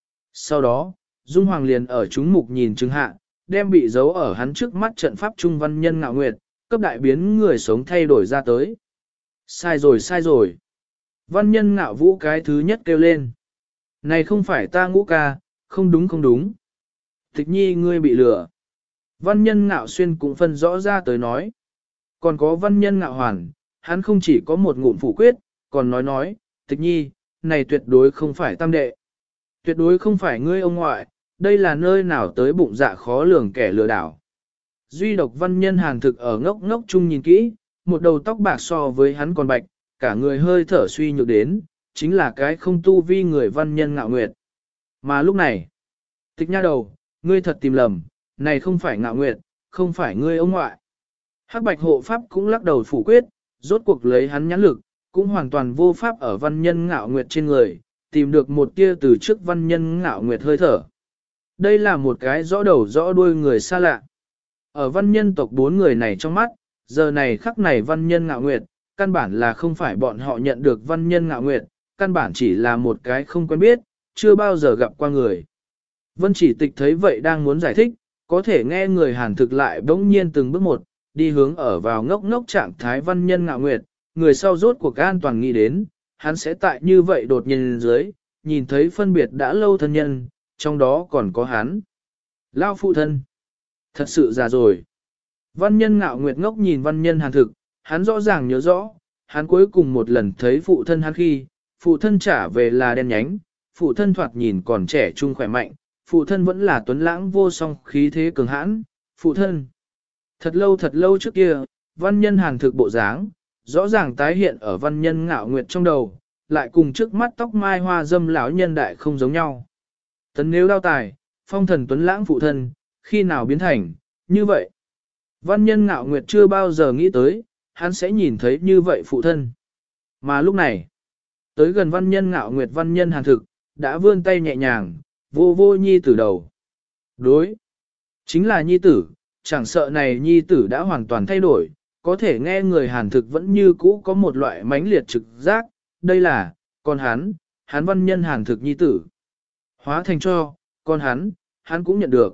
Sau đó, Dung Hoàng liền ở chúng mục nhìn chứng hạ, đem bị giấu ở hắn trước mắt trận pháp trung văn nhân ngạo nguyệt, cấp đại biến người sống thay đổi ra tới. Sai rồi. Văn nhân ngạo vũ cái thứ nhất kêu lên. Này không phải ta ngũ ca, không đúng. Tịch nhi ngươi bị lừa. Văn nhân ngạo xuyên cũng phân rõ ra tới nói. Còn có văn nhân ngạo hoàn, hắn không chỉ có một ngụm phủ quyết, còn nói, tịch nhi, này tuyệt đối không phải tam đệ. Tuyệt đối không phải ngươi ông ngoại, đây là nơi nào tới bụng dạ khó lường kẻ lừa đảo. Duy độc văn nhân hàn thực ở ngốc chung nhìn kỹ, một đầu tóc bạc so với hắn còn bạch, cả người hơi thở suy nhược đến, chính là cái không tu vi người văn nhân ngạo nguyệt. Mà lúc này, tịch nha đầu, ngươi thật tìm lầm, này không phải ngạo nguyệt, không phải ngươi ông ngoại. Hắc bạch hộ pháp cũng lắc đầu phủ quyết, rốt cuộc lấy hắn nhãn lực, cũng hoàn toàn vô pháp ở văn nhân ngạo nguyệt trên người, tìm được một tia từ trước văn nhân ngạo nguyệt hơi thở. Đây là một cái rõ đầu rõ đuôi người xa lạ. Ở văn nhân tộc bốn người này trong mắt, giờ này khắc này văn nhân ngạo nguyệt, căn bản là không phải bọn họ nhận được văn nhân ngạo nguyệt, căn bản chỉ là một cái không quen biết, chưa bao giờ gặp qua người. Vân chỉ tịch thấy vậy đang muốn giải thích, có thể nghe người hàn thực lại bỗng nhiên từng bước một, đi hướng ở vào ngốc trạng thái văn nhân ngạo nguyệt, người sau rốt cuộc an toàn nghĩ đến, hắn sẽ tại như vậy đột nhiên dưới, nhìn thấy phân biệt đã lâu thân nhân, trong đó còn có hắn. Lao phụ thân. Thật sự già rồi. Văn nhân ngạo nguyệt ngốc nhìn văn nhân hàn thực, hắn rõ ràng nhớ rõ, hắn cuối cùng một lần thấy phụ thân hắn khi, phụ thân trả về là đen nhánh, phụ thân thoạt nhìn còn trẻ trung khỏe mạnh, phụ thân vẫn là tuấn lãng vô song khí thế cường hãn, phụ thân. Thật lâu trước kia, văn nhân hàn thực bộ dáng, rõ ràng tái hiện ở văn nhân ngạo nguyệt trong đầu, lại cùng trước mắt tóc mai hoa dâm lão nhân đại không giống nhau. Tấn nếu đao tài, phong thần tuấn lãng phụ thân, khi nào biến thành, như vậy. Văn nhân ngạo nguyệt chưa bao giờ nghĩ tới, hắn sẽ nhìn thấy như vậy phụ thân. Mà lúc này, tới gần văn nhân ngạo nguyệt văn nhân hàn thực, đã vươn tay nhẹ nhàng, vô nhi tử đầu. Đối, chính là nhi tử, chẳng sợ này nhi tử đã hoàn toàn thay đổi, có thể nghe người hàn thực vẫn như cũ có một loại mãnh liệt trực giác, đây là, con hắn văn nhân hàn thực nhi tử. Hóa thành cho, con hắn cũng nhận được.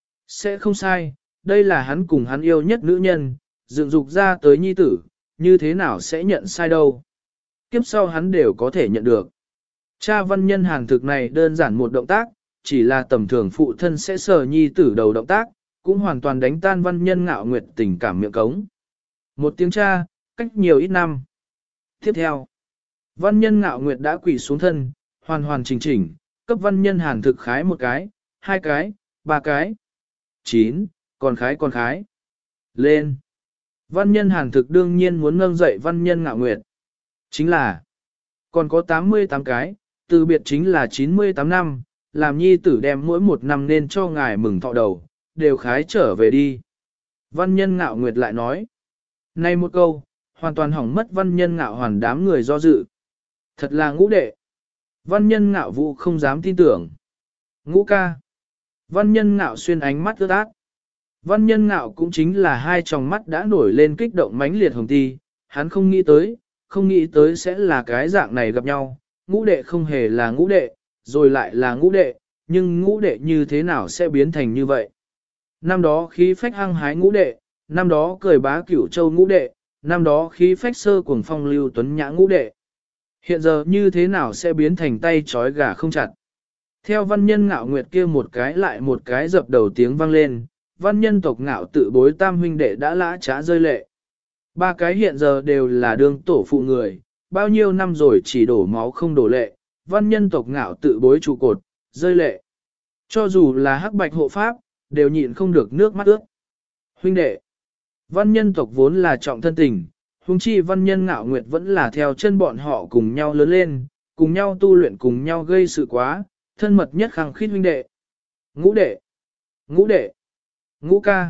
Sẽ không sai, đây là hắn cùng hắn yêu nhất nữ nhân, dựng dục ra tới nhi tử, như thế nào sẽ nhận sai đâu. Kiếp sau hắn đều có thể nhận được. Cha văn nhân hàn thực này đơn giản một động tác, chỉ là tầm thường phụ thân sẽ sờ nhi tử đầu động tác, cũng hoàn toàn đánh tan văn nhân ngạo nguyệt tình cảm miệng cống. Một tiếng cha, cách nhiều ít năm. Tiếp theo, văn nhân ngạo nguyệt đã quỳ xuống thân, hoàn chỉnh, cấp văn nhân hàn thực khái một cái, hai cái, ba cái. 9, còn khái. Lên. Văn nhân hàn thực đương nhiên muốn nâng dậy văn nhân ngạo nguyệt. Chính là, còn có 88 cái, từ biệt chính là 98 năm, làm nhi tử đem mỗi một năm nên cho ngài mừng thọ đầu, đều khái trở về đi. Văn nhân ngạo nguyệt lại nói. Này một câu, hoàn toàn hỏng mất văn nhân ngạo hoàn đám người do dự. Thật là ngũ đệ. Văn nhân ngạo vũ không dám tin tưởng. Ngũ ca. Văn nhân ngạo xuyên ánh mắt ướt át. Văn nhân ngạo cũng chính là hai tròng mắt đã nổi lên kích động mãnh liệt hồng ti, hắn không nghĩ tới sẽ là cái dạng này gặp nhau, ngũ đệ không hề là ngũ đệ, rồi lại là ngũ đệ, nhưng ngũ đệ như thế nào sẽ biến thành như vậy? Năm đó khí phách hăng hái ngũ đệ, năm đó cười bá cửu châu ngũ đệ, năm đó khí phách sơ cuồng phong lưu tuấn nhã ngũ đệ. Hiện giờ như thế nào sẽ biến thành tay trói gà không chặt? Theo văn nhân ngạo nguyệt kia một cái lại một cái dập đầu tiếng vang lên, văn nhân tộc ngạo tự bối tam huynh đệ đã lã trá rơi lệ. Ba cái hiện giờ đều là đương tổ phụ người, bao nhiêu năm rồi chỉ đổ máu không đổ lệ, văn nhân tộc ngạo tự bối trụ cột, rơi lệ. Cho dù là hắc bạch hộ pháp, đều nhịn không được nước mắt ướt. Huynh đệ, văn nhân tộc vốn là trọng thân tình, huống chi văn nhân ngạo nguyệt vẫn là theo chân bọn họ cùng nhau lớn lên, cùng nhau tu luyện cùng nhau gây sự quá, thân mật nhất khăng khít huynh đệ. Ngũ đệ, ngũ đệ, ngũ ca.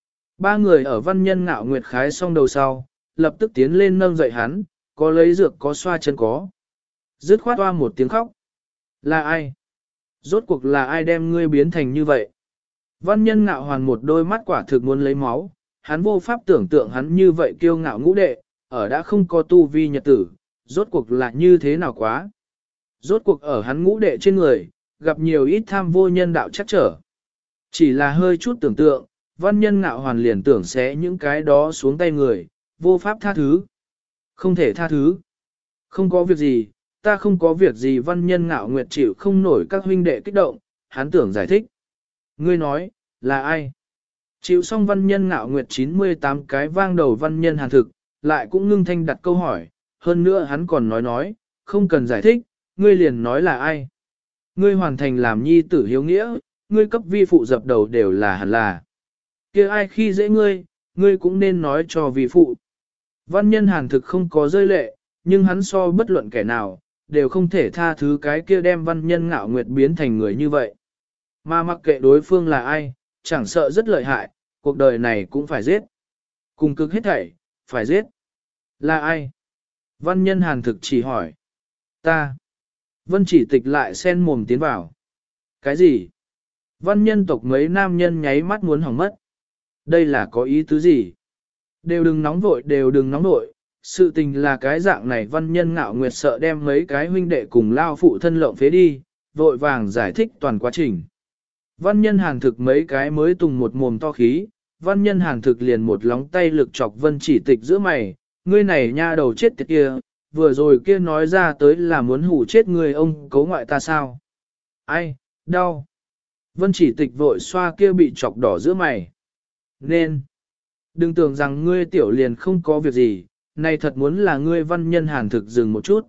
Ba người ở văn nhân ngạo nguyệt khái xong đầu sau, lập tức tiến lên nâng dậy hắn, có lấy dược có xoa chân có. Dứt khoát toa một tiếng khóc. Là ai? Rốt cuộc là ai đem ngươi biến thành như vậy? Văn nhân ngạo hoàn một đôi mắt quả thực muốn lấy máu, hắn vô pháp tưởng tượng hắn như vậy kiêu ngạo ngũ đệ, ở đã không có tu vi nhật tử, rốt cuộc là như thế nào quá? Rốt cuộc ở hắn ngũ đệ trên người, gặp nhiều ít tham vô nhân đạo chắc trở. Chỉ là hơi chút tưởng tượng, văn nhân ngạo hoàn liền tưởng sẽ những cái đó xuống tay người, vô pháp tha thứ. Không thể tha thứ. Không có việc gì, ta không có việc gì văn nhân ngạo nguyệt chịu không nổi các huynh đệ kích động, hắn tưởng giải thích. Ngươi nói, là ai? Chịu xong văn nhân ngạo nguyệt 98 cái vang đầu văn nhân hàn thực, lại cũng ngưng thanh đặt câu hỏi, hơn nữa hắn còn nói, không cần giải thích, ngươi liền nói là ai? Ngươi hoàn thành làm nhi tử hiếu nghĩa, ngươi cấp vi phụ dập đầu đều là hẳn là. Kia ai khi dễ ngươi, ngươi cũng nên nói cho vi phụ. Văn nhân hàn thực không có rơi lệ, nhưng hắn so bất luận kẻ nào, đều không thể tha thứ cái kia đem văn nhân ngạo nguyệt biến thành người như vậy. Mà mặc kệ đối phương là ai, chẳng sợ rất lợi hại, cuộc đời này cũng phải giết. Cùng cực hết thảy, phải giết. Là ai? Văn nhân hàn thực chỉ hỏi. Ta. Vân chỉ tịch lại sen mồm tiến vào. Cái gì? Văn nhân tộc mấy nam nhân nháy mắt muốn hỏng mất. Đây là có ý tứ gì? Đều đừng nóng vội, đều đừng nóng vội. Sự tình là cái dạng này văn nhân ngạo nguyệt sợ đem mấy cái huynh đệ cùng lao phụ thân lộng phế đi, vội vàng giải thích toàn quá trình. Văn nhân hàn thực mấy cái mới tùng một mồm to khí, văn nhân hàn thực liền một lóng tay lực chọc vân chỉ tịch giữa mày, ngươi này nha đầu chết tiệt kia, vừa rồi kia nói ra tới là muốn hủ chết người ông cấu ngoại ta sao? Ai, đau. Vân chỉ tịch vội xoa kia bị chọc đỏ giữa mày. Nên, đừng tưởng rằng ngươi tiểu liền không có việc gì, này thật muốn là ngươi văn nhân hàn thực dừng một chút.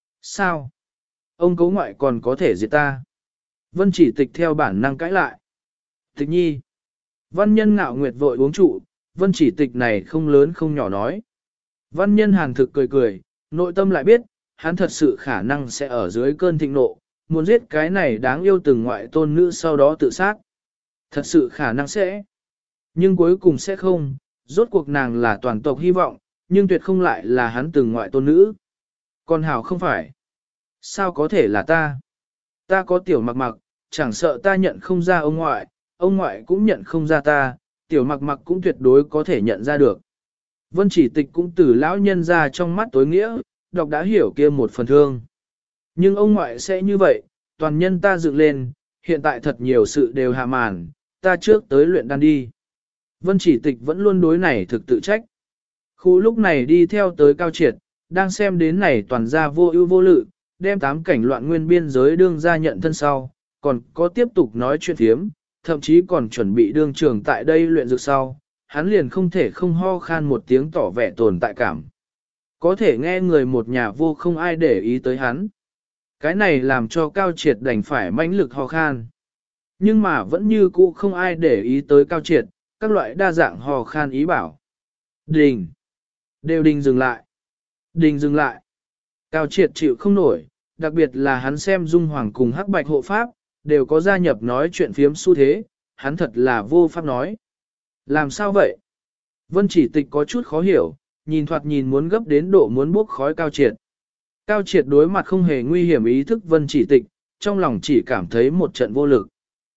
Sao? Ông cấu ngoại còn có thể diệt ta? Vân chỉ tịch theo bản năng cãi lại. Tịch nhi. Văn nhân ngạo nguyệt vội uống trụ, vân chỉ tịch này không lớn không nhỏ nói. Văn nhân hàn thực cười cười, nội tâm lại biết, hắn thật sự khả năng sẽ ở dưới cơn thịnh nộ, muốn giết cái này đáng yêu từng ngoại tôn nữ sau đó tự sát. Thật sự khả năng sẽ. Nhưng cuối cùng sẽ không, rốt cuộc nàng là toàn tộc hy vọng, nhưng tuyệt không lại là hắn từng ngoại tôn nữ. Còn hảo không phải. Sao có thể là ta? Ta có tiểu mặc mặc, chẳng sợ ta nhận không ra ông ngoại cũng nhận không ra ta, tiểu mặc mặc cũng tuyệt đối có thể nhận ra được. Vân chỉ tịch cũng từ lão nhân ra trong mắt tối nghĩa, đọc đã hiểu kia một phần thương. Nhưng ông ngoại sẽ như vậy, toàn nhân ta dựng lên, hiện tại thật nhiều sự đều hạ màn, ta trước tới luyện đan đi. Vân chỉ tịch vẫn luôn đối này thực tự trách. Khu lúc này đi theo tới Cao Triệt, đang xem đến này toàn ra vô ưu vô lự, đem 8 cảnh loạn nguyên biên giới đương ra nhận thân sau, còn có tiếp tục nói chuyện thiếm, thậm chí còn chuẩn bị đương trường tại đây luyện dược sau, hắn liền không thể không ho khan một tiếng tỏ vẻ tồn tại cảm. Có thể nghe người một nhà vô không ai để ý tới hắn. Cái này làm cho Cao Triệt đành phải mãnh lực ho khan. Nhưng mà vẫn như cũ không ai để ý tới Cao Triệt, các loại đa dạng ho khan ý bảo. Đình! Đều đình dừng lại! Đình dừng lại! Cao Triệt chịu không nổi, đặc biệt là hắn xem Dung Hoàng cùng Hắc Bạch hộ pháp, đều có gia nhập nói chuyện phiếm xu thế, hắn thật là vô pháp nói. Làm sao vậy? Vân chỉ tịch có chút khó hiểu, nhìn thoạt nhìn muốn gấp đến độ muốn bốc khói Cao Triệt. Cao Triệt đối mặt không hề nguy hiểm ý thức Vân chỉ tịch, trong lòng chỉ cảm thấy một trận vô lực.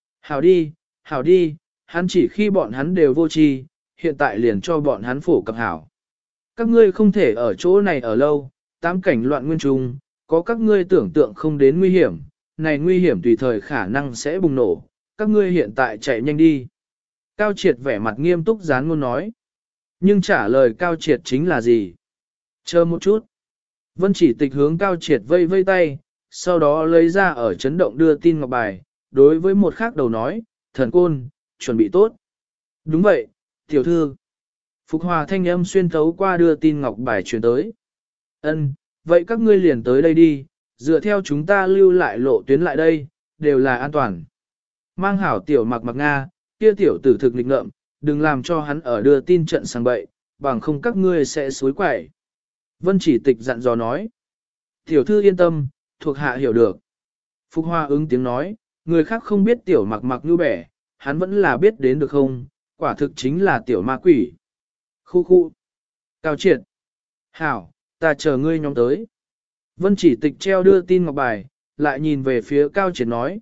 Hảo đi, hắn chỉ khi bọn hắn đều vô tri, hiện tại liền cho bọn hắn phổ cập hảo. Các ngươi không thể ở chỗ này ở lâu, 8 cảnh loạn nguyên trung, có các ngươi tưởng tượng không đến nguy hiểm, này nguy hiểm tùy thời khả năng sẽ bùng nổ, các ngươi hiện tại chạy nhanh đi. Cao Triệt vẻ mặt nghiêm túc dán ngôn nói. Nhưng trả lời Cao Triệt chính là gì? Chờ một chút. Vân chỉ tịch hướng Cao Triệt vây vây tay, sau đó lấy ra ở chấn động đưa tin ngọc bài, đối với một khác đầu nói, thần côn, chuẩn bị tốt. Đúng vậy, tiểu thư. Phục Hòa thanh âm xuyên thấu qua đưa tin ngọc bài truyền tới. Ân, vậy các ngươi liền tới đây đi, dựa theo chúng ta lưu lại lộ tuyến lại đây, đều là an toàn. Mang hảo tiểu mặc mặc Nga, kia tiểu tử thực lịch ngợm, đừng làm cho hắn ở đưa tin trận sang bậy, bằng không các ngươi sẽ xối quẩy. Vân chỉ tịch dặn dò nói. Tiểu thư yên tâm, thuộc hạ hiểu được. Phục Hoa ứng tiếng nói, người khác không biết tiểu mặc mặc như bẻ, hắn vẫn là biết đến được không, quả thực chính là tiểu ma quỷ. Khu khu. Cao Triệt. Hảo, ta chờ ngươi nhóm tới. Vân Chỉ Tịch treo đưa tin ngọc bài, lại nhìn về phía Cao Triệt nói,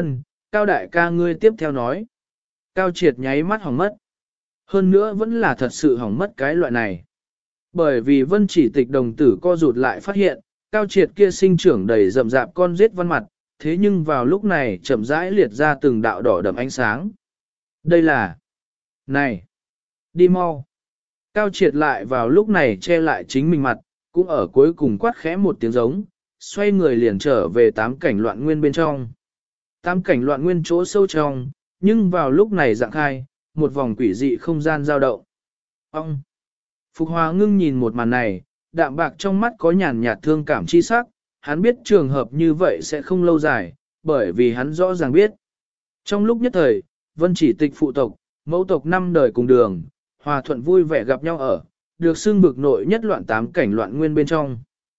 Cao đại ca ngươi tiếp theo nói. Cao Triệt nháy mắt hỏng mất. Hơn nữa vẫn là thật sự hỏng mất cái loại này. Bởi vì Vân Chỉ Tịch đồng tử co rụt lại phát hiện, Cao Triệt kia sinh trưởng đầy rậm rạp con giết văn mặt, thế nhưng vào lúc này chậm rãi liệt ra từng đạo đỏ đậm ánh sáng. Đây là... Này! Đi mau! Cao Triệt lại vào lúc này che lại chính mình mặt, cũng ở cuối cùng quát khẽ một tiếng giống, xoay người liền trở về tám cảnh loạn nguyên bên trong. Tám cảnh loạn nguyên chỗ sâu trong, nhưng vào lúc này dạng khai, một vòng quỷ dị không gian dao động. Ông! Phục Hòa ngưng nhìn một màn này, đạm bạc trong mắt có nhàn nhạt thương cảm chi sắc, hắn biết trường hợp như vậy sẽ không lâu dài, bởi vì hắn rõ ràng biết. Trong lúc nhất thời, Vân Chỉ Tịch phụ tộc, mẫu tộc năm đời cùng đường, hòa thuận vui vẻ gặp nhau ở, được xưng bực nội nhất loạn tám cảnh loạn nguyên bên trong.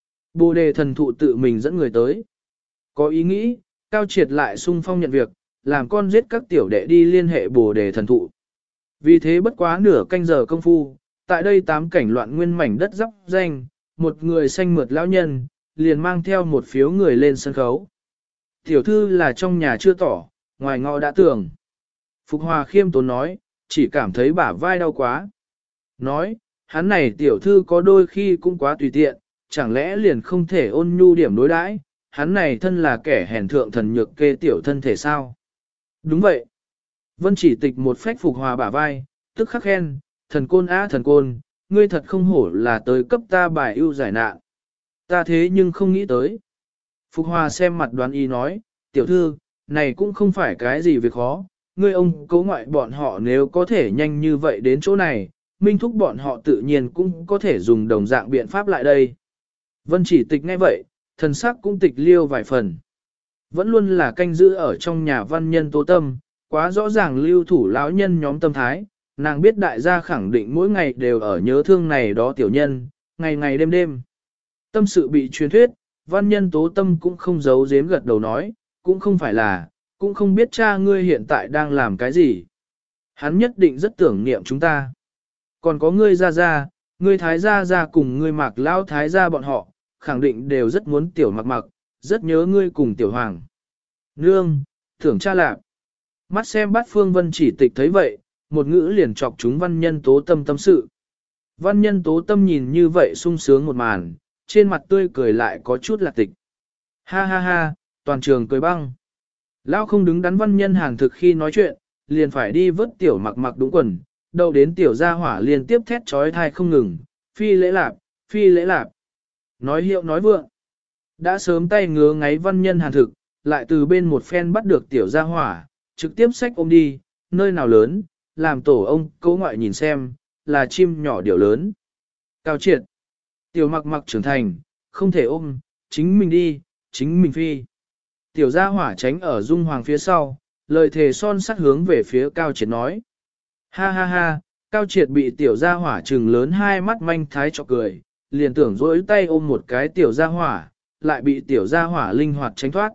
Bồ đề thần thụ tự mình dẫn người tới. Có ý nghĩ, Cao Triệt lại sung phong nhận việc, làm con giết các tiểu đệ đi liên hệ bồ đề thần thụ. Vì thế bất quá nửa canh giờ công phu, tại đây tám cảnh loạn nguyên mảnh đất dắp danh, một người xanh mượt lão nhân, liền mang theo một phiếu người lên sân khấu. Tiểu thư là trong nhà chưa tỏ, ngoài ngõ đã tưởng. Phục Hòa khiêm tốn nói, chỉ cảm thấy bả vai đau quá. Nói, hắn này tiểu thư có đôi khi cũng quá tùy tiện, chẳng lẽ liền không thể ôn nhu điểm đối đãi? Hắn này thân là kẻ hèn thượng thần nhược kê tiểu thân thể sao? Đúng vậy. Vân Chỉ Tịch một phách Phục Hòa bả vai, tức khắc khen, thần côn á thần côn, ngươi thật không hổ là tới cấp ta bài ưu giải nạn. Ta thế nhưng không nghĩ tới. Phục Hòa xem mặt đoán y nói, tiểu thư, này cũng không phải cái gì việc khó, ngươi ông cố ngoại bọn họ nếu có thể nhanh như vậy đến chỗ này, minh thúc bọn họ tự nhiên cũng có thể dùng đồng dạng biện pháp lại đây. Vân Chỉ Tịch nghe vậy, thần sắc cũng tịch liêu vài phần. Vẫn luôn là canh giữ ở trong nhà văn nhân Tố Tâm, quá rõ ràng lưu thủ lão nhân nhóm tâm thái, nàng biết đại gia khẳng định mỗi ngày đều ở nhớ thương này đó tiểu nhân, ngày ngày đêm đêm. Tâm sự bị truyền thuyết, văn nhân Tố Tâm cũng không giấu giếm gật đầu nói, cũng không phải là, cũng không biết cha ngươi hiện tại đang làm cái gì. Hắn nhất định rất tưởng niệm chúng ta. Còn có ngươi gia, ngươi thái gia cùng ngươi Mạc lão thái gia bọn họ, khẳng định đều rất muốn tiểu mặc mặc, rất nhớ ngươi cùng tiểu hoàng. Nương, thưởng cha lạc. Mắt xem bát phương Vân Chỉ Tịch thấy vậy, một ngữ liền chọc chúng văn nhân Tố Tâm tâm sự. Văn nhân Tố Tâm nhìn như vậy sung sướng một màn, trên mặt tươi cười lại có chút lạc tịch. Ha ha ha, toàn trường cười băng. Lão không đứng đắn văn nhân hàng thực khi nói chuyện, liền phải đi vớt tiểu mặc mặc đúng quần, đâu đến tiểu gia hỏa liên tiếp thét trói thai không ngừng, phi lễ lạp, phi lễ lạp. Nói hiệu nói vượng. Đã sớm tay ngứa ngáy văn nhân hàn thực, lại từ bên một phen bắt được tiểu gia hỏa, trực tiếp xách ôm đi, nơi nào lớn, làm tổ ông cố ngoại nhìn xem, là chim nhỏ điều lớn. Cao Triệt. Tiểu mặc mặc trưởng thành, không thể ôm, chính mình đi, chính mình phi. Tiểu gia hỏa tránh ở Dung Hoàng phía sau, lời thề son sắt hướng về phía Cao Triệt nói. Ha ha ha, Cao Triệt bị tiểu gia hỏa trừng lớn hai mắt manh thái cho cười, liền tưởng dỗi tay ôm một cái tiểu gia hỏa, lại bị tiểu gia hỏa linh hoạt tránh thoát.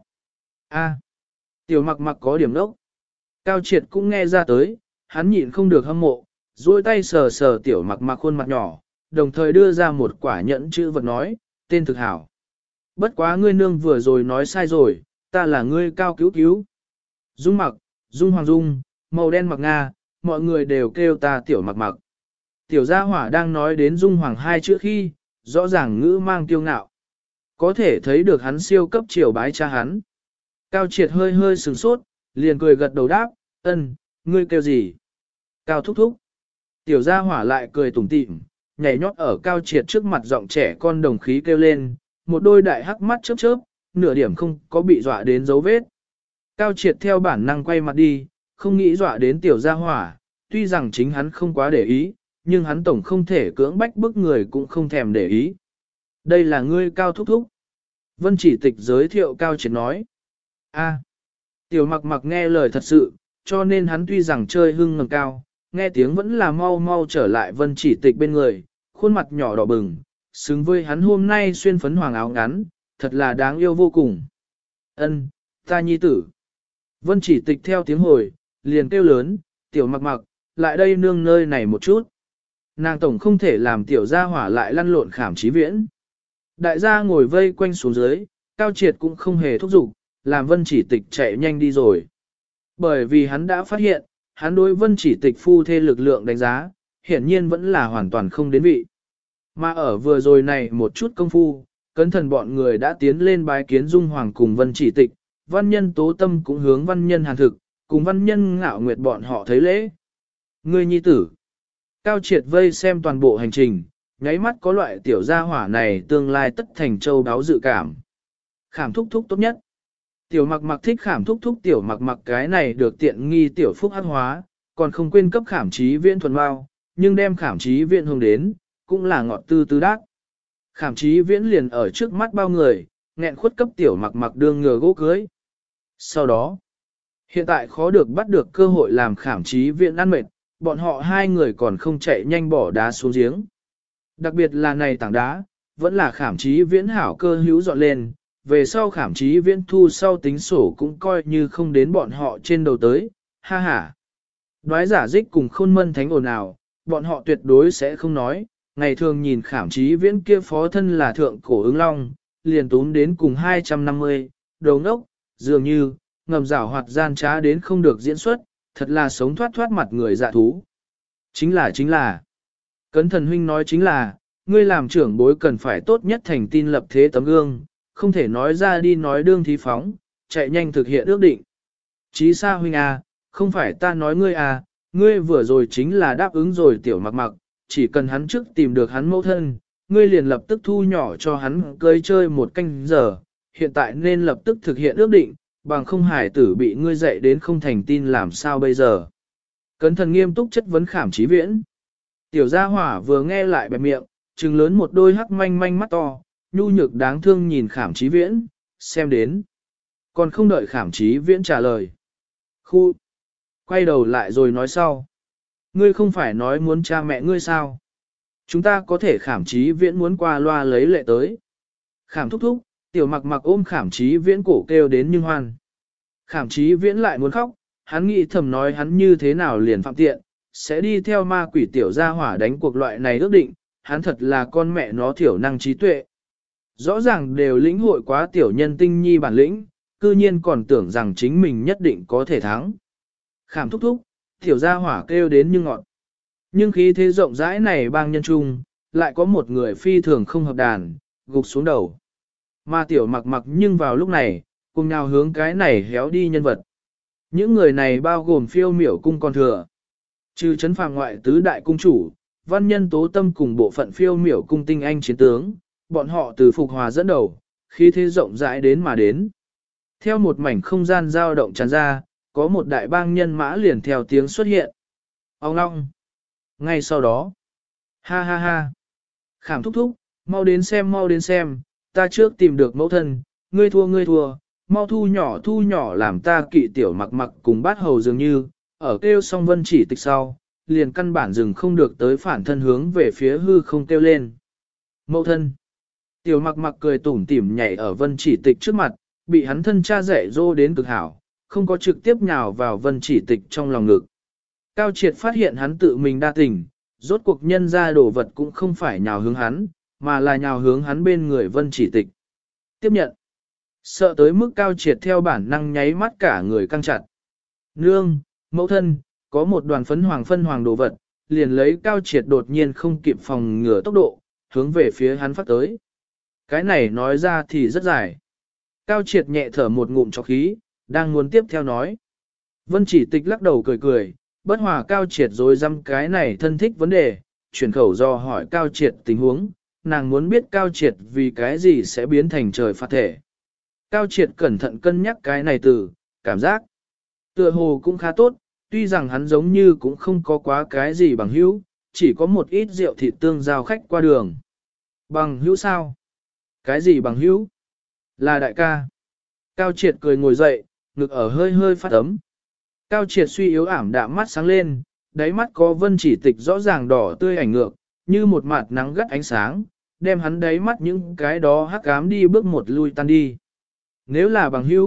A, tiểu mặc mặc có điểm đốc. Cao Triệt cũng nghe ra tới, hắn nhịn không được hâm mộ, dỗi tay sờ sờ tiểu mặc mặc khuôn mặt nhỏ, đồng thời đưa ra một quả nhẫn chữ vật nói, tên thực hảo. Bất quá ngươi nương vừa rồi nói sai rồi, ta là ngươi Cao cứu cứu. Dung mặc, Dung Hoàng Dung, màu đen mặc Nga, mọi người đều kêu ta tiểu mặc mặc. Tiểu gia hỏa đang nói đến Dung Hoàng hai chữ khi, rõ ràng ngữ mang tiêu ngạo. Có thể thấy được hắn siêu cấp triều bái cha hắn. Cao Triệt hơi hơi sừng sốt, liền cười gật đầu đáp, ngươi kêu gì? Cao thúc thúc. Tiểu gia hỏa lại cười tủm tỉm, nhảy nhót ở Cao Triệt trước mặt giọng trẻ con đồng khí kêu lên, một đôi đại hắc mắt chớp chớp, nửa điểm không có bị dọa đến dấu vết. Cao Triệt theo bản năng quay mặt đi, không nghĩ dọa đến tiểu gia hỏa, tuy rằng chính hắn không quá để ý, nhưng hắn tổng không thể cưỡng bách bức người cũng không thèm để ý. Đây là ngươi Cao thúc thúc. Vân Chỉ Tịch giới thiệu Cao Triệt nói. A, tiểu mặc mặc nghe lời thật sự, cho nên hắn tuy rằng chơi hưng ngầm cao, nghe tiếng vẫn là mau mau trở lại Vân Chỉ Tịch bên người, khuôn mặt nhỏ đỏ bừng, xứng với hắn hôm nay xuyên phấn hoàng áo ngắn, thật là đáng yêu vô cùng. Ta nhi tử. Vân chỉ tịch theo tiếng hồi, liền kêu lớn, tiểu mặc mặc, lại đây nương nơi này một chút. Nàng tổng không thể làm tiểu gia hỏa lại lăn lộn Khảm Chí Viễn. Đại gia ngồi vây quanh xuống dưới, Cao Triệt cũng không hề thúc giục, làm Vân chỉ tịch chạy nhanh đi rồi. Bởi vì hắn đã phát hiện, hắn đối Vân chỉ tịch phu thê lực lượng đánh giá, hiển nhiên vẫn là hoàn toàn không đến vị. Mà ở vừa rồi này một chút công phu, cẩn thận bọn người đã tiến lên bái kiến Dung Hoàng cùng Vân chỉ tịch, văn nhân Tố Tâm cũng hướng văn nhân Hàn Thực, cùng văn nhân Ngạo Nguyệt bọn họ thấy lễ. Ngươi nhi tử. Cao Triệt vây xem toàn bộ hành trình, nháy mắt có loại tiểu gia hỏa này tương lai tất thành châu đáo dự cảm. Khảm thúc thúc tốt nhất. Tiểu mặc mặc thích Khảm thúc thúc, tiểu mặc mặc cái này được tiện nghi tiểu phúc hắc hóa, còn không quên cấp Khảm Chí Viễn thuần bao, nhưng đem Khảm Chí Viễn hông đến, cũng là ngọt tư tư đát. Khảm Chí Viễn liền ở trước mắt bao người, nghẹn khuất cấp tiểu mặc mặc đương ngừa gỗ cưới. Sau đó, hiện tại khó được bắt được cơ hội làm Khảm Chí Viễn ăn mệt, bọn họ hai người còn không chạy nhanh bỏ đá xuống giếng. Đặc biệt là này tảng đá, vẫn là Khảm Chí Viễn hảo cơ hữu dọn lên, về sau Khảm Chí Viễn thu sau tính sổ cũng coi như không đến bọn họ trên đầu tới, ha ha. Đoái giả dích cùng Khôn Mân Thánh ồn ào, bọn họ tuyệt đối sẽ không nói, ngày thường nhìn Khảm Chí Viễn kia phó thân là thượng cổ ứng long, liền túm đến cùng 250, đầu ngốc, dường như, ngầm rảo hoạt gian trá đến không được diễn xuất, thật là sống thoát thoát mặt người dạ thú. Chính là, Cấn Thần huynh nói chính là, ngươi làm trưởng bối cần phải tốt nhất thành tin lập thế tấm gương, không thể nói ra đi nói đương thí phóng, chạy nhanh thực hiện ước định. Chí Sa huynh à, không phải ta nói ngươi à, ngươi vừa rồi chính là đáp ứng rồi tiểu mặc mặc, chỉ cần hắn trước tìm được hắn mẫu thân, ngươi liền lập tức thu nhỏ cho hắn cưới chơi một canh giờ, hiện tại nên lập tức thực hiện ước định, bằng không hải tử bị ngươi dạy đến không thành tin làm sao bây giờ. Cấn Thần nghiêm túc chất vấn Khảm Chí Viễn. Tiểu gia hỏa vừa nghe lại bẹp miệng, trừng lớn một đôi hắc manh manh mắt to, nhu nhược đáng thương nhìn Khảm Chí Viễn, xem đến. Còn không đợi Khảm Chí Viễn trả lời. Khu! Quay đầu lại rồi nói sau. Ngươi không phải nói muốn cha mẹ ngươi sao? Chúng ta có thể Khảm Chí Viễn muốn qua loa lấy lệ tới. Khảm thúc thúc, tiểu mặc mặc ôm Khảm Chí Viễn cổ kêu đến nhưng hoan. Khảm Chí Viễn lại muốn khóc, hắn nghĩ thầm nói hắn như thế nào liền phạm tiện, sẽ đi theo ma quỷ tiểu gia hỏa đánh cuộc loại này ước định, hắn thật là con mẹ nó thiểu năng trí tuệ. Rõ ràng đều lĩnh hội quá tiểu nhân tinh nhi bản lĩnh, cư nhiên còn tưởng rằng chính mình nhất định có thể thắng. Khảm thúc thúc, tiểu gia hỏa kêu đến như ngọn. Nhưng khí thế rộng rãi này bang nhân trung, lại có một người phi thường không hợp đàn, gục xuống đầu. Mà tiểu mặc mặc nhưng vào lúc này, cùng nào hướng cái này héo đi nhân vật. Những người này bao gồm Phiêu Miểu cung con thừa. Trừ chấn phàm ngoại tứ đại cung chủ, văn nhân Tố Tâm cùng bộ phận Phiêu Miểu cung tinh anh chiến tướng, bọn họ từ Phục Hòa dẫn đầu, khí thế rộng rãi đến mà đến. Theo một mảnh không gian dao động tràn ra, có một đại bang nhân mã liền theo tiếng xuất hiện. Ông long. Ngay sau đó. Ha ha ha. Khảm thúc thúc, mau đến xem, ta trước tìm được mẫu thân, ngươi thua, mau thu nhỏ làm ta kỵ tiểu mặc mặc cùng bát hầu dường như, ở kêu xong Vân chỉ tịch sau, liền căn bản dừng không được tới phản thân hướng về phía hư không kêu lên. Mẫu thân. Tiểu mặc mặc cười tủm tỉm nhảy ở Vân chỉ tịch trước mặt, bị hắn thân cha dạy dỗ đến cực hảo, không có trực tiếp nhào vào Vân chỉ tịch trong lòng ngực. Cao Triệt phát hiện hắn tự mình đa tình, rốt cuộc nhân ra đồ vật cũng không phải nhào hướng hắn, mà là nhào hướng hắn bên người Vân chỉ tịch. Tiếp nhận. Sợ tới mức Cao Triệt theo bản năng nháy mắt cả người căng chặt. Nương, mẫu thân, có một đoàn phân hoàng đồ vật, liền lấy Cao Triệt đột nhiên không kịp phòng ngừa tốc độ, hướng về phía hắn phát tới. Cái này nói ra thì rất dài. Cao Triệt nhẹ thở một ngụm trọc khí, đang muốn tiếp theo nói. Vân chỉ tịch lắc đầu cười cười, bất hòa Cao Triệt rồi dăm cái này thân thích vấn đề, chuyển khẩu do hỏi Cao Triệt tình huống, nàng muốn biết Cao Triệt vì cái gì sẽ biến thành trời phạt thể. Cao Triệt cẩn thận cân nhắc cái này từ, cảm giác. Tựa hồ cũng khá tốt, tuy rằng hắn giống như cũng không có quá cái gì bằng hữu, chỉ có một ít rượu thịt tương giao khách qua đường. Bằng hữu sao? Cái gì bằng hữu? Là đại ca. Cao Triệt cười ngồi dậy, ngực ở hơi hơi phát ấm. Cao Triệt suy yếu ảm đạm mắt sáng lên, đáy mắt có Vân chỉ tịch rõ ràng đỏ tươi ảnh ngược, như một mặt nắng gắt ánh sáng, đem hắn đáy mắt những cái đó hắc ám đi bước một lui tan đi. Nếu là bằng hữu,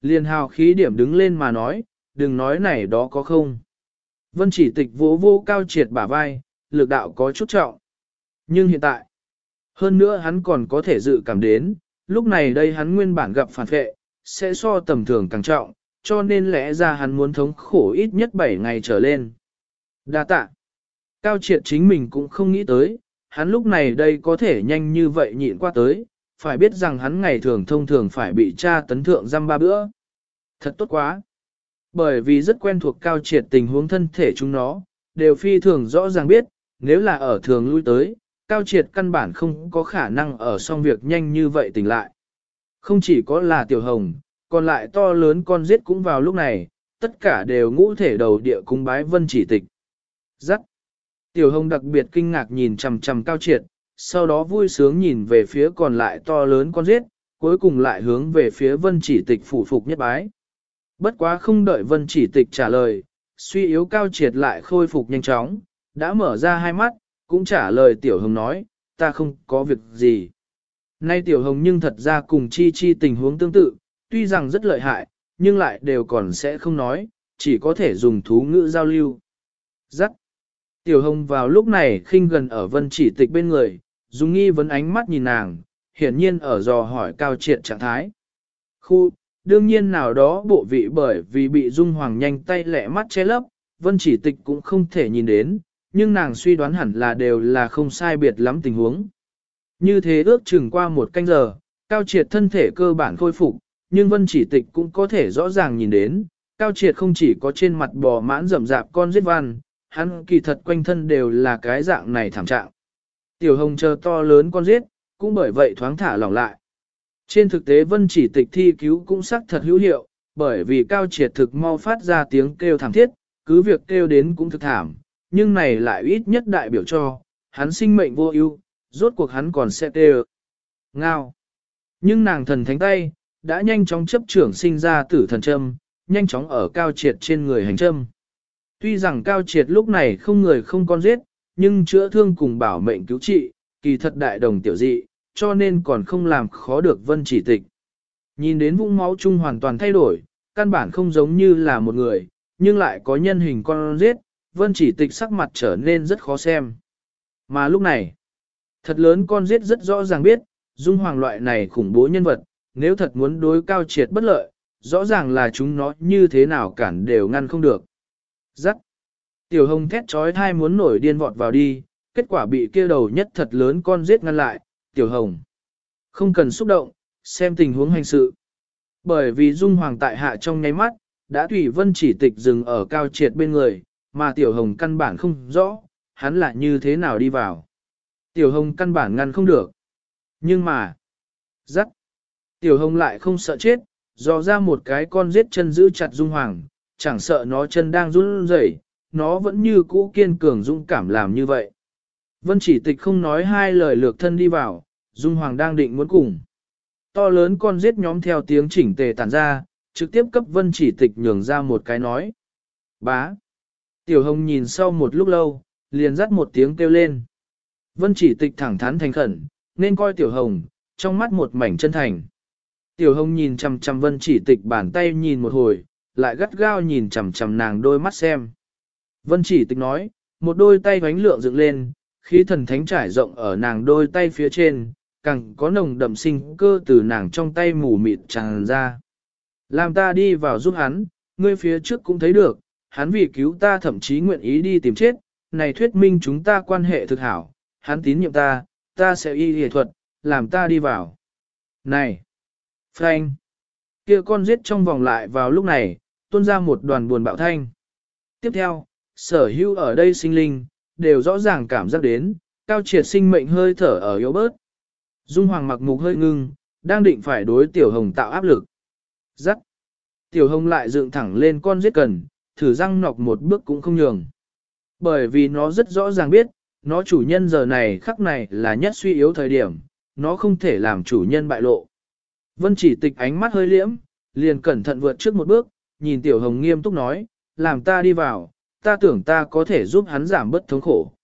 Liền hào khí điểm đứng lên mà nói, đừng nói này đó có không. Vân Chỉ Tịch vỗ vô Cao Triệt bả vai, lực đạo có chút trọng. Nhưng hiện tại, hơn nữa hắn còn có thể dự cảm đến, lúc này đây hắn nguyên bản gặp phản vệ, sẽ so tầm thường càng trọng, cho nên lẽ ra hắn muốn thống khổ ít nhất 7 ngày trở lên. Đa tạ. Cao Triệt chính mình cũng không nghĩ tới, hắn lúc này đây có thể nhanh như vậy nhịn qua tới, phải biết rằng hắn ngày thường thông thường phải bị tra tấn thượng răm 3 bữa. Thật tốt quá. Bởi vì rất quen thuộc Cao Triệt tình huống thân thể chúng nó, đều phi thường rõ ràng biết, nếu là ở thường lui tới, Cao Triệt căn bản không có khả năng ở xong việc nhanh như vậy tỉnh lại. Không chỉ có là Tiểu Hồng, còn lại to lớn con giết cũng vào lúc này, tất cả đều ngũ thể đầu địa cung bái Vân Chỉ Tịch. Giắt. Tiểu Hồng đặc biệt kinh ngạc nhìn chằm chằm Cao Triệt, sau đó vui sướng nhìn về phía còn lại to lớn con giết, cuối cùng lại hướng về phía Vân Chỉ Tịch phủ phục nhất bái. Bất quá không đợi Vân Chỉ Tịch trả lời, suy yếu Cao Triệt lại khôi phục nhanh chóng, đã mở ra hai mắt, cũng trả lời Tiểu Hồng nói, ta không có việc gì. Nay Tiểu Hồng nhưng thật ra cùng Chi Chi tình huống tương tự, tuy rằng rất lợi hại, nhưng lại đều còn sẽ không nói, chỉ có thể dùng thú ngữ giao lưu. Giắt. Tiểu Hồng vào lúc này khinh gần ở Vân Chỉ Tịch bên người, dùng nghi vấn ánh mắt nhìn nàng, hiển nhiên ở dò hỏi Cao Triệt trạng thái. Khu, đương nhiên nào đó bộ vị bởi vì bị Dung Hoàng nhanh tay lẹ mắt che lấp, Vân Chỉ Tịch cũng không thể nhìn đến, nhưng nàng suy đoán hẳn là đều là không sai biệt lắm tình huống. Như thế ước chừng qua một canh giờ, Cao Triệt thân thể cơ bản khôi phục, nhưng Vân Chỉ Tịch cũng có thể rõ ràng nhìn đến, Cao Triệt không chỉ có trên mặt bò mãn rậm rạp con giết văn, hắn kỳ thật quanh thân đều là cái dạng này thảm trạng. Tiểu Hồng chờ to lớn con giết, cũng bởi vậy thoáng thả lỏng lại. Trên thực tế Vân Chỉ Tịch thi cứu cũng xác thật hữu hiệu, bởi vì Cao Triệt thực mau phát ra tiếng kêu thảm thiết, cứ việc kêu đến cũng thực thảm, nhưng này lại ít nhất đại biểu cho, hắn sinh mệnh vô ưu, rốt cuộc hắn còn sẽ kêu. Ngao. Nhưng nàng thần thánh tay, đã nhanh chóng chấp trưởng sinh ra tử thần châm, nhanh chóng ở Cao Triệt trên người hành châm. Tuy rằng Cao Triệt lúc này không người không con giết, nhưng chữa thương cùng bảo mệnh cứu trị, kỳ thật đại đồng tiểu dị, cho nên còn không làm khó được Vân Chỉ Tịch. Nhìn đến vũng máu chung hoàn toàn thay đổi, căn bản không giống như là một người, nhưng lại có nhân hình con giết, Vân Chỉ Tịch sắc mặt trở nên rất khó xem. Mà lúc này, thật lớn con giết rất rõ ràng biết, Dung Hoàng loại này khủng bố nhân vật, nếu thật muốn đối Cao Triệt bất lợi, rõ ràng là chúng nó như thế nào cản đều ngăn không được. Rắc. Tiểu Hồng thét trói thai muốn nổi điên vọt vào đi, kết quả bị kia đầu nhất thật lớn con giết ngăn lại. Tiểu Hồng, không cần xúc động, xem tình huống hành sự. Bởi vì Dung Hoàng tại hạ trong nháy mắt, đã tùy Vân Chỉ Tịch dừng ở Cao Triệt bên người, mà Tiểu Hồng căn bản không rõ, hắn lại như thế nào đi vào. Tiểu Hồng căn bản ngăn không được. Nhưng mà, rắc. Tiểu Hồng lại không sợ chết, dò ra một cái con giết chân giữ chặt Dung Hoàng, chẳng sợ nó chân đang run rẩy, nó vẫn như cũ kiên cường dũng cảm làm như vậy. Vân Chỉ Tịch không nói hai lời lược thân đi vào, Dung Hoàng đang định muốn cùng. To lớn con giết nhóm theo tiếng chỉnh tề tản ra, trực tiếp cấp Vân Chỉ Tịch nhường ra một cái nói. Bá. Tiểu Hồng nhìn sau một lúc lâu, liền dắt một tiếng kêu lên. Vân Chỉ Tịch thẳng thắn thành khẩn, nên coi Tiểu Hồng, trong mắt một mảnh chân thành. Tiểu Hồng nhìn chằm chằm Vân Chỉ Tịch bàn tay nhìn một hồi, lại gắt gao nhìn chằm chằm nàng đôi mắt xem. Vân Chỉ Tịch nói, một đôi tay vánh lượng dựng lên, khí thần thánh trải rộng ở nàng đôi tay phía trên, càng có nồng đậm sinh cơ từ nàng trong tay mù mịt tràn ra. Làm ta đi vào giúp hắn, ngươi phía trước cũng thấy được, hắn vì cứu ta thậm chí nguyện ý đi tìm chết, này thuyết minh chúng ta quan hệ thực hảo, hắn tín nhiệm ta, ta sẽ y y thuật, làm ta đi vào. Này! Frank! Kia con giết trong vòng lại vào lúc này, tuôn ra một đoàn buồn bạo thanh. Tiếp theo, sở hữu ở đây sinh linh, đều rõ ràng cảm giác đến, Cao Triệt sinh mệnh hơi thở ở yếu bớt. Dung Hoàng mặc mục hơi ngưng, đang định phải đối Tiểu Hồng tạo áp lực. Rắc. Tiểu Hồng lại dựng thẳng lên con giết cần, thử răng nọc một bước cũng không nhường. Bởi vì nó rất rõ ràng biết, nó chủ nhân giờ này khắc này là nhất suy yếu thời điểm, nó không thể làm chủ nhân bại lộ. Vân Chỉ Tịch ánh mắt hơi liễm, liền cẩn thận vượt trước một bước, nhìn Tiểu Hồng nghiêm túc nói, làm ta đi vào, ta tưởng ta có thể giúp hắn giảm bớt thống khổ.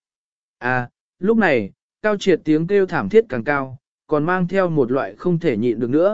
À, lúc này, Cao Triệt tiếng kêu thảm thiết càng cao, còn mang theo một loại không thể nhịn được nữa,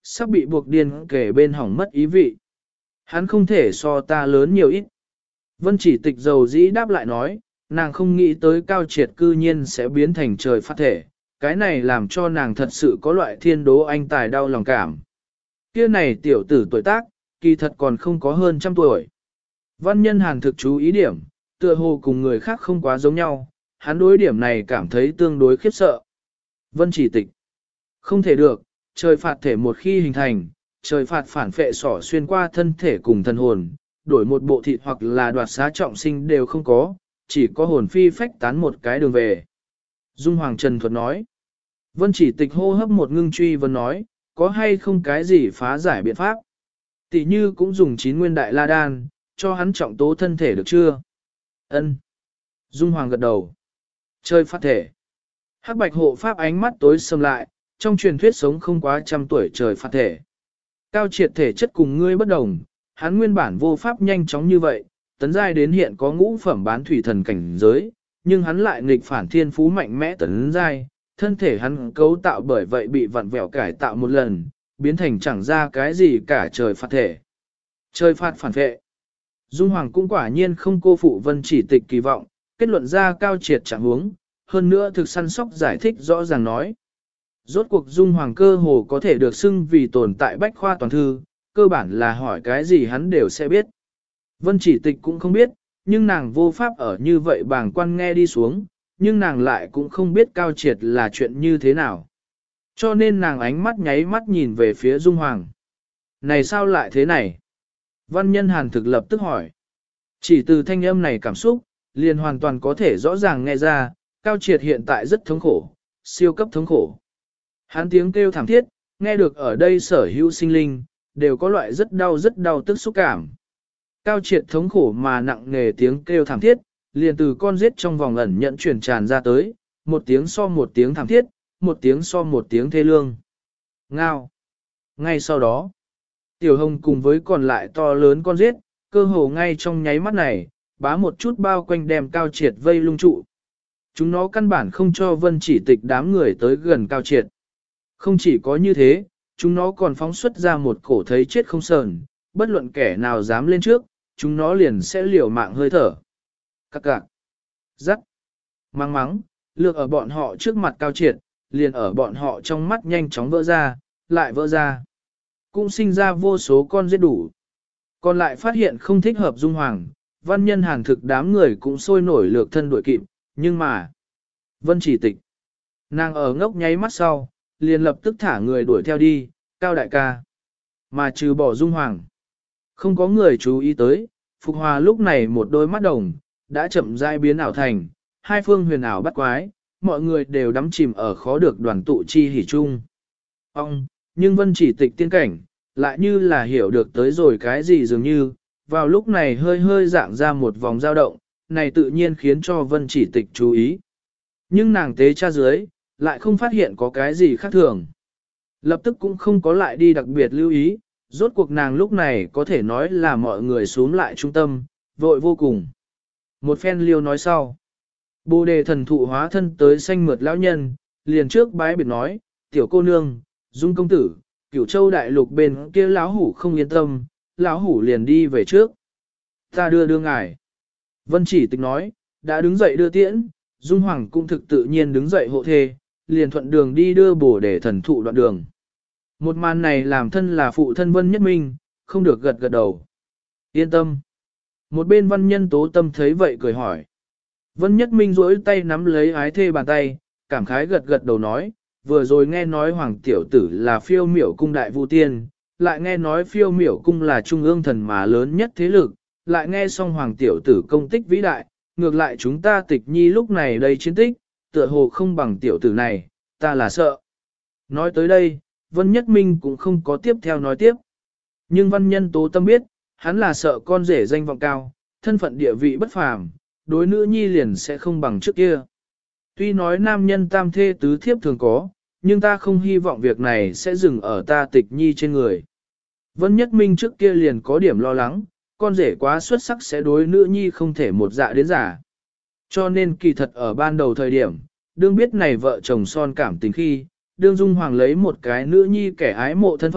sắp bị buộc điên kể bên hỏng mất ý vị. Hắn không thể so ta lớn nhiều ít. Vân chỉ tịch dầu dĩ đáp lại nói, nàng không nghĩ tới Cao Triệt cư nhiên sẽ biến thành trời phát thể, cái này làm cho nàng thật sự có loại thiên đố anh tài đau lòng cảm. Kia này tiểu tử tuổi tác, kỳ thật còn không có hơn trăm tuổi. Văn nhân Hàn thực chú ý điểm, tựa hồ cùng người khác không quá giống nhau, hắn đối điểm này cảm thấy tương đối khiếp sợ. Vân chỉ tịch. Không thể được, trời phạt thể một khi hình thành, trời phạt phản phệ sỏ xuyên qua thân thể cùng thân hồn, đổi một bộ thịt hoặc là đoạt xá trọng sinh đều không có, chỉ có hồn phi phách tán một cái đường về. Dung Hoàng Trần thuật nói. Vân chỉ tịch hô hấp một ngưng truy vấn nói, có hay không cái gì phá giải biện pháp? Tỷ như cũng dùng 9 nguyên đại la đan, cho hắn trọng tố thân thể được chưa? Ân. Dung Hoàng gật đầu. Chơi phát thể. Hắc bạch hộ pháp ánh mắt tối sầm lại, trong truyền thuyết sống không quá trăm tuổi trời phát thể. Cao Triệt thể chất cùng ngươi bất đồng, hắn nguyên bản vô pháp nhanh chóng như vậy, tấn giai đến hiện có ngũ phẩm bán thủy thần cảnh giới, nhưng hắn lại nghịch phản thiên phú mạnh mẽ tấn giai, thân thể hắn cấu tạo bởi vậy bị vặn vẹo cải tạo một lần, biến thành chẳng ra cái gì cả trời phạt thể. Trời phạt phản vệ. Dung Hoàng cũng quả nhiên không cô phụ Vân chỉ tịch kỳ vọng, kết luận ra Cao Triệt trạng huống, hơn nữa thực săn sóc giải thích rõ ràng nói. Rốt cuộc Dung Hoàng cơ hồ có thể được xưng vì tồn tại bách khoa toàn thư, cơ bản là hỏi cái gì hắn đều sẽ biết. Vân chỉ tịch cũng không biết, nhưng nàng vô pháp ở như vậy bàng quan nghe đi xuống, nhưng nàng lại cũng không biết Cao Triệt là chuyện như thế nào. Cho nên nàng ánh mắt nháy mắt nhìn về phía Dung Hoàng. Này sao lại thế này? Văn nhân Hàn thực lập tức hỏi. Chỉ từ thanh âm này cảm xúc, liền hoàn toàn có thể rõ ràng nghe ra, Cao Triệt hiện tại rất thống khổ, siêu cấp thống khổ. Hắn tiếng kêu thảm thiết, nghe được ở đây sở hữu sinh linh, đều có loại rất đau tức xúc cảm. Cao Triệt thống khổ mà nặng nề tiếng kêu thảm thiết, liền từ con giết trong vòng ẩn nhận truyền tràn ra tới, một tiếng so một tiếng thảm thiết, một tiếng so một tiếng thê lương. Ngao. Ngay sau đó, Tiểu Hồng cùng với còn lại to lớn con giết, cơ hồ ngay trong nháy mắt này, bá một chút bao quanh đem Cao Triệt vây lung trụ. Chúng nó căn bản không cho Vân chỉ tịch đám người tới gần Cao Triệt. Không chỉ có như thế, chúng nó còn phóng xuất ra một cổ thấy chết không sờn, bất luận kẻ nào dám lên trước, chúng nó liền sẽ liều mạng hơi thở. Các cạc, rắc, mắng mắng, lược ở bọn họ trước mặt Cao Triệt, liền ở bọn họ trong mắt nhanh chóng vỡ ra, lại vỡ ra. Cũng sinh ra vô số con giết đủ. Còn lại phát hiện không thích hợp Dung Hoàng, văn nhân Hàn thực đám người cũng sôi nổi lược thân đuổi kịp, nhưng mà... Vân chỉ tịch. Nàng ở ngốc nháy mắt sau, liền lập tức thả người đuổi theo đi, Cao đại ca. Mà trừ bỏ Dung Hoàng. Không có người chú ý tới, Phục Hòa lúc này một đôi mắt đồng, đã chậm rãi biến ảo thành, hai phương huyền ảo bắt quái, mọi người đều đắm chìm ở khó được đoàn tụ chi hỉ chung. Nhưng Vân chỉ tịch tiên cảnh, lại như là hiểu được tới rồi cái gì dường như, vào lúc này hơi hơi dạng ra một vòng dao động, này tự nhiên khiến cho Vân chỉ tịch chú ý. Nhưng nàng tế tra dưới, lại không phát hiện có cái gì khác thường. Lập tức cũng không có lại đi đặc biệt lưu ý, rốt cuộc nàng lúc này có thể nói là mọi người xuống lại trung tâm, vội vô cùng. Một phen liêu nói sau. Bồ đề thần thụ hóa thân tới xanh mượt lão nhân, liền trước bái biệt nói, tiểu cô nương, Dung công tử, Cửu Châu đại lục bên kia lão hủ không yên tâm, lão hủ liền đi về trước. Ta đưa ngài. Vân chỉ tịch nói, đã đứng dậy đưa tiễn, Dung Hoàng cũng thực tự nhiên đứng dậy hộ thê, liền thuận đường đi đưa bổ để thần thụ đoạn đường. Một màn này làm thân là phụ thân Vân Nhất Minh, không được gật đầu. Yên tâm. Một bên văn nhân Tố Tâm thấy vậy cười hỏi. Vân Nhất Minh duỗi tay nắm lấy ái thê bàn tay, cảm khái gật đầu nói, vừa rồi nghe nói Hoàng tiểu tử là Phiêu Miểu cung đại vu tiên, lại nghe nói Phiêu Miểu cung là trung ương thần mà lớn nhất thế lực, lại nghe xong Hoàng tiểu tử công tích vĩ đại, ngược lại chúng ta Tịch Nhi lúc này đây chiến tích, tựa hồ không bằng tiểu tử này, ta là sợ. Nói tới đây, Vân Nhất Minh cũng không có tiếp theo nói tiếp. Nhưng văn nhân Tố Tâm biết, hắn là sợ con rể danh vọng cao, thân phận địa vị bất phàm, đối nữ nhi liền sẽ không bằng trước kia. Tuy nói nam nhân tam thê tứ thiếp thường có, nhưng ta không hy vọng việc này sẽ dừng ở ta Tịch Nhi trên người. Vân Nhất Minh trước kia liền có điểm lo lắng, con rể quá xuất sắc sẽ đối nữ nhi không thể một dạ đến giả. Cho nên kỳ thật ở ban đầu thời điểm, đương biết này vợ chồng son cảm tình khi, đương Dung Hoàng lấy một cái nữ nhi kẻ ái mộ thân phận,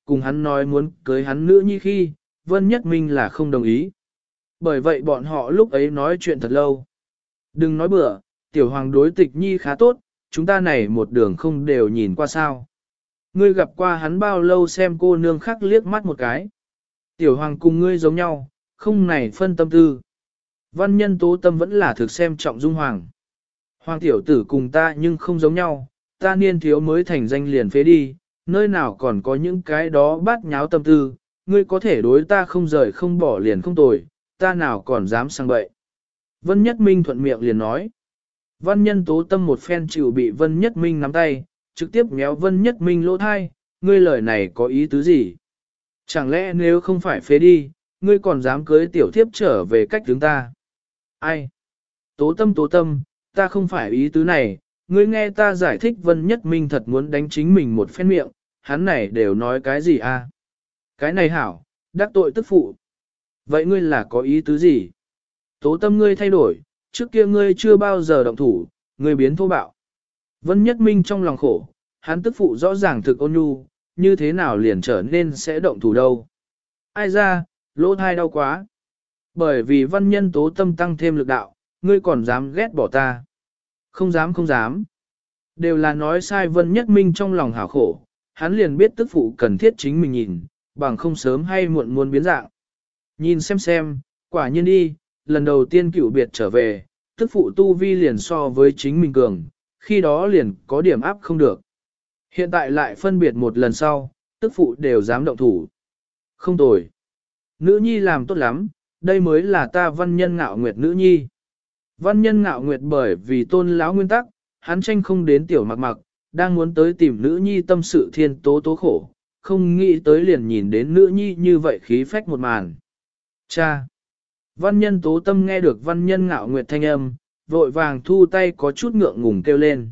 cùng hắn nói muốn cưới hắn nữ nhi khi, Vân Nhất Minh là không đồng ý. Bởi vậy bọn họ lúc ấy nói chuyện thật lâu. Đừng nói bừa, tiểu hoàng đối tịch nhi khá tốt, chúng ta này một đường không đều nhìn qua sao. Ngươi gặp qua hắn bao lâu xem cô nương khắc liếc mắt một cái. Tiểu hoàng cùng ngươi giống nhau, không này phân tâm tư. Văn nhân tố tâm vẫn là thực xem trọng Dung Hoàng. Hoàng tiểu tử cùng ta nhưng không giống nhau, ta niên thiếu mới thành danh liền phế đi, nơi nào còn có những cái đó bát nháo tâm tư, ngươi có thể đối ta không rời không bỏ liền không tồi, ta nào còn dám sang bậy. Vân Nhất Minh thuận miệng liền nói. Văn nhân tố tâm một phen chịu bị Vân Nhất Minh nắm tay, trực tiếp méo Vân Nhất Minh lỗ thai, ngươi lời này có ý tứ gì? Chẳng lẽ nếu không phải phế đi, ngươi còn dám cưới tiểu thiếp trở về cách chúng ta? Ai? Tố tâm, ta không phải ý tứ này, ngươi nghe ta giải thích Vân Nhất Minh thật muốn đánh chính mình một phen miệng, hắn này đều nói cái gì a? Cái này hảo, đắc tội tức phụ. Vậy ngươi là có ý tứ gì? Tố tâm ngươi thay đổi, trước kia ngươi chưa bao giờ động thủ, ngươi biến thô bạo. Vân Nhất Minh trong lòng khổ, hắn tức phụ rõ ràng thực ôn nhu, như thế nào liền trở nên sẽ động thủ đâu. Ai ra, lỗ thai đau quá. Bởi vì văn nhân tố tâm tăng thêm lực đạo, ngươi còn dám ghét bỏ ta. Không dám. Đều là nói sai Vân Nhất Minh trong lòng hảo khổ, hắn liền biết tức phụ cần thiết chính mình nhìn, bằng không sớm hay muộn muốn biến dạng. Nhìn xem, quả nhiên đi, lần đầu tiên cựu biệt trở về, tức phụ tu vi liền so với chính mình cường, khi đó liền có điểm áp không được. Hiện tại lại phân biệt một lần sau, tức phụ đều dám động thủ. Không tồi. Nữ nhi làm tốt lắm, đây mới là ta văn nhân ngạo nguyệt nữ nhi. Văn nhân ngạo nguyệt bởi vì tôn lão nguyên tắc, hắn tranh không đến tiểu mặc, đang muốn tới tìm nữ nhi tâm sự thiên tố khổ, không nghĩ tới liền nhìn đến nữ nhi như vậy khí phách một màn. Cha! Văn nhân tố tâm nghe được văn nhân ngạo nguyệt thanh âm, vội vàng thu tay có chút ngượng ngùng kêu lên.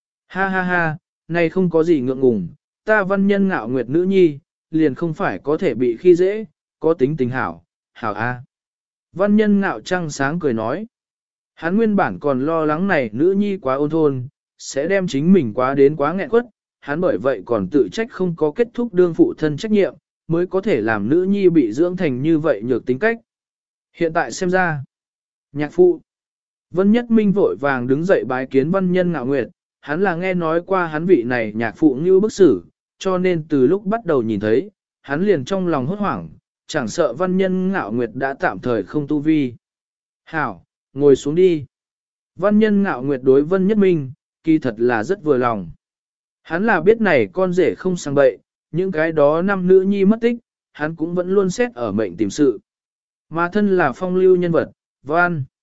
Ha, này không có gì ngượng ngùng, ta văn nhân ngạo nguyệt nữ nhi, liền không phải có thể bị khi dễ, có tính tình hảo a. Văn nhân ngạo trăng sáng cười nói. Hắn nguyên bản còn lo lắng này nữ nhi quá ôn thôn, sẽ đem chính mình quá đến quá nghẹn quất, hắn bởi vậy còn tự trách không có kết thúc đương phụ thân trách nhiệm, mới có thể làm nữ nhi bị dưỡng thành như vậy nhược tính cách. Hiện tại xem ra, nhạc phụ, Vân Nhất Minh vội vàng đứng dậy bái kiến văn nhân ngạo nguyệt, hắn là nghe nói qua hắn vị này nhạc phụ như bức xử, cho nên từ lúc bắt đầu nhìn thấy, hắn liền trong lòng hốt hoảng, chẳng sợ văn nhân ngạo nguyệt đã tạm thời không tu vi. Hảo, ngồi xuống đi. Văn nhân ngạo nguyệt đối Vân Nhất Minh, kỳ thật là rất vừa lòng. Hắn là biết này con rể không sang bậy, những cái đó năm nữ nhi mất tích, hắn cũng vẫn luôn xét ở mệnh tìm sự. Mà thân là phong lưu nhân vật, Văn.